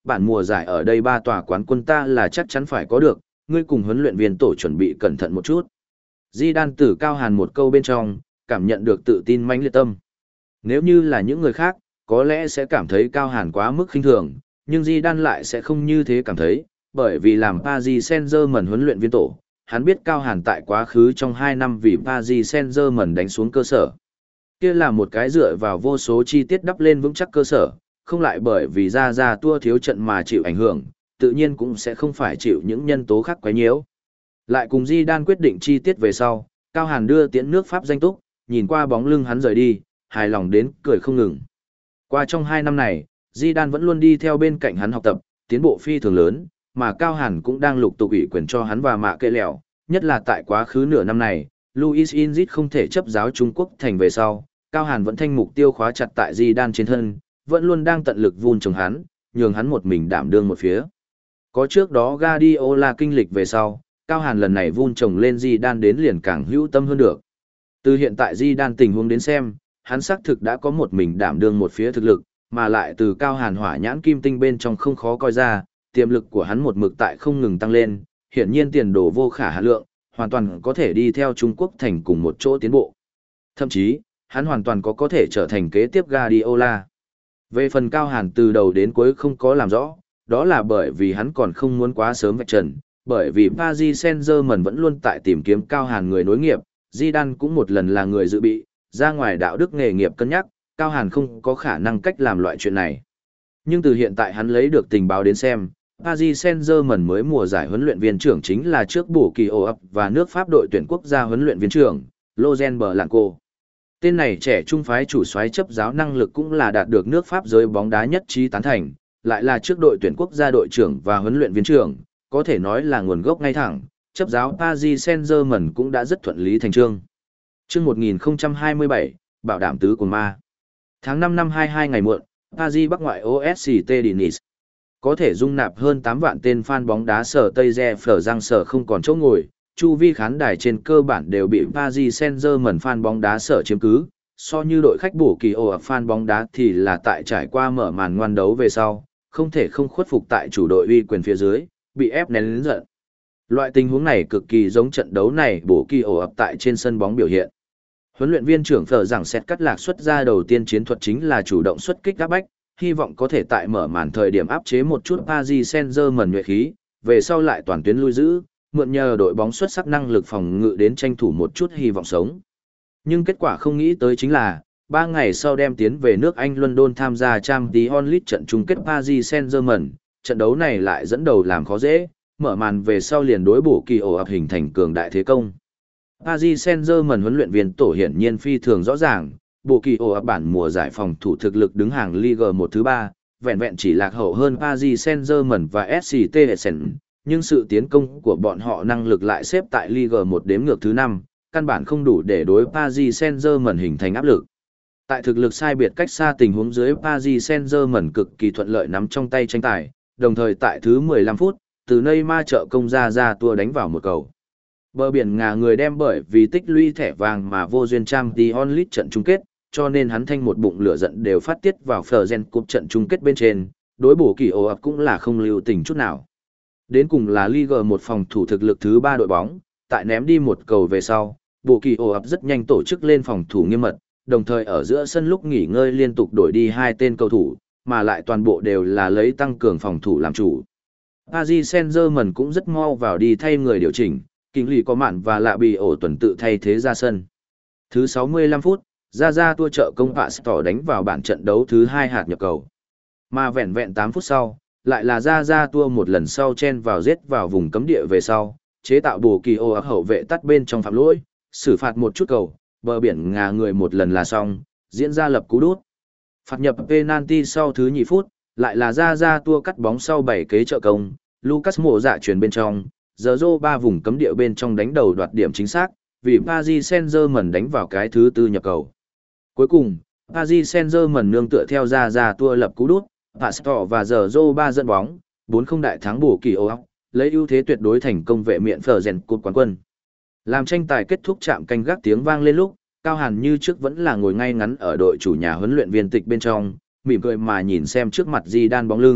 bản mùa giải ở đây ba tòa quán quân ta là chắc chắn phải có được, ngươi cùng huấn luyện viên tổ chuẩn bị cẩn thận một chút. Zidane từ Cao Hàn một câu bên trong, cảm nhận được tự tin mãnh liệt tâm. Nếu như là những người khác, có lẽ sẽ cảm thấy Cao Hàn quá mức khinh thường, nhưng Zidane lại sẽ không như thế cảm thấy, bởi vì làm Paris Saint-Germain huấn luyện viên tổ, hắn biết Cao Hàn tại quá khứ trong hai năm vì Paris Saint-Germain đánh xuống cơ sở. Kia là một cái dựa vào vô số chi tiết đắp lên vững chắc cơ sở, không lại bởi vì ra ra tua thiếu trận mà chịu ảnh hưởng, tự nhiên cũng sẽ không phải chịu những nhân tố khác quấy nhiễu. Lại cùng Zidane quyết định chi tiết về sau, Cao Hàn đưa tiễn nước Pháp danh túc, nhìn qua bóng lưng hắn rời đi, hài lòng đến cười không ngừng. Qua trong hai năm này, Zidane vẫn luôn đi theo bên cạnh hắn học tập, tiến bộ phi thường lớn, mà Cao Hàn cũng đang lục tục ủy quyền cho hắn và mạ kệ lẹo, nhất là tại quá khứ nửa năm này, Luis Inzit không thể chấp giáo Trung Quốc thành về sau, Cao Hàn vẫn thanh mục tiêu khóa chặt tại Zidane trên thân, vẫn luôn đang tận lực vun trồng hắn, nhường hắn một mình đảm đương một phía. Có trước đó Guardiola kinh lịch về sau, Cao Hàn lần này vun trồng lên Zidane đến liền càng hữu tâm hơn được. Từ hiện tại Zidane tình huống đến xem, hắn xác thực đã có một mình đảm đương một phía thực lực, mà lại từ Cao Hàn hỏa nhãn kim tinh bên trong không khó coi ra, tiềm lực của hắn một mực tại không ngừng tăng lên, hiển nhiên tiền đồ vô khả hạn lượng, hoàn toàn có thể đi theo Trung Quốc thành cùng một chỗ tiến bộ. Thậm chí, hắn hoàn toàn có có thể trở thành kế tiếp Guardiola. Về phần Cao Hàn từ đầu đến cuối không có làm rõ, đó là bởi vì hắn còn không muốn quá sớm vạch trần, bởi vì Paris Saint-Germain vẫn luôn tại tìm kiếm Cao Hàn người nối nghiệp, Zidane cũng một lần là người dự bị, ra ngoài đạo đức nghề nghiệp cân nhắc, Cao Hàn không có khả năng cách làm loại chuyện này. Nhưng từ hiện tại hắn lấy được tình báo đến xem, Paris Saint-Germain mới mùa giải huấn luyện viên trưởng chính là trước bổ kỳ ổ ập và nước Pháp đội tuyển quốc gia huấn luyện viên trưởng, Laurent Blanco. Tên này trẻ trung phái chủ soái chấp giáo năng lực cũng là đạt được nước Pháp giới bóng đá nhất trí tán thành, lại là trước đội tuyển quốc gia đội trưởng và huấn luyện viên trưởng, có thể nói là nguồn gốc ngay thẳng, chấp giáo Paris Saint-Germain cũng đã rất thuận lý thành chương. Chương một nghìn không trăm hai mươi bảy, bảo đảm tứ của ma. Tháng năm năm hai mươi hai ngày muộn, Paris Bắc ngoại ô ét xê tê Nice. Có thể dung nạp hơn tám vạn tên fan bóng đá sở Tây Re phở răng sở không còn chỗ ngồi, chu vi khán đài trên cơ bản đều bị Paris Saint-Germain fan bóng đá sở chiếm cứ. So như đội khách bổ kỳ ổ fan bóng đá thì là tại trải qua mở màn ngoan đấu về sau, không thể không khuất phục tại chủ đội uy quyền phía dưới, bị ép nén lớn giận. Loại tình huống này cực kỳ giống trận đấu này bổ kỳ ổ ập tại trên sân bóng biểu hiện. Huấn luyện viên trưởng phở rằng xét cắt lạc xuất ra đầu tiên chiến thuật chính là chủ động xuất kích áp bách, hy vọng có thể tại mở màn thời điểm áp chế một chút Paris Saint-Germain nhuệ khí, về sau lại toàn tuyến lui giữ, mượn nhờ đội bóng xuất sắc năng lực phòng ngự đến tranh thủ một chút hy vọng sống. Nhưng kết quả không nghĩ tới chính là, ba ngày sau đem tiến về nước Anh London tham gia Champions League trận chung kết Paris Saint-Germain, trận đấu này lại dẫn đầu làm khó dễ, mở màn về sau liền đối bổ kỳ ổ ập hình thành cường đại thế công. Paris Saint-Germain huấn luyện viên tổ hiển nhiên phi thường rõ ràng, bộ kỳ ổ ập bản mùa giải phòng thủ thực lực đứng hàng Ligue một thứ ba, vẹn vẹn chỉ lạc hậu hơn Paris Saint-Germain và ét xê tê Essen, nhưng sự tiến công của bọn họ năng lực lại xếp tại Ligue một đếm ngược thứ năm, căn bản không đủ để đối Paris Saint-Germain hình thành áp lực. Tại thực lực sai biệt cách xa tình huống dưới, Paris Saint-Germain cực kỳ thuận lợi nắm trong tay tranh tài, đồng thời tại thứ mười lăm phút, từ Neymar trợ công ra ra tua đánh vào một cầu. Bờ biển ngà người đem bởi vì tích lũy thẻ vàng mà vô duyên Champions League trận chung kết, cho nên hắn thanh một bụng lửa giận đều phát tiết vào Fergen Cup trận chung kết bên trên, đối bổ kỳ ổ ập cũng là không lưu tình chút nào. Đến cùng là Ligue một phòng thủ thực lực thứ ba đội bóng, tại ném đi một cầu về sau, bổ kỳ ổ ập rất nhanh tổ chức lên phòng thủ nghiêm mật, đồng thời ở giữa sân lúc nghỉ ngơi liên tục đổi đi hai tên cầu thủ, mà lại toàn bộ đều là lấy tăng cường phòng thủ làm chủ. Paris Saint-Germain cũng rất mau vào đi thay người điều chỉnh, Kinh lì có mạn và lạ bị ổ tuần tự thay thế ra sân. Thứ sáu mươi lăm phút, ra ra tua trợ công Pastor đánh vào bản trận đấu thứ hai hạt nhập cầu. Mà vẹn vẹn tám phút sau, lại là ra ra tua một lần sau chen vào giết vào vùng cấm địa về sau, chế tạo bổ kỳ ô ấp hậu vệ tắt bên trong phạm lỗi, xử phạt một chút cầu, bờ biển ngà người một lần là xong, diễn ra lập cú đút. Phạt nhập penalty sau thứ nhị phút, lại là ra ra tua cắt bóng sau bảy kế trợ công, Lucas mộ dạ chuyển bên trong, giờ rô ba vùng cấm địa bên trong đánh đầu đoạt điểm chính xác, vì Paris Saint-Germain đánh vào cái thứ tư nhập cầu. Cuối cùng, Paris Saint-Germain nương tựa theo ra ra tua lập cú đút, Pastor và giờ rô ba dẫn bóng, bốn không đại thắng bổ kỳ ô ấp, lấy ưu thế tuyệt đối thành công vệ miện Fergen Cup quán quân. Làm tranh tài kết thúc chạm canh gác tiếng vang lên lúc, Cao Hàn như trước vẫn là ngồi ngay ngắn ở đội chủ nhà huấn luyện viên tịch bên trong, mỉm cười mà nhìn xem trước mặt Zidane bóng lưng,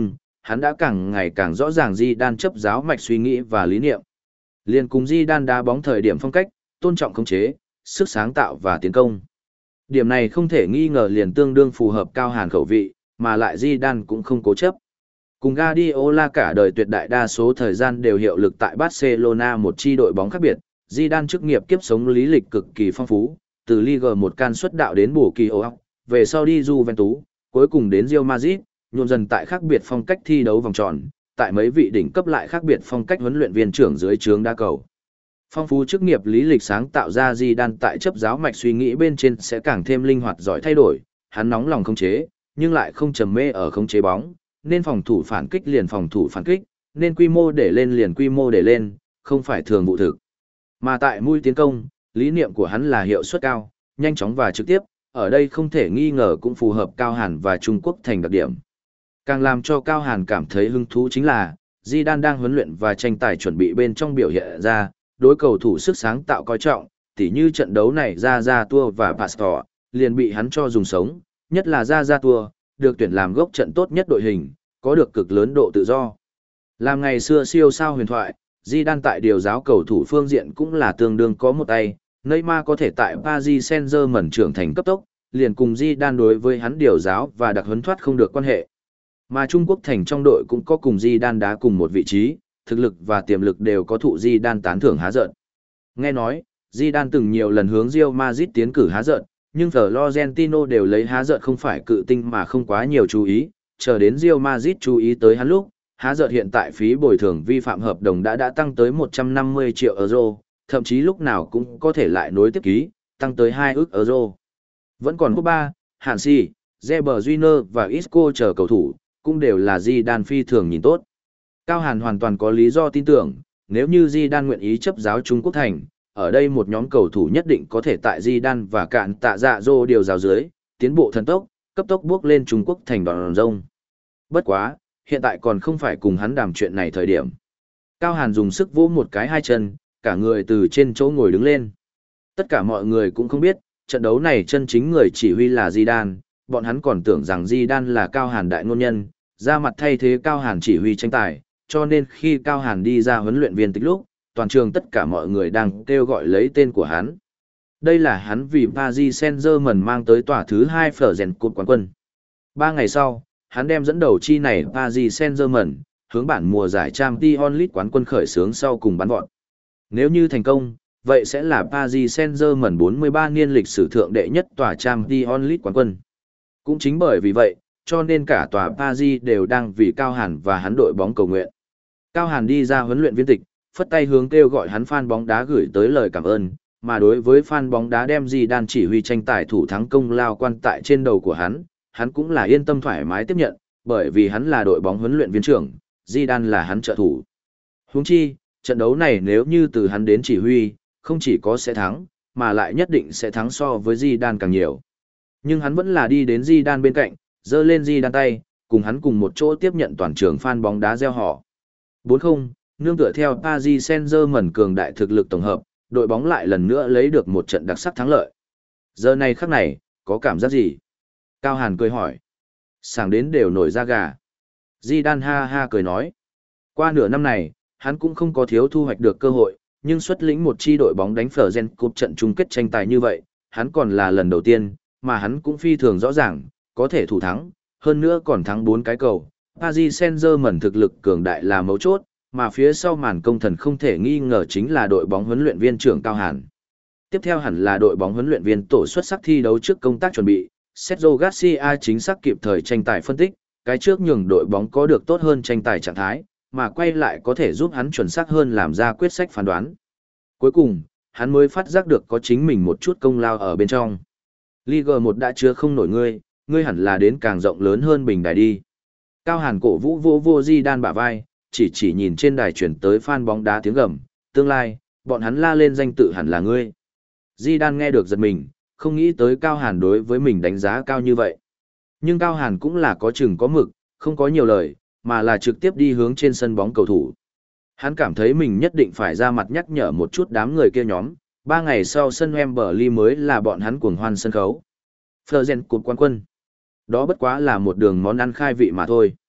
hắn đã càng ngày càng rõ ràng Zidane chấp giáo mạch suy nghĩ và lý niệm. Liên cùng Zidane đá bóng thời điểm phong cách, tôn trọng khống chế, sức sáng tạo và tiến công. Điểm này không thể nghi ngờ liền tương đương phù hợp Cao Hàn khẩu vị, mà lại Zidane cũng không cố chấp. Cùng Guardiola cả đời tuyệt đại đa số thời gian đều hiệu lực tại Barcelona một chi đội bóng khác biệt, Zidane chức nghiệp kiếp sống lý lịch cực kỳ phong phú, từ Ligue một can xuất đạo đến bổ kỳ ổ, về sau đi Juventus, cuối cùng đến Real Madrid, nhuộm dần tại khác biệt phong cách thi đấu vòng tròn, tại mấy vị đỉnh cấp lại khác biệt phong cách huấn luyện viên trưởng dưới trướng đa cầu. Phong phú chức nghiệp lý lịch sáng tạo ra Zidane tại chấp giáo mạch suy nghĩ bên trên sẽ càng thêm linh hoạt giỏi thay đổi, hắn nóng lòng khống chế, nhưng lại không trầm mê ở khống chế bóng, nên phòng thủ phản kích liền phòng thủ phản kích, nên quy mô để lên liền quy mô để lên, không phải thường vụ thực. Mà tại mũi tiến công, lý niệm của hắn là hiệu suất cao, nhanh chóng và trực tiếp, ở đây không thể nghi ngờ cũng phù hợp Cao Hàn và Trung Quốc thành đặc điểm. Càng làm cho Cao Hàn cảm thấy hứng thú chính là, Zidane đang huấn luyện và tranh tài chuẩn bị bên trong biểu hiện ra, đối cầu thủ sức sáng tạo coi trọng, tỉ như trận đấu này ra ra Tour và Pastor, liền bị hắn cho dùng sống, nhất là ra ra Tour, được tuyển làm gốc trận tốt nhất đội hình, có được cực lớn độ tự do. Làm ngày xưa siêu sao huyền thoại, Zidane tại điều giáo cầu thủ phương diện cũng là tương đương có một tay, Neymar có thể tại Paris Saint-Germain trưởng thành cấp tốc, liền cùng Zidane đối với hắn điều giáo và đặc huấn thoát không được quan hệ. Mà Trung Quốc thành trong đội cũng có cùng Zidane đá cùng một vị trí, thực lực và tiềm lực đều có thụ Zidane tán thưởng há giận. Nghe nói, Zidane từng nhiều lần hướng Real Madrid tiến cử há giận, nhưng Florentino đều lấy há giận không phải cự tinh mà không quá nhiều chú ý, chờ đến Real Madrid chú ý tới hắn lúc, há giận hiện tại phí bồi thường vi phạm hợp đồng đã đã tăng tới một trăm năm mươi triệu euro, thậm chí lúc nào cũng có thể lại nối tiếp ký, tăng tới hai ức euro. Vẫn còn Pogba, Hansi, Reber Júnior và Isco chờ cầu thủ, cũng đều là Zidane phi thường nhìn tốt. Cao Hàn hoàn toàn có lý do tin tưởng, nếu như Zidane nguyện ý chấp giáo Trung Quốc thành, ở đây một nhóm cầu thủ nhất định có thể tại Zidane và cạn tạ dạ dô điều giáo dưới, tiến bộ thần tốc, cấp tốc bước lên Trung Quốc thành đòn rông. Bất quá, hiện tại còn không phải cùng hắn đàm chuyện này thời điểm. Cao Hàn dùng sức vỗ một cái hai chân, cả người từ trên chỗ ngồi đứng lên. Tất cả mọi người cũng không biết, trận đấu này chân chính người chỉ huy là Zidane, bọn hắn còn tưởng rằng Zidane là Cao Hàn đại ngôn nhân, ra mặt thay thế Cao Hàn chỉ huy tranh tài, cho nên khi Cao Hàn đi ra huấn luyện viên tịch lúc, toàn trường tất cả mọi người đang kêu gọi lấy tên của hắn. Đây là hắn vì Paris Saint-Germain mang tới tòa thứ hai Fleuren Cup quán quân. Ba ngày sau, hắn đem dẫn đầu chi này Paris Saint-Germain, hướng bản mùa giải Champions League quán quân khởi xướng sau cùng bắn vọt. Nếu như thành công, vậy sẽ là Paris Saint-Germain bốn mươi ba niên lịch sử thượng đệ nhất tòa Champions League quán quân. Cũng chính bởi vì vậy, cho nên cả tòa Paris đều đang vì Cao Hàn và hắn đội bóng cầu nguyện. Cao Hàn đi ra huấn luyện viên tịch, phất tay hướng kêu gọi hắn fan bóng đá gửi tới lời cảm ơn, mà đối với fan bóng đá đem Zidane chỉ huy tranh tài thủ thắng công lao quan tại trên đầu của hắn, hắn cũng là yên tâm thoải mái tiếp nhận, bởi vì hắn là đội bóng huấn luyện viên trưởng, Zidane là hắn trợ thủ. Huống chi, trận đấu này nếu như từ hắn đến chỉ huy, không chỉ có sẽ thắng, mà lại nhất định sẽ thắng so với Zidane càng nhiều. Nhưng hắn vẫn là đi đến Zidane bên cạnh, giơ lên Zidane tay, cùng hắn cùng một chỗ tiếp nhận toàn trường fan bóng đá reo hò. bốn không, nương tựa theo Paris Saint-Germain cường đại thực lực tổng hợp, đội bóng lại lần nữa lấy được một trận đặc sắc thắng lợi. Giờ này khắc này, có cảm giác gì? Cao Hàn cười hỏi. Sảng đến đều nổi da gà. Zidane ha ha cười nói. Qua nửa năm này, hắn cũng không có thiếu thu hoạch được cơ hội, nhưng xuất lĩnh một chi đội bóng đánh Fleuren Cup trận chung kết tranh tài như vậy, hắn còn là lần đầu tiên, mà hắn cũng phi thường rõ ràng, có thể thủ thắng, hơn nữa còn thắng bốn cái cầu. Paris Saint-Germain thực lực cường đại là mấu chốt, mà phía sau màn công thần không thể nghi ngờ chính là đội bóng huấn luyện viên trưởng Cao Hàn. Tiếp theo hẳn là đội bóng huấn luyện viên tổ xuất sắc thi đấu trước công tác chuẩn bị, Sergio Garcia chính xác kịp thời tranh tài phân tích, cái trước nhường đội bóng có được tốt hơn tranh tài trạng thái, mà quay lại có thể giúp hắn chuẩn xác hơn làm ra quyết sách phán đoán. Cuối cùng, hắn mới phát giác được có chính mình một chút công lao ở bên trong. Ligue một đã chưa không nổi ngươi, ngươi hẳn là đến càng rộng lớn hơn bình đài đi. Cao Hàn cổ vũ vô vô Zidane bả vai, chỉ chỉ nhìn trên đài chuyển tới fan bóng đá tiếng gầm, tương lai, bọn hắn la lên danh tự hẳn là ngươi. Zidane nghe được giật mình, không nghĩ tới Cao Hàn đối với mình đánh giá cao như vậy. Nhưng Cao Hàn cũng là có chừng có mực, không có nhiều lời, mà là trực tiếp đi hướng trên sân bóng cầu thủ. Hắn cảm thấy mình nhất định phải ra mặt nhắc nhở một chút đám người kia nhóm, ba ngày sau sân Wembley mới là bọn hắn cuồng hoan sân khấu. Fleuren Cup quán quân. Đó bất quá là một đường món ăn khai vị mà thôi.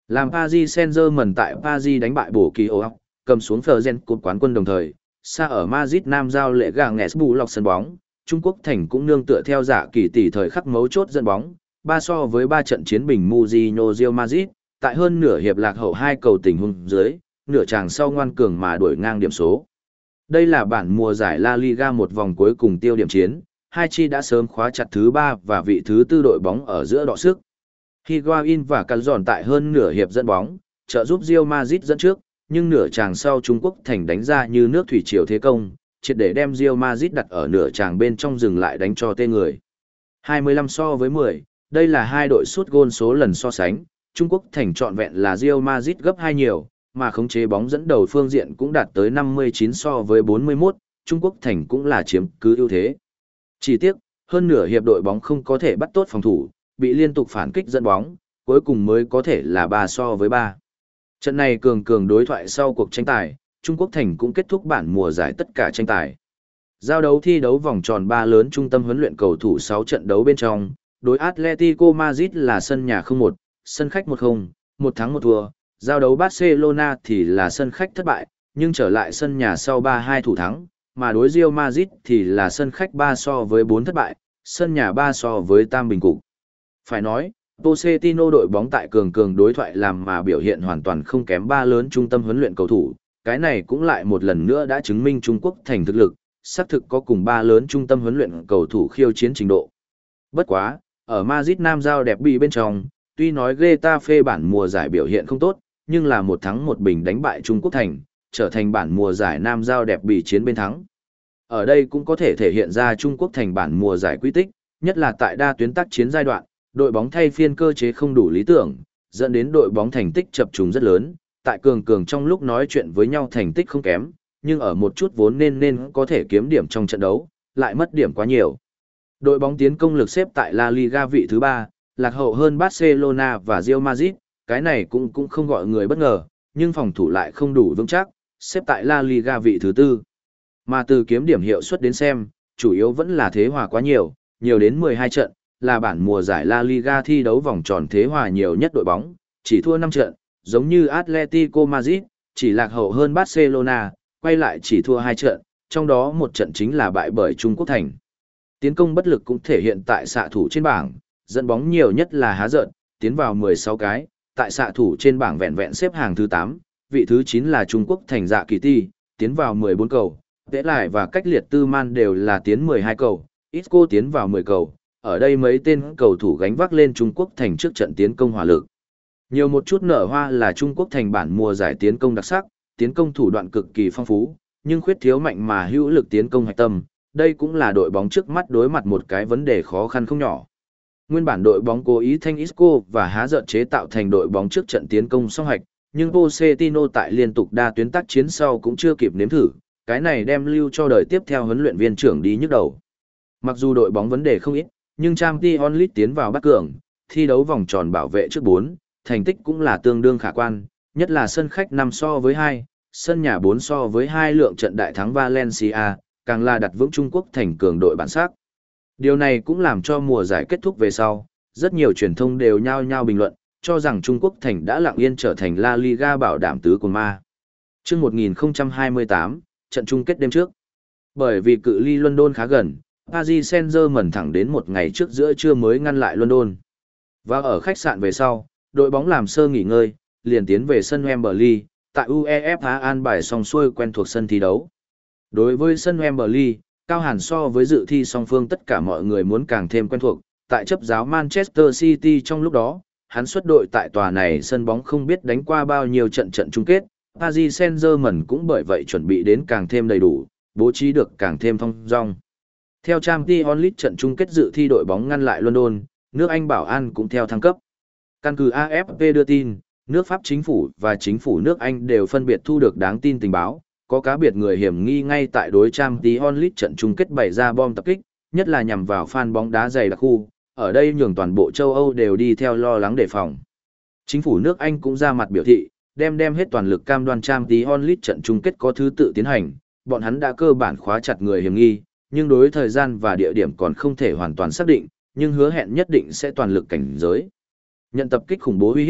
Làm Paris Saint-Germain tại Paris đánh bại bổ kỳ ổ cầm xuống Fleuren cột quán quân đồng thời, xa ở Madrid Nam giao lệ gàng Nes bù lọc sân bóng, Trung Quốc thành cũng nương tựa theo giả kỳ tỷ thời khắc mấu chốt dẫn bóng, ba so với ba trận chiến bình Mourinho Real Madrid, tại hơn nửa hiệp lạc hậu hai cầu tình huống dưới, nửa chàng sau ngoan cường mà đuổi ngang điểm số. Đây là bản mùa giải La Liga một vòng cuối cùng tiêu điểm chiến, hai chi đã sớm khóa chặt thứ ba và vị thứ tư đội bóng ở giữa đọ sức. Higuain và Calzon tại hơn nửa hiệp dẫn bóng, trợ giúp Real Madrid dẫn trước, nhưng nửa chàng sau Trung Quốc thành đánh ra như nước thủy triều thế công, triệt để đem Real Madrid đặt ở nửa chàng bên trong dừng lại đánh cho tê người. hai mươi lăm so với mười, đây là hai đội sút gôn số lần so sánh, Trung Quốc thành trọn vẹn là Real Madrid gấp hai nhiều, mà khống chế bóng dẫn đầu phương diện cũng đạt tới năm mươi chín so với bốn mươi mốt, Trung Quốc thành cũng là chiếm cứ ưu thế. Chỉ tiếc, hơn nửa hiệp đội bóng không có thể bắt tốt phòng thủ, bị liên tục phản kích dẫn bóng, cuối cùng mới có thể là ba so với ba. Trận này cường cường đối thoại sau cuộc tranh tài, Trung Quốc thành cũng kết thúc bản mùa giải tất cả tranh tài. Giao đấu thi đấu vòng tròn ba lớn trung tâm huấn luyện cầu thủ sáu trận đấu bên trong, đối Atletico Madrid là sân nhà không một, sân khách một không, một thắng một thua, giao đấu Barcelona thì là sân khách thất bại, nhưng trở lại sân nhà sau ba hai thủ thắng, mà đối Real Madrid thì là sân khách ba so với bốn thất bại, sân nhà ba so với tam bình cục. Phải nói, Pochettino đội bóng tại cường cường đối thoại làm mà biểu hiện hoàn toàn không kém ba lớn trung tâm huấn luyện cầu thủ, cái này cũng lại một lần nữa đã chứng minh Trung Quốc thành thực lực, xác thực có cùng ba lớn trung tâm huấn luyện cầu thủ khiêu chiến trình độ. Bất quá, ở Madrid Nam giao đẹp bị bên trong, tuy nói Getafe bản mùa giải biểu hiện không tốt, nhưng là một thắng một bình đánh bại Trung Quốc thành, trở thành bản mùa giải Nam giao đẹp bị chiến bên thắng. Ở đây cũng có thể thể hiện ra Trung Quốc thành bản mùa giải quy tích, nhất là tại đa tuyến tác chiến giai đoạn, đội bóng thay phiên cơ chế không đủ lý tưởng, dẫn đến đội bóng thành tích chập trùng rất lớn, tại cường cường trong lúc nói chuyện với nhau thành tích không kém, nhưng ở một chút vốn nên nên có thể kiếm điểm trong trận đấu, lại mất điểm quá nhiều. Đội bóng tiến công lực xếp tại La Liga vị thứ ba, lạc hậu hơn Barcelona và Real Madrid, cái này cũng cũng không gọi người bất ngờ, nhưng phòng thủ lại không đủ vững chắc, xếp tại La Liga vị thứ tư. Mà từ kiếm điểm hiệu suất đến xem, chủ yếu vẫn là thế hòa quá nhiều, nhiều đến mười hai trận, là bản mùa giải La Liga thi đấu vòng tròn thế hòa nhiều nhất đội bóng, chỉ thua năm trận, giống như Atletico Madrid, chỉ lạc hậu hơn Barcelona, quay lại chỉ thua hai trận, trong đó một trận chính là bại bởi Trung Quốc thành. Tiến công bất lực cũng thể hiện tại xạ thủ trên bảng, dẫn bóng nhiều nhất là Há Dợn, tiến vào mười sáu cái, tại xạ thủ trên bảng vẹn vẹn xếp hàng thứ tám, vị thứ chín là Trung Quốc thành Dạ Kỳ Ti, tiến vào mười bốn cầu, Tễ Lại và Cách Liệt Tư Man đều là tiến mười hai cầu, Isco tiến vào mười cầu, ở đây mấy tên cầu thủ gánh vác lên Trung Quốc thành trước trận tiến công hỏa lực. Nhiều một chút nở hoa là Trung Quốc thành bản mùa giải tiến công đặc sắc, tiến công thủ đoạn cực kỳ phong phú, nhưng khuyết thiếu mạnh mà hữu lực tiến công hạch tâm, đây cũng là đội bóng trước mắt đối mặt một cái vấn đề khó khăn không nhỏ. Nguyên bản đội bóng cố ý thanh Isco và Há Dợn chế tạo thành đội bóng trước trận tiến công song hạch, nhưng Pochettino tại liên tục đa tuyến tác chiến sau cũng chưa kịp nếm thử, cái này đem lưu cho đời tiếp theo huấn luyện viên trưởng đi nhức đầu. Mặc dù đội bóng vấn đề không ít, nhưng Champions League tiến vào bắt cường, thi đấu vòng tròn bảo vệ trước bốn, thành tích cũng là tương đương khả quan, nhất là sân khách năm so với hai, sân nhà bốn so với hai lượng trận đại thắng Valencia, càng là đặt vững Trung Quốc thành cường đội bản sắc. Điều này cũng làm cho mùa giải kết thúc về sau, rất nhiều truyền thông đều nhao nhao bình luận, cho rằng Trung Quốc thành đã lặng yên trở thành La Liga bảo đảm tứ của ma. Trước một nghìn không trăm hai mươi tám, trận chung kết đêm trước. Bởi vì cự ly London khá gần, Paris Saint-Germain thẳng đến một ngày trước giữa trưa mới ngăn lại London. Và ở khách sạn về sau, đội bóng làm sơ nghỉ ngơi, liền tiến về sân Wembley, tại UEFA an bài xong xuôi quen thuộc sân thi đấu. Đối với sân Wembley, Cao Hàn so với dự thi song phương tất cả mọi người muốn càng thêm quen thuộc, tại chấp giáo Manchester City trong lúc đó, hắn xuất đội tại tòa này sân bóng không biết đánh qua bao nhiêu trận trận chung kết, Paris Saint-Germain cũng bởi vậy chuẩn bị đến càng thêm đầy đủ, bố trí được càng thêm thông dong. Theo Champions League trận chung kết dự thi đội bóng ngăn lại London, nước Anh bảo an cũng theo thăng cấp. Căn cứ a ép pê đưa tin, nước Pháp chính phủ và chính phủ nước Anh đều phân biệt thu được đáng tin tình báo, có cá biệt người hiểm nghi ngay tại đối Champions League trận chung kết bày ra bom tập kích, nhất là nhằm vào fan bóng đá dày đặc khu, ở đây nhường toàn bộ châu Âu đều đi theo lo lắng đề phòng. Chính phủ nước Anh cũng ra mặt biểu thị, đem đem hết toàn lực cam đoan Champions League trận chung kết có thứ tự tiến hành, bọn hắn đã cơ bản khóa chặt người hiểm nghi, nhưng đối thời gian và địa điểm còn không thể hoàn toàn xác định, nhưng hứa hẹn nhất định sẽ toàn lực cảnh giới. Nhận tập kích khủng bố uy hiếp,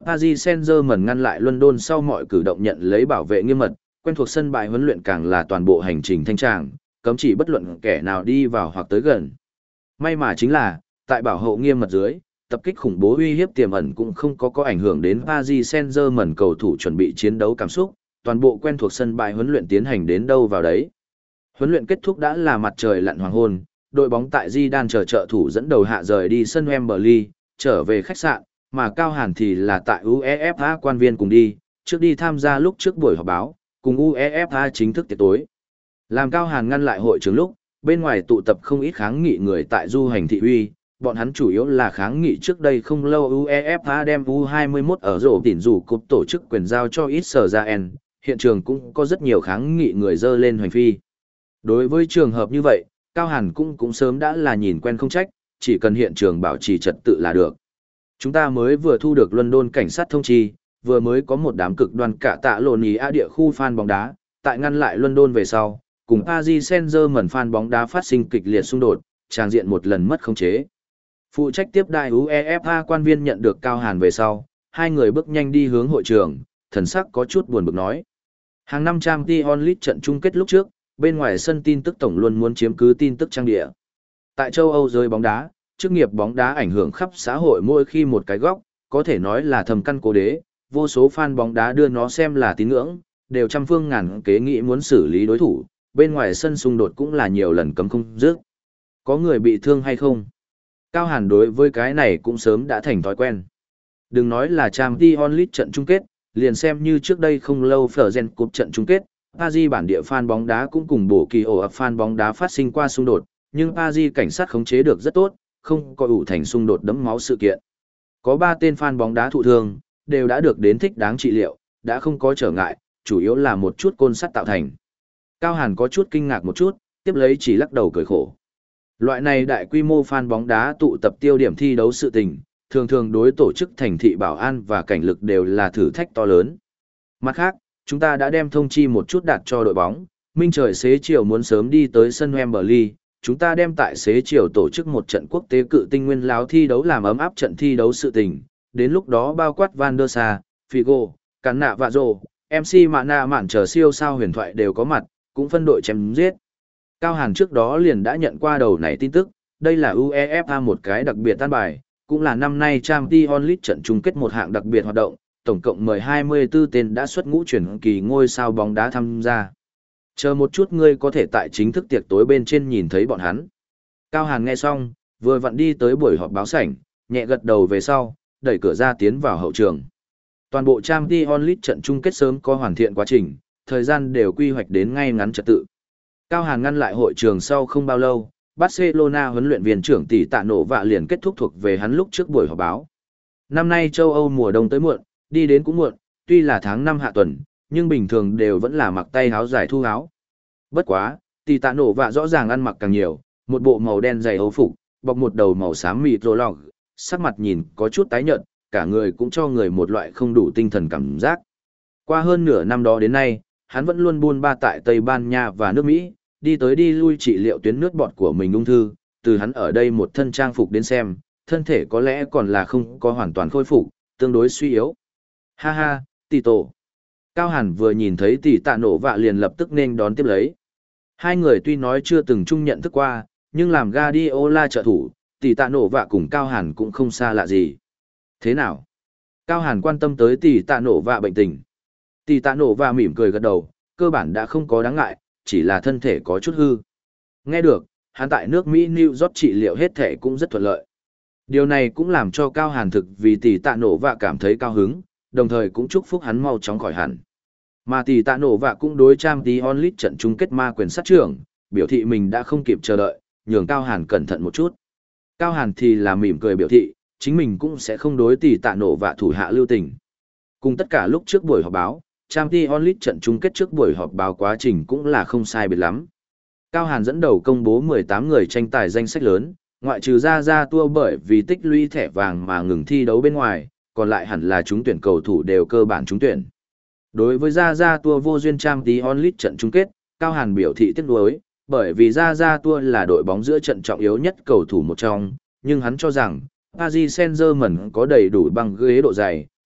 Paris Saint-Germain ngăn lại London sau mọi cử động nhận lấy bảo vệ nghiêm mật, quen thuộc sân bãi huấn luyện càng là toàn bộ hành trình thanh tràng, cấm chỉ bất luận kẻ nào đi vào hoặc tới gần. May mà chính là, tại bảo hộ nghiêm mật dưới, tập kích khủng bố uy hiếp tiềm ẩn cũng không có có ảnh hưởng đến Paris Saint-Germain cầu thủ chuẩn bị chiến đấu cảm xúc, toàn bộ quen thuộc sân bãi huấn luyện tiến hành đến đâu vào đấy. Huấn luyện kết thúc đã là mặt trời lặn hoàng hôn, đội bóng tại Zidane chờ trợ thủ dẫn đầu hạ rời đi sân Wembley, trở về khách sạn, mà Cao Hàn thì là tại UEFA quan viên cùng đi, trước đi tham gia lúc trước buổi họp báo, cùng UEFA chính thức tiệc tối. Làm Cao Hàn ngăn lại hội trường lúc, bên ngoài tụ tập không ít kháng nghị người tại du hành thị uy, bọn hắn chủ yếu là kháng nghị trước đây không lâu UEFA đem U hai mươi mốt ở rổ tỉn rủ cúp tổ chức quyền giao cho Israel, hiện trường cũng có rất nhiều kháng nghị người dơ lên hoành phi. Đối với trường hợp như vậy, Cao Hàn cũng cũng sớm đã là nhìn quen không trách, chỉ cần hiện trường bảo trì trật tự là được. Chúng ta mới vừa thu được London cảnh sát thông chi, vừa mới có một đám cực đoan cả tạ lộn ý á địa khu fan bóng đá, tại ngăn lại London về sau, cùng Paris Saint-Germain fan bóng đá phát sinh kịch liệt xung đột, tràng diện một lần mất khống chế. Phụ trách tiếp đại UEFA quan viên nhận được Cao Hàn về sau, hai người bước nhanh đi hướng hội trường, thần sắc có chút buồn bực nói. Hàng năm Champions League trận chung kết lúc trước, bên ngoài sân tin tức tổng luôn muốn chiếm cứ tin tức trang địa. Tại châu Âu giới bóng đá, chức nghiệp bóng đá ảnh hưởng khắp xã hội mỗi khi một cái góc, có thể nói là thầm căn cố đế, vô số fan bóng đá đưa nó xem là tín ngưỡng, đều trăm phương ngàn kế nghĩ muốn xử lý đối thủ, bên ngoài sân xung đột cũng là nhiều lần cấm không dứt. Có người bị thương hay không? Cao Hàn đối với cái này cũng sớm đã thành thói quen. Đừng nói là Champions League trận chung kết, liền xem như trước đây không lâu Fergen Cup trận chung kết, Paris bản địa fan bóng đá cũng cùng bổ kỳ ổ ập fan bóng đá phát sinh qua xung đột, nhưng Paris cảnh sát khống chế được rất tốt, không có ủ thành xung đột đẫm máu sự kiện. Có ba tên fan bóng đá thụ thương, đều đã được đến thích đáng trị liệu, đã không có trở ngại, chủ yếu là một chút côn sắt tạo thành. Cao Hàn có chút kinh ngạc một chút, tiếp lấy chỉ lắc đầu cười khổ. Loại này đại quy mô fan bóng đá tụ tập tiêu điểm thi đấu sự tình, thường thường đối tổ chức thành thị bảo an và cảnh lực đều là thử thách to lớn. Mặt khác, chúng ta đã đem thông chi một chút đạt cho đội bóng, minh trời xế chiều muốn sớm đi tới sân Wembley, chúng ta đem tại xế chiều tổ chức một trận quốc tế cự tinh nguyên láo thi đấu làm ấm áp trận thi đấu sự tình, đến lúc đó bao quát Van der Sar, Figo, Cán Nạ Vạ Rồ, em xê Mạ Nạ Mạn chờ siêu sao huyền thoại đều có mặt, cũng phân đội chém giết. Cao Hàn trước đó liền đã nhận qua đầu này tin tức, đây là UEFA một cái đặc biệt tan bài, cũng là năm nay Champions League trận chung kết một hạng đặc biệt hoạt động, tổng cộng mời hai mươi tư tên đã xuất ngũ chuyển kỳ ngôi sao bóng đá tham gia. Chờ một chút ngươi có thể tại chính thức tiệc tối bên trên nhìn thấy bọn hắn. Cao Hàn nghe xong, vừa vặn đi tới buổi họp báo sảnh, nhẹ gật đầu về sau, đẩy cửa ra tiến vào hậu trường. Toàn bộ Champions League trận chung kết sớm có hoàn thiện quá trình, thời gian đều quy hoạch đến ngay ngắn trật tự. Cao Hàn ngăn lại hội trường sau không bao lâu, Barcelona huấn luyện viên trưởng tỷ tạ nổ vạ liền kết thúc thuộc về hắn lúc trước buổi họp báo. Năm nay châu Âu mùa đông tới muộn, đi đến cũng muộn, tuy là tháng năm hạ tuần, nhưng bình thường đều vẫn là mặc tay áo dài thu áo. Bất quá, tỷ tạ nổ vạ rõ ràng ăn mặc càng nhiều, một bộ màu đen dày âu phục, bọc một đầu màu xám mịt rô lọc, sắc mặt nhìn có chút tái nhợt, cả người cũng cho người một loại không đủ tinh thần cảm giác. Qua hơn nửa năm đó đến nay, hắn vẫn luôn buôn ba tại Tây Ban Nha và nước Mỹ, đi tới đi lui trị liệu tuyến nước bọt của mình ung thư, từ hắn ở đây một thân trang phục đến xem, thân thể có lẽ còn là không có hoàn toàn khôi phục, tương đối suy yếu. Ha ha, tỷ tổ. Cao Hàn vừa nhìn thấy tỷ tạ nổ vạ liền lập tức nên đón tiếp lấy. Hai người tuy nói chưa từng chung nhận thức qua, nhưng làm Guardiola trợ thủ, tỷ tạ nổ vạ cùng Cao Hàn cũng không xa lạ gì. Thế nào? Cao Hàn quan tâm tới tỷ tạ nổ vạ bệnh tình. Tỷ tạ nổ vạ mỉm cười gật đầu, cơ bản đã không có đáng ngại, chỉ là thân thể có chút hư. Nghe được, hắn tại nước Mỹ New York trị liệu hết thể cũng rất thuận lợi. Điều này cũng làm cho Cao Hàn thực vì tỷ tạ nổ vạ cảm thấy cao hứng, đồng thời cũng chúc phúc hắn mau chóng khỏi hẳn. Mà tỷ tạ nổ vạ cũng đối Champions League trận chung kết ma quyền sát trưởng, biểu thị mình đã không kịp chờ đợi, nhường Cao Hàn cẩn thận một chút. Cao Hàn thì là mỉm cười biểu thị, chính mình cũng sẽ không đối tỷ tạ nổ vạ thủ hạ lưu tình. Cùng tất cả lúc trước buổi họp báo, Champions League trận chung kết trước buổi họp báo quá trình cũng là không sai biệt lắm. Cao Hàn dẫn đầu công bố mười tám người tranh tài danh sách lớn, ngoại trừ ra ra tua bởi vì tích lũy thẻ vàng mà ngừng thi đấu bên ngoài, còn lại hẳn là trúng tuyển cầu thủ đều cơ bản trúng tuyển. Đối với ra ra tua vô duyên Champions League trận chung kết, Cao Hàn biểu thị tiếc nuối, bởi vì ra ra tua là đội bóng giữa trận trọng yếu nhất cầu thủ một trong, nhưng hắn cho rằng Paris Saint-Germain có đầy đủ băng ghế độ dày,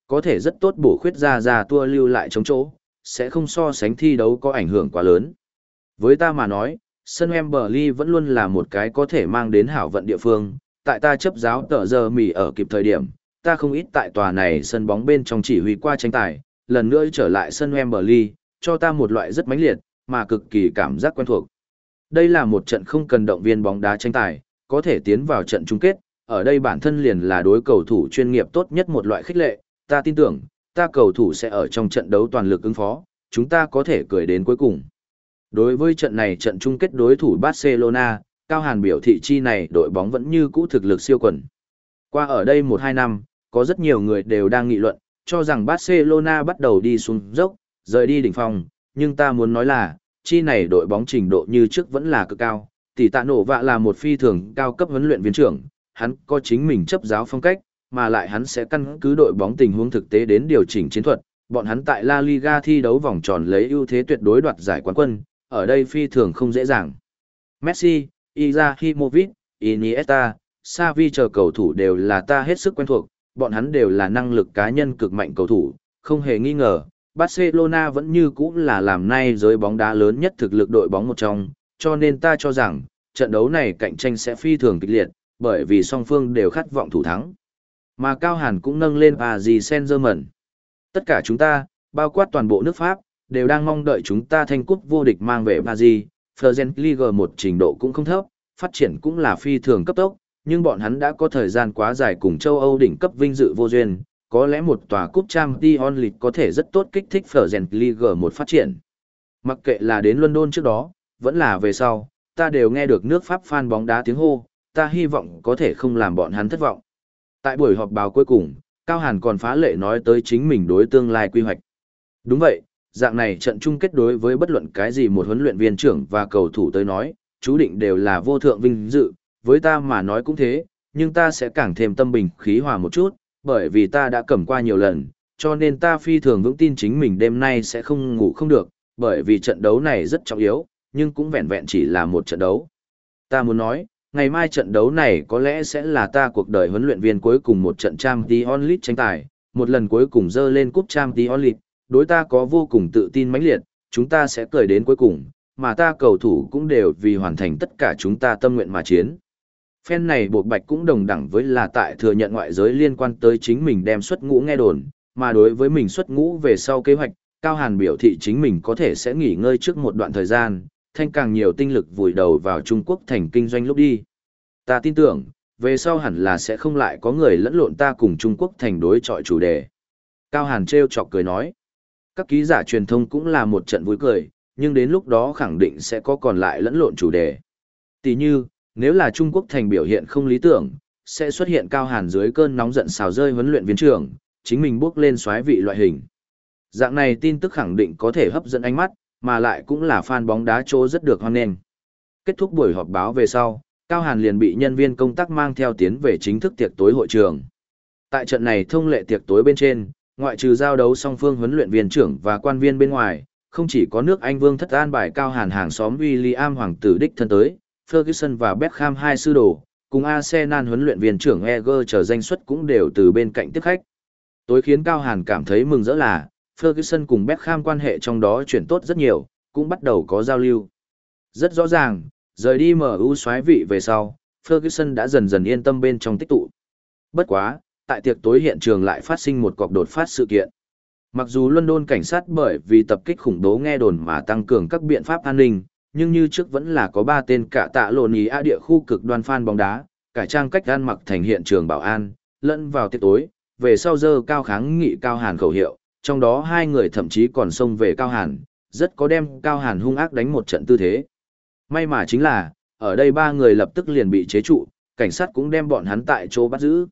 có thể rất tốt bổ khuyết ra ra tua lưu lại chống chỗ, sẽ không so sánh thi đấu có ảnh hưởng quá lớn. Với ta mà nói, sân Wembley vẫn luôn là một cái có thể mang đến hảo vận địa phương, tại ta chấp giáo tờ giờ mì ở kịp thời điểm, ta không ít tại tòa này sân bóng bên trong chỉ huy qua tranh tài, lần nữa trở lại sân Wembley, cho ta một loại rất mãnh liệt, mà cực kỳ cảm giác quen thuộc. Đây là một trận không cần động viên bóng đá tranh tài, có thể tiến vào trận chung kết, ở đây bản thân liền là đối cầu thủ chuyên nghiệp tốt nhất một loại khích lệ, ta tin tưởng, ta cầu thủ sẽ ở trong trận đấu toàn lực ứng phó, chúng ta có thể cười đến cuối cùng. Đối với trận này trận chung kết đối thủ Barcelona, Cao Hàn biểu thị chi này đội bóng vẫn như cũ thực lực siêu quần. Qua ở đây một hai năm, có rất nhiều người đều đang nghị luận, cho rằng Barcelona bắt đầu đi xuống dốc, rời đi đỉnh phong, nhưng ta muốn nói là, chi này đội bóng trình độ như trước vẫn là cực cao. Tỷ Tạ Nổ Vạ là một phi thường cao cấp huấn luyện viên trưởng, hắn có chính mình chấp giáo phong cách, mà lại hắn sẽ căn cứ đội bóng tình huống thực tế đến điều chỉnh chiến thuật. Bọn hắn tại La Liga thi đấu vòng tròn lấy ưu thế tuyệt đối đoạt giải quán quân, ở đây phi thường không dễ dàng. Messi, Izahimovic, Iniesta, Xavi chờ cầu thủ đều là ta hết sức quen thuộc, bọn hắn đều là năng lực cá nhân cực mạnh cầu thủ, không hề nghi ngờ, Barcelona vẫn như cũ là làm nay giới bóng đá lớn nhất thực lực đội bóng một trong, cho nên ta cho rằng, trận đấu này cạnh tranh sẽ phi thường kịch liệt, bởi vì song phương đều khát vọng thủ thắng. Mà Cao Hàn cũng nâng lên Paris Saint-Germain. Tất cả chúng ta, bao quát toàn bộ nước Pháp, đều đang mong đợi chúng ta thanh cúp vô địch mang về Paris. Fergen League một trình độ cũng không thấp, phát triển cũng là phi thường cấp tốc, nhưng bọn hắn đã có thời gian quá dài cùng châu Âu đỉnh cấp vinh dự vô duyên, có lẽ một tòa cúp Champions League có thể rất tốt kích thích Fergen League một phát triển. Mặc kệ là đến London trước đó, vẫn là về sau, ta đều nghe được nước Pháp fan bóng đá tiếng hô, ta hy vọng có thể không làm bọn hắn thất vọng. Tại buổi họp báo cuối cùng, Cao Hàn còn phá lệ nói tới chính mình đối tương lai quy hoạch. Đúng vậy, dạng này trận chung kết đối với bất luận cái gì một huấn luyện viên trưởng và cầu thủ tới nói, chú định đều là vô thượng vinh dự, với ta mà nói cũng thế, nhưng ta sẽ càng thêm tâm bình khí hòa một chút, bởi vì ta đã cầm qua nhiều lần, cho nên ta phi thường vững tin chính mình đêm nay sẽ không ngủ không được, bởi vì trận đấu này rất trọng yếu, nhưng cũng vẹn vẹn chỉ là một trận đấu. Ta muốn nói, ngày mai trận đấu này có lẽ sẽ là ta cuộc đời huấn luyện viên cuối cùng một trận Champions League tranh tài, một lần cuối cùng dơ lên cúp Champions League, đối ta có vô cùng tự tin mãnh liệt, chúng ta sẽ cười đến cuối cùng, mà ta cầu thủ cũng đều vì hoàn thành tất cả chúng ta tâm nguyện mà chiến. Phen này buộc bạch cũng đồng đẳng với là tại thừa nhận ngoại giới liên quan tới chính mình đem xuất ngũ nghe đồn, mà đối với mình xuất ngũ về sau kế hoạch, Cao Hàn biểu thị chính mình có thể sẽ nghỉ ngơi trước một đoạn thời gian, thanh càng nhiều tinh lực vùi đầu vào Trung Quốc thành kinh doanh lúc đi. Ta tin tưởng, về sau hẳn là sẽ không lại có người lẫn lộn ta cùng Trung Quốc thành đối chọi chủ đề. Cao Hàn trêu chọc cười nói, các ký giả truyền thông cũng là một trận vui cười, nhưng đến lúc đó khẳng định sẽ có còn lại lẫn lộn chủ đề. Tỷ như, nếu là Trung Quốc thành biểu hiện không lý tưởng, sẽ xuất hiện Cao Hàn dưới cơn nóng giận xào rơi huấn luyện viên trưởng, chính mình bước lên soái vị loại hình. Dạng này tin tức khẳng định có thể hấp dẫn ánh mắt, mà lại cũng là fan bóng đá chỗ rất được hoan nghênh. Kết thúc buổi họp báo về sau, Cao Hàn liền bị nhân viên công tác mang theo tiến về chính thức tiệc tối hội trường. Tại trận này thông lệ tiệc tối bên trên, ngoại trừ giao đấu song phương huấn luyện viên trưởng và quan viên bên ngoài, không chỉ có nước Anh vương thất an bài Cao Hàn hàng xóm William hoàng tử đích thân tới, Ferguson và Beckham hai sư đồ, cùng Arsenal huấn luyện viên trưởng Eger chờ danh xuất cũng đều từ bên cạnh tiếp khách. Tối khiến Cao Hàn cảm thấy mừng rỡ là, Ferguson cùng Beckham quan hệ trong đó chuyển tốt rất nhiều, cũng bắt đầu có giao lưu. Rất rõ ràng, rời đi em u soái vị về sau, Ferguson đã dần dần yên tâm bên trong tích tụ. Bất quá, tại tiệc tối hiện trường lại phát sinh một cọc đột phát sự kiện. Mặc dù London cảnh sát bởi vì tập kích khủng bố nghe đồn mà tăng cường các biện pháp an ninh, nhưng như trước vẫn là có ba tên cả tạ lộn ý a địa khu cực đoan fan bóng đá, cải trang cách ăn mặc thành hiện trường bảo an, lẫn vào tiệc tối, về sau dơ cao kháng nghị Cao Hàn khẩu hiệu, trong đó hai người thậm chí còn xông về Cao Hàn, rất có đem Cao Hàn hung ác đánh một trận tư thế. May mà chính là, ở đây ba người lập tức liền bị chế trụ, cảnh sát cũng đem bọn hắn tại chỗ bắt giữ.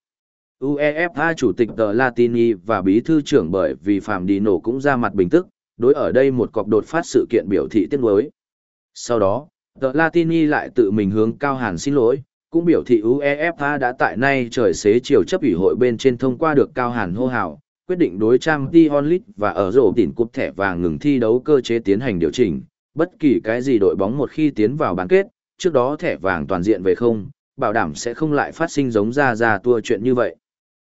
UEFA chủ tịch tờ Latini và bí thư trưởng bởi vì Phạm Đi Nổ cũng ra mặt bình tức, đối ở đây một cọc đột phát sự kiện biểu thị tiếc nuối. Sau đó, tờ Latini lại tự mình hướng Cao Hàn xin lỗi, cũng biểu thị UEFA đã tại nay trời xế chiều chấp ủy hội bên trên thông qua được Cao Hàn hô hào, quyết định đối Champions League và ở rổ tỉnh cúp thẻ vàng ngừng thi đấu cơ chế tiến hành điều chỉnh, bất kỳ cái gì đội bóng một khi tiến vào bán kết, trước đó thẻ vàng toàn diện về không, bảo đảm sẽ không lại phát sinh giống ra ra tua chuyện như vậy.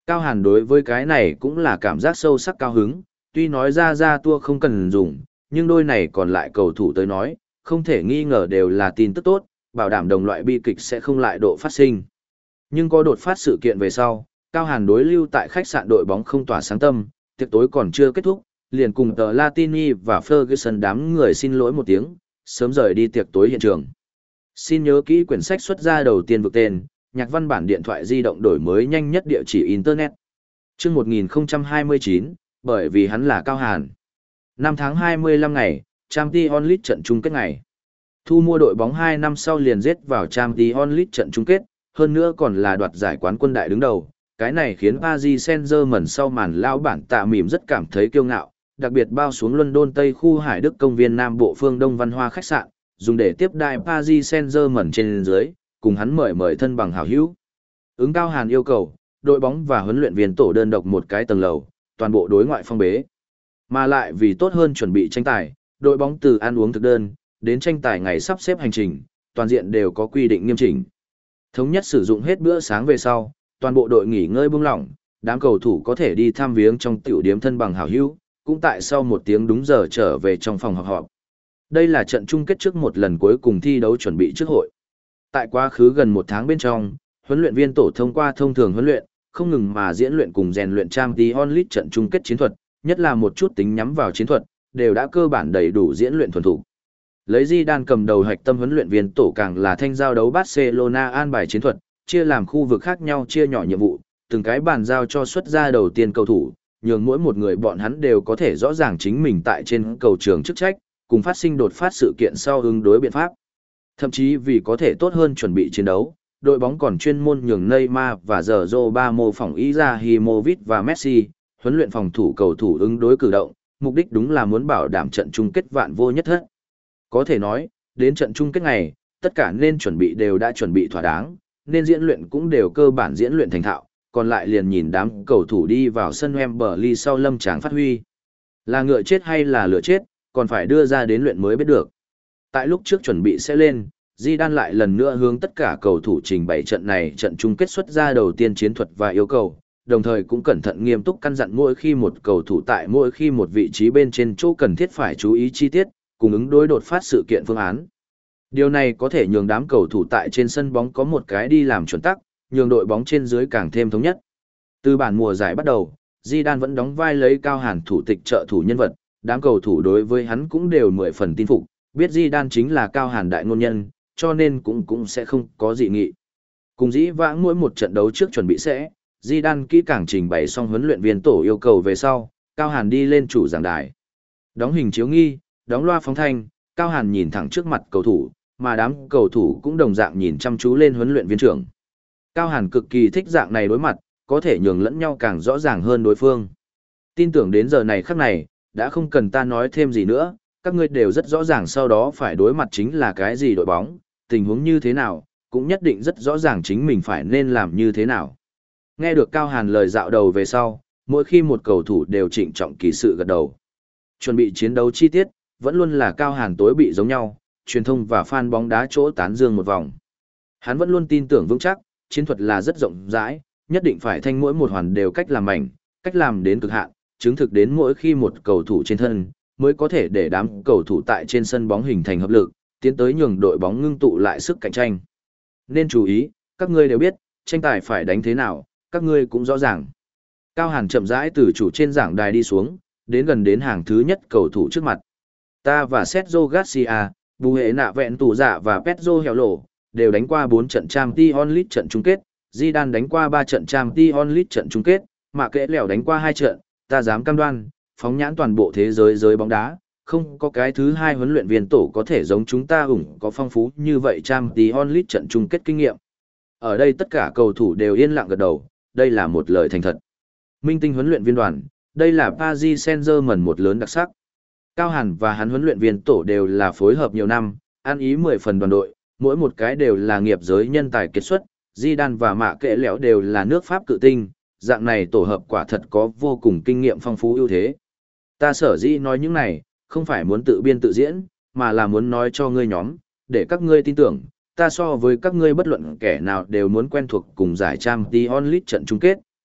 Cao Hàn đối với cái này cũng là cảm giác sâu sắc cao hứng, tuy nói ra ra tua không cần dùng, nhưng đôi này còn lại cầu thủ tới nói, không thể nghi ngờ đều là tin tức tốt, bảo đảm đồng loại bi kịch sẽ không lại độ phát sinh. Nhưng có đột phát sự kiện về sau, Cao Hàn đối lưu tại khách sạn đội bóng không tỏa sáng tâm, tiệc tối còn chưa kết thúc, liền cùng tờ Latini và Ferguson đám người xin lỗi một tiếng, sớm rời đi tiệc tối hiện trường. Xin nhớ kỹ quyển sách xuất ra đầu tiên vực tên, nhạc văn bản điện thoại di động đổi mới nhanh nhất địa chỉ Internet. Chương một nghìn không trăm hai mươi chín, bởi vì hắn là Cao Hàn. Năm tháng hai mươi lăm ngày, Champions League trận chung kết ngày. Thu mua đội bóng hai năm sau liền giết vào Champions League trận chung kết, hơn nữa còn là đoạt giải quán quân đại đứng đầu. Cái này khiến Paris Saint-Germain sau màn lao bản tạ mỉm rất cảm thấy kiêu ngạo, đặc biệt bao xuống London Tây khu Hải Đức công viên Nam Bộ phương Đông Văn Hoa khách sạn, dùng để tiếp đai Paris Saint-Germain trên dưới, cùng hắn mời mời thân bằng hảo hữu. Ứng Cao Hàn yêu cầu, đội bóng và huấn luyện viên tổ đơn độc một cái tầng lầu, toàn bộ đối ngoại phong bế. Mà lại vì tốt hơn chuẩn bị tranh tài, đội bóng từ ăn uống thực đơn, đến tranh tài ngày sắp xếp hành trình, toàn diện đều có quy định nghiêm chỉnh. Thống nhất sử dụng hết bữa sáng về sau, toàn bộ đội nghỉ ngơi buông lỏng, đám cầu thủ có thể đi thăm viếng trong tiểu điếm thân bằng hảo hữu, cũng tại sau một tiếng đúng giờ trở về trong phòng họp họp. Đây là trận chung kết trước một lần cuối cùng thi đấu chuẩn bị trước hội. Tại quá khứ gần một tháng bên trong, huấn luyện viên tổ thông qua thông thường huấn luyện, không ngừng mà diễn luyện cùng rèn luyện Champions League trận chung kết chiến thuật, nhất là một chút tính nhắm vào chiến thuật, đều đã cơ bản đầy đủ diễn luyện thuần thủ. Lấy Zidane cầm đầu hạch tâm huấn luyện viên tổ càng là thanh giao đấu Barcelona an bài chiến thuật, chia làm khu vực khác nhau chia nhỏ nhiệm vụ, từng cái bàn giao cho xuất ra đầu tiên cầu thủ, nhường mỗi một người bọn hắn đều có thể rõ ràng chính mình tại trên cầu trường chức trách, cùng phát sinh đột phát sự kiện sau ứng đối biện pháp. Thậm chí vì có thể tốt hơn chuẩn bị chiến đấu, đội bóng còn chuyên môn nhường Neymar và Zorro ba mô phỏng Izahimovic và Messi, huấn luyện phòng thủ cầu thủ ứng đối cử động, mục đích đúng là muốn bảo đảm trận chung kết vạn vô nhất thất. Có thể nói, đến trận chung kết ngày, tất cả nên chuẩn bị đều đã chuẩn bị thỏa đáng, nên diễn luyện cũng đều cơ bản diễn luyện thành thạo, còn lại liền nhìn đám cầu thủ đi vào sân Wembley sau lâm tràng phát huy. Là ngựa chết hay là lửa chết, còn phải đưa ra đến luyện mới biết được. Tại lúc trước chuẩn bị sẽ lên, Zidane lại lần nữa hướng tất cả cầu thủ trình bày trận này trận chung kết xuất ra đầu tiên chiến thuật và yêu cầu, đồng thời cũng cẩn thận nghiêm túc căn dặn mỗi khi một cầu thủ tại mỗi khi một vị trí bên trên chỗ cần thiết phải chú ý chi tiết, cùng ứng đối đột phát sự kiện phương án. Điều này có thể nhường đám cầu thủ tại trên sân bóng có một cái đi làm chuẩn tắc, nhường đội bóng trên dưới càng thêm thống nhất. Từ bản mùa giải bắt đầu, Zidane vẫn đóng vai lấy Cao Hàn thủ tịch trợ thủ nhân vật, đám cầu thủ đối với hắn cũng đều mười phần tin phục, biết Zidane chính là Cao Hàn đại ngôn nhân, cho nên cũng cũng sẽ không có dị nghị. Cùng dĩ vãng mỗi một trận đấu trước chuẩn bị sẽ, Zidane kỹ càng trình bày xong huấn luyện viên tổ yêu cầu về sau, Cao Hàn đi lên chủ giảng đài. Đóng hình chiếu nghi, đóng loa phóng thanh, Cao Hàn nhìn thẳng trước mặt cầu thủ, mà đám cầu thủ cũng đồng dạng nhìn chăm chú lên huấn luyện viên trưởng. Cao Hàn cực kỳ thích dạng này đối mặt, có thể nhường lẫn nhau càng rõ ràng hơn đối phương. Tin tưởng đến giờ này khắc này, đã không cần ta nói thêm gì nữa, các ngươi đều rất rõ ràng sau đó phải đối mặt chính là cái gì đội bóng, tình huống như thế nào, cũng nhất định rất rõ ràng chính mình phải nên làm như thế nào. Nghe được Cao Hàn lời dạo đầu về sau, mỗi khi một cầu thủ đều trịnh trọng kỳ sự gật đầu. Chuẩn bị chiến đấu chi tiết, vẫn luôn là Cao Hàn tối bị giống nhau, truyền thông và fan bóng đá chỗ tán dương một vòng. Hắn vẫn luôn tin tưởng vững chắc, chiến thuật là rất rộng rãi, nhất định phải thanh mỗi một hoàn đều cách làm mảnh, cách làm đến cực hạn, chứng thực đến mỗi khi một cầu thủ trên thân, mới có thể để đám cầu thủ tại trên sân bóng hình thành hợp lực, tiến tới nhường đội bóng ngưng tụ lại sức cạnh tranh. Nên chú ý, các ngươi đều biết, tranh tài phải đánh thế nào, các ngươi cũng rõ ràng. Cao Hàn chậm rãi từ chủ trên giảng đài đi xuống, đến gần đến hàng thứ nhất cầu thủ trước mặt. Ta và Sergio Garcia, Bù Hệ Nạ Vẹn Tù Dạ và Pedro Hẻo đều đánh qua bốn trận Champions League trận chung kết, Zidane đánh qua ba trận Champions League trận chung kết, Mạ Kệ Lẻo đánh qua hai trận, ta dám cam đoan, phóng nhãn toàn bộ thế giới giới bóng đá, không có cái thứ hai huấn luyện viên tổ có thể giống chúng ta ủng có phong phú như vậy Champions League trận chung kết kinh nghiệm. Ở đây tất cả cầu thủ đều yên lặng gật đầu, đây là một lời thành thật. Minh tinh huấn luyện viên đoàn, đây là Paris Saint-Germain một lớn đặc sắc. Cao Hàn và hắn huấn luyện viên tổ đều là phối hợp nhiều năm, ăn ý mười phần đoàn đội, mỗi một cái đều là nghiệp giới nhân tài kiệt xuất, Zidane và Mạ Kệ Lẻo đều là nước Pháp cự tinh, dạng này tổ hợp quả thật có vô cùng kinh nghiệm phong phú ưu thế. Ta sở dĩ nói những này, không phải muốn tự biên tự diễn, mà là muốn nói cho ngươi nhóm, để các ngươi tin tưởng, ta so với các ngươi bất luận kẻ nào đều muốn quen thuộc cùng giải Champions League trận chung kết,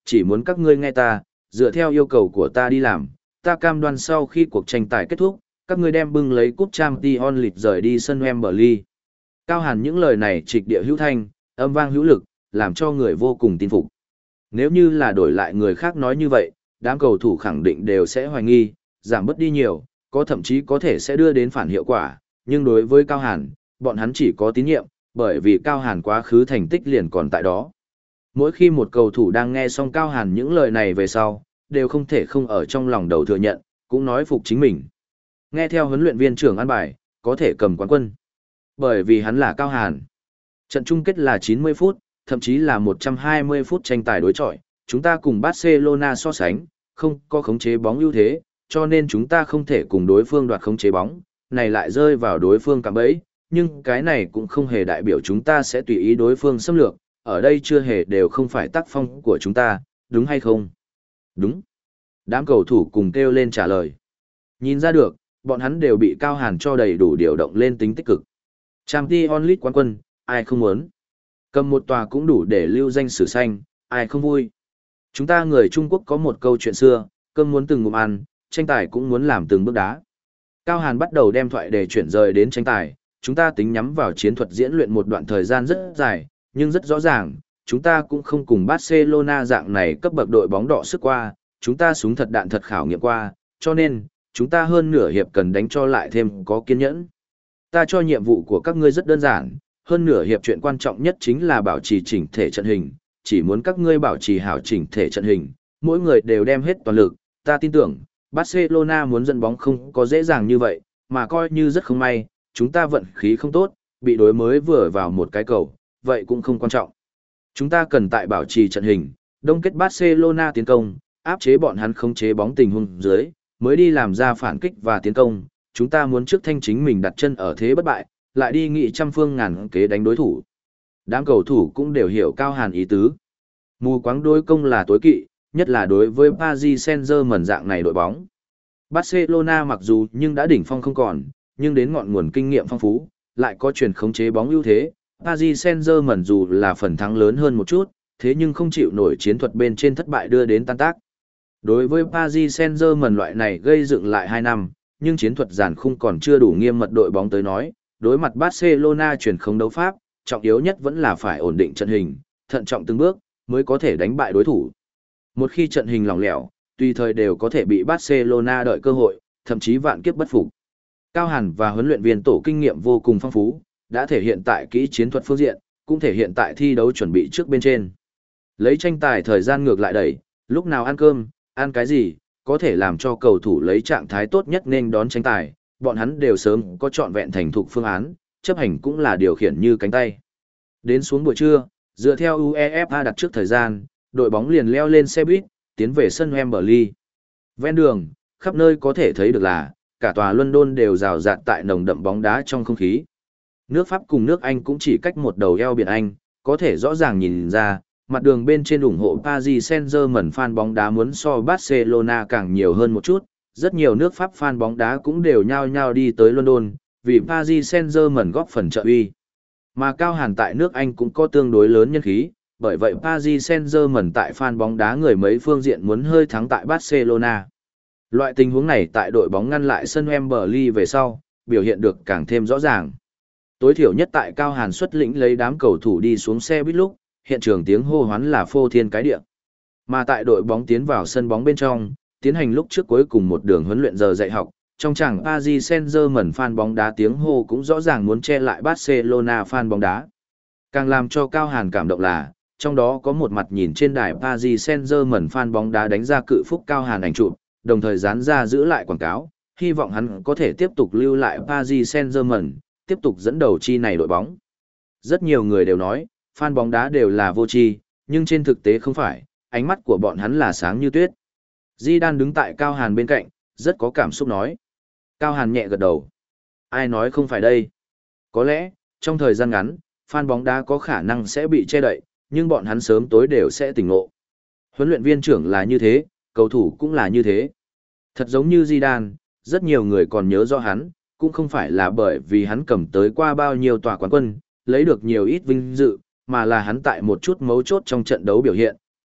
chỉ muốn các ngươi nghe ta, dựa theo yêu cầu của ta đi làm, ta cam đoan sau khi cuộc tranh tài kết thúc, các ngươi đem bưng lấy cúp Champions League rời đi sân Wembley. Cao Hàn những lời này trịch địa hữu thanh, âm vang hữu lực, làm cho người vô cùng tin phục. Nếu như là đổi lại người khác nói như vậy, đám cầu thủ khẳng định đều sẽ hoài nghi, giảm bớt đi nhiều, có thậm chí có thể sẽ đưa đến phản hiệu quả, nhưng đối với Cao Hàn, bọn hắn chỉ có tín nhiệm, bởi vì Cao Hàn quá khứ thành tích liền còn tại đó. Mỗi khi một cầu thủ đang nghe xong Cao Hàn những lời này về sau, đều không thể không ở trong lòng đầu thừa nhận, cũng nói phục chính mình. Nghe theo huấn luyện viên trưởng an bài, có thể cầm quán quân. Bởi vì hắn là Cao Hàn. Trận chung kết là chín mươi phút, thậm chí là một trăm hai mươi phút tranh tài đối chọi, chúng ta cùng Barcelona so sánh, không có khống chế bóng ưu thế, cho nên chúng ta không thể cùng đối phương đoạt khống chế bóng, này lại rơi vào đối phương cạm bẫy, nhưng cái này cũng không hề đại biểu chúng ta sẽ tùy ý đối phương xâm lược, ở đây chưa hề đều không phải tác phong của chúng ta, đúng hay không? Đúng. Đám cầu thủ cùng kêu lên trả lời. Nhìn ra được, bọn hắn đều bị Cao Hàn cho đầy đủ điều động lên tính tích cực. Champions League quán quân, ai không muốn? Cầm một tòa cũng đủ để lưu danh sử xanh, ai không vui? Chúng ta người Trung Quốc có một câu chuyện xưa, cơm muốn từng ngụm ăn, tranh tài cũng muốn làm từng bước đá. Cao Hàn bắt đầu đem thoại để chuyển rời đến tranh tài, chúng ta tính nhắm vào chiến thuật diễn luyện một đoạn thời gian rất dài, nhưng rất rõ ràng, chúng ta cũng không cùng Barcelona dạng này cấp bậc đội bóng đọ sức qua, chúng ta súng thật đạn thật khảo nghiệm qua, cho nên, chúng ta hơn nửa hiệp cần đánh cho lại thêm có kiên nhẫn. Ta cho nhiệm vụ của các ngươi rất đơn giản, hơn nửa hiệp chuyện quan trọng nhất chính là bảo trì chỉnh thể trận hình, chỉ muốn các ngươi bảo trì hảo chỉnh thể trận hình, mỗi người đều đem hết toàn lực, ta tin tưởng, Barcelona muốn dẫn bóng không có dễ dàng như vậy, mà coi như rất không may, chúng ta vận khí không tốt, bị đối mới vừa vào một cái cầu, vậy cũng không quan trọng. Chúng ta cần tại bảo trì trận hình, đông kết Barcelona tiến công, áp chế bọn hắn không chế bóng tình huống dưới, mới đi làm ra phản kích và tiến công, chúng ta muốn trước thanh chính mình đặt chân ở thế bất bại, lại đi nghị trăm phương ngàn kế đánh đối thủ. Đám cầu thủ cũng đều hiểu Cao Hàn ý tứ. Mù quáng đối công là tối kỵ, nhất là đối với Paris Saint-Germain dạng này đội bóng. Barcelona mặc dù nhưng đã đỉnh phong không còn, nhưng đến ngọn nguồn kinh nghiệm phong phú, lại có truyền khống chế bóng ưu thế. Paris Saint-Germain dù là phần thắng lớn hơn một chút, thế nhưng không chịu nổi chiến thuật bên trên thất bại đưa đến tan tác. Đối với Paris Saint-Germain loại này gây dựng lại hai năm, nhưng chiến thuật giàn khung còn chưa đủ nghiêm mật đội bóng tới nói, đối mặt Barcelona truyền không đấu pháp, trọng yếu nhất vẫn là phải ổn định trận hình, thận trọng từng bước, mới có thể đánh bại đối thủ. Một khi trận hình lỏng lẻo, tùy thời đều có thể bị Barcelona đợi cơ hội, thậm chí vạn kiếp bất phục. Cao Hàn và huấn luyện viên tổ kinh nghiệm vô cùng phong phú, đã thể hiện tại kỹ chiến thuật phương diện, cũng thể hiện tại thi đấu chuẩn bị trước bên trên. Lấy tranh tài thời gian ngược lại đẩy, lúc nào ăn cơm, ăn cái gì, có thể làm cho cầu thủ lấy trạng thái tốt nhất nên đón tranh tài, bọn hắn đều sớm có trọn vẹn thành thục phương án, chấp hành cũng là điều khiển như cánh tay. Đến xuống buổi trưa, dựa theo UEFA đặt trước thời gian, đội bóng liền leo lên xe buýt, tiến về sân Wembley. Ven đường, khắp nơi có thể thấy được là, cả tòa London đều rào rạt tại nồng đậm bóng đá trong không khí. Nước Pháp cùng nước Anh cũng chỉ cách một đầu eo biển Anh, có thể rõ ràng nhìn ra, mặt đường bên trên ủng hộ Paris Saint-Germain fan bóng đá muốn so Barcelona càng nhiều hơn một chút, rất nhiều nước Pháp fan bóng đá cũng đều nhao nhao đi tới London, vì Paris Saint-Germain góp phần trợ uy. Mà Cao Hàn tại nước Anh cũng có tương đối lớn nhân khí, bởi vậy Paris Saint-Germain tại fan bóng đá người mấy phương diện muốn hơi thắng tại Barcelona. Loại tình huống này tại đội bóng ngăn lại sân Wembley về sau, biểu hiện được càng thêm rõ ràng. Tối thiểu nhất tại Cao Hàn xuất lĩnh lấy đám cầu thủ đi xuống xe buýt lúc, hiện trường tiếng hô hoán là phô thiên cái địa. Mà tại đội bóng tiến vào sân bóng bên trong, tiến hành lúc trước cuối cùng một đường huấn luyện giờ dạy học, trong chẳng Paris Saint-Germain fan bóng đá tiếng hô cũng rõ ràng muốn che lại Barcelona fan bóng đá. Càng làm cho Cao Hàn cảm động là, trong đó có một mặt nhìn trên đài Paris Saint-Germain fan bóng đá đánh ra cự phúc Cao Hàn ảnh chụp, đồng thời dán ra giữ lại quảng cáo, hy vọng hắn có thể tiếp tục lưu lại Paris Saint-Germain, tiếp tục dẫn đầu chi này đội bóng. Rất nhiều người đều nói, fan bóng đá đều là vô tri, nhưng trên thực tế không phải, ánh mắt của bọn hắn là sáng như tuyết. Zidane đứng tại Cao Hàn bên cạnh, rất có cảm xúc nói. Cao Hàn nhẹ gật đầu. Ai nói không phải đây? Có lẽ, trong thời gian ngắn, fan bóng đá có khả năng sẽ bị che đậy, nhưng bọn hắn sớm tối đều sẽ tỉnh ngộ. Huấn luyện viên trưởng là như thế, cầu thủ cũng là như thế. Thật giống như Zidane, rất nhiều người còn nhớ rõ hắn, cũng không phải là bởi vì hắn cầm tới qua bao nhiêu tòa quán quân, lấy được nhiều ít vinh dự, mà là hắn tại một chút mấu chốt trong trận đấu biểu hiện,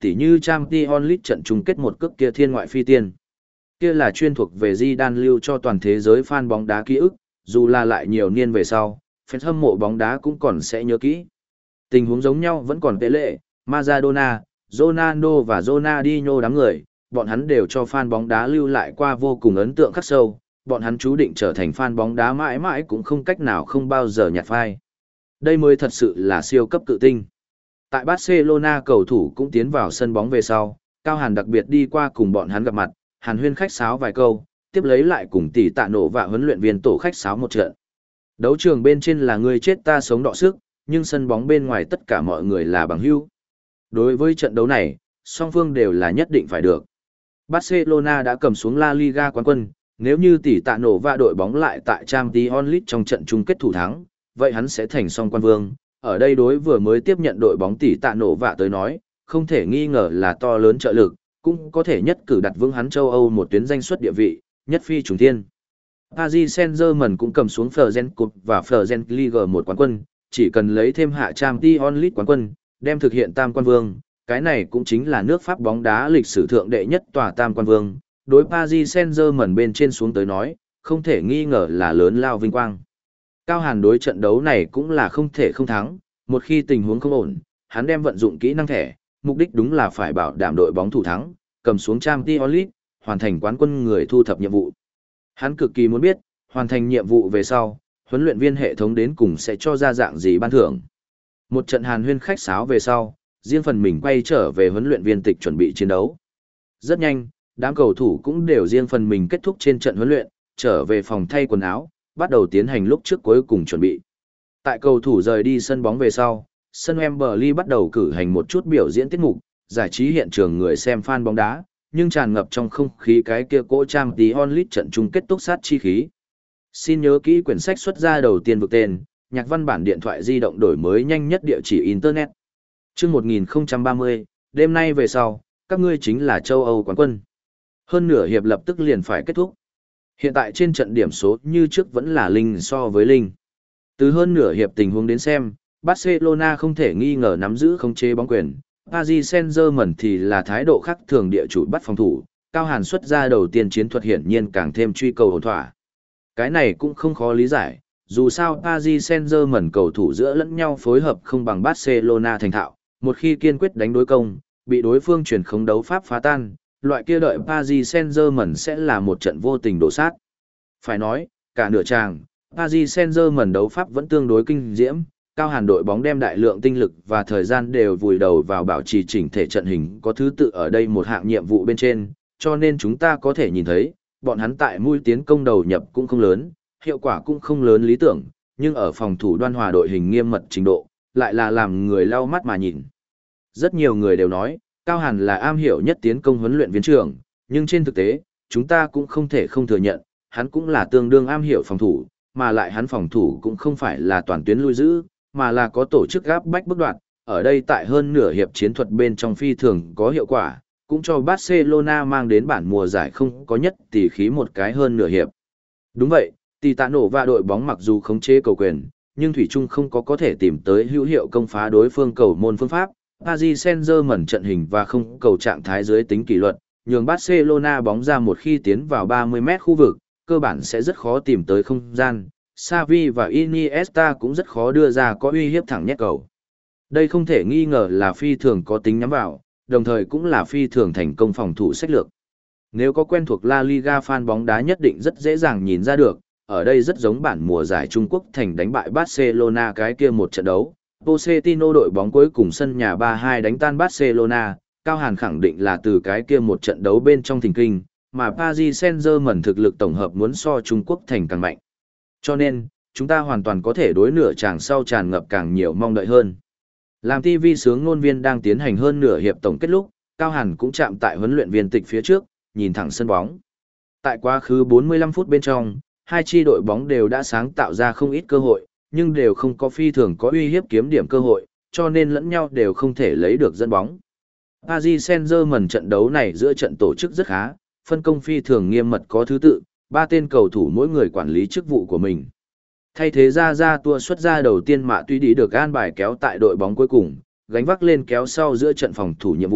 tỉ như Champions League trận chung kết một cước kia thiên ngoại phi tiên. Kia là chuyên thuộc về Zidane lưu cho toàn thế giới fan bóng đá ký ức, dù là lại nhiều niên về sau, fan hâm mộ bóng đá cũng còn sẽ nhớ kỹ. Tình huống giống nhau vẫn còn Pele, Maradona, Ronaldo và Ronaldinho đám người, bọn hắn đều cho fan bóng đá lưu lại qua vô cùng ấn tượng khắc sâu, bọn hắn chú định trở thành fan bóng đá mãi mãi cũng không cách nào không bao giờ nhạt phai. Đây mới thật sự là siêu cấp cự tinh. Tại Barcelona cầu thủ cũng tiến vào sân bóng về sau, Cao Hàn đặc biệt đi qua cùng bọn hắn gặp mặt, Hàn Huyên khách sáo vài câu, tiếp lấy lại cùng tỷ tạ nổ và huấn luyện viên tổ khách sáo một trận. Đấu trường bên trên là người chết ta sống đọ sức, nhưng sân bóng bên ngoài tất cả mọi người là bằng hữu. Đối với trận đấu này, song phương đều là nhất định phải được. Barcelona đã cầm xuống La Liga quán quân, nếu như tỷ tạ nổ và đội bóng lại tại Champions League trong trận chung kết thủ thắng, vậy hắn sẽ thành song quan vương. Ở đây đối vừa mới tiếp nhận đội bóng tỷ tạ nổ vạ tới nói, không thể nghi ngờ là to lớn trợ lực, cũng có thể nhất cử đặt vững hắn châu Âu một tuyến danh suất địa vị, nhất phi trùng thiên. Paris Saint-Germain cũng cầm xuống Fergen Cup và Fergen League một quán quân, chỉ cần lấy thêm hạ Champions League quán quân, đem thực hiện tam quan vương, cái này cũng chính là nước Pháp bóng đá lịch sử thượng đệ nhất tòa tam quan vương, đối Paris Saint-Germain bên trên xuống tới nói, không thể nghi ngờ là lớn lao vinh quang. Cao Hàn đối trận đấu này cũng là không thể không thắng, một khi tình huống không ổn, hắn đem vận dụng kỹ năng thẻ, mục đích đúng là phải bảo đảm đội bóng thủ thắng, cầm xuống Champions League, hoàn thành quán quân người thu thập nhiệm vụ. Hắn cực kỳ muốn biết, hoàn thành nhiệm vụ về sau, huấn luyện viên hệ thống đến cùng sẽ cho ra dạng gì ban thưởng. Một trận Hàn Huyên khách sáo về sau, riêng phần mình quay trở về huấn luyện viên tịch chuẩn bị chiến đấu. Rất nhanh, đám cầu thủ cũng đều riêng phần mình kết thúc trên trận huấn luyện, trở về phòng thay quần áo, bắt đầu tiến hành lúc trước cuối cùng chuẩn bị. Tại cầu thủ rời đi sân bóng về sau, sân Wembley bắt đầu cử hành một chút biểu diễn tiết mục, giải trí hiện trường người xem fan bóng đá, nhưng tràn ngập trong không khí cái kia cỗ Champions League trận chung kết túc sát chi khí. Xin nhớ kỹ quyển sách xuất ra đầu tiên vực tên, nhạc văn bản điện thoại di động đổi mới nhanh nhất địa chỉ Internet. Chương một nghìn không trăm ba mươi, đêm nay về sau, các ngươi chính là châu Âu quán quân. Hơn nửa hiệp lập tức liền phải kết thúc. Hiện tại trên trận điểm số như trước vẫn là linh so với linh. Từ hơn nửa hiệp tình huống đến xem, Barcelona không thể nghi ngờ nắm giữ khống chế bóng quyền, Paris Saint-Germain thì là thái độ khác thường địa chủ bắt phòng thủ, Cao Hàn xuất ra đầu tiên chiến thuật hiển nhiên càng thêm truy cầu ổn thỏa. Cái này cũng không khó lý giải, dù sao Paris Saint-Germain cầu thủ giữa lẫn nhau phối hợp không bằng Barcelona thành thạo, một khi kiên quyết đánh đối công, bị đối phương chuyển khống đấu pháp phá tan, loại kia đợi Paris Saint-Germain sẽ là một trận vô tình đổ sát. Phải nói, cả nửa tràng, Paris Saint-Germain đấu pháp vẫn tương đối kinh diễm, Cao Hàn đội bóng đem đại lượng tinh lực và thời gian đều vùi đầu vào bảo trì chỉnh thể trận hình có thứ tự ở đây một hạng nhiệm vụ bên trên, cho nên chúng ta có thể nhìn thấy, bọn hắn tại mũi tiến công đầu nhập cũng không lớn, hiệu quả cũng không lớn lý tưởng, nhưng ở phòng thủ đoan hòa đội hình nghiêm mật trình độ, lại là làm người lau mắt mà nhìn. Rất nhiều người đều nói, Cao Hàn là am hiểu nhất tiến công huấn luyện viên trưởng, nhưng trên thực tế, chúng ta cũng không thể không thừa nhận, hắn cũng là tương đương am hiểu phòng thủ, mà lại hắn phòng thủ cũng không phải là toàn tuyến lui giữ, mà là có tổ chức gáp bách bước đoạn, ở đây tại hơn nửa hiệp chiến thuật bên trong phi thường có hiệu quả, cũng cho Barcelona mang đến bản mùa giải không có nhất tỷ khí một cái hơn nửa hiệp. Đúng vậy, tỷ tạ nổ và đội bóng mặc dù khống chế cầu quyền, nhưng Thủy Trung không có có thể tìm tới hữu hiệu công phá đối phương cầu môn phương pháp. Paris Saint-Germain trận hình và không cầu trạng thái dưới tính kỷ luật, nhường Barcelona bóng ra một khi tiến vào ba mươi mét khu vực, cơ bản sẽ rất khó tìm tới không gian. Xavi và Iniesta cũng rất khó đưa ra có uy hiếp thẳng nhét cầu. Đây không thể nghi ngờ là phi thường có tính nhắm vào, đồng thời cũng là phi thường thành công phòng thủ sách lược. Nếu có quen thuộc La Liga fan bóng đá nhất định rất dễ dàng nhìn ra được, ở đây rất giống bản mùa giải Trung Quốc thành đánh bại Barcelona cái kia một trận đấu. Pochettino đội bóng cuối cùng sân nhà ba hai đánh tan Barcelona, Cao Hàn khẳng định là từ cái kia một trận đấu bên trong thình kinh, mà Paris Saint-Germain thực lực tổng hợp muốn so Trung Quốc thành càng mạnh. Cho nên, chúng ta hoàn toàn có thể đối nửa chàng sau tràn ngập càng nhiều mong đợi hơn. Làm ti vi sướng ngôn viên đang tiến hành hơn nửa hiệp tổng kết lúc, Cao Hàn cũng chạm tại huấn luyện viên tịch phía trước, nhìn thẳng sân bóng. Tại quá khứ bốn mươi lăm phút bên trong, hai chi đội bóng đều đã sáng tạo ra không ít cơ hội, nhưng đều không có phi thường có uy hiếp kiếm điểm cơ hội, cho nên lẫn nhau đều không thể lấy được dẫn bóng. Paris Saint-Germain trận đấu này giữa trận tổ chức rất khá, phân công phi thường nghiêm mật có thứ tự, ba tên cầu thủ mỗi người quản lý chức vụ của mình. Thay thế ra ra tua xuất ra đầu tiên Mạ Tuy Đi được an bài kéo tại đội bóng cuối cùng, gánh vác lên kéo sau giữa trận phòng thủ nhiệm vụ,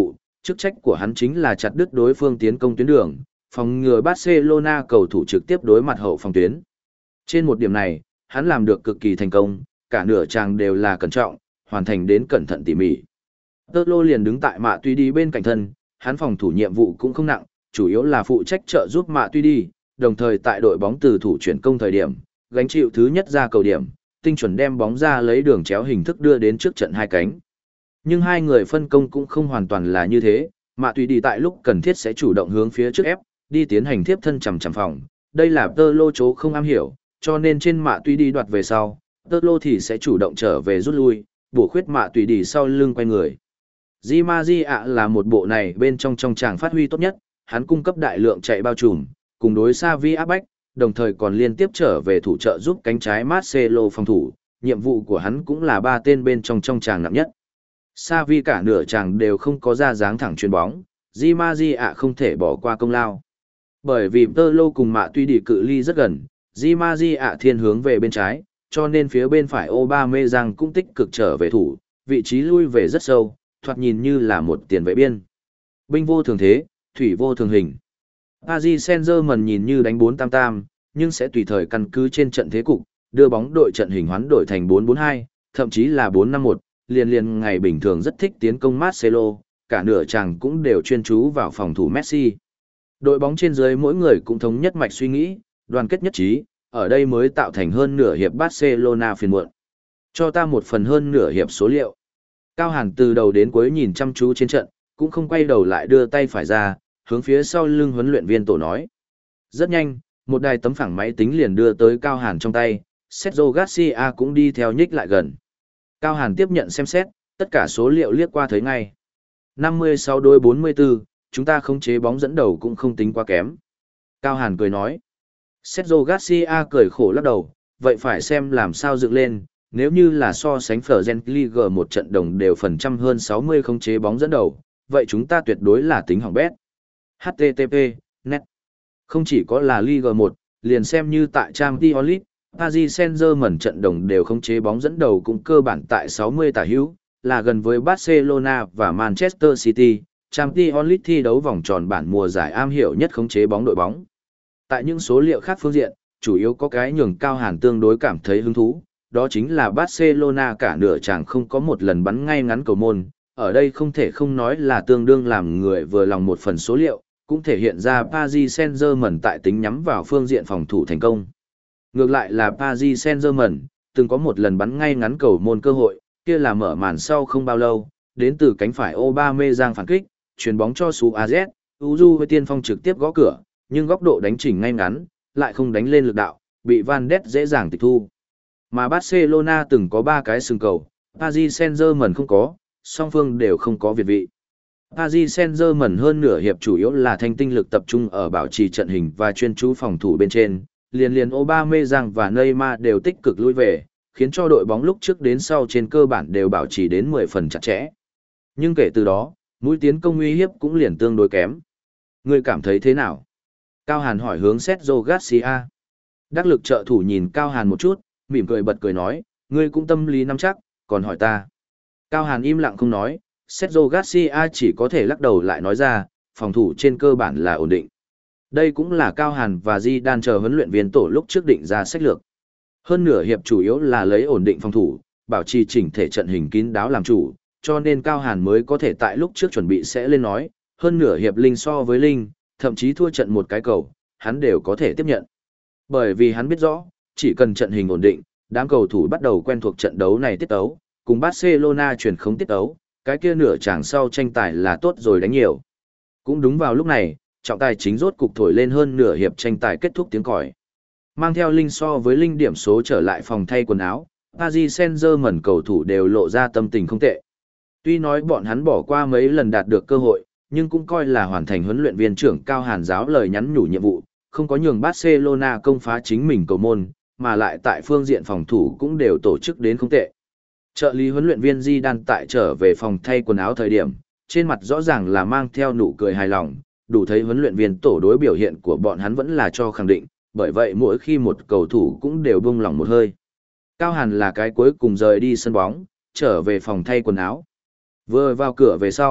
Chức trách của hắn chính là chặt đứt đối phương tiến công tuyến đường, phòng ngừa Barcelona cầu thủ trực tiếp đối mặt hậu phòng tuyến. Trên một điểm này, hắn làm được cực kỳ thành công, cả nửa chàng đều là cẩn trọng, hoàn thành đến cẩn thận tỉ mỉ. Tơ lô liền đứng tại Mạ Tuy đi bên cạnh thân, hắn phòng thủ nhiệm vụ cũng không nặng, chủ yếu là phụ trách trợ giúp Mạ Tuy đi, đồng thời tại đội bóng từ thủ chuyển công thời điểm, gánh chịu thứ nhất ra cầu điểm, tinh chuẩn đem bóng ra lấy đường chéo hình thức đưa đến trước trận hai cánh. Nhưng hai người phân công cũng không hoàn toàn là như thế, Mạ Tuy đi tại lúc cần thiết sẽ chủ động hướng phía trước ép, đi tiến hành tiếp thân chằm chằm phòng. Đây là Tơ lô chố không am hiểu, cho nên trên Mạ Tuy đi đoạt về sau, Tơ lô thì sẽ chủ động trở về rút lui, bổ khuyết Mạ Tuy đi sau lưng quay người. Di Maria là một bộ này bên trong trong tràng phát huy tốt nhất, hắn cung cấp đại lượng chạy bao trùm, cùng đối Xavi áp bách, đồng thời còn liên tiếp trở về thủ trợ giúp cánh trái Marcelo phòng thủ, nhiệm vụ của hắn cũng là ba tên bên trong trong tràng nặng nhất. Xavi cả nửa tràng đều không có ra dáng thẳng chuyền bóng, Di Maria không thể bỏ qua công lao. Bởi vì Tơ cùng Mạ Tuy đi cự ly rất gần, Di Maria thiên hướng về bên trái, cho nên phía bên phải Aubameyang cũng tích cực trở về thủ, vị trí lui về rất sâu, thoạt nhìn như là một tiền vệ biên. Binh vô thường thế, thủy vô thường hình. Paris Saint-Germain nhìn như đánh bốn tam tam, nhưng sẽ tùy thời căn cứ trên trận thế cục, đưa bóng đội trận hình hoán đổi thành bốn bốn hai, thậm chí là bốn năm một, liền liền ngày bình thường rất thích tiến công Marcelo, cả nửa chàng cũng đều chuyên chú vào phòng thủ Messi. Đội bóng trên dưới mỗi người cũng thống nhất mạch suy nghĩ, đoàn kết nhất trí, ở đây mới tạo thành hơn nửa hiệp Barcelona phiền muộn. Cho ta một phần hơn nửa hiệp số liệu. Cao Hàn từ đầu đến cuối nhìn chăm chú trên trận, cũng không quay đầu lại đưa tay phải ra, hướng phía sau lưng huấn luyện viên tổ nói. Rất nhanh, một đài tấm phẳng máy tính liền đưa tới Cao Hàn trong tay, Sergio Garcia cũng đi theo nhích lại gần. Cao Hàn tiếp nhận xem xét, tất cả số liệu liếc qua thấy ngay. năm mươi sáu đối bốn mươi tư, chúng ta khống chế bóng dẫn đầu cũng không tính quá kém. Cao Hàn cười nói. Sergio Garcia cười khổ lắc đầu, vậy phải xem làm sao dựng lên, nếu như là so sánh Fergen League một trận đồng đều phần trăm hơn sáu mươi khống chế bóng dẫn đầu, vậy chúng ta tuyệt đối là tính hỏng bét. hát tê tê pê, net. Không chỉ có là Ligue một, liền xem như tại Champions League, Paris Saint-Germain trận đồng đều khống chế bóng dẫn đầu cũng cơ bản tại sáu mươi tả hữu, là gần với Barcelona và Manchester City, Champions League thi đấu vòng tròn bản mùa giải am hiểu nhất khống chế bóng đội bóng. Tại những số liệu khác phương diện, chủ yếu có cái nhường Cao Hàn tương đối cảm thấy hứng thú, đó chính là Barcelona cả nửa chàng không có một lần bắn ngay ngắn cầu môn, ở đây không thể không nói là tương đương làm người vừa lòng một phần số liệu, cũng thể hiện ra Paris Saint-Germain tại tính nhắm vào phương diện phòng thủ thành công. Ngược lại là Paris Saint-Germain, từng có một lần bắn ngay ngắn cầu môn cơ hội, kia là mở màn sau không bao lâu, đến từ cánh phải Aubameyang phản kích, chuyền bóng cho Suarez, Uju với tiên phong trực tiếp gõ cửa, nhưng góc độ đánh chỉnh ngay ngắn, lại không đánh lên lực đạo, bị Van Ness dễ dàng tịch thu. Mà Barcelona từng có ba cái sừng cầu, Paris Saint-Germain không có, song phương đều không có việt vị. Paris Saint-Germain hơn nửa hiệp chủ yếu là thanh tinh lực tập trung ở bảo trì trận hình và chuyên chú phòng thủ bên trên, liền liền Aubameyang và Neymar đều tích cực lui về, khiến cho đội bóng lúc trước đến sau trên cơ bản đều bảo trì đến mười phần chặt chẽ. Nhưng kể từ đó, mũi tiến công uy hiếp cũng liền tương đối kém. Ngươi cảm thấy thế nào? Cao Hàn hỏi hướng Sergio Garcia. Đắc lực trợ thủ nhìn Cao Hàn một chút, mỉm cười bật cười nói, ngươi cũng tâm lý nắm chắc, còn hỏi ta. Cao Hàn im lặng không nói, Sergio Garcia chỉ có thể lắc đầu lại nói ra, phòng thủ trên cơ bản là ổn định. Đây cũng là Cao Hàn và Di Đan chờ huấn luyện viên tổ lúc trước định ra sách lược. Hơn nửa hiệp chủ yếu là lấy ổn định phòng thủ, bảo trì chỉnh thể trận hình kín đáo làm chủ, cho nên Cao Hàn mới có thể tại lúc trước chuẩn bị sẽ lên nói, hơn nửa hiệp linh so với linh, thậm chí thua trận một cái cầu, hắn đều có thể tiếp nhận. Bởi vì hắn biết rõ, chỉ cần trận hình ổn định, đám cầu thủ bắt đầu quen thuộc trận đấu này tiết tấu, cùng Barcelona chuyển không tiết tấu, cái kia nửa chàng sau tranh tài là tốt rồi đánh nhiều. Cũng đúng vào lúc này, trọng tài chính rốt cục thổi lên hơn nửa hiệp tranh tài kết thúc tiếng còi. Mang theo linh so với linh điểm số trở lại phòng thay quần áo, Paris Saint-Germain cầu thủ đều lộ ra tâm tình không tệ. Tuy nói bọn hắn bỏ qua mấy lần đạt được cơ hội, nhưng cũng coi là hoàn thành huấn luyện viên trưởng Cao Hàn giáo lời nhắn nhủ nhiệm vụ, không có nhường Barcelona công phá chính mình cầu môn, mà lại tại phương diện phòng thủ cũng đều tổ chức đến không tệ. Trợ lý huấn luyện viên Di Đan tại trở về phòng thay quần áo thời điểm, trên mặt rõ ràng là mang theo nụ cười hài lòng, đủ thấy huấn luyện viên tổ đối biểu hiện của bọn hắn vẫn là cho khẳng định, bởi vậy mỗi khi một cầu thủ cũng đều buông lỏng một hơi. Cao Hàn là cái cuối cùng rời đi sân bóng, trở về phòng thay quần áo. Vừa vào cửa về sau,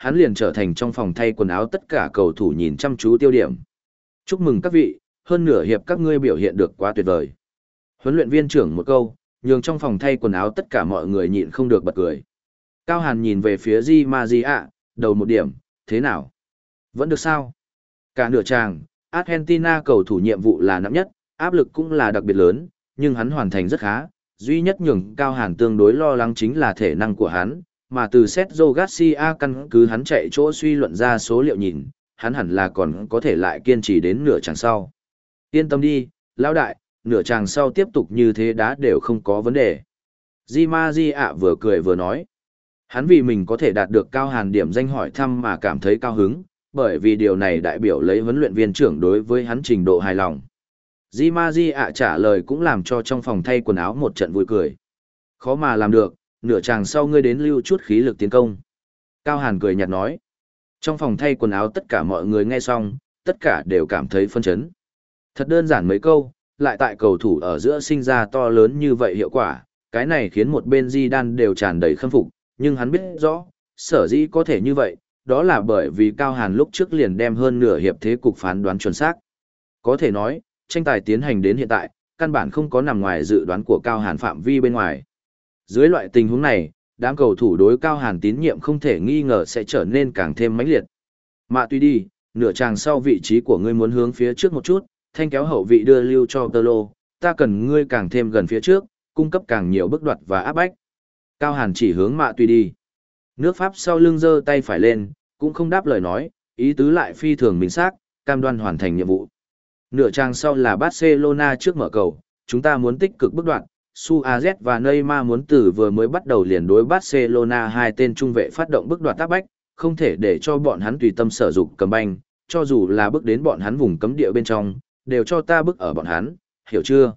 hắn liền trở thành trong phòng thay quần áo tất cả cầu thủ nhìn chăm chú tiêu điểm. Chúc mừng các vị, hơn nửa hiệp các ngươi biểu hiện được quá tuyệt vời. Huấn luyện viên trưởng một câu, nhường trong phòng thay quần áo tất cả mọi người nhịn không được bật cười. Cao Hàn nhìn về phía Di Maria, đầu một điểm, thế nào? Vẫn được sao? Cả nửa tràng, Argentina cầu thủ nhiệm vụ là nặng nhất, áp lực cũng là đặc biệt lớn, nhưng hắn hoàn thành rất khá. Duy nhất nhường Cao Hàn tương đối lo lắng chính là thể năng của hắn, mà từ Sergio Garcia căn cứ hắn chạy chỗ suy luận ra số liệu nhìn, hắn hẳn là còn có thể lại kiên trì đến nửa chàng sau. Yên tâm đi, lão đại, nửa chàng sau tiếp tục như thế đã đều không có vấn đề. Di Maria vừa cười vừa nói. Hắn vì mình có thể đạt được Cao Hàn điểm danh hỏi thăm mà cảm thấy cao hứng, bởi vì điều này đại biểu lấy huấn luyện viên trưởng đối với hắn trình độ hài lòng. Di Maria trả lời cũng làm cho trong phòng thay quần áo một trận vui cười. Khó mà làm được, nửa chàng sau ngươi đến lưu chút khí lực tiến công. Cao Hàn cười nhạt nói. Trong phòng thay quần áo tất cả mọi người nghe xong, tất cả đều cảm thấy phân chấn. Thật đơn giản mấy câu, lại tại cầu thủ ở giữa sinh ra to lớn như vậy hiệu quả, cái này khiến một bên Di Đan đều tràn đầy khâm phục, nhưng hắn biết rõ, sở dĩ có thể như vậy, đó là bởi vì Cao Hàn lúc trước liền đem hơn nửa hiệp thế cục phán đoán chuẩn xác. Có thể nói, tranh tài tiến hành đến hiện tại, căn bản không có nằm ngoài dự đoán của Cao Hàn phạm vi bên ngoài. Dưới loại tình huống này, đám cầu thủ đối Cao Hàn tín nhiệm không thể nghi ngờ sẽ trở nên càng thêm mãnh liệt. Mạ tuy đi, nửa chàng sau vị trí của ngươi muốn hướng phía trước một chút, thanh kéo hậu vị đưa lưu cho Tơ Lô, ta cần ngươi càng thêm gần phía trước, cung cấp càng nhiều bước đoạt và áp bách. Cao Hàn chỉ hướng Mạ tuy đi. Nước Pháp sau lưng giơ tay phải lên, cũng không đáp lời nói, ý tứ lại phi thường minh xác, cam đoan hoàn thành nhiệm vụ. Nửa trang sau là Barcelona trước mở cầu, chúng ta muốn tích cực bước đoạn, Suarez và Neymar muốn từ vừa mới bắt đầu liền đối Barcelona hai tên trung vệ phát động bước đoạt tác bách, không thể để cho bọn hắn tùy tâm sở dụng cầm banh, cho dù là bước đến bọn hắn vùng cấm địa bên trong, đều cho ta bước ở bọn hắn, hiểu chưa?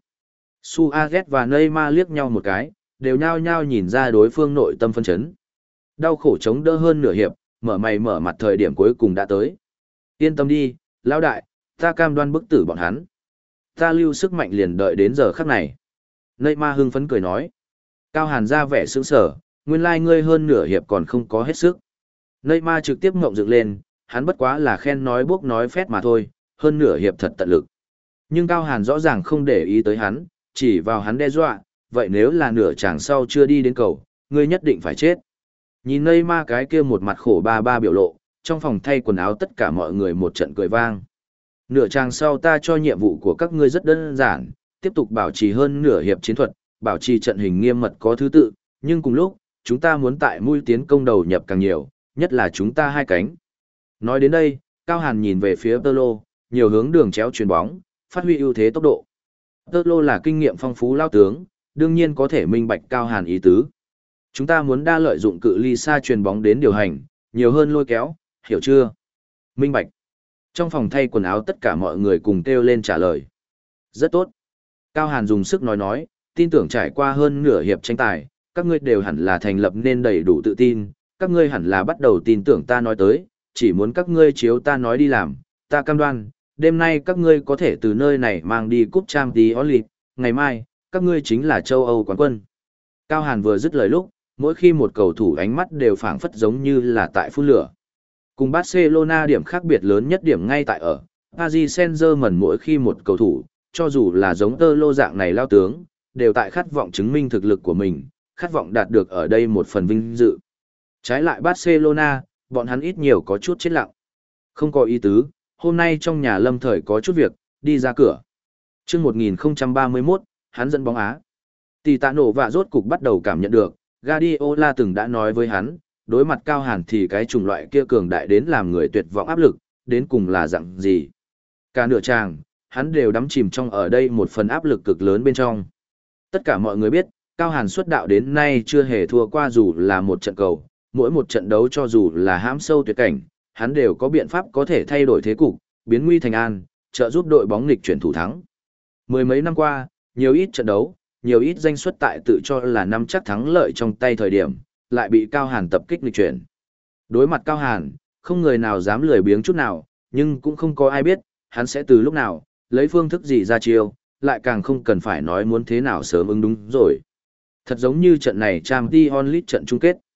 Suarez và Neymar liếc nhau một cái, đều nhao nhao nhìn ra đối phương nội tâm phân chấn. Đau khổ chống đỡ hơn nửa hiệp, mở mày mở mặt thời điểm cuối cùng đã tới. Yên tâm đi, lão đại, ta cam đoan bức tử bọn hắn. Ta lưu sức mạnh liền đợi đến giờ khắc này. Neymar hưng phấn cười nói. Cao Hàn ra vẻ sững sờ, nguyên lai like ngươi hơn nửa hiệp còn không có hết sức. Neymar trực tiếp ngộng dựng lên, hắn bất quá là khen nói bốc nói phét mà thôi, hơn nửa hiệp thật tận lực. Nhưng Cao Hàn rõ ràng không để ý tới hắn, chỉ vào hắn đe dọa, vậy nếu là nửa chàng sau chưa đi đến cầu, ngươi nhất định phải chết. Nhìn Neymar cái kia một mặt khổ ba ba biểu lộ, trong phòng thay quần áo tất cả mọi người một trận cười vang. Nửa chàng sau ta cho nhiệm vụ của các ngươi rất đơn giản, tiếp tục bảo trì hơn nửa hiệp chiến thuật, bảo trì trận hình nghiêm mật có thứ tự, nhưng cùng lúc, chúng ta muốn tại mũi tiến công đầu nhập càng nhiều, nhất là chúng ta hai cánh. Nói đến đây, Cao Hàn nhìn về phía Tơ Lô, nhiều hướng đường chéo chuyền bóng, phát huy ưu thế tốc độ. Tơ Lô là kinh nghiệm phong phú lao tướng, đương nhiên có thể minh bạch Cao Hàn ý tứ. Chúng ta muốn đa lợi dụng cự ly xa chuyền bóng đến điều hành, nhiều hơn lôi kéo, hiểu chưa? Minh bạch. Trong phòng thay quần áo tất cả mọi người cùng kêu lên trả lời. Rất tốt. Cao Hàn dùng sức nói nói, tin tưởng trải qua hơn nửa hiệp tranh tài, các ngươi đều hẳn là thành lập nên đầy đủ tự tin, các ngươi hẳn là bắt đầu tin tưởng ta nói tới, chỉ muốn các ngươi chiếu ta nói đi làm, ta cam đoan, đêm nay các ngươi có thể từ nơi này mang đi cúp Champions League, ngày mai, các ngươi chính là châu Âu quán quân. Cao Hàn vừa dứt lời lúc, mỗi khi một cầu thủ ánh mắt đều phảng phất giống như là tại phun lửa. Cùng Barcelona điểm khác biệt lớn nhất điểm ngay tại ở, Paris Saint-Germain mỗi khi một cầu thủ, cho dù là giống Tơ Lô dạng này lao tướng, đều tại khát vọng chứng minh thực lực của mình, khát vọng đạt được ở đây một phần vinh dự. Trái lại Barcelona, bọn hắn ít nhiều có chút chết lặng. Không có ý tứ, hôm nay trong nhà Lâm Thời có chút việc, đi ra cửa. Trước một nghìn không trăm ba mươi mốt, hắn dẫn bóng Á. Tỷ Tạ Nổ và rốt cục bắt đầu cảm nhận được, Guardiola từng đã nói với hắn, đối mặt Cao Hàn thì cái chủng loại kia cường đại đến làm người tuyệt vọng áp lực, đến cùng là dạng gì. Cả nửa tràng, hắn đều đắm chìm trong ở đây một phần áp lực cực lớn bên trong. Tất cả mọi người biết, Cao Hàn xuất đạo đến nay chưa hề thua qua dù là một trận cầu, mỗi một trận đấu cho dù là hãm sâu tuyệt cảnh, hắn đều có biện pháp có thể thay đổi thế cục, biến nguy thành an, trợ giúp đội bóng nghịch chuyển thủ thắng. Mười mấy năm qua, nhiều ít trận đấu, nhiều ít danh suất tại tự cho là nắm chắc thắng lợi trong tay thời điểm, lại bị Cao Hàn tập kích nghịch chuyển. Đối mặt Cao Hàn, không người nào dám lười biếng chút nào, nhưng cũng không có ai biết, hắn sẽ từ lúc nào, lấy phương thức gì ra chiêu, lại càng không cần phải nói muốn thế nào sớm ứng đúng rồi. Thật giống như trận này Champions League trận chung kết.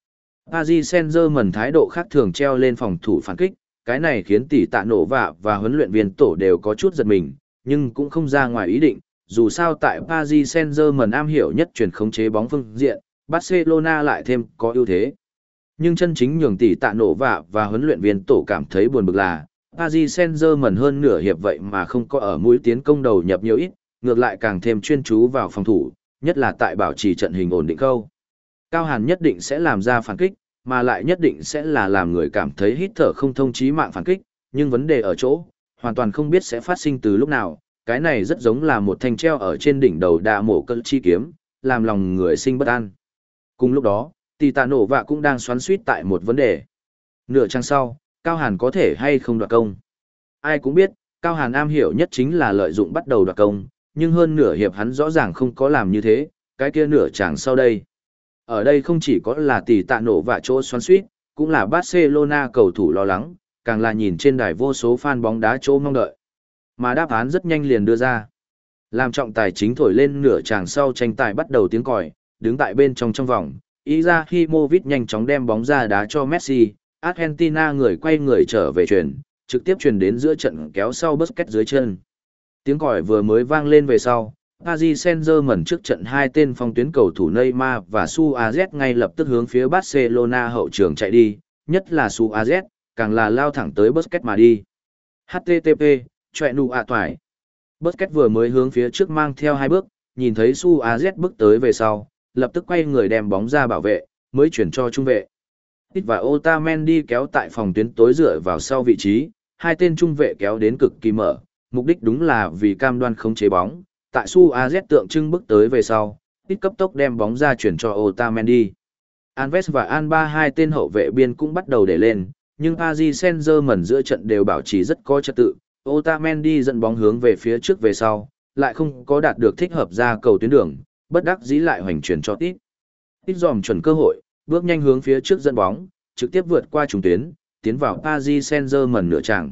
Paris Saint-Germain thái độ khác thường treo lên phòng thủ phản kích, cái này khiến tỷ tạ nổ vạ và huấn luyện viên tổ đều có chút giật mình, nhưng cũng không ra ngoài ý định, dù sao tại Paris Saint-Germain am hiểu nhất chuyển khống chế bóng phương diện, Barcelona lại thêm có ưu thế. Nhưng chân chính nhường tỷ tạ nổ vạ và huấn luyện viên tổ cảm thấy buồn bực là, Paris Saint-Germain hơn nửa hiệp vậy mà không có ở mũi tiến công đầu nhập nhiều ít, ngược lại càng thêm chuyên chú vào phòng thủ, nhất là tại bảo trì trận hình ổn định câu. Cao Hàn nhất định sẽ làm ra phản kích, mà lại nhất định sẽ là làm người cảm thấy hít thở không thông chí mạng phản kích, nhưng vấn đề ở chỗ, hoàn toàn không biết sẽ phát sinh từ lúc nào, cái này rất giống là một thanh treo ở trên đỉnh đầu đạ mổ cơn chi kiếm, làm lòng người sinh bất an. Cùng lúc đó, tỷ tạ nổ vạ cũng đang xoắn suýt tại một vấn đề. Nửa trang sau, Cao Hàn có thể hay không đoạt công? Ai cũng biết, Cao Hàn am hiểu nhất chính là lợi dụng bắt đầu đoạt công, nhưng hơn nửa hiệp hắn rõ ràng không có làm như thế, cái kia nửa chàng sau đây. Ở đây không chỉ có là tỷ tạ nổ vạ chỗ xoắn suýt, cũng là Barcelona cầu thủ lo lắng, càng là nhìn trên đài vô số fan bóng đá chỗ mong đợi. Mà đáp án rất nhanh liền đưa ra. Làm trọng tài chính thổi lên nửa chàng sau tranh tài bắt đầu tiếng còi, đứng tại bên trong trong vòng, Izahimovic nhanh chóng đem bóng ra đá cho Messi, Argentina người quay người trở về chuyền, trực tiếp chuyền đến giữa trận kéo sau Busquets dưới chân. Tiếng còi vừa mới vang lên về sau, Paris Saint-Germain trước trận hai tên phong tuyến cầu thủ Neymar và Suarez ngay lập tức hướng phía Barcelona hậu trường chạy đi, nhất là Suarez, càng là lao thẳng tới Busquets mà đi. hát tê tê pê, chọe nụ ạ toải. Busquets vừa mới hướng phía trước mang theo hai bước, nhìn thấy Suarez bước tới về sau, lập tức quay người đem bóng ra bảo vệ, mới chuyển cho trung vệ. Tít và Otamendi kéo tại phòng tuyến tối dựa vào sau vị trí, hai tên trung vệ kéo đến cực kỳ mở, mục đích đúng là vì cam đoan khống chế bóng. Tại Suarez tượng trưng bước tới về sau, Tít cấp tốc đem bóng ra chuyển cho Otamendi. Alves và Alba hai tên hậu vệ biên cũng bắt đầu để lên, nhưng Paris Saint-Germain giữa trận đều bảo trì rất có trật tự. Otamendi dẫn bóng hướng về phía trước về sau, lại không có đạt được thích hợp ra cầu tuyến đường, bất đắc dĩ lại hoành chuyển cho Tít. Tít dòm chuẩn cơ hội, bước nhanh hướng phía trước dẫn bóng, trực tiếp vượt qua trung tuyến, tiến vào Paris Saint-Germain nửa chặng.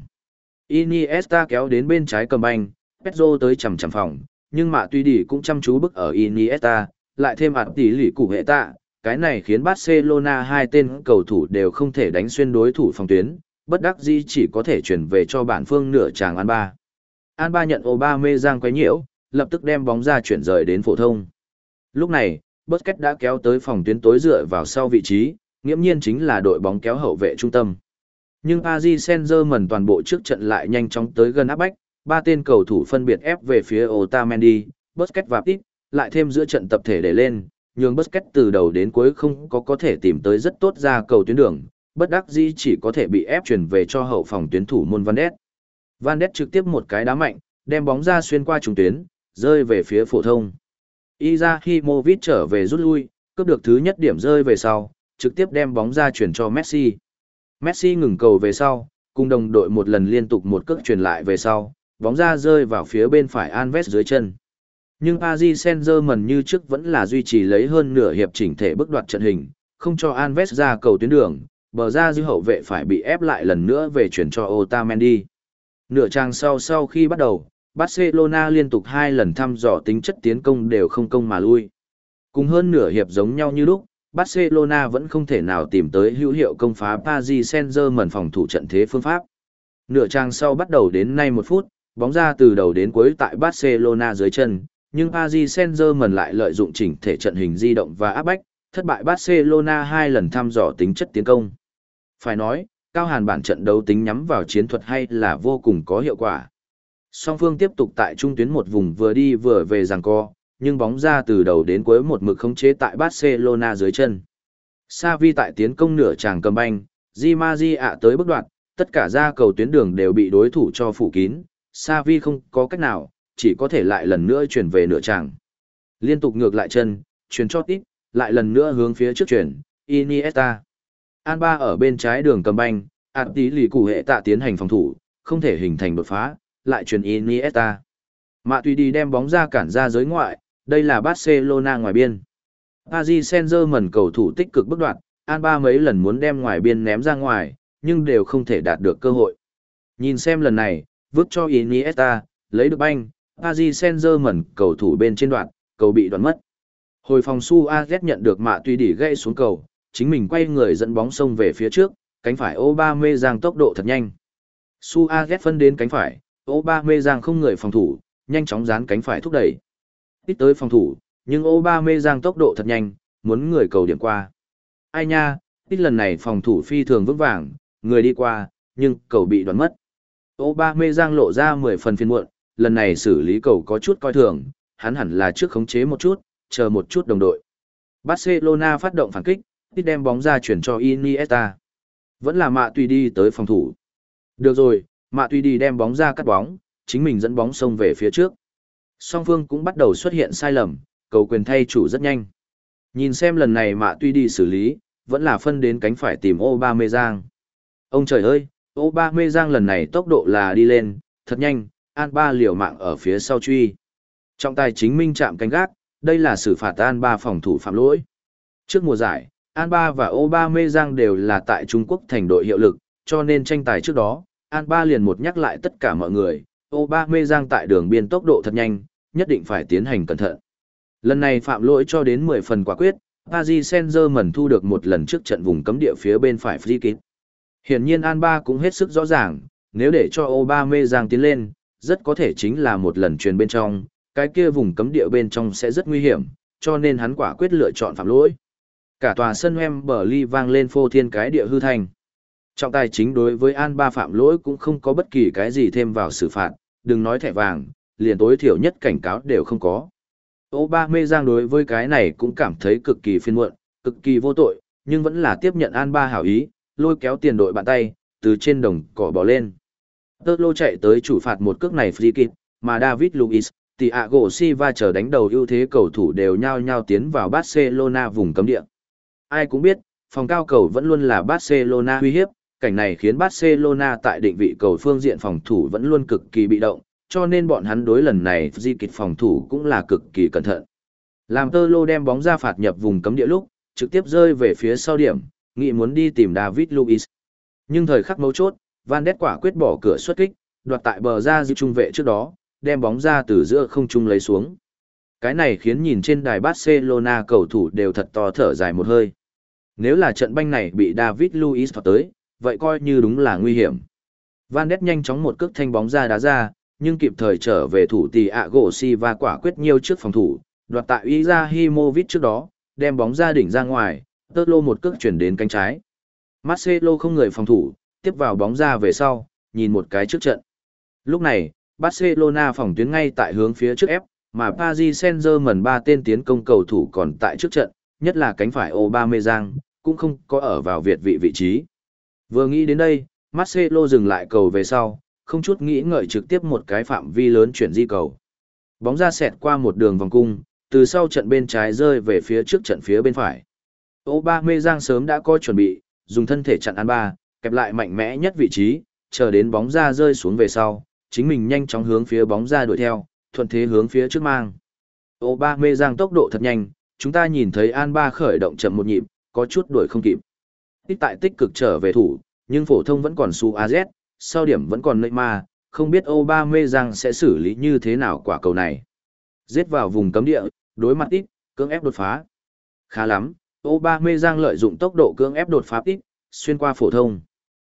Iniesta kéo đến bên trái cầm banh, Pedro tới chằm chằm phòng, nhưng Mạ Tuy Đi cũng chăm chú bức ở Iniesta, lại thêm ạt tỷ lì cụ hệ tạ, cái này khiến Barcelona hai tên cầu thủ đều không thể đánh xuyên đối thủ phòng tuyến, bất đắc dĩ chỉ có thể chuyển về cho bản phương nửa chàng Alba. Alba nhận Aubameyang quấy nhiễu, lập tức đem bóng ra chuyển rời đến phổ thông. Lúc này, Busquets đã kéo tới phòng tuyến tối dựa vào sau vị trí, nghiễm nhiên chính là đội bóng kéo hậu vệ trung tâm. Nhưng Paris Saint-Germain toàn bộ trước trận lại nhanh chóng tới gần áp bách, ba tên cầu thủ phân biệt ép về phía Otamendi, Busquets và Tít, lại thêm giữa trận tập thể để lên, nhưng Busquets từ đầu đến cuối không có có thể tìm tới rất tốt ra cầu tuyến đường, bất đắc dĩ chỉ có thể bị ép chuyển về cho hậu phòng tuyến thủ môn Van Ness. Van Ness trực tiếp một cái đá mạnh, đem bóng ra xuyên qua trung tuyến, rơi về phía phổ thông. Izahimovic trở về rút lui, cướp được thứ nhất điểm rơi về sau, trực tiếp đem bóng ra chuyển cho Messi. Messi ngừng cầu về sau, cùng đồng đội một lần liên tục một cước chuyển lại về sau, bóng ra rơi vào phía bên phải Alves dưới chân. Nhưng Paris Saint-Germain như trước vẫn là duy trì lấy hơn nửa hiệp chỉnh thể bước đoạt trận hình, không cho Alves ra cầu tuyến đường, bờ ra dư hậu vệ phải bị ép lại lần nữa về chuyển cho Otamendi. Nửa trang sau sau khi bắt đầu, Barcelona liên tục hai lần thăm dò tính chất tiến công đều không công mà lui. Cùng hơn nửa hiệp giống nhau như lúc, Barcelona vẫn không thể nào tìm tới hữu hiệu công phá Paris Saint-Germain phòng thủ trận thế phương pháp. Nửa trang sau bắt đầu đến nay một phút, bóng ra từ đầu đến cuối tại Barcelona dưới chân, nhưng Paris Saint-Germain lại lợi dụng chỉnh thể trận hình di động và áp bách, thất bại Barcelona hai lần thăm dò tính chất tiến công. Phải nói, Cao Hàn bản trận đấu tính nhắm vào chiến thuật hay là vô cùng có hiệu quả. Song phương tiếp tục tại trung tuyến một vùng vừa đi vừa về giằng co, nhưng bóng ra từ đầu đến cuối một mực khống chế tại Barcelona dưới chân. Xavi tại tiến công nửa tràng cầm banh, Di Maria tới bước đoạn, tất cả ra cầu tuyến đường đều bị đối thủ cho phủ kín, Xavi không có cách nào, chỉ có thể lại lần nữa chuyển về nửa tràng. Liên tục ngược lại chân, chuyển cho Tít, lại lần nữa hướng phía trước chuyển, Iniesta. Alba ở bên trái đường cầm banh, ạt tí lì cụ hệ tạ tiến hành phòng thủ, không thể hình thành đột phá, lại chuyển Iniesta. Mạ Tuy Đi đem bóng ra cản ra giới ngoại, đây là Barcelona ngoài biên. Paris Saint-Germain cầu thủ tích cực bước đoạn, Alba mấy lần muốn đem ngoài biên ném ra ngoài, nhưng đều không thể đạt được cơ hội. Nhìn xem lần này, vứt cho Iniesta, lấy được banh, Paris Saint-Germain cầu thủ bên trên đoạn, cầu bị đoạn mất. Hồi phòng Suarez nhận được Mạ Tuy Đi gãy xuống cầu, chính mình quay người dẫn bóng xông về phía trước, cánh phải Aubameyang tốc độ thật nhanh. Suarez phân đến cánh phải, Aubameyang không người phòng thủ, nhanh chóng dán cánh phải thúc đẩy. Ít tới phòng thủ, nhưng Aubameyang tốc độ thật nhanh, muốn người cầu điểm qua. Ai nha, ít lần này phòng thủ phi thường vững vàng, người đi qua, nhưng cầu bị đoán mất. Aubameyang lộ ra mười phần phiền muộn, lần này xử lý cầu có chút coi thường, hắn hẳn là trước khống chế một chút, chờ một chút đồng đội. Barcelona phát động phản kích, ít đem bóng ra chuyển cho Iniesta. Vẫn là Mạ Tùy đi tới phòng thủ. Được rồi, Mạ Tùy đi đem bóng ra cắt bóng, chính mình dẫn bóng xông về phía trước. Song phương cũng bắt đầu xuất hiện sai lầm, cầu quyền thay chủ rất nhanh. Nhìn xem lần này Mạ Tùy đi xử lý, vẫn là phân đến cánh phải tìm Aubameyang. Ông trời ơi, Aubameyang lần này tốc độ là đi lên, thật nhanh, Alba liều mạng ở phía sau truy. Trọng tài chính minh chạm cánh gác, đây là xử phạt Alba phòng thủ phạm lỗi. Trước mùa giải, Alba và Aubameyang đều là tại Trung Quốc thành đội hiệu lực, cho nên tranh tài trước đó, Alba liền một nhắc lại tất cả mọi người, Aubameyang tại đường biên tốc độ thật nhanh, nhất định phải tiến hành cẩn thận. Lần này phạm lỗi cho đến mười phần quả quyết, Paris Saint-Germain thu được một lần trước trận vùng cấm địa phía bên phải free kick. Hiển nhiên Alba cũng hết sức rõ ràng, nếu để cho Aubameyang tiến lên, rất có thể chính là một lần truyền bên trong, cái kia vùng cấm địa bên trong sẽ rất nguy hiểm, cho nên hắn quả quyết lựa chọn phạm lỗi. Cả tòa sân Wembley vang lên phô thiên cái địa hư thành. Trọng tài chính đối với Alba phạm lỗi cũng không có bất kỳ cái gì thêm vào xử phạt, đừng nói thẻ vàng, liền tối thiểu nhất cảnh cáo đều không có. Aubameyang đối với cái này cũng cảm thấy cực kỳ phiền muộn, cực kỳ vô tội, nhưng vẫn là tiếp nhận Alba hảo ý, lôi kéo tiền đội bạn tay, từ trên đồng cỏ bỏ lên. Tơ lô chạy tới chủ phạt một cước này free kick, mà David Luiz, Thiago Silva chờ đánh đầu ưu thế cầu thủ đều nhao nhao tiến vào Barcelona vùng cấm địa. Ai cũng biết, phòng cao cầu vẫn luôn là Barcelona uy hiếp, cảnh này khiến Barcelona tại định vị cầu phương diện phòng thủ vẫn luôn cực kỳ bị động, cho nên bọn hắn đối lần này di kịch phòng thủ cũng là cực kỳ cẩn thận. Làm Tơ lô đem bóng ra phạt nhập vùng cấm địa lúc, trực tiếp rơi về phía sau điểm, nghĩ muốn đi tìm David Luiz. Nhưng thời khắc mấu chốt, Van Ness quả quyết bỏ cửa xuất kích, đoạt tại bờ ra giữ trung vệ trước đó, đem bóng ra từ giữa không trung lấy xuống. Cái này khiến nhìn trên đài Barcelona cầu thủ đều thật to thở dài một hơi. Nếu là trận banh này bị David Luiz thoát tới, vậy coi như đúng là nguy hiểm. Van Ness nhanh chóng một cước thanh bóng ra đá ra, nhưng kịp thời trở về thủ Thiago Silva quả quyết nhiều trước phòng thủ, đoạt tại Izahimovic trước đó, đem bóng ra đỉnh ra ngoài, Tơ lô một cước chuyển đến cánh trái. Marcelo không người phòng thủ, tiếp vào bóng ra về sau, nhìn một cái trước trận. Lúc này, Barcelona phòng tuyến ngay tại hướng phía trước ép, mà Paris Saint-Germain ba tên tiến công cầu thủ còn tại trước trận, nhất là cánh phải Aubameyang, cũng không có ở vào việt vị vị trí. Vừa nghĩ đến đây, Marcelo dừng lại cầu về sau, không chút nghĩ ngợi trực tiếp một cái phạm vi lớn chuyển di cầu. Bóng ra xẹt qua một đường vòng cung, từ sau trận bên trái rơi về phía trước trận phía bên phải. Aubameyang sớm đã có chuẩn bị, dùng thân thể chặn Alba, kẹp lại mạnh mẽ nhất vị trí, chờ đến bóng ra rơi xuống về sau, chính mình nhanh chóng hướng phía bóng ra đuổi theo, thuận thế hướng phía trước mang. Aubameyang tốc độ thật nhanh, chúng ta nhìn thấy Alba khởi động chậm một nhịp, có chút đuổi không kịp. Tích tại tích cực trở về thủ, nhưng phổ thông vẫn còn Suarez, sau điểm vẫn còn Neymar, không biết Aubameyang sẽ xử lý như thế nào quả cầu này. Giết vào vùng cấm địa, đối mặt ít, cưỡng ép đột phá. Khá lắm, Aubameyang lợi dụng tốc độ cưỡng ép đột phá ít, xuyên qua phổ thông.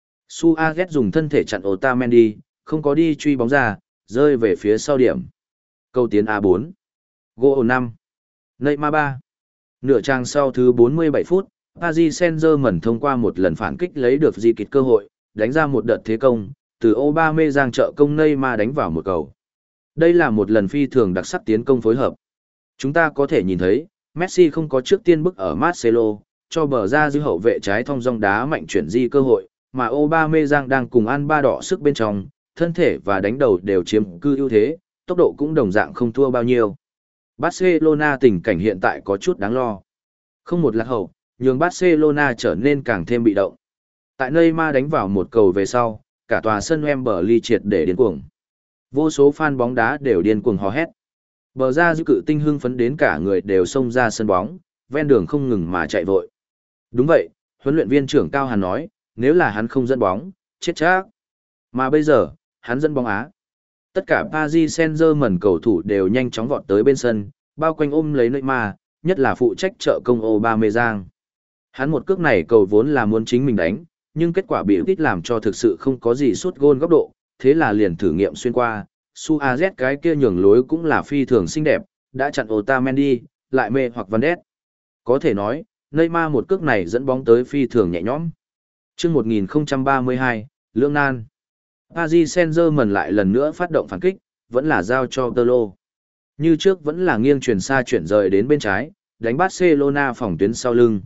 Suarez dùng thân thể chặn Otamendi, không có đi truy bóng ra, rơi về phía sau điểm. Câu tiến a bốn. Goal năm. Neymar ba. Nửa trang sau thứ bốn mươi bảy phút, Paris Saint-Germain thông qua một lần phản kích lấy được di kịch cơ hội, đánh ra một đợt thế công, từ Aubameyang trợ công Neymar đánh vào một cầu. Đây là một lần phi thường đặc sắc tiến công phối hợp. Chúng ta có thể nhìn thấy, Messi không có trước tiên bức ở Marcelo, cho bờ ra giữ hậu vệ trái thông dong đá mạnh chuyển di cơ hội, mà Aubameyang đang cùng Alba đỏ sức bên trong, thân thể và đánh đầu đều chiếm cư ưu thế, tốc độ cũng đồng dạng không thua bao nhiêu. Barcelona tình cảnh hiện tại có chút đáng lo. Không một lạc hậu, nhường Barcelona trở nên càng thêm bị động. Tại Neymar đánh vào một cầu về sau, cả tòa sân Wembley triệt để điên cuồng. Vô số fan bóng đá đều điên cuồng hò hét. Bờ ra giữ cự tinh hưng phấn đến cả người đều xông ra sân bóng, ven đường không ngừng mà chạy vội. Đúng vậy, huấn luyện viên trưởng Cao Hàn nói, nếu là hắn không dẫn bóng, chết chắc. Mà bây giờ, hắn dẫn bóng Á. Tất cả Paris Saint-Germain cầu thủ đều nhanh chóng vọt tới bên sân, bao quanh ôm lấy Neymar, nhất là phụ trách trợ công Aubameyang. Hắn một cước này cầu vốn là muốn chính mình đánh, nhưng kết quả bị ít làm cho thực sự không có gì sút gôn góc độ, thế là liền thử nghiệm xuyên qua. Suarez cái kia nhường lối cũng là phi thường xinh đẹp, đã chặn Otamendi, lại mê hoặc Van Ness. Có thể nói, Neymar một cước này dẫn bóng tới phi thường nhẹ nhõm. Chương một nghìn không trăm ba mươi hai, lưỡng nan. Paris Saint-Germain lại lần nữa phát động phản kích, vẫn là giao cho Tolo. Như trước vẫn là nghiêng chuyển xa chuyển rời đến bên trái, đánh Barcelona phòng tuyến sau lưng.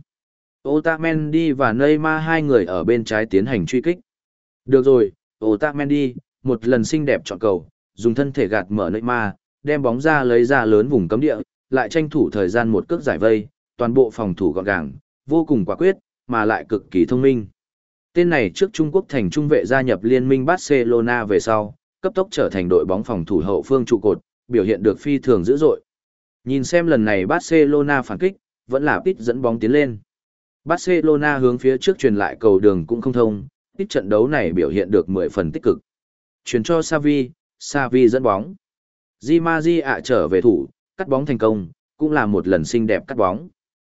Otamendi và Neymar hai người ở bên trái tiến hành truy kích. Được rồi, Otamendi, một lần xinh đẹp chọn cầu, dùng thân thể gạt mở Neymar, đem bóng ra lấy ra lớn vùng cấm địa, lại tranh thủ thời gian một cước giải vây, toàn bộ phòng thủ gọn gàng, vô cùng quả quyết, mà lại cực kỳ thông minh. Tên này trước Trung Quốc thành trung vệ gia nhập liên minh Barcelona về sau, cấp tốc trở thành đội bóng phòng thủ hậu phương trụ cột, biểu hiện được phi thường dữ dội. Nhìn xem lần này Barcelona phản kích, vẫn là Pit dẫn bóng tiến lên. Barcelona hướng phía trước truyền lại cầu đường cũng không thông, Pit trận đấu này biểu hiện được mười phần tích cực. Chuyển cho Xavi, Xavi dẫn bóng. Di Maria trở về thủ, cắt bóng thành công, cũng là một lần xinh đẹp cắt bóng.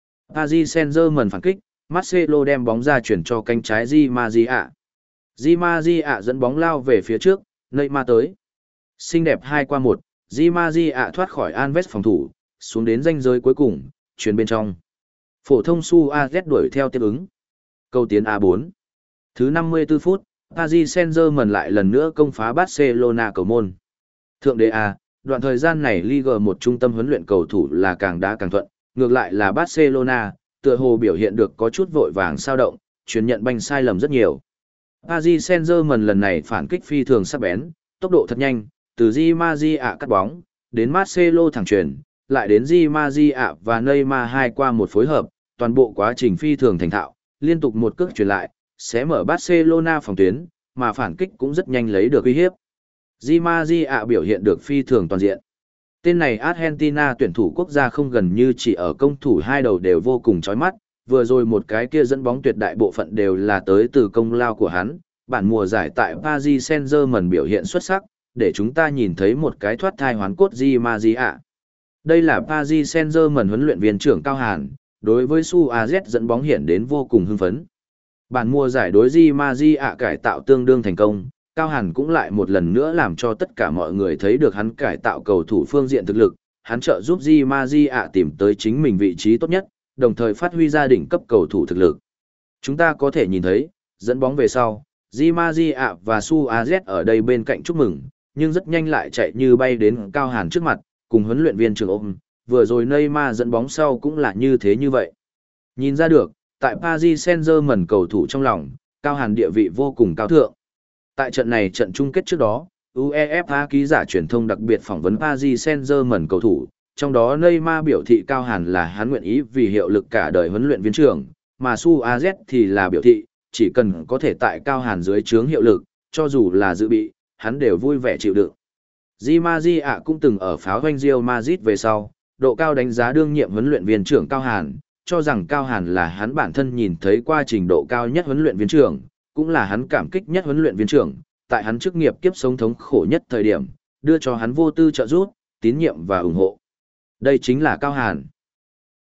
Paris Saint-Germain phản kích, Marcelo đem bóng ra chuyển cho cánh trái Di Maria. Di Maria dẫn bóng lao về phía trước, Neymar tới. Xinh đẹp hai qua một, Di Maria thoát khỏi Alves phòng thủ, xuống đến ranh giới cuối cùng, chuyển bên trong. Phổ thông Suarez đuổi theo tiếp ứng. Cầu tiến a bốn. Thứ năm mươi tư phút, Paris Saint-Germain lại lần nữa công phá Barcelona cầu môn. Thượng đế A, đoạn thời gian này Ligue một trung tâm huấn luyện cầu thủ là càng đá càng thuận, ngược lại là Barcelona, tựa hồ biểu hiện được có chút vội vàng sao động, chuyển nhận banh sai lầm rất nhiều. Paris Saint-Germain lần này phản kích phi thường sắc bén, tốc độ thật nhanh, từ Di Maria cắt bóng, đến Marcelo thẳng chuyển, lại đến Di Maria và Neymar hai qua một phối hợp, toàn bộ quá trình phi thường thành thạo, liên tục một cước chuyển lại, sẽ mở Barcelona phòng tuyến, mà phản kích cũng rất nhanh lấy được uy hiếp. Di Maria biểu hiện được phi thường toàn diện. Tên này Argentina tuyển thủ quốc gia không gần như chỉ ở công thủ hai đầu đều vô cùng chói mắt, vừa rồi một cái kia dẫn bóng tuyệt đại bộ phận đều là tới từ công lao của hắn, bản mùa giải tại Paris Saint-Germain biểu hiện xuất sắc, để chúng ta nhìn thấy một cái thoát thai hoán cốt Di Maria. Đây là Paris Saint-Germain huấn luyện viên trưởng Cao Hàn, đối với Suarez dẫn bóng hiện đến vô cùng hưng phấn. Bản mùa giải đối Di Maria cải tạo tương đương thành công, Cao Hàn cũng lại một lần nữa làm cho tất cả mọi người thấy được hắn cải tạo cầu thủ phương diện thực lực, hắn trợ giúp Di Maria tìm tới chính mình vị trí tốt nhất, đồng thời phát huy ra đỉnh cấp cầu thủ thực lực. Chúng ta có thể nhìn thấy, dẫn bóng về sau, Di Maria và Suarez ở đây bên cạnh chúc mừng, nhưng rất nhanh lại chạy như bay đến Cao Hàn trước mặt, cùng huấn luyện viên trưởng ôm, vừa rồi Neymar dẫn bóng sau cũng là như thế như vậy. Nhìn ra được, tại Paris Saint-Germain cầu thủ trong lòng, Cao Hàn địa vị vô cùng cao thượng. Tại trận này trận chung kết trước đó, UEFA ký giả truyền thông đặc biệt phỏng vấn Paris Saint-Germain cầu thủ, trong đó Neymar biểu thị Cao Hàn là hắn nguyện ý vì hiệu lực cả đời huấn luyện viên trưởng, mà Suarez thì là biểu thị, chỉ cần có thể tại Cao Hàn dưới trướng hiệu lực, cho dù là dự bị, hắn đều vui vẻ chịu đựng. Di Maria cũng từng ở pháo doanh Real Madrid về sau, độ cao đánh giá đương nhiệm huấn luyện viên trưởng Cao Hàn, cho rằng Cao Hàn là hắn bản thân nhìn thấy qua trình độ cao nhất huấn luyện viên trưởng, cũng là hắn cảm kích nhất huấn luyện viên trưởng, tại hắn chức nghiệp kiếp sống thống khổ nhất thời điểm, đưa cho hắn vô tư trợ giúp, tín nhiệm và ủng hộ. Đây chính là Cao Hàn.